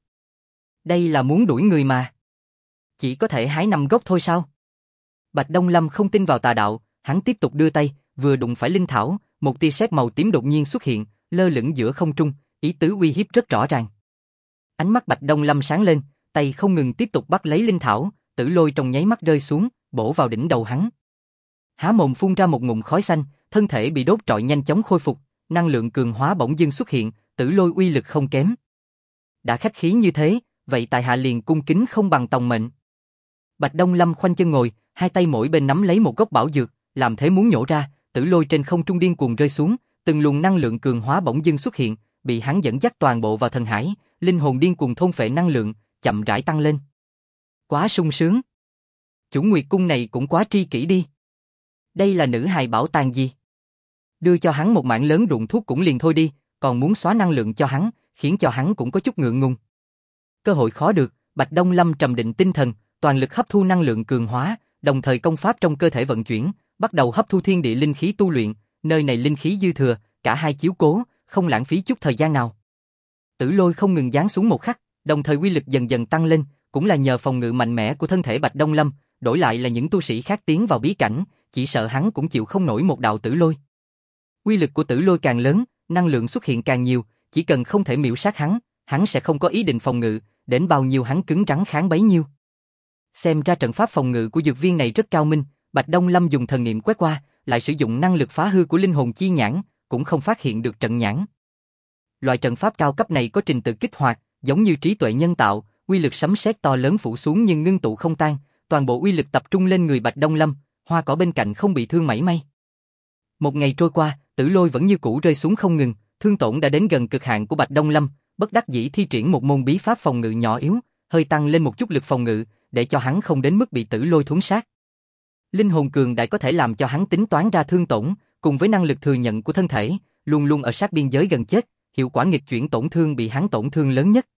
Đây là muốn đuổi người mà. Chỉ có thể hái 5 gốc thôi sao? Bạch Đông Lâm không tin vào tà đạo, hắn tiếp tục đưa tay, vừa đụng phải linh thảo, một tia sét màu tím đột nhiên xuất hiện, lơ lửng giữa không trung, ý tứ uy hiếp rất rõ ràng. Ánh mắt Bạch Đông Lâm sáng lên, tay không ngừng tiếp tục bắt lấy linh thảo, tử lôi trong nháy mắt rơi xuống, bổ vào đỉnh đầu hắn. Há mồm phun ra một ngụm khói xanh, thân thể bị đốt trọi nhanh chóng khôi phục, năng lượng cường hóa bỗng dưng xuất hiện, tử lôi uy lực không kém. Đã khách khí như thế, vậy tại hạ liền cung kính không bằng tòng mệnh. Bạch Đông Lâm khoanh chân ngồi, 2 tay mỗi bên nắm lấy một gốc bảo dược, làm thế muốn nhổ ra, tử lôi trên không trung điên cuồng rơi xuống, từng luồng năng lượng cường hóa bỗng dưng xuất hiện, bị hắn dẫn dắt toàn bộ vào thần hải, linh hồn điên cuồng thôn phệ năng lượng, chậm rãi tăng lên. Quá sung sướng. Chủ Nguyệt cung này cũng quá tri kỷ đi. Đây là nữ hài bảo tàng gì? Đưa cho hắn một mảng lớn ruộng thuốc cũng liền thôi đi, còn muốn xóa năng lượng cho hắn, khiến cho hắn cũng có chút ngượng ngùng. Cơ hội khó được, Bạch Đông Lâm trầm định tinh thần, toàn lực hấp thu năng lượng cường hóa, đồng thời công pháp trong cơ thể vận chuyển, bắt đầu hấp thu thiên địa linh khí tu luyện, nơi này linh khí dư thừa, cả hai chiếu cố, không lãng phí chút thời gian nào. Tử lôi không ngừng giáng xuống một khắc, đồng thời uy lực dần dần tăng lên, cũng là nhờ phòng ngự mạnh mẽ của thân thể Bạch Đông Lâm, đổi lại là những tu sĩ khác tiến vào bí cảnh, chỉ sợ hắn cũng chịu không nổi một đạo tử lôi. Uy lực của tử lôi càng lớn, năng lượng xuất hiện càng nhiều, chỉ cần không thể miểu sát hắn sẽ không có ý định phòng ngự, đến bao nhiêu hắn cứng rắn kháng bấy nhiêu. Xem ra trận pháp phòng ngự của dược viên này rất cao minh, Bạch Đông Lâm dùng thần niệm quét qua, lại sử dụng năng lực phá hư của linh hồn chi nhãn, cũng không phát hiện được trận nhãn. Loại trận pháp cao cấp này có trình tự kích hoạt, giống như trí tuệ nhân tạo, uy lực sấm sét to lớn phủ xuống nhưng ngưng tụ không tan, toàn bộ uy lực tập trung lên người Bạch Đông Lâm, hoa cỏ bên cạnh không bị thương mảy may. Một ngày trôi qua, tử lôi vẫn như cũ rơi xuống không ngừng, thương tổn đã đến gần cực hạn của Bạch Đông Lâm, bất đắc dĩ thi triển một môn bí pháp phòng ngự nhỏ yếu, hơi tăng lên một chút lực phòng ngự, để cho hắn không đến mức bị tử lôi thuấn sát. Linh hồn cường đại có thể làm cho hắn tính toán ra thương tổn, cùng với năng lực thừa nhận của thân thể, luôn luôn ở sát biên giới gần chết, hiệu quả nghịch chuyển tổn thương bị hắn tổn thương lớn nhất.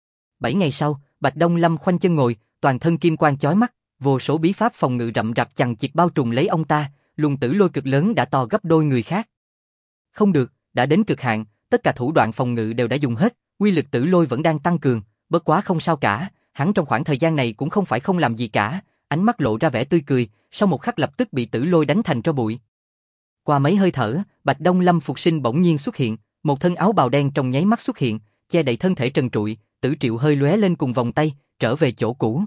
7 ngày sau, Bạch Đông Lâm khoanh chân ngồi, toàn thân kim quang chói mắt, vô số bí pháp phòng ngự rậm rạp chằng chịt bao trùm lấy ông ta, luồng tử lôi cực lớn đã to gấp đôi người khác. Không được, đã đến cực hạn, tất cả thủ đoạn phòng ngự đều đã dùng hết, uy lực tử lôi vẫn đang tăng cường, bất quá không sao cả, hắn trong khoảng thời gian này cũng không phải không làm gì cả, ánh mắt lộ ra vẻ tươi cười, sau một khắc lập tức bị tử lôi đánh thành tro bụi. Qua mấy hơi thở, Bạch Đông Lâm phục sinh bỗng nhiên xuất hiện, một thân áo bào đen trong nháy mắt xuất hiện, che đậy thân thể trần trụi, tử triệu hơi lóe lên cùng vòng tay, trở về chỗ cũ.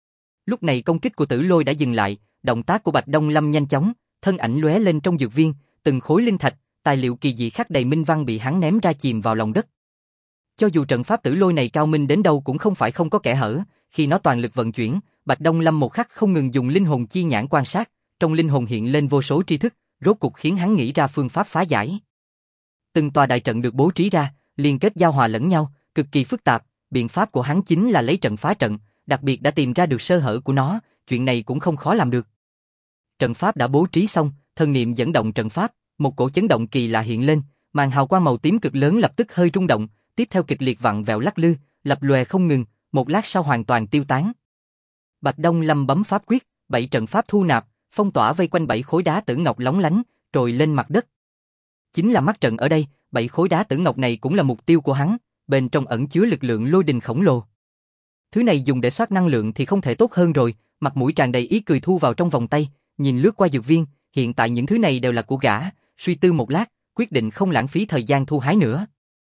Lúc này công kích của tử lôi đã dừng lại, động tác của Bạch Đông Lâm nhanh chóng, thân ảnh lóe lên trong dược viên, từng khối linh thạch, tài liệu kỳ dị khắc đầy minh văn bị hắn ném ra chìm vào lòng đất. Cho dù trận pháp tử lôi này cao minh đến đâu cũng không phải không có kẽ hở, khi nó toàn lực vận chuyển, Bạch Đông Lâm một khắc không ngừng dùng linh hồn chi nhãn quan sát, trong linh hồn hiện lên vô số tri thức, rốt cục khiến hắn nghĩ ra phương pháp phá giải. Từng tòa đại trận được bố trí ra, liên kết giao hòa lẫn nhau, cực kỳ phức tạp, biện pháp của hắn chính là lấy trận phá trận, đặc biệt đã tìm ra được sơ hở của nó, chuyện này cũng không khó làm được. Trận pháp đã bố trí xong, thần niệm dẫn động trận pháp, một cổ chấn động kỳ lạ hiện lên, màn hào quang màu tím cực lớn lập tức hơi rung động, tiếp theo kịch liệt vặn vẹo lắc lư, lập lòe không ngừng, một lát sau hoàn toàn tiêu tán. Bạch Đông Lâm bấm pháp quyết, 7 trận pháp thu nạp, phong tỏa vây quanh 7 khối đá tử ngọc lóng lánh, trồi lên mặt đất. Chính là mắt trận ở đây, 7 khối đá tử ngọc này cũng là mục tiêu của hắn, bên trong ẩn chứa lực lượng lôi đình khổng lồ. Thứ này dùng để soát năng lượng thì không thể tốt hơn rồi, mặt mũi tràn đầy ý cười thu vào trong vòng tay, nhìn lướt qua dược viên, hiện tại những thứ này đều là của gã, suy tư một lát, quyết định không lãng phí thời gian thu hái nữa.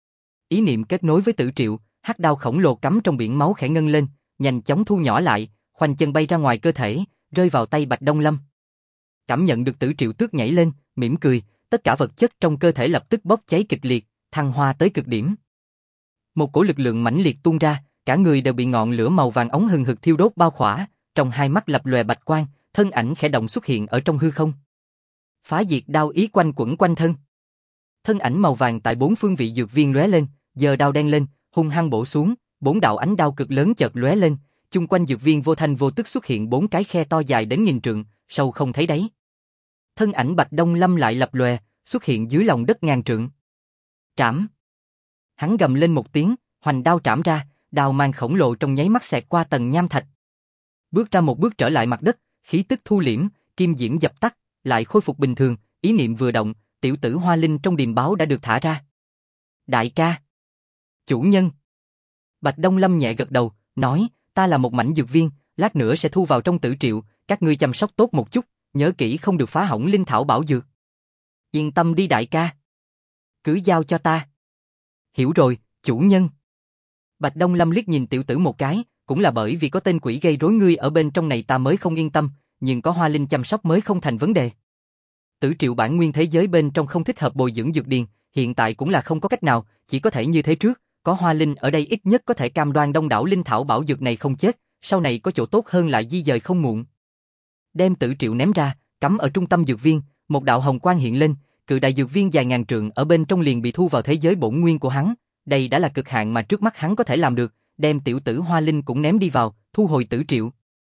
Ý niệm kết nối với Tử Triệu, hắc đao khổng lồ cắm trong biển máu khẽ ngân lên, nhanh chóng thu nhỏ lại, khoanh chân bay ra ngoài cơ thể, rơi vào tay Bạch Đông Lâm. Cảm nhận được Tử Triệu tước nhảy lên, mỉm cười, tất cả vật chất trong cơ thể lập tức bốc cháy kịch liệt, thăng hoa tới cực điểm. Một cổ lực lượng mãnh liệt tuôn ra, cả người đều bị ngọn lửa màu vàng óng hừng hực thiêu đốt bao khỏa, trong hai mắt lập lòe bạch quang, thân ảnh khẽ động xuất hiện ở trong hư không. Phá diệt đao ý quanh quẩn quanh thân. Thân ảnh màu vàng tại bốn phương vị dược viên lóe lên, giơ đao đen lên, hung hăng bổ xuống, 4 đạo ánh đao cực lớn chợt lóe lên, chung quanh dược viên vô thanh vô tức xuất hiện 4 cái khe to dài đến nghìn trượng, sâu không thấy đáy. Thân ảnh Bạch Đông Lâm lại lập lòe, xuất hiện dưới lòng đất ngàn trượng. Trảm. Hắn gầm lên một tiếng, hoành đao trảm ra, đao mang khổng lồ trong nháy mắt xẹt qua tầng nham thạch. Bước ra một bước trở lại mặt đất, khí tức thu liễm, kim diễm dập tắt, lại khôi phục bình thường, ý niệm vừa động, tiểu tử Hoa Linh trong điềm báo đã được thả ra. Đại ca. Chủ nhân. Bạch Đông Lâm nhẹ gật đầu, nói, ta là một mảnh dược viên, lát nữa sẽ thu vào trong Tử Triệu, các ngươi chăm sóc tốt một chút, nhớ kỹ không được phá hỏng linh thảo bảo dược. Yên tâm đi đại ca. Cứ giao cho ta. Hiểu rồi, chủ nhân. Bạch Đông Lâm liếc nhìn tiểu tử một cái, cũng là bởi vì có tên quỷ gây rối ngươi ở bên trong này ta mới không yên tâm, nhưng có Hoa Linh chăm sóc mới không thành vấn đề. Tử Triệu bản nguyên thế giới bên trong không thích hợp bồi dưỡng dược điền, hiện tại cũng là không có cách nào, chỉ có thể như thế trước, có Hoa Linh ở đây ít nhất có thể cam đoan đông đảo linh thảo bảo dược này không chết, sau này có chỗ tốt hơn lại di dời không muộn. Đem Tử Triệu ném ra, cắm ở trung tâm dược viên, một đạo hồng quang hiện lên, cự đại dược viên dài ngàn trượng ở bên trong liền bị thu vào thế giới bổn nguyên của hắn, đây đã là cực hạn mà trước mắt hắn có thể làm được, đem tiểu tử Hoa Linh cũng ném đi vào, thu hồi Tử Triệu.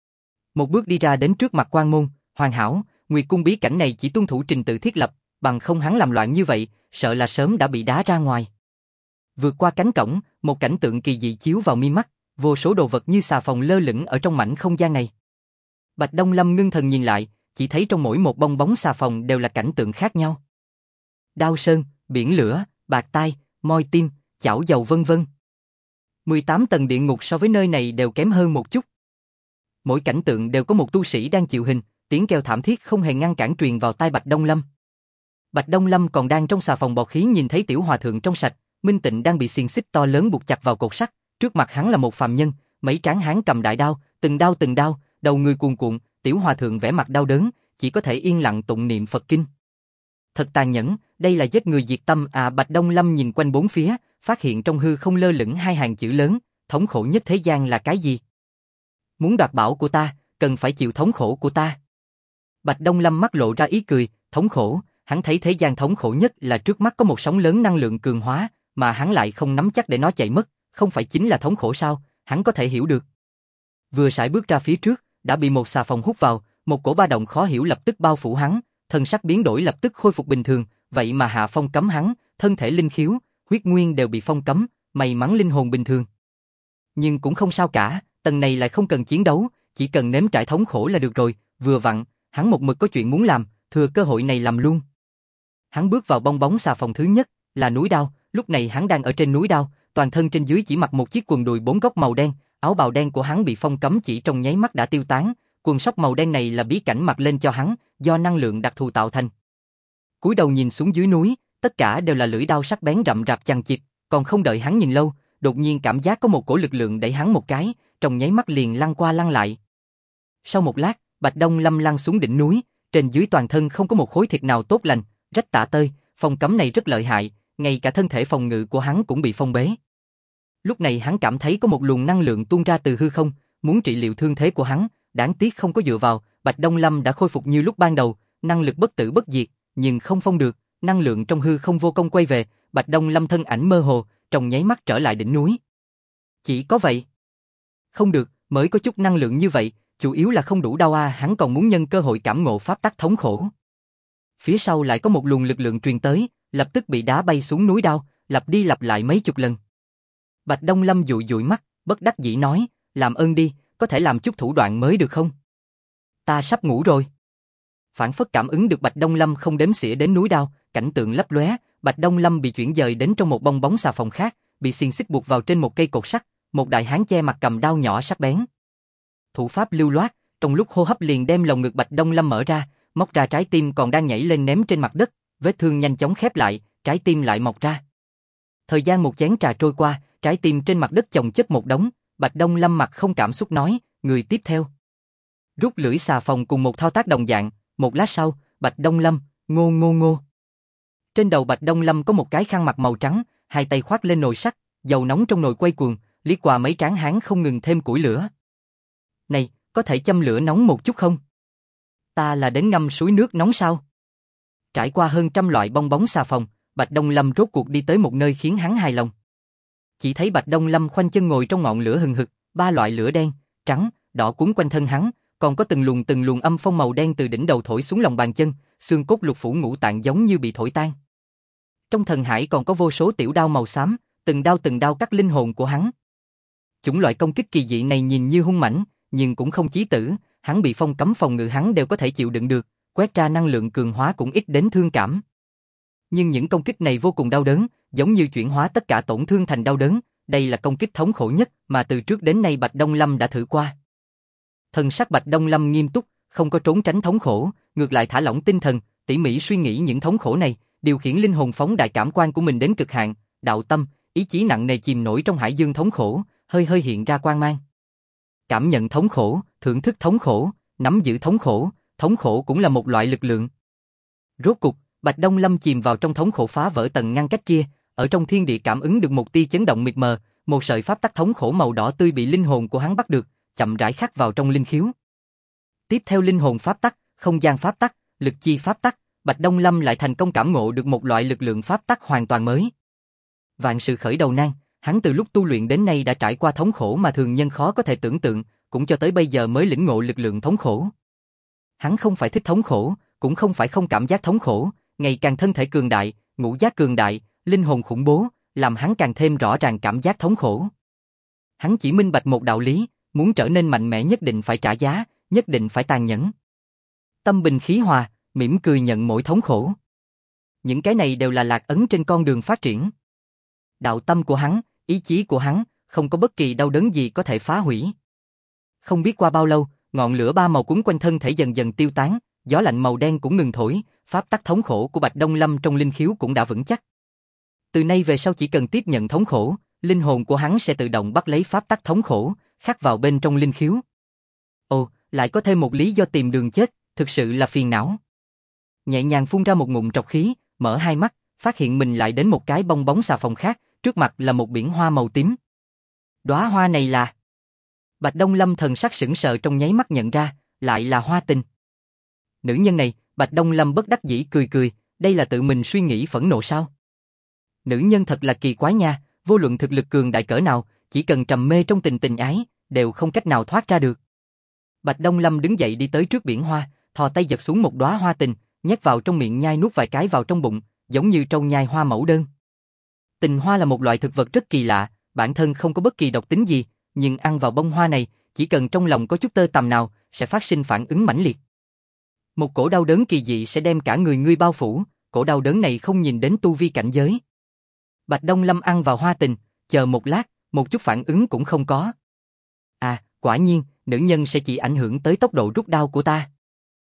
Một bước đi ra đến trước mặt quan môn, hoàn hảo, Nguyệt cung bí cảnh này chỉ tuân thủ trình tự thiết lập, bằng không hắn làm loạn như vậy, sợ là sớm đã bị đá ra ngoài. Vượt qua cánh cổng, một cảnh tượng kỳ dị chiếu vào mi mắt, vô số đồ vật như xà phòng lơ lửng ở trong mảnh không gian này. Bạch Đông Lâm ngưng thần nhìn lại, chỉ thấy trong mỗi một bong bóng xà phòng đều là cảnh tượng khác nhau. Đao sơn, biển lửa, bạc tai, moi tim, chảo dầu vân vân. 18 tầng địa ngục so với nơi này đều kém hơn một chút. Mỗi cảnh tượng đều có một tu sĩ đang chịu hình, tiếng kêu thảm thiết không hề ngăn cản truyền vào tai Bạch Đông Lâm. Bạch Đông Lâm còn đang trong xà phòng bọt khí nhìn thấy tiểu hòa thượng trong sạch, Minh Tịnh đang bị xiềng xích to lớn buộc chặt vào cột sắt, trước mặt hắn là một phàm nhân, mấy tráng hán cầm đại đao, từng đao, đầu người cuồn cuộn, tiểu hòa thượng vẻ mặt đau đớn, chỉ có thể yên lặng tụng niệm Phật kinh. Thật tàn nhẫn, đây là giết người diệt tâm à. Bạch Đông Lâm nhìn quanh bốn phía, phát hiện trong hư không lơ lửng hai hàng chữ lớn, thống khổ nhất thế gian là cái gì? Muốn đoạt bảo của ta, cần phải chịu thống khổ của ta. Bạch Đông Lâm mắt lộ ra ý cười, thống khổ, hắn thấy thế gian thống khổ nhất là trước mắt có một sóng lớn năng lượng cường hóa, mà hắn lại không nắm chắc để nó chạy mất, không phải chính là thống khổ sao, hắn có thể hiểu được. Vừa sải bước ra phía trước, đã bị một xà phòng hút vào, một cổ ba động khó hiểu lập tức bao phủ hắn, thân sắc biến đổi lập tức khôi phục bình thường, vậy mà hạ phong cấm hắn, thân thể linh khiếu, huyết nguyên đều bị phong cấm, may mắn linh hồn bình thường. Nhưng cũng không sao cả, tầng này lại không cần chiến đấu, chỉ cần nếm trải thống khổ là được rồi, vừa vặn, hắn một mực có chuyện muốn làm, thừa cơ hội này làm luôn. Hắn bước vào bong bóng xà phòng thứ nhất, là núi đao, lúc này hắn đang ở trên núi đao, toàn thân trên dưới chỉ mặc một chiếc quần đùi 4 góc màu đen, áo bào đen của hắn bị phong cấm chỉ trong nháy mắt đã tiêu tán, quần sóc màu đen này là bí cảnh mặc lên cho hắn, do năng lượng đặc thù tạo thành. Cúi đầu nhìn xuống dưới núi, tất cả đều là lưỡi đao sắc bén rậm rạp chằng chịt, còn không đợi hắn nhìn lâu, đột nhiên cảm giác có một cổ lực lượng đẩy hắn một cái, trong nháy mắt liền lăn qua lăn lại. Sau một lát, Bạch Đông Lâm lăn xuống đỉnh núi, trên dưới toàn thân không có một khối thịt nào tốt lành, rách tả tơi, phong cấm này rất lợi hại, ngay cả thân thể phòng ngự của hắn cũng bị phong bế. Lúc này hắn cảm thấy có một luồng năng lượng tuôn ra từ hư không, muốn trị liệu thương thế của hắn, đáng tiếc không có dựa vào, Bạch Đông Lâm đã khôi phục như lúc ban đầu, năng lực bất tử bất diệt, nhưng không phong được, năng lượng trong hư không vô công quay về, Bạch Đông Lâm thân ảnh mơ hồ, trong nháy mắt trở lại đỉnh núi. Chỉ có vậy. Không được, mới có chút năng lượng như vậy, chủ yếu là không đủ đau a, hắn còn muốn nhân cơ hội cảm ngộ pháp tắc thống khổ. Phía sau lại có một luồng lực lượng truyền tới, lập tức bị đá bay xuống núi đao, lặp đi lặp lại mấy chục lần. Bạch Đông Lâm dụi dụi mắt, bất đắc dĩ nói, làm ơn đi, có thể làm chút thủ đoạn mới được không? Ta sắp ngủ rồi. Phản phất cảm ứng được Bạch Đông Lâm không đếm xỉa đến núi đao, cảnh tượng lấp lóe, Bạch Đông Lâm bị chuyển dời đến trong một bong bóng xà phòng khác, bị xiềng xích buộc vào trên một cây cột sắt, một đại hán che mặt cầm đao nhỏ sắc bén. Thủ pháp lưu loát, trong lúc hô hấp liền đem lồng ngực Bạch Đông Lâm mở ra, móc ra trái tim còn đang nhảy lên ném trên mặt đất, vết thương nhanh chóng khép lại, trái tim lại mọc ra. Thời gian một chén trà trôi qua, trái tim trên mặt đất chồng chất một đống, Bạch Đông Lâm mặt không cảm xúc nói, người tiếp theo. Rút lưỡi xà phòng cùng một thao tác đồng dạng, một lát sau, Bạch Đông Lâm, ngô ngô ngô. Trên đầu Bạch Đông Lâm có một cái khăn mặt màu trắng, hai tay khoác lên nồi sắt, dầu nóng trong nồi quay cuồng, liếc qua mấy tráng hán không ngừng thêm củi lửa. Này, có thể châm lửa nóng một chút không? Ta là đến ngâm suối nước nóng sao? Trải qua hơn trăm loại bong bóng xà phòng, Bạch Đông Lâm rốt cuộc đi tới một nơi khiến hắn hài lòng. Chỉ thấy Bạch Đông Lâm khoanh chân ngồi trong ngọn lửa hừng hực, ba loại lửa đen, trắng, đỏ cuốn quanh thân hắn, còn có từng luồng âm phong màu đen từ đỉnh đầu thổi xuống lòng bàn chân, xương cốt lục phủ ngũ tạng giống như bị thổi tan. Trong thần hải còn có vô số tiểu đao màu xám, từng đao cắt linh hồn của hắn. Chủng loại công kích kỳ dị này nhìn như hung mãnh, nhưng cũng không chí tử, hắn bị phong cấm phòng ngự hắn đều có thể chịu đựng được, quét ra năng lượng cường hóa cũng ít đến thương cảm. Nhưng những công kích này vô cùng đau đớn, giống như chuyển hóa tất cả tổn thương thành đau đớn, đây là công kích thống khổ nhất mà từ trước đến nay Bạch Đông Lâm đã thử qua. Thần sắc Bạch Đông Lâm nghiêm túc, không có trốn tránh thống khổ, ngược lại thả lỏng tinh thần, tỉ mỉ suy nghĩ những thống khổ này, điều khiển linh hồn phóng đại cảm quan của mình đến cực hạn, đạo tâm, ý chí nặng nề chìm nổi trong hải dương thống khổ, hơi hiện ra quang mang. Cảm nhận thống khổ, thưởng thức thống khổ, nắm giữ thống khổ cũng là một loại lực lượng. Rốt cục, Bạch Đông Lâm chìm vào trong thống khổ phá vỡ tầng ngăn cách kia, ở trong thiên địa cảm ứng được một tia chấn động mịt mờ, một sợi pháp tắc thống khổ màu đỏ tươi bị linh hồn của hắn bắt được, chậm rãi khắc vào trong linh khiếu. Tiếp theo linh hồn pháp tắc, không gian pháp tắc, lực chi pháp tắc, Bạch Đông Lâm lại thành công cảm ngộ được một loại lực lượng pháp tắc hoàn toàn mới. Vạn sự khởi đầu nan, hắn từ lúc tu luyện đến nay đã trải qua thống khổ mà thường nhân khó có thể tưởng tượng, cũng cho tới bây giờ mới lĩnh ngộ lực lượng thống khổ. Hắn không phải thích thống khổ, cũng không phải không cảm giác thống khổ, ngày càng thân thể cường đại, ngũ giác cường đại, linh hồn khủng bố, làm hắn càng thêm rõ ràng cảm giác thống khổ. Hắn chỉ minh bạch một đạo lý, muốn trở nên mạnh mẽ nhất định phải trả giá, nhất định phải tàn nhẫn. Tâm bình khí hòa, mỉm cười nhận mỗi thống khổ. Những cái này đều là lạc ấn trên con đường phát triển. Đạo tâm của hắn, ý chí của hắn, không có bất kỳ đau đớn gì có thể phá hủy. Không biết qua bao lâu, ngọn lửa ba màu quấn quanh thân thể dần dần tiêu tán, gió lạnh màu đen cũng ngừng thổi, pháp tắc thống khổ của Bạch Đông Lâm trong linh khiếu cũng đã vững chắc. Từ nay về sau chỉ cần tiếp nhận thống khổ, linh hồn của hắn sẽ tự động bắt lấy pháp tắc thống khổ, khắc vào bên trong linh khiếu. Ồ, lại có thêm một lý do tìm đường chết, thực sự là phiền não. Nhẹ nhàng phun ra một ngụm trọc khí, mở hai mắt, phát hiện mình lại đến một cái bong bóng xà phòng khác, trước mặt là một biển hoa màu tím. Đóa hoa này là... Bạch Đông Lâm thần sắc sững sờ trong nháy mắt nhận ra, lại là Hoa Tình. Nữ nhân này, Bạch Đông Lâm bất đắc dĩ cười, đây là tự mình suy nghĩ phẫn nộ sao? Nữ nhân thật là kỳ quái nha, vô luận thực lực cường đại cỡ nào, chỉ cần trầm mê trong tình ái, đều không cách nào thoát ra được. Bạch Đông Lâm đứng dậy đi tới trước biển hoa, thò tay giật xuống một đóa hoa tình, nhét vào trong miệng nhai nuốt vài cái vào trong bụng, giống như trâu nhai hoa mẫu đơn. Tình hoa là một loại thực vật rất kỳ lạ, bản thân không có bất kỳ độc tính gì, nhưng ăn vào bông hoa này, chỉ cần trong lòng có chút tơ tằm nào, sẽ phát sinh phản ứng mãnh liệt. Một cổ đau đớn kỳ dị sẽ đem cả người ngươi bao phủ, cổ đau đớn này không nhìn đến tu vi cảnh giới. Bạch Đông Lâm ăn vào hoa tình, chờ một lát, một chút phản ứng cũng không có. À, quả nhiên, nữ nhân sẽ chỉ ảnh hưởng tới tốc độ rút đao của ta.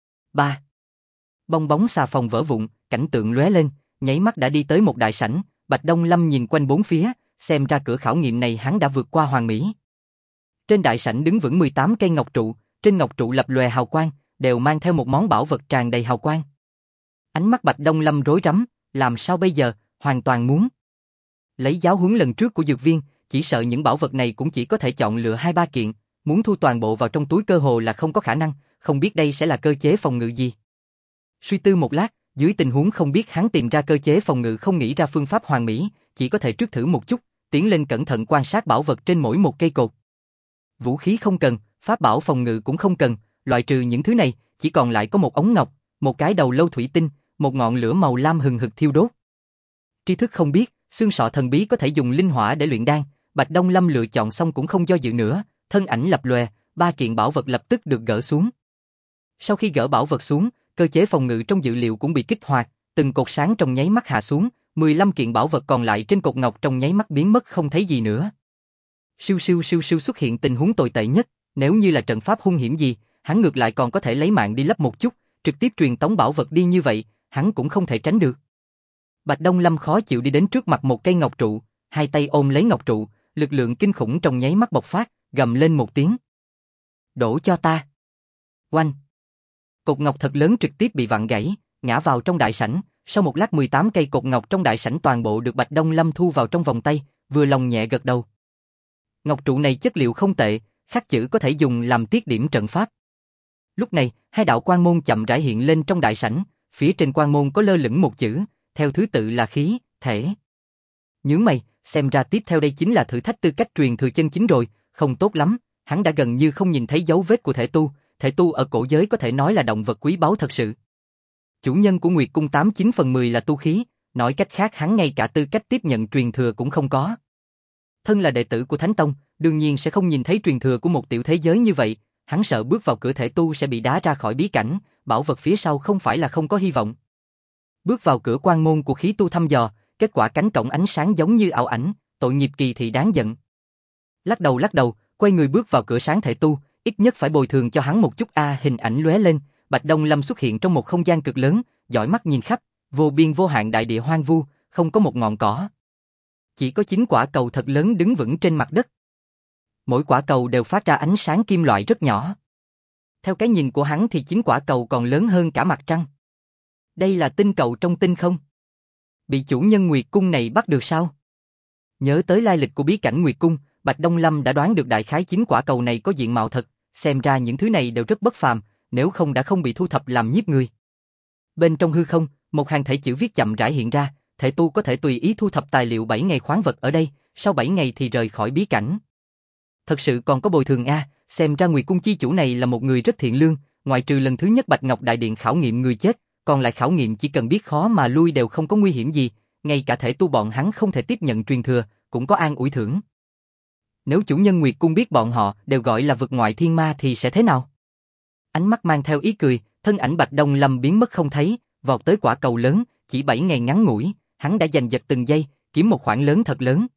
3. Bong bóng xà phòng vỡ vụn, cảnh tượng lóe lên, nháy mắt đã đi tới một đại sảnh, Bạch Đông Lâm nhìn quanh bốn phía, xem ra cửa khảo nghiệm này hắn đã vượt qua hoàn mỹ. Trên đại sảnh đứng vững 18 cây ngọc trụ, trên ngọc trụ lập lòe hào quang, đều mang theo một món bảo vật tràn đầy hào quang. Ánh mắt Bạch Đông Lâm rối rắm, làm sao bây giờ, hoàn toàn muốn. Lấy giáo huấn lần trước của dược viên, chỉ sợ những bảo vật này cũng chỉ có thể chọn lựa 2-3 kiện, muốn thu toàn bộ vào trong túi cơ hồ là không có khả năng, không biết đây sẽ là cơ chế phòng ngự gì. Suy tư một lát, dưới tình huống không biết hắn tìm ra cơ chế phòng ngự không nghĩ ra phương pháp hoàn mỹ, chỉ có thể trước thử một chút, tiến lên cẩn thận quan sát bảo vật trên mỗi một cây cột. Vũ khí không cần, pháp bảo phòng ngự cũng không cần, loại trừ những thứ này, chỉ còn lại có một ống ngọc, một cái đầu lâu thủy tinh, một ngọn lửa màu lam hừng hực thiêu đốt. Tri thức không biết, xương sọ thần bí có thể dùng linh hỏa để luyện đan, Bạch Đông Lâm lựa chọn xong cũng không do dự nữa, thân ảnh lập lòe, 3 kiện bảo vật lập tức được gỡ xuống. Sau khi gỡ bảo vật xuống, cơ chế phòng ngự trong dự liệu cũng bị kích hoạt, từng cột sáng trong nháy mắt hạ xuống, 15 kiện bảo vật còn lại trên cột ngọc trong nháy mắt biến mất không thấy gì nữa. Siêu siêu siêu siêu xuất hiện tình huống tồi tệ nhất, nếu như là trận pháp hung hiểm gì, hắn ngược lại còn có thể lấy mạng đi lấp một chút, trực tiếp truyền tống bảo vật đi như vậy, hắn cũng không thể tránh được. Bạch Đông Lâm khó chịu đi đến trước mặt một cây ngọc trụ, hai tay ôm lấy ngọc trụ, lực lượng kinh khủng trong nháy mắt bộc phát, gầm lên một tiếng. Đổ cho ta. Oanh. Cột ngọc thật lớn trực tiếp bị vặn gãy, ngã vào trong đại sảnh, sau một lát 18 cây cột ngọc trong đại sảnh toàn bộ được Bạch Đông Lâm thu vào trong vòng tay, vừa lòng nhẹ gật đầu. Ngọc trụ này chất liệu không tệ, khắc chữ có thể dùng làm tiết điểm trận pháp. Lúc này, hai đạo quang môn chậm rãi hiện lên trong đại sảnh, phía trên quang môn có lơ lửng một chữ, theo thứ tự là khí, thể. Nhướng mày, xem ra tiếp theo đây chính là thử thách tư cách truyền thừa chân chính rồi, không tốt lắm, hắn đã gần như không nhìn thấy dấu vết của thể tu ở cổ giới có thể nói là động vật quý báu thật sự. Chủ nhân của Nguyệt Cung 89/10 là tu khí, nói cách khác hắn ngay cả tư cách tiếp nhận truyền thừa cũng không có. Thân là đệ tử của Thánh Tông, đương nhiên sẽ không nhìn thấy truyền thừa của một tiểu thế giới như vậy, hắn sợ bước vào cửa thể tu sẽ bị đá ra khỏi bí cảnh, bảo vật phía sau không phải là không có hy vọng. Bước vào cửa quan môn của khí tu thăm dò, kết quả cánh cổng ánh sáng giống như ảo ảnh, tội nghiệp kỳ thị đáng giận. Lắc đầu, quay người bước vào cửa sáng thể tu, ít nhất phải bồi thường cho hắn một chút hình ảnh lóe lên, Bạch Đông Lâm xuất hiện trong một không gian cực lớn, dõi mắt nhìn khắp, vô biên vô hạn đại địa hoang vu, không có một ngọn cỏ. Chỉ có 9 quả cầu thật lớn đứng vững trên mặt đất. Mỗi quả cầu đều phát ra ánh sáng kim loại rất nhỏ. Theo cái nhìn của hắn thì 9 quả cầu còn lớn hơn cả mặt trăng. Đây là tinh cầu trong tinh không? Bị chủ nhân Nguyệt Cung này bắt được sao? Nhớ tới lai lịch của bí cảnh Nguyệt Cung, Bạch Đông Lâm đã đoán được đại khái 9 quả cầu này có diện mạo thật, xem ra những thứ này đều rất bất phàm, nếu không đã không bị thu thập làm nhiếp người. Bên trong hư không, một hàng thể chữ viết chậm rãi hiện ra, thể tu có thể tùy ý thu thập tài liệu 7 ngày khoáng vật ở đây, sau 7 ngày thì rời khỏi bí cảnh. Thật sự còn có bồi thường xem ra Nguyệt Cung chi chủ này là một người rất thiện lương, ngoại trừ lần thứ nhất Bạch Ngọc Đại Điện khảo nghiệm người chết, còn lại khảo nghiệm chỉ cần biết khó mà lui đều không có nguy hiểm gì, ngay cả thể tu bọn hắn không thể tiếp nhận truyền thừa, cũng có an ủi thưởng. Nếu chủ nhân Nguyệt Cung biết bọn họ đều gọi là vực ngoại thiên ma thì sẽ thế nào? Ánh mắt mang theo ý cười, thân ảnh Bạch Đông Lâm biến mất không thấy, vọt tới quả cầu lớn, chỉ 7 ngày ngắn ngủi, hắn đã giành giật từng giây, kiếm một khoản lớn thật lớn.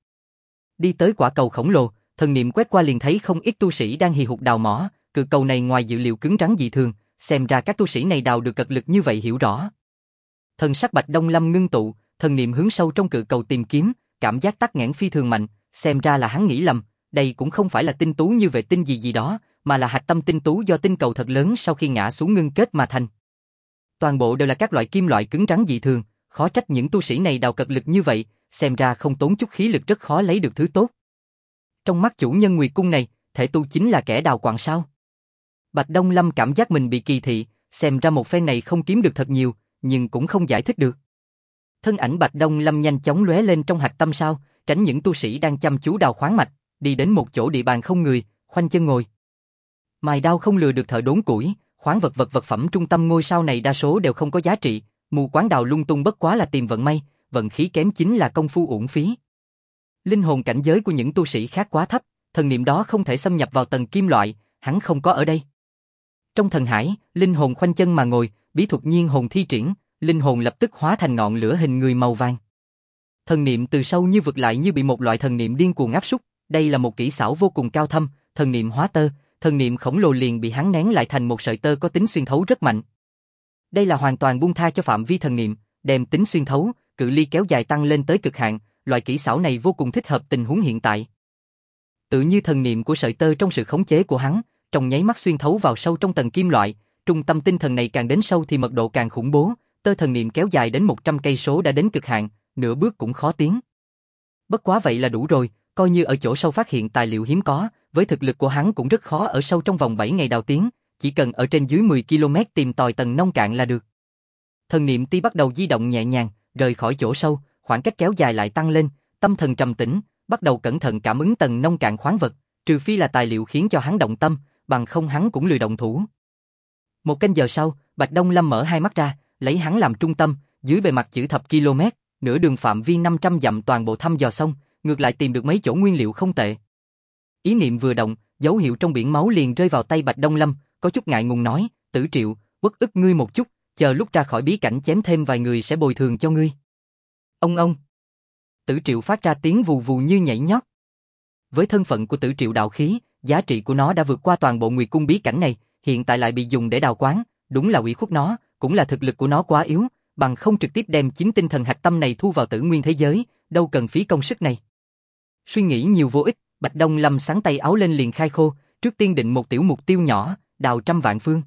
Đi tới quả cầu khổng lồ, thần niệm quét qua liền thấy không ít tu sĩ đang hì hục đào mỏ, cự cầu này ngoài dự liệu cứng rắn dị thường, xem ra các tu sĩ này đào được cật lực như vậy hiểu rõ. Thần sắc Bạch Đông Lâm ngưng tụ, thần niệm hướng sâu trong cự cầu tìm kiếm, cảm giác tắc nghẽn phi thường mạnh, xem ra là hắn nghĩ lầm, đây cũng không phải là tinh tú như vệ tinh gì đó, mà là hạch tâm tinh tú do tinh cầu thật lớn sau khi ngã xuống ngưng kết mà thành. Toàn bộ đều là các loại kim loại cứng rắn dị thường, khó trách những tu sĩ này đào cật lực như vậy, xem ra không tốn chút khí lực rất khó lấy được thứ tốt. Trong mắt chủ nhân Nguyệt Cung này, thể tu chính là kẻ đào quặng sao? Bạch Đông Lâm cảm giác mình bị kỳ thị, xem ra một phen này không kiếm được thật nhiều, nhưng cũng không giải thích được. Thân ảnh Bạch Đông Lâm nhanh chóng lóe lên trong hạch tâm sao, tránh những tu sĩ đang chăm chú đào khoáng mạch, đi đến một chỗ địa bàn không người, khoanh chân ngồi. Mài đao không lừa được thợ đốn củi, khoáng vật phẩm trung tâm ngôi sao này đa số đều không có giá trị, mù quáng đào lung tung bất quá là tìm vận may, vận khí kém chính là công phu uổng phí. Linh hồn cảnh giới của những tu sĩ khác quá thấp, thần niệm đó không thể xâm nhập vào tầng kim loại, hắn không có ở đây. Trong thần hải, linh hồn khoanh chân mà ngồi, bí thuật nhiên hồn thi triển, linh hồn lập tức hóa thành ngọn lửa hình người màu vàng. Thần niệm từ sâu như vực lại như bị một loại thần niệm điên cuồng áp súc, đây là một kỹ xảo vô cùng cao thâm, thần niệm hóa tơ, thần niệm khổng lồ liền bị hắn nén lại thành một sợi tơ có tính xuyên thấu rất mạnh. Đây là hoàn toàn buông tha cho phạm vi thần niệm, đem tính xuyên thấu, cự ly kéo dài tăng lên tới cực hạn, loại kỹ xảo này vô cùng thích hợp tình huống hiện tại. Tự như thần niệm của sợi tơ trong sự khống chế của hắn, trong nháy mắt xuyên thấu vào sâu trong tầng kim loại, trung tâm tinh thần này càng đến sâu thì mật độ càng khủng bố, tơ thần niệm kéo dài đến 100 cây số đã đến cực hạn, nửa bước cũng khó tiến. Bất quá vậy là đủ rồi, coi như ở chỗ sâu phát hiện tài liệu hiếm có, với thực lực của hắn cũng rất khó ở sâu trong vòng 7 ngày đào tiến, chỉ cần ở trên dưới 10 km tìm tòi tầng nông cạn là được. Thần niệm ti bắt đầu di động nhẹ nhàng, rời khỏi chỗ sâu, khoảng cách kéo dài lại tăng lên, tâm thần trầm tĩnh, bắt đầu cẩn thận cảm ứng tầng nông cạn khoáng vật, trừ phi là tài liệu khiến cho hắn động tâm, bằng không hắn cũng lười động thủ. Một canh giờ sau, Bạch Đông Lâm mở hai mắt ra, lấy hắn làm trung tâm, dưới bề mặt chữ thập km, nửa đường phạm vi 500 dặm toàn bộ thăm dò xong, ngược lại tìm được mấy chỗ nguyên liệu không tệ. Ý niệm vừa động, dấu hiệu trong biển máu liền rơi vào tay Bạch Đông Lâm, có chút ngại ngùng nói, Tử Triệu, uất ức ngươi một chút, chờ lúc ra khỏi bí cảnh chém thêm vài người sẽ bồi thường cho ngươi. Ông. Tử Triệu phát ra tiếng vù vù như nhảy nhót. Với thân phận của Tử Triệu đạo khí, giá trị của nó đã vượt qua toàn bộ Nguyệt cung bí cảnh này, hiện tại lại bị dùng để đào quáng, đúng là ủy khuất nó, cũng là thực lực của nó quá yếu, bằng không trực tiếp đem chính tinh thần hạch tâm này thu vào Tử Nguyên thế giới, đâu cần phí công sức này. Suy nghĩ nhiều vô ích, Bạch Đông Lâm xắn tay áo lên liền khai khô, trước tiên định một tiểu mục tiêu nhỏ, đào 100 vạn phương.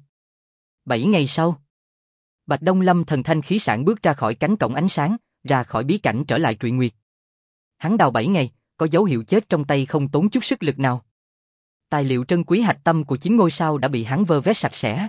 7 ngày sau, Bạch Đông Lâm thần thanh khí sảng bước ra khỏi cánh cổng ánh sáng, ra khỏi bí cảnh trở lại Trụy Nguyệt. Hắn đào 7 ngày, có dấu hiệu chết trong tay không tốn chút sức lực nào. Tài liệu trân quý hạch tâm của 9 ngôi sao đã bị hắn vơ vét sạch sẽ.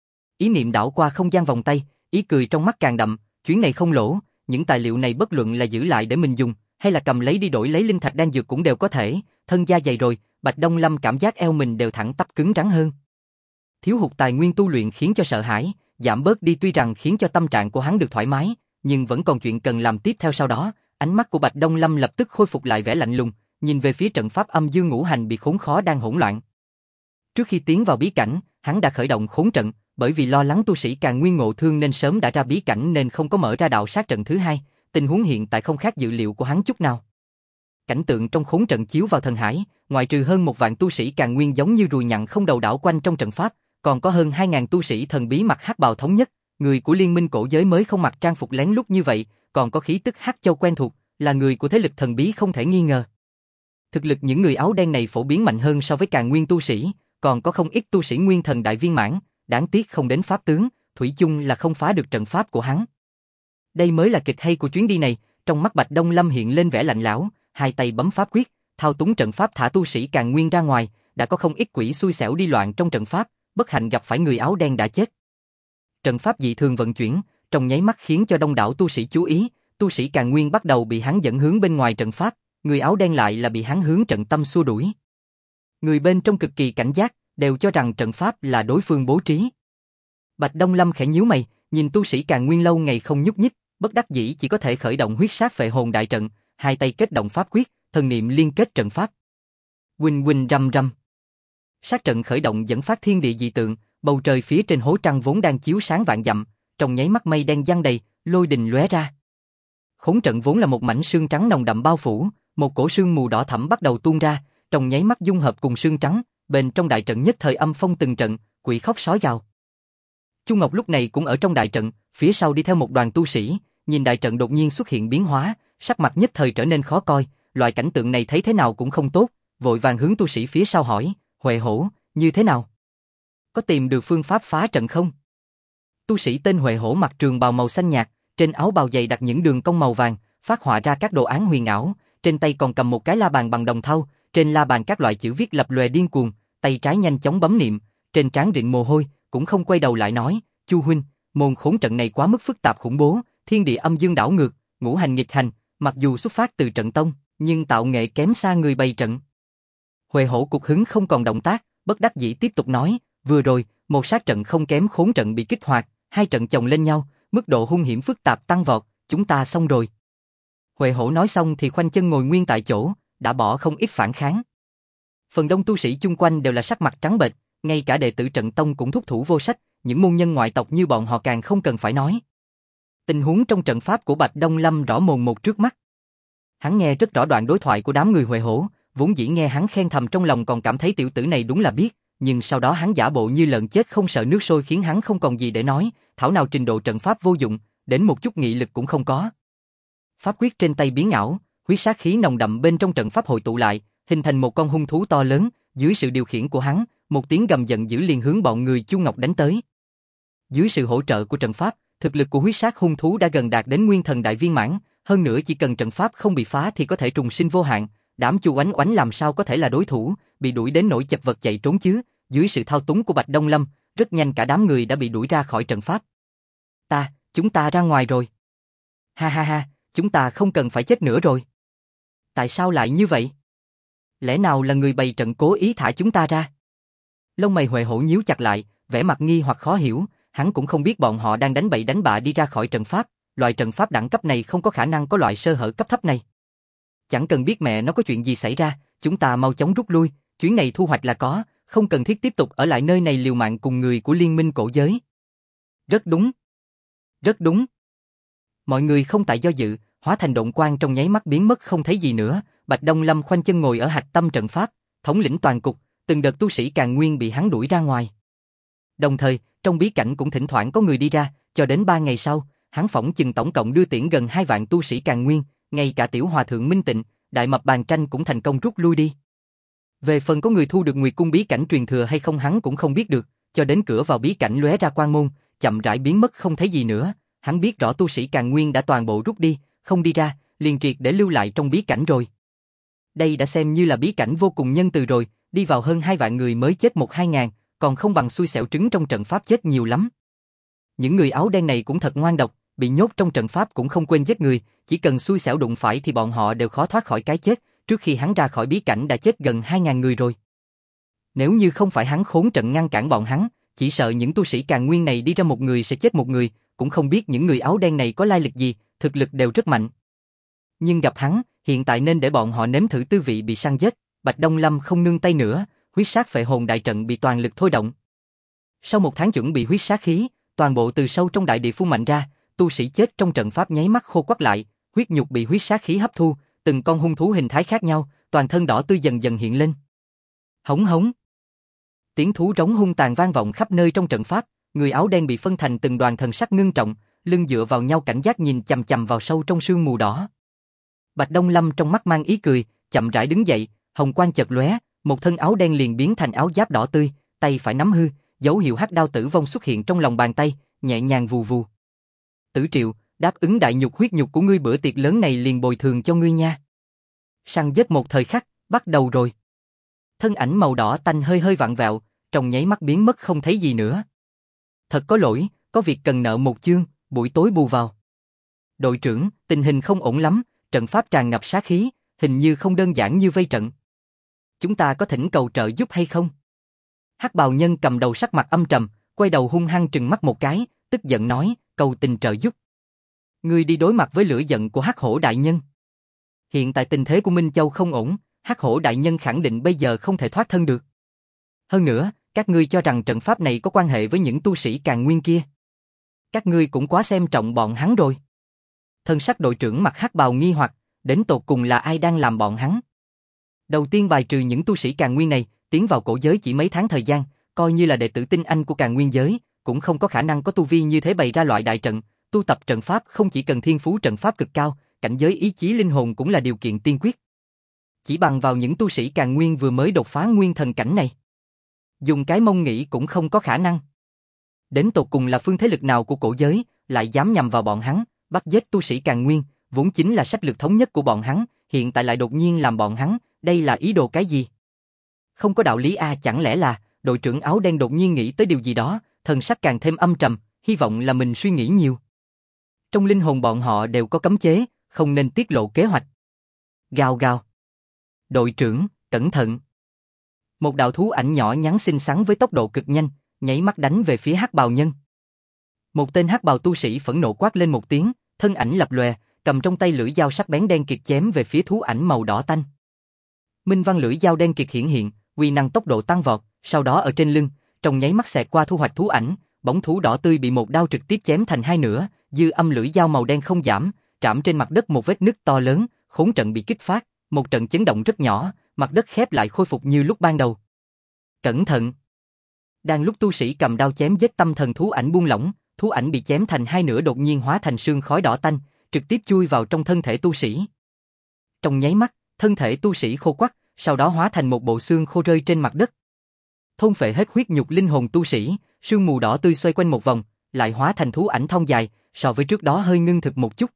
Ý niệm đảo qua không gian vòng tay, ý cười trong mắt càng đậm, chuyến này không lỗ, những tài liệu này bất luận là giữ lại để mình dùng, hay là cầm lấy đi đổi lấy linh thạch đan dược cũng đều có thể, thân da dày rồi, Bạch Đông Lâm cảm giác eo mình đều thẳng tắp cứng rắn hơn. Thiếu hụt tài nguyên tu luyện khiến cho sợ hãi, giảm bớt đi tuy rằng khiến cho tâm trạng của hắn được thoải mái, nhưng vẫn còn chuyện cần làm tiếp theo sau đó, ánh mắt của Bạch Đông Lâm lập tức khôi phục lại vẻ lạnh lùng, nhìn về phía trận pháp âm dương ngũ hành bị khốn khó đang hỗn loạn. Trước khi tiến vào bí cảnh, hắn đã khởi động khốn trận, bởi vì lo lắng tu sĩ Càn Nguyên ngộ thương nên sớm đã ra bí cảnh nên không có mở ra đạo sát trận thứ hai, tình huống hiện tại không khác dự liệu của hắn chút nào. Cảnh tượng trong khốn trận chiếu vào thần hải, ngoại trừ hơn 1 vạn tu sĩ Càn Nguyên giống như ruồi nhặng không đầu đảo quanh trong trận pháp, còn có hơn 2.000 tu sĩ thần bí mặc hắc bào thống nhất, người của liên minh cổ giới mới không mặc trang phục lén lút như vậy, còn có khí tức hắc châu quen thuộc, là người của thế lực thần bí không thể nghi ngờ. Thực lực những người áo đen này phổ biến mạnh hơn so với Càn Nguyên tu sĩ, còn có không ít tu sĩ nguyên thần đại viên mãn, đáng tiếc không đến pháp tướng, thủy chung là không phá được trận pháp của hắn. Đây mới là kịch hay của chuyến đi này, trong mắt Bạch Đông Lâm hiện lên vẻ lạnh lẽo, hai tay bấm pháp quyết, thao túng trận pháp thả tu sĩ Càn Nguyên ra ngoài, đã có không ít quỷ xui xẻo đi loạn trong trận pháp, bất hạnh gặp phải người áo đen đã chết. Trận pháp dị thường vận chuyển, trong nháy mắt khiến cho đông đảo tu sĩ chú ý, tu sĩ Càn Nguyên bắt đầu bị hắn dẫn hướng bên ngoài trận pháp, người áo đen lại là bị hắn hướng trận tâm xua đuổi. Người bên trong cực kỳ cảnh giác, đều cho rằng trận pháp là đối phương bố trí. Bạch Đông Lâm khẽ nhíu mày, nhìn tu sĩ Càn Nguyên lâu ngày không nhúc nhích, bất đắc dĩ chỉ có thể khởi động huyết sát phệ hồn đại trận, hai tay kết động pháp quyết, thần niệm liên kết trận pháp. Huỳnh huỳnh rầm rầm. Sát trận khởi động dẫn phát thiên địa dị tượng, bầu trời phía trên hố trăng vốn đang chiếu sáng vạn dặm, trong nháy mắt mây đen giăng đầy, lôi đình lóe ra. Khốn trận vốn là một mảnh sương trắng nồng đậm bao phủ, một cổ sương mù đỏ thẫm bắt đầu tuôn ra, trong nháy mắt dung hợp cùng sương trắng, bên trong đại trận nhất thời âm phong từng trận, quỷ khóc sói gào. Chu Ngọc lúc này cũng ở trong đại trận, phía sau đi theo một đoàn tu sĩ, nhìn đại trận đột nhiên xuất hiện biến hóa, sắc mặt nhất thời trở nên khó coi, loại cảnh tượng này thấy thế nào cũng không tốt, vội vàng hướng tu sĩ phía sau hỏi, Huệ Hổ, như thế nào? Có tìm được phương pháp phá trận không? Tu sĩ tên Huệ Hổ mặc trường bào màu xanh nhạt, trên áo bào dày đặt những đường cong màu vàng, phát họa ra các đồ án huyền ảo, trên tay còn cầm một cái la bàn bằng đồng thau, trên la bàn các loại chữ viết lập lòe điên cuồng, tay trái nhanh chóng bấm niệm, trên trán rịn mồ hôi, cũng không quay đầu lại nói, Chu huynh, môn khốn trận này quá mức phức tạp khủng bố, thiên địa âm dương đảo ngược, ngũ hành nghịch hành, mặc dù xuất phát từ trận tông, nhưng tạo nghệ kém xa người bày trận. Huệ Hổ cục hứng không còn động tác, bất đắc dĩ tiếp tục nói, vừa rồi, một sát trận không kém khốn trận bị kích hoạt, hai trận chồng lên nhau, mức độ hung hiểm phức tạp tăng vọt, chúng ta xong rồi. Huệ Hổ nói xong thì khoanh chân ngồi nguyên tại chỗ, đã bỏ không ít phản kháng. Phần đông tu sĩ chung quanh đều là sắc mặt trắng bệch, ngay cả đệ tử trận tông cũng thúc thủ vô sách, những môn nhân ngoại tộc như bọn họ càng không cần phải nói. Tình huống trong trận pháp của Bạch Đông Lâm rõ mồn một trước mắt. Hắn nghe rất rõ đoạn đối thoại của đám người Huệ Hổ, vốn dĩ nghe hắn khen thầm trong lòng còn cảm thấy tiểu tử này đúng là biết, nhưng sau đó hắn giả bộ như lợn chết không sợ nước sôi khiến hắn không còn gì để nói, thảo nào trình độ trận pháp vô dụng, đến một chút nghị lực cũng không có. Pháp quyết trên tay biến ảo, huyết sát khí nồng đậm bên trong trận pháp hội tụ lại, hình thành một con hung thú to lớn, dưới sự điều khiển của hắn, một tiếng gầm giận dữ liền hướng bọn người Chu Ngọc đánh tới. Dưới sự hỗ trợ của trận pháp, thực lực của huyết sát hung thú đã gần đạt đến nguyên thần đại viên mãn, hơn nữa chỉ cần trận pháp không bị phá thì có thể trùng sinh vô hạn, đám Chu Oánh Oánh làm sao có thể là đối thủ, bị đuổi đến nỗi chật vật chạy trốn chứ, dưới sự thao túng của Bạch Đông Lâm, rất nhanh cả đám người đã bị đuổi ra khỏi trận pháp. Chúng ta ra ngoài rồi. Ha ha ha, chúng ta không cần phải chết nữa rồi. Tại sao lại như vậy? Lẽ nào là người bày trận cố ý thả chúng ta ra? Lông mày Huệ Hổ nhíu chặt lại, vẻ mặt nghi hoặc khó hiểu, hắn cũng không biết bọn họ đang đánh bậy đánh bạ đi ra khỏi trận pháp, loại trận pháp đẳng cấp này không có khả năng có loại sơ hở cấp thấp này. Chẳng cần biết mẹ nó có chuyện gì xảy ra, chúng ta mau chóng rút lui, chuyến này thu hoạch là có, không cần thiết tiếp tục ở lại nơi này liều mạng cùng người của liên minh cổ giới. Rất đúng. Rất đúng. Mọi người không tại do dự, hóa thành độn quang trong nháy mắt biến mất không thấy gì nữa. Bạch Đông Lâm khoanh chân ngồi ở hạch tâm trận pháp, thống lĩnh toàn cục, từng đợt tu sĩ Càn Nguyên bị hắn đuổi ra ngoài. Đồng thời, trong bí cảnh cũng thỉnh thoảng có người đi ra, cho đến 3 ngày sau, hắn phỏng chừng tổng cộng đưa tiễn gần 2 vạn tu sĩ Càn Nguyên, ngay cả tiểu hòa thượng Minh Tịnh, đại mập Bàn Tranh cũng thành công rút lui đi. Về phần có người thu được Nguyệt Cung bí cảnh truyền thừa hay không hắn cũng không biết được, cho đến cửa vào bí cảnh lóe ra quang môn, chậm rãi biến mất không thấy gì nữa, hắn biết rõ tu sĩ Càn Nguyên đã toàn bộ rút đi, không đi ra, liền triệt để lưu lại trong bí cảnh rồi. Đây đã xem như là bí cảnh vô cùng nhân từ rồi, đi vào hơn 2 vạn người mới chết 1-2 ngàn, còn không bằng xui xẻo trứng trong trận pháp chết nhiều lắm. Những người áo đen này cũng thật ngoan độc, bị nhốt trong trận pháp cũng không quên giết người, chỉ cần xui xẻo đụng phải thì bọn họ đều khó thoát khỏi cái chết, trước khi hắn ra khỏi bí cảnh đã chết gần 2.000 người rồi. Nếu như không phải hắn khốn trận ngăn cản bọn hắn, chỉ sợ những tu sĩ Càn Nguyên này đi ra một người sẽ chết một người, cũng không biết những người áo đen này có lai lịch gì, thực lực đều rất mạnh. Nhưng gặp hắn, hiện tại nên để bọn họ nếm thử tư vị bị săn giết. Bạch Đông Lâm không nương tay nữa, huyết sát phệ hồn đại trận bị toàn lực thôi động. Sau 1 tháng chuẩn bị huyết sát khí, toàn bộ từ sâu trong đại địa phun mạnh ra, tu sĩ chết trong trận pháp nháy mắt khô quắt lại, huyết nhục bị huyết sát khí hấp thu, từng con hung thú hình thái khác nhau, toàn thân đỏ tươi dần dần hiện lên. Hống hống. Tiếng thú rống hung tàn vang vọng khắp nơi trong trận pháp, người áo đen bị phân thành từng đoàn thần sắc ngưng trọng, lưng dựa vào nhau cảnh giác nhìn chằm chằm vào sâu trong sương mù đỏ. Bạch Đông Lâm trong mắt mang ý cười, chậm rãi đứng dậy, hồng quang chợt lóe, một thân áo đen liền biến thành áo giáp đỏ tươi, tay phải nắm hư, dấu hiệu hắc đao tử vong xuất hiện trong lòng bàn tay, nhẹ nhàng vù vù. Tử Triệu, đáp ứng đại nhục huyết nhục của ngươi bữa tiệc lớn này liền bồi thường cho ngươi nha. Săn giết một thời khắc, bắt đầu rồi. Thân ảnh màu đỏ tanh hơi hơi vặn vẹo, trong nháy mắt biến mất không thấy gì nữa. Thật có lỗi, có việc cần nợ một chương, buổi tối bù vào. Đội trưởng, tình hình không ổn lắm, trận pháp tràn ngập sát khí, hình như không đơn giản như vây trận. Chúng ta có thỉnh cầu trợ giúp hay không? Hắc bào nhân cầm đầu sắc mặt âm trầm, quay đầu hung hăng trừng mắt một cái, tức giận nói, cầu tình trợ giúp. Ngươi đi đối mặt với lửa giận của Hắc Hổ đại nhân. Hiện tại tình thế của Minh Châu không ổn, Hắc Hổ đại nhân khẳng định bây giờ không thể thoát thân được. Hơn nữa, các ngươi cho rằng trận pháp này có quan hệ với những tu sĩ Càn Nguyên kia. Các ngươi cũng quá xem trọng bọn hắn rồi. Thân sắc đội trưởng mặc hắc bào nghi hoặc, đến tột cùng là ai đang làm bọn hắn? Đầu tiên bài trừ những tu sĩ Càn Nguyên này, tiến vào cổ giới chỉ mấy tháng thời gian, coi như là đệ tử tinh anh của Càn Nguyên giới, cũng không có khả năng có tu vi như thế bày ra loại đại trận, tu tập trận pháp không chỉ cần thiên phú trận pháp cực cao, cảnh giới ý chí linh hồn cũng là điều kiện tiên quyết. Chỉ bằng vào những tu sĩ Càn Nguyên vừa mới đột phá nguyên thần cảnh này, dùng cái mông nghĩ cũng không có khả năng. Đến tột cùng là phương thế lực nào của cổ giới, lại dám nhằm vào bọn hắn, bắt giết tu sĩ Càn Nguyên, vốn chính là sách lược thống nhất của bọn hắn, hiện tại lại đột nhiên làm bọn hắn, đây là ý đồ cái gì? Không có đạo lý a, chẳng lẽ là đội trưởng áo đen đột nhiên nghĩ tới điều gì đó, thần sắc càng thêm âm trầm, hy vọng là mình suy nghĩ nhiều. Trong linh hồn bọn họ đều có cấm chế, không nên tiết lộ kế hoạch. Gào gào. Đội trưởng, cẩn thận. Một đạo thú ảnh nhỏ nhắn xinh xắn với tốc độ cực nhanh, nháy mắt đánh về phía hắc bào nhân. Một tên hắc bào tu sĩ phẫn nộ quát lên một tiếng, thân ảnh lập lòe, cầm trong tay lưỡi dao sắc bén đen kịt chém về phía thú ảnh màu đỏ tanh. Minh văn lưỡi dao đen kịt hiển hiện, uy năng tốc độ tăng vọt, sau đó ở trên lưng, trong nháy mắt xẹt qua thu hoạch thú ảnh, bóng thú đỏ tươi bị một đao trực tiếp chém thành hai nửa, dư âm lưỡi dao màu đen không giảm, trảm trên mặt đất một vết nứt to lớn, khốn trận bị kích phát, một trận chấn động rất nhỏ, mặt đất khép lại khôi phục như lúc ban đầu. Cẩn thận! Đang lúc tu sĩ cầm đao chém giết tâm thần thú ảnh buông lỏng, thú ảnh bị chém thành hai nửa đột nhiên hóa thành sương khói đỏ tanh, trực tiếp chui vào trong thân thể tu sĩ. Trong nháy mắt, thân thể tu sĩ khô quắt, sau đó hóa thành một bộ xương khô rơi trên mặt đất. Thôn phệ hết huyết nhục linh hồn tu sĩ, sương mù đỏ tươi xoay quanh một vòng, lại hóa thành thú ảnh thon dài, so với trước đó hơi ngưng thực một chút.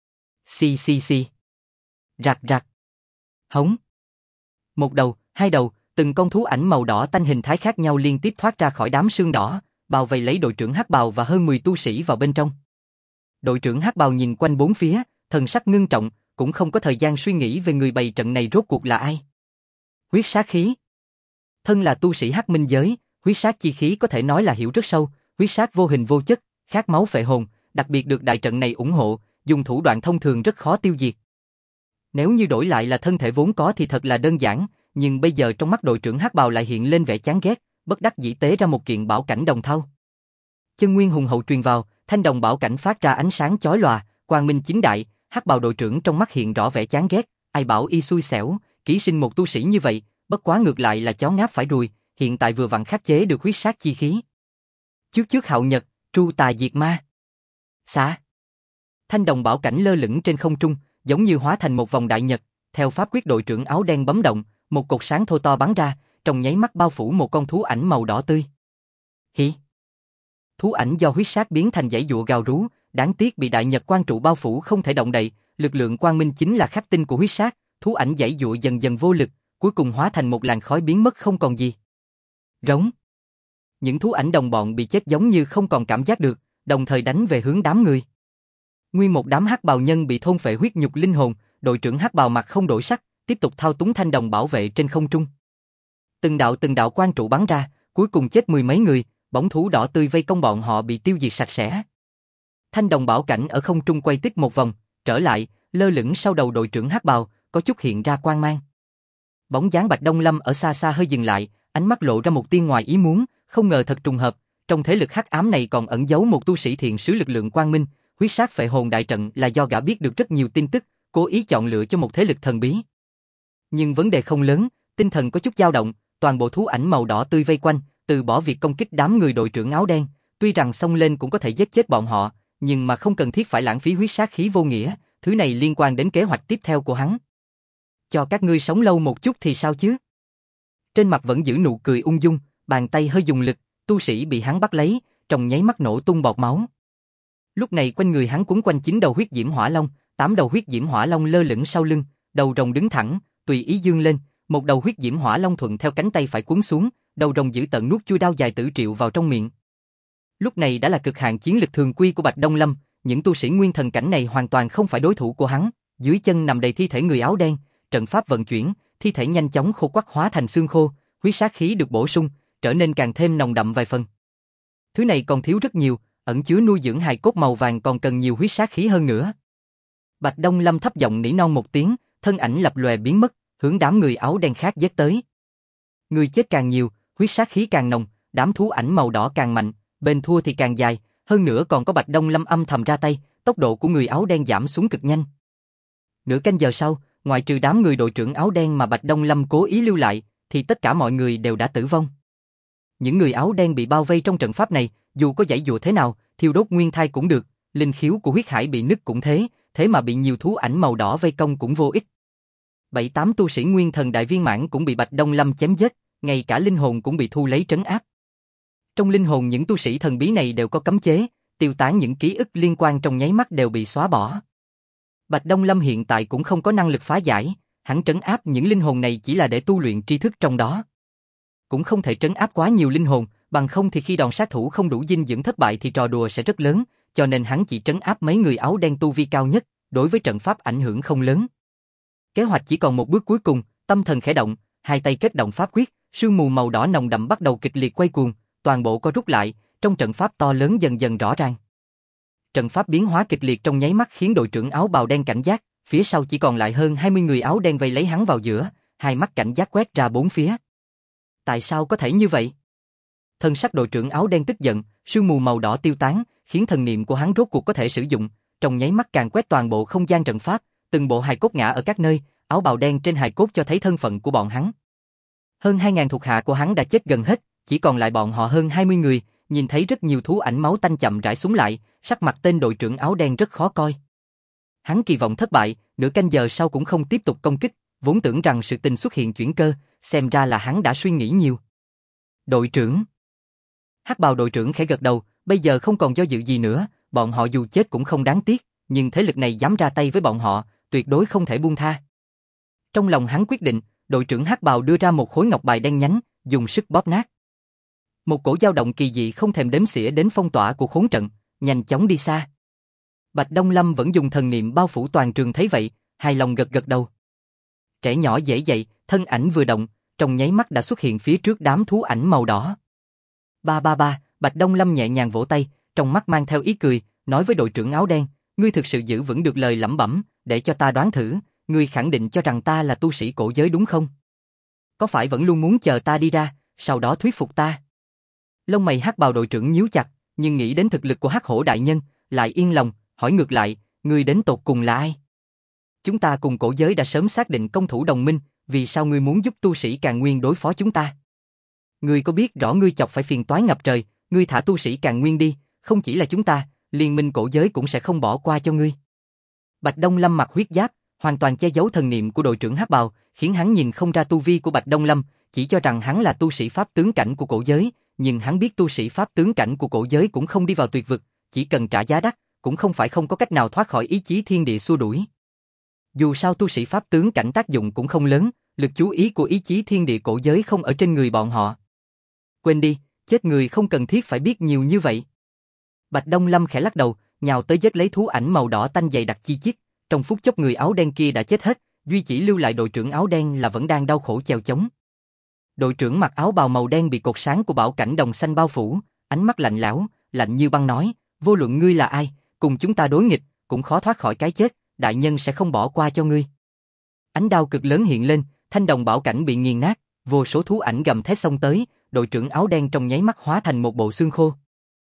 Xì xì xì. Rạc rạc. Hống. Một đầu, hai đầu, từng con thú ảnh màu đỏ tanh hình thái khác nhau liên tiếp thoát ra khỏi đám sương đỏ, bao vây lấy đội trưởng hắc bào và hơn 10 tu sĩ vào bên trong. Đội trưởng hắc bào nhìn quanh bốn phía, thần sắc ngưng trọng, cũng không có thời gian suy nghĩ về người bày trận này rốt cuộc là ai. Huyết sát khí. Thân là tu sĩ hắc minh giới, huyết sát chi khí có thể nói là hiểu rất sâu, huyết sát vô hình vô chất, khát máu phệ hồn, đặc biệt được đại trận này ủng hộ, dùng thủ đoạn thông thường rất khó tiêu diệt. Nếu như đổi lại là thân thể vốn có thì thật là đơn giản, nhưng bây giờ trong mắt đội trưởng hắc bào lại hiện lên vẻ chán ghét, bất đắc dĩ tế ra một kiện bảo cảnh đồng thau. Chân nguyên hùng hậu truyền vào, thanh đồng bảo cảnh phát ra ánh sáng chói lòa, quang minh chính đại, hắc bào đội trưởng trong mắt hiện rõ vẻ chán ghét, ai bảo y xui xẻo, kỹ sinh một tu sĩ như vậy, bất quá ngược lại là chó ngáp phải ruồi, hiện tại vừa vặn khắc chế được huyết sát chi khí. Trước trước hạo nhật, tru tà diệt ma. Xả. Thanh đồng bảo cảnh lơ lửng trên không trung, giống như hóa thành một vòng đại nhật, theo pháp quyết đội trưởng áo đen bấm động, một cột sáng thô to bắn ra, trong nháy mắt bao phủ một con thú ảnh màu đỏ tươi. Hỉ. Thú ảnh do huyết sát biến thành dãy dụa gào rú, đáng tiếc bị đại nhật quang trụ bao phủ không thể động đậy, lực lượng quang minh chính là khắc tinh của huyết sát, thú ảnh dãy dụa dần dần vô lực, cuối cùng hóa thành một làn khói biến mất không còn gì. Rống. Những thú ảnh đồng bọn bị chết giống như không còn cảm giác được, đồng thời đánh về hướng đám người. Nguyên một đám hắc bào nhân bị thôn phệ huyết nhục linh hồn, đội trưởng hắc bào mặt không đổi sắc, tiếp tục thao túng thanh đồng bảo vệ trên không trung. Từng đạo quang trụ bắn ra, cuối cùng chết mười mấy người, bóng thú đỏ tươi vây công bọn họ bị tiêu diệt sạch sẽ. Thanh đồng bảo cảnh ở không trung quay tích một vòng, trở lại, lơ lửng sau đầu đội trưởng hắc bào, có chút hiện ra quang mang. Bóng dáng Bạch Đông Lâm ở xa xa hơi dừng lại, ánh mắt lộ ra một tia ngoài ý muốn, không ngờ thật trùng hợp, trong thế lực hắc ám này còn ẩn giấu một tu sĩ thiện sứ lực lượng quang minh, huyết sát phệ hồn đại trận là do gã biết được rất nhiều tin tức, cố ý chọn lựa cho một thế lực thần bí. Nhưng vấn đề không lớn, tinh thần có chút dao động, toàn bộ thú ảnh màu đỏ tươi vây quanh, từ bỏ việc công kích đám người đội trưởng áo đen, tuy rằng xông lên cũng có thể giết chết bọn họ, nhưng mà không cần thiết phải lãng phí huyết sát khí vô nghĩa, thứ này liên quan đến kế hoạch tiếp theo của hắn. Cho các ngươi sống lâu một chút thì sao chứ? Trên mặt vẫn giữ nụ cười ung dung, bàn tay hơi dùng lực, tu sĩ bị hắn bắt lấy, trong nháy mắt nổ tung bọt máu. Lúc này quanh người hắn quấn quanh 9 đầu huyết diễm hỏa long, 8 đầu huyết diễm hỏa long lơ lửng sau lưng, đầu rồng đứng thẳng, tùy ý dương lên, một đầu huyết diễm hỏa long thuận theo cánh tay phải cuốn xuống, đầu rồng giữ tận nuốt chui đao dài tử triệu vào trong miệng. Lúc này đã là cực hạn chiến lực thường quy của Bạch Đông Lâm, những tu sĩ nguyên thần cảnh này hoàn toàn không phải đối thủ của hắn, dưới chân nằm đầy thi thể người áo đen, trận pháp vận chuyển, thi thể nhanh chóng khô quắt hóa thành xương khô, huyết sát khí được bổ sung, trở nên càng thêm nồng đậm vài phần. Thứ này còn thiếu rất nhiều, ẩn chứa nuôi dưỡng hài cốt màu vàng còn cần nhiều huyết sát khí hơn nữa. Bạch Đông Lâm thấp giọng nỉ non một tiếng, thân ảnh lập lòe biến mất, hướng đám người áo đen khác giết tới. Người chết càng nhiều, huyết sát khí càng nồng, đám thú ảnh màu đỏ càng mạnh, bên thua thì càng dài, hơn nữa còn có Bạch Đông Lâm âm thầm ra tay, tốc độ của người áo đen giảm xuống cực nhanh. Nửa canh giờ sau, ngoại trừ đám người đội trưởng áo đen mà Bạch Đông Lâm cố ý lưu lại, thì tất cả mọi người đều đã tử vong. Những người áo đen bị bao vây trong trận pháp này, dù có giãy giụa thế nào, thiêu đốt nguyên thai cũng được, linh khiếu của huyết hải bị nứt cũng thế, thế mà bị nhiều thú ảnh màu đỏ vây công cũng vô ích. 7-8 tu sĩ nguyên thần đại viên mãn cũng bị Bạch Đông Lâm chém giết, ngay cả linh hồn cũng bị thu lấy trấn áp. Trong linh hồn những tu sĩ thần bí này đều có cấm chế, tiêu tán những ký ức liên quan trong nháy mắt đều bị xóa bỏ. Bạch Đông Lâm hiện tại cũng không có năng lực phá giải, hắn trấn áp những linh hồn này chỉ là để tu luyện tri thức trong đó. Cũng không thể trấn áp quá nhiều linh hồn, bằng không thì khi đòn sát thủ không đủ dinh dưỡng thất bại thì trò đùa sẽ rất lớn, cho nên hắn chỉ trấn áp mấy người áo đen tu vi cao nhất, đối với trận pháp ảnh hưởng không lớn. Kế hoạch chỉ còn một bước cuối cùng, tâm thần khẽ động, hai tay kết động pháp quyết, sương mù màu đỏ nồng đậm bắt đầu kịch liệt quay cuồng, toàn bộ co rút lại, trong trận pháp to lớn dần dần rõ ràng. Trận pháp biến hóa kịch liệt trong nháy mắt khiến đội trưởng áo bào đen cảnh giác, phía sau chỉ còn lại hơn 20 người áo đen vây lấy hắn vào giữa, hai mắt cảnh giác quét ra bốn phía. Tại sao có thể như vậy? Thân sắc đội trưởng áo đen tức giận, sương mù màu đỏ tiêu tán, khiến thần niệm của hắn rốt cuộc có thể sử dụng, trong nháy mắt càng quét toàn bộ không gian trận pháp, từng bộ hài cốt ngã ở các nơi, áo bào đen trên hài cốt cho thấy thân phận của bọn hắn. Hơn 2.000 thuộc hạ của hắn đã chết gần hết, chỉ còn lại bọn họ hơn 20 người, nhìn thấy rất nhiều thú ảnh máu tanh chậm rãi xuống lại, sắc mặt tên đội trưởng áo đen rất khó coi. Hắn kỳ vọng thất bại, nửa canh giờ sau cũng không tiếp tục công kích, vốn tưởng rằng sự tình xuất hiện chuyển cơ, xem ra là hắn đã suy nghĩ nhiều. Đội trưởng. Hắc bào đội trưởng khẽ gật đầu, bây giờ không còn do dự gì nữa, bọn họ dù chết cũng không đáng tiếc, nhưng thế lực này dám ra tay với bọn họ, tuyệt đối không thể buông tha. Trong lòng hắn quyết định, đội trưởng hắc bào đưa ra một khối ngọc bài đen nhánh, dùng sức bóp nát. Một cổ dao động kỳ dị không thèm đếm xỉa đến phong tỏa của khốn trận, nhanh chóng đi xa. Bạch Đông Lâm vẫn dùng thần niệm bao phủ toàn trường thấy vậy, hài lòng gật gật đầu. Trẻ nhỏ dễ dậy, thân ảnh vừa động, trong nháy mắt đã xuất hiện phía trước đám thú ảnh màu đỏ. Ba, Bạch Đông Lâm nhẹ nhàng vỗ tay, trong mắt mang theo ý cười, nói với đội trưởng áo đen, ngươi thực sự giữ vững được lời lẩm bẩm, để cho ta đoán thử, ngươi khẳng định cho rằng ta là tu sĩ cổ giới đúng không? Có phải vẫn luôn muốn chờ ta đi ra, sau đó thuyết phục ta? Lông mày hắc bào đội trưởng nhíu chặt, nhưng nghĩ đến thực lực của Hắc Hổ đại nhân, lại yên lòng, hỏi ngược lại, ngươi đến tột cùng là ai? Chúng ta cùng cổ giới đã sớm xác định công thủ đồng minh, vì sao ngươi muốn giúp tu sĩ Càn Nguyên đối phó chúng ta? Ngươi có biết rõ ngươi chọc phải phiền toái ngập trời, ngươi thả tu sĩ Càn Nguyên đi, không chỉ là chúng ta, liên minh cổ giới cũng sẽ không bỏ qua cho ngươi. Bạch Đông Lâm mặc huyết giáp, hoàn toàn che giấu thần niệm của đội trưởng Hắc Bào, khiến hắn nhìn không ra tu vi của Bạch Đông Lâm, chỉ cho rằng hắn là tu sĩ pháp tướng cảnh của cổ giới, nhưng hắn biết tu sĩ pháp tướng cảnh của cổ giới cũng không đi vào tuyệt vực, chỉ cần trả giá đắt, cũng không phải không có cách nào thoát khỏi ý chí thiên địa xua đuổi. Dù sao tu sĩ pháp tướng cảnh tác dụng cũng không lớn, lực chú ý của ý chí thiên địa cổ giới không ở trên người bọn họ. Quên đi, chết người không cần thiết phải biết nhiều như vậy. Bạch Đông Lâm khẽ lắc đầu, nhào tới giết lấy thú ảnh màu đỏ tanh dày đặc chi chít, trong phút chốc người áo đen kia đã chết hết, duy chỉ lưu lại đội trưởng áo đen là vẫn đang đau khổ chèo chống. Đội trưởng mặc áo bào màu đen bị cột sáng của bảo cảnh đồng xanh bao phủ, ánh mắt lạnh lẽo, lạnh như băng nói, vô luận ngươi là ai, cùng chúng ta đối nghịch, cũng khó thoát khỏi cái chết, đại nhân sẽ không bỏ qua cho ngươi. Ánh đao cực lớn hiện lên, thanh đồng bảo cảnh bị nghiền nát, vô số thú ảnh gầm thét xông tới, đội trưởng áo đen trong nháy mắt hóa thành một bộ xương khô.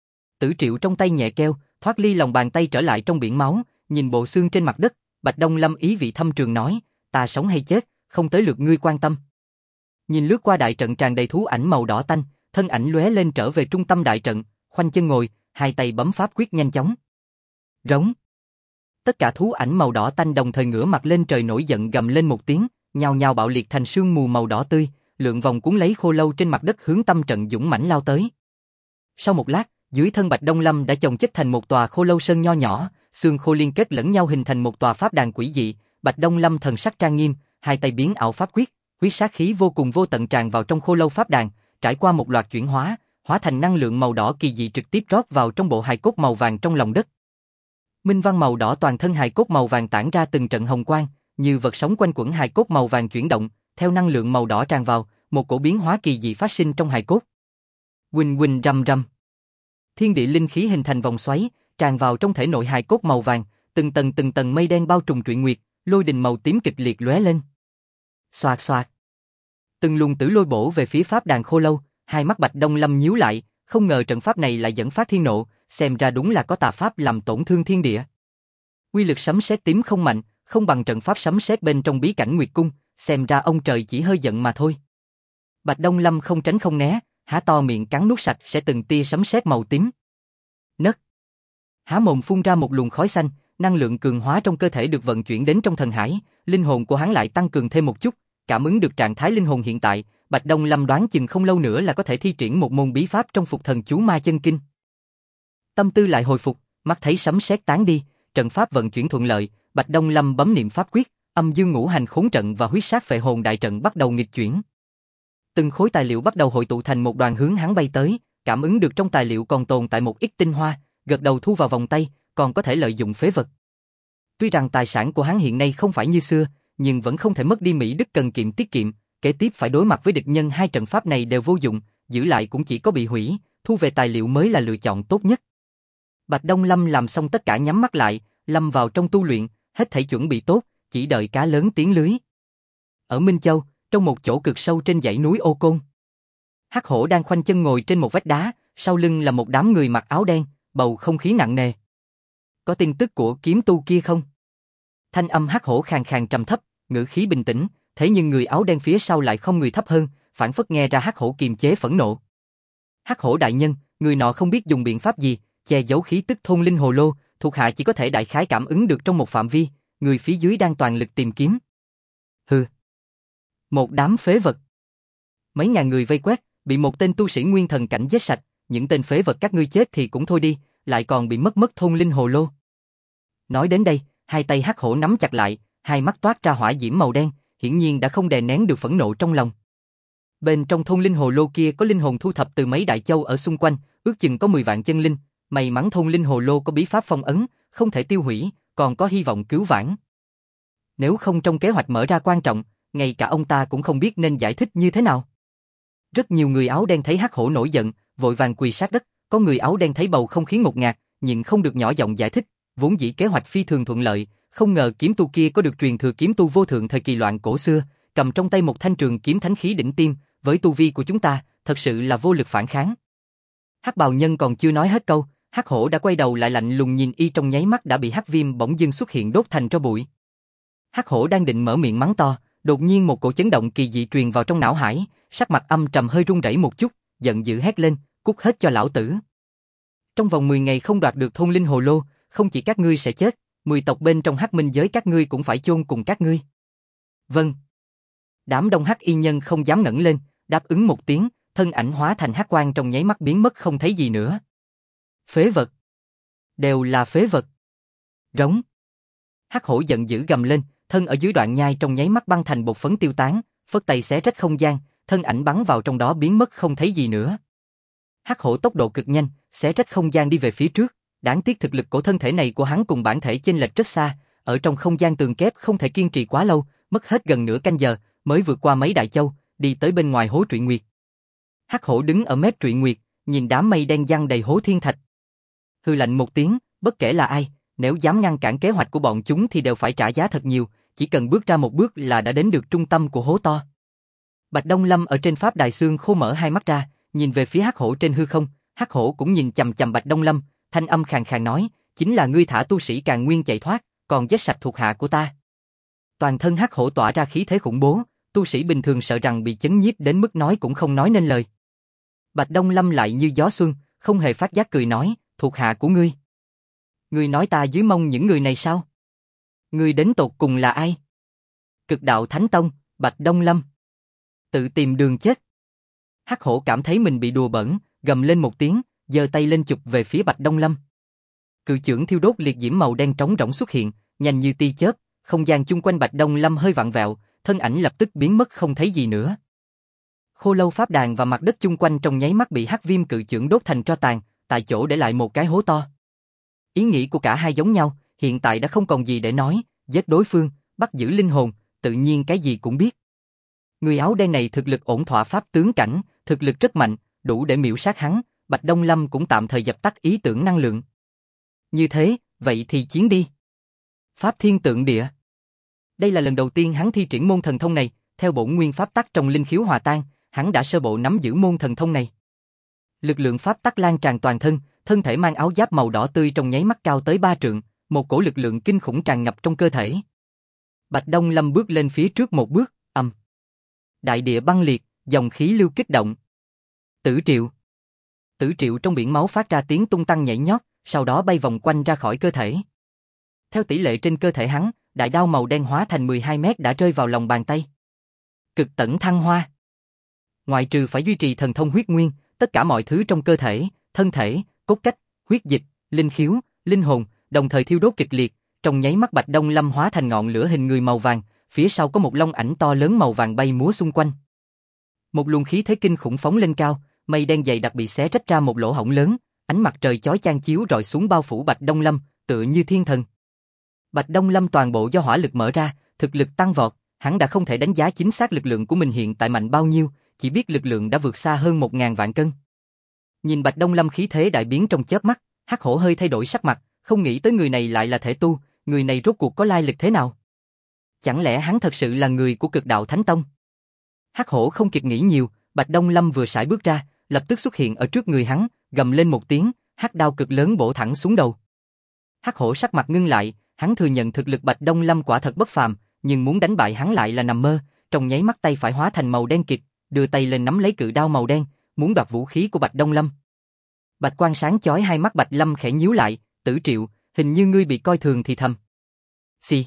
Tử Triệu trong tay nhẹ keo, thoát ly lòng bàn tay trở lại trong biển máu, nhìn bộ xương trên mặt đất, Bạch Đông Lâm ý vị thâm trường nói, ta sống hay chết, không tới lượt ngươi quan tâm. Nhìn lướt qua đại trận tràn đầy thú ảnh màu đỏ tanh, thân ảnh lóe lên trở về trung tâm đại trận, khoanh chân ngồi, hai tay bấm pháp quyết nhanh chóng. Rống. Tất cả thú ảnh màu đỏ tanh đồng thời ngửa mặt lên trời nổi giận gầm lên một tiếng, nhào nhào bạo liệt thành sương mù màu đỏ tươi, lượn vòng cuốn lấy khô lâu trên mặt đất hướng tâm trận dũng mãnh lao tới. Sau một lát, dưới thân Bạch Đông Lâm đã chồng chất thành một tòa khô lâu sơn nho nhỏ, xương khô liên kết lẫn nhau hình thành một tòa pháp đàn quỷ dị. Bạch Đông Lâm thần sắc trang nghiêm, hai tay biến ảo pháp quyết, huyết sát khí vô cùng vô tận tràn vào trong khô lâu pháp đàn, trải qua một loạt chuyển hóa, hóa thành năng lượng màu đỏ kỳ dị trực tiếp rót vào trong bộ hài cốt màu vàng trong lòng đất. Minh văn màu đỏ toàn thân hài cốt màu vàng tản ra từng trận hồng quang, như vật sống quanh quẩn hài cốt màu vàng chuyển động, theo năng lượng màu đỏ tràn vào, một cổ biến hóa kỳ dị phát sinh trong hài cốt. Huỳnh huỳnh rầm rầm. Thiên địa linh khí hình thành vòng xoáy, tràn vào trong thể nội hài cốt màu vàng, từng tầng mây đen bao trùm truyện nguyệt, lôi đình màu tím kịch liệt lóe lên. Xoạt xoạt. Từng luồng tử lôi bổ về phía pháp đàn khô lâu, hai mắt Bạch Đông Lâm nhíu lại, không ngờ trận pháp này lại dẫn phát thiên nộ, xem ra đúng là có tà pháp làm tổn thương thiên địa. Uy lực sấm sét tím không mạnh, không bằng trận pháp sấm sét bên trong bí cảnh Nguyệt Cung, xem ra ông trời chỉ hơi giận mà thôi. Bạch Đông Lâm không tránh không né, há to miệng cắn nuốt sạch sẽ từng tia sấm sét màu tím. Nấc. Há mồm phun ra một luồng khói xanh, năng lượng cường hóa trong cơ thể được vận chuyển đến trong thần hải, linh hồn của hắn lại tăng cường thêm một chút, cảm ứng được trạng thái linh hồn hiện tại, Bạch Đông Lâm đoán chừng không lâu nữa là có thể thi triển một môn bí pháp trong phục thần chú ma chân kinh. Tâm tư lại hồi phục, mắt thấy sấm sét tán đi, trận pháp vận chuyển thuận lợi, Bạch Đông Lâm bấm niệm pháp quyết, âm dương ngũ hành khốn trận và huyết sát phệ hồn đại trận bắt đầu nghịch chuyển. Từng khối tài liệu bắt đầu hội tụ thành một đoàn hướng hắn bay tới, cảm ứng được trong tài liệu còn tồn tại một ít tinh hoa, gật đầu thu vào vòng tay, còn có thể lợi dụng phế vật. Tuy rằng tài sản của hắn hiện nay không phải như xưa, nhưng vẫn không thể mất đi mỹ đức cần kiệm tiết kiệm, kế tiếp phải đối mặt với địch nhân hai trận pháp này đều vô dụng, giữ lại cũng chỉ có bị hủy, thu về tài liệu mới là lựa chọn tốt nhất. Bạch Đông Lâm làm xong tất cả nhắm mắt lại, lâm vào trong tu luyện, hết thảy chuẩn bị tốt, chỉ đợi cá lớn tiến lưới. Ở Minh Châu, trong một chỗ cực sâu trên dãy núi Ô Côn, Hắc Hổ đang khoanh chân ngồi trên một vách đá, sau lưng là một đám người mặc áo đen, bầu không khí nặng nề. Có tin tức của kiếm tu kia không? Thanh âm Hắc Hổ khàn khàn trầm thấp, ngữ khí bình tĩnh, thế nhưng người áo đen phía sau lại không người thấp hơn, phản phất nghe ra Hắc Hổ kiềm chế phẫn nộ. Hắc Hổ đại nhân, người nọ không biết dùng biện pháp gì, che giấu khí tức thôn linh hồ lô, thuộc hạ chỉ có thể đại khái cảm ứng được trong một phạm vi, người phía dưới đang toàn lực tìm kiếm. Hừ. Một đám phế vật. Mấy ngàn người vây quét, bị một tên tu sĩ nguyên thần cảnh giết sạch, những tên phế vật các ngươi chết thì cũng thôi đi, lại còn bị mất thôn linh hồ lô. Nói đến đây, hai tay Hắc Hổ nắm chặt lại, hai mắt toát ra hỏa diễm màu đen, hiển nhiên đã không đè nén được phẫn nộ trong lòng. Bên trong thôn linh hồ lô kia có linh hồn thu thập từ mấy đại châu ở xung quanh, ước chừng có 10 vạn chân linh, may mắn thôn linh hồ lô có bí pháp phong ấn, không thể tiêu hủy, còn có hy vọng cứu vãn. Nếu không trong kế hoạch mở ra quan trọng, ngay cả ông ta cũng không biết nên giải thích như thế nào. Rất nhiều người áo đen thấy Hắc Hổ nổi giận, vội vàng quỳ sát đất, có người áo đen thấy bầu không khí ngột ngạt, nhịn không được nhỏ giọng giải thích, vốn dĩ kế hoạch phi thường thuận lợi, không ngờ kiếm tu kia có được truyền thừa kiếm tu vô thượng thời kỳ loạn cổ xưa, cầm trong tay một thanh trường kiếm thánh khí đỉnh tiêm, với tu vi của chúng ta, thật sự là vô lực phản kháng. Hắc bào nhân còn chưa nói hết câu, Hắc hổ đã quay đầu lại lạnh lùng nhìn y, trong nháy mắt đã bị hắc viêm bỗng dưng xuất hiện đốt thành tro bụi. Hắc hổ đang định mở miệng mắng to, đột nhiên một cổ chấn động kỳ dị truyền vào trong não hải, sắc mặt âm trầm hơi run rẩy một chút, giận dữ hét lên, cút hết cho lão tử. Trong vòng 10 ngày không đoạt được thôn linh hồ lô, không chỉ các ngươi sẽ chết, 10 tộc bên trong Hắc Minh giới các ngươi cũng phải chôn cùng các ngươi. Vâng. Đám đông hắc y nhân không dám ngẩng lên, đáp ứng một tiếng, thân ảnh hóa thành hắc quang trong nháy mắt biến mất không thấy gì nữa. Phế vật. Đều là phế vật. Rống. Hắc hổ giận dữ gầm lên, thân ở dưới đoạn nhai trong nháy mắt băng thành bột phấn tiêu tán, phất tay xé rách không gian, thân ảnh bắn vào trong đó biến mất không thấy gì nữa. Hắc hổ tốc độ cực nhanh, xé rách không gian đi về phía trước, đáng tiếc thực lực của thân thể này của hắn cùng bản thể chênh lệch rất xa, ở trong không gian tường kép không thể kiên trì quá lâu, mất hết gần nửa canh giờ, mới vượt qua mấy đại châu, đi tới bên ngoài hố Trụy Nguyệt. Hắc hổ đứng ở mép Trụy Nguyệt, nhìn đám mây đen giăng đầy hố thiên thạch. Hư lạnh một tiếng, bất kể là ai, nếu dám ngăn cản kế hoạch của bọn chúng thì đều phải trả giá thật nhiều, chỉ cần bước ra một bước là đã đến được trung tâm của hố to. Bạch Đông Lâm ở trên pháp đài xương khô mở hai mắt ra, nhìn về phía hắc hổ trên hư không, hắc hổ cũng nhìn chằm chằm Bạch Đông Lâm, thanh âm khàn khàn nói, chính là ngươi thả tu sĩ Càn Nguyên chạy thoát, còn giết sạch thuộc hạ của ta. Toàn thân hắc hổ tỏa ra khí thế khủng bố, tu sĩ bình thường sợ rằng bị chấn nhiếp đến mức nói cũng không nói nên lời. Bạch Đông Lâm lại như gió xuân, không hề phát giác cười nói, thuộc hạ của ngươi. Ngươi nói ta dưới mông những người này sao? Ngươi đến tột cùng là ai? Cực đạo Thánh Tông, Bạch Đông Lâm. Tự tìm đường chết. Hắc hổ cảm thấy mình bị đùa bỡn, gầm lên một tiếng, giơ tay lên chụp về phía Bạch Đông Lâm. Cự chưởng thiêu đốt liệt diễm màu đen trống rỗng xuất hiện, nhanh như tia chớp, không gian chung quanh Bạch Đông Lâm hơi vặn vẹo, thân ảnh lập tức biến mất không thấy gì nữa. Khô lâu pháp đàn và mặt đất chung quanh trong nháy mắt bị hắc viêm cự chưởng đốt thành tro tàn, tại chỗ để lại một cái hố to. Ý nghĩ của cả hai giống nhau, hiện tại đã không còn gì để nói, giết đối phương, bắt giữ linh hồn, tự nhiên cái gì cũng biết. Người áo đen này thực lực ổn thỏa pháp tướng cảnh, thực lực rất mạnh, đủ để miểu sát hắn, Bạch Đông Lâm cũng tạm thời dập tắt ý tưởng năng lượng. Như thế, vậy thì chiến đi. Pháp Thiên Tượng Địa. Đây là lần đầu tiên hắn thi triển môn thần thông này, theo bổn nguyên pháp tắc trong linh khiếu hòa tan, hắn đã sơ bộ nắm giữ môn thần thông này. Lực lượng pháp tắc lan tràn toàn thân, thân thể mang áo giáp màu đỏ tươi trong nháy mắt cao tới 3 trượng, một cổ lực lượng kinh khủng tràn ngập trong cơ thể. Bạch Đông Lâm bước lên phía trước một bước, ầm. Đại địa băng liệt, dòng khí lưu kích động. Tử Triệu. Tử Triệu trong biển máu phát ra tiếng tung tăng nhảy nhót, sau đó bay vòng quanh ra khỏi cơ thể. Theo tỷ lệ trên cơ thể hắn, đại đao màu đen hóa thành 12 mét đã rơi vào lòng bàn tay. Cực tẩn thăng hoa. Ngoại trừ phải duy trì thần thông huyết nguyên, tất cả mọi thứ trong cơ thể, thân thể, cốt cách, huyết dịch, linh khiếu, linh hồn, đồng thời thiêu đốt kịch liệt, trong nháy mắt Bạch Đông Lâm hóa thành ngọn lửa hình người màu vàng, phía sau có một long ảnh to lớn màu vàng bay múa xung quanh. Một luồng khí thế kinh khủng phóng lên cao, mây đen dày đặc bị xé rách ra một lỗ hổng lớn, ánh mặt trời chói chang chiếu rọi xuống bao phủ Bạch Đông Lâm, tựa như thiên thần. Bạch Đông Lâm toàn bộ do hỏa lực mở ra, thực lực tăng vọt, hắn đã không thể đánh giá chính xác lực lượng của mình hiện tại mạnh bao nhiêu, chỉ biết lực lượng đã vượt xa hơn 1000 vạn cân. Nhìn Bạch Đông Lâm khí thế đại biến trong chớp mắt, hắc hổ hơi thay đổi sắc mặt, không nghĩ tới người này lại là thể tu, người này rốt cuộc có lai lịch thế nào? Chẳng lẽ hắn thật sự là người của Cực Đạo Thánh Tông? Hắc hổ không kịp nghĩ nhiều, Bạch Đông Lâm vừa sải bước ra, lập tức xuất hiện ở trước người hắn, gầm lên một tiếng, hắc đao cực lớn bổ thẳng xuống đầu. Hắc hổ sắc mặt ngưng lại, hắn thừa nhận thực lực Bạch Đông Lâm quả thật bất phàm, nhưng muốn đánh bại hắn lại là nằm mơ, trong nháy mắt tay phải hóa thành màu đen kịt, đưa tay lên nắm lấy cự đao màu đen, muốn đoạt vũ khí của Bạch Đông Lâm. Bạch quang sáng chói hai mắt Bạch Lâm khẽ nhíu lại, Tử Triệu, hình như ngươi bị coi thường thì thầm. Xì.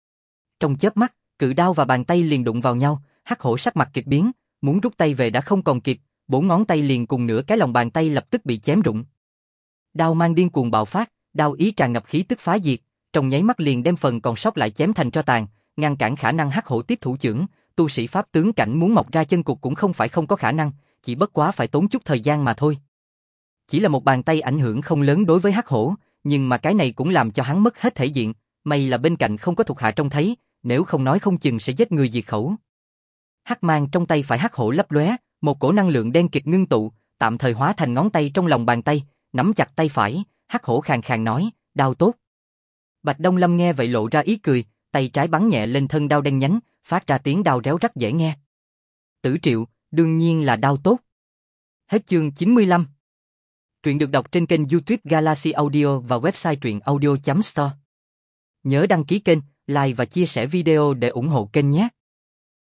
Trong chớp mắt, cự đao và bàn tay liền đụng vào nhau, hắc hổ sắc mặt kịch biến, muốn rút tay về đã không còn kịp, 4 ngón tay liền cùng nửa cái lòng bàn tay lập tức bị chém rụng. Đao mang điên cuồng bạo phát, đao ý tràn ngập khí tức phá diệt, trong nháy mắt liền đem phần còn sót lại chém thành tro tàn, ngăn cản khả năng hắc hổ tiếp thủ chưởng, tu sĩ pháp tướng cảnh muốn mọc ra chân cụt cũng không phải không có khả năng, chỉ bất quá phải tốn chút thời gian mà thôi. Chỉ là một bàn tay ảnh hưởng không lớn đối với hắc hổ, nhưng mà cái này cũng làm cho hắn mất hết thể diện, may là bên cạnh không có thuộc hạ trông thấy, nếu không nói không chừng sẽ giết người diệt khẩu. Hắc mang trong tay phải hắc hổ lấp lóe, một cổ năng lượng đen kịt ngưng tụ, tạm thời hóa thành ngón tay trong lòng bàn tay, nắm chặt tay phải, hắc hổ khàn khàn nói, đao tốt. Bạch Đông Lâm nghe vậy lộ ra ý cười, tay trái bắn nhẹ lên thân đao đen nhánh, phát ra tiếng đao réo rắt dễ nghe. Tử Triệu, đương nhiên là đao tốt. Hết chương 95. Truyện được đọc trên kênh YouTube Galaxy Audio và website truyện audio.store. Nhớ đăng ký kênh, like và chia sẻ video để ủng hộ kênh nhé.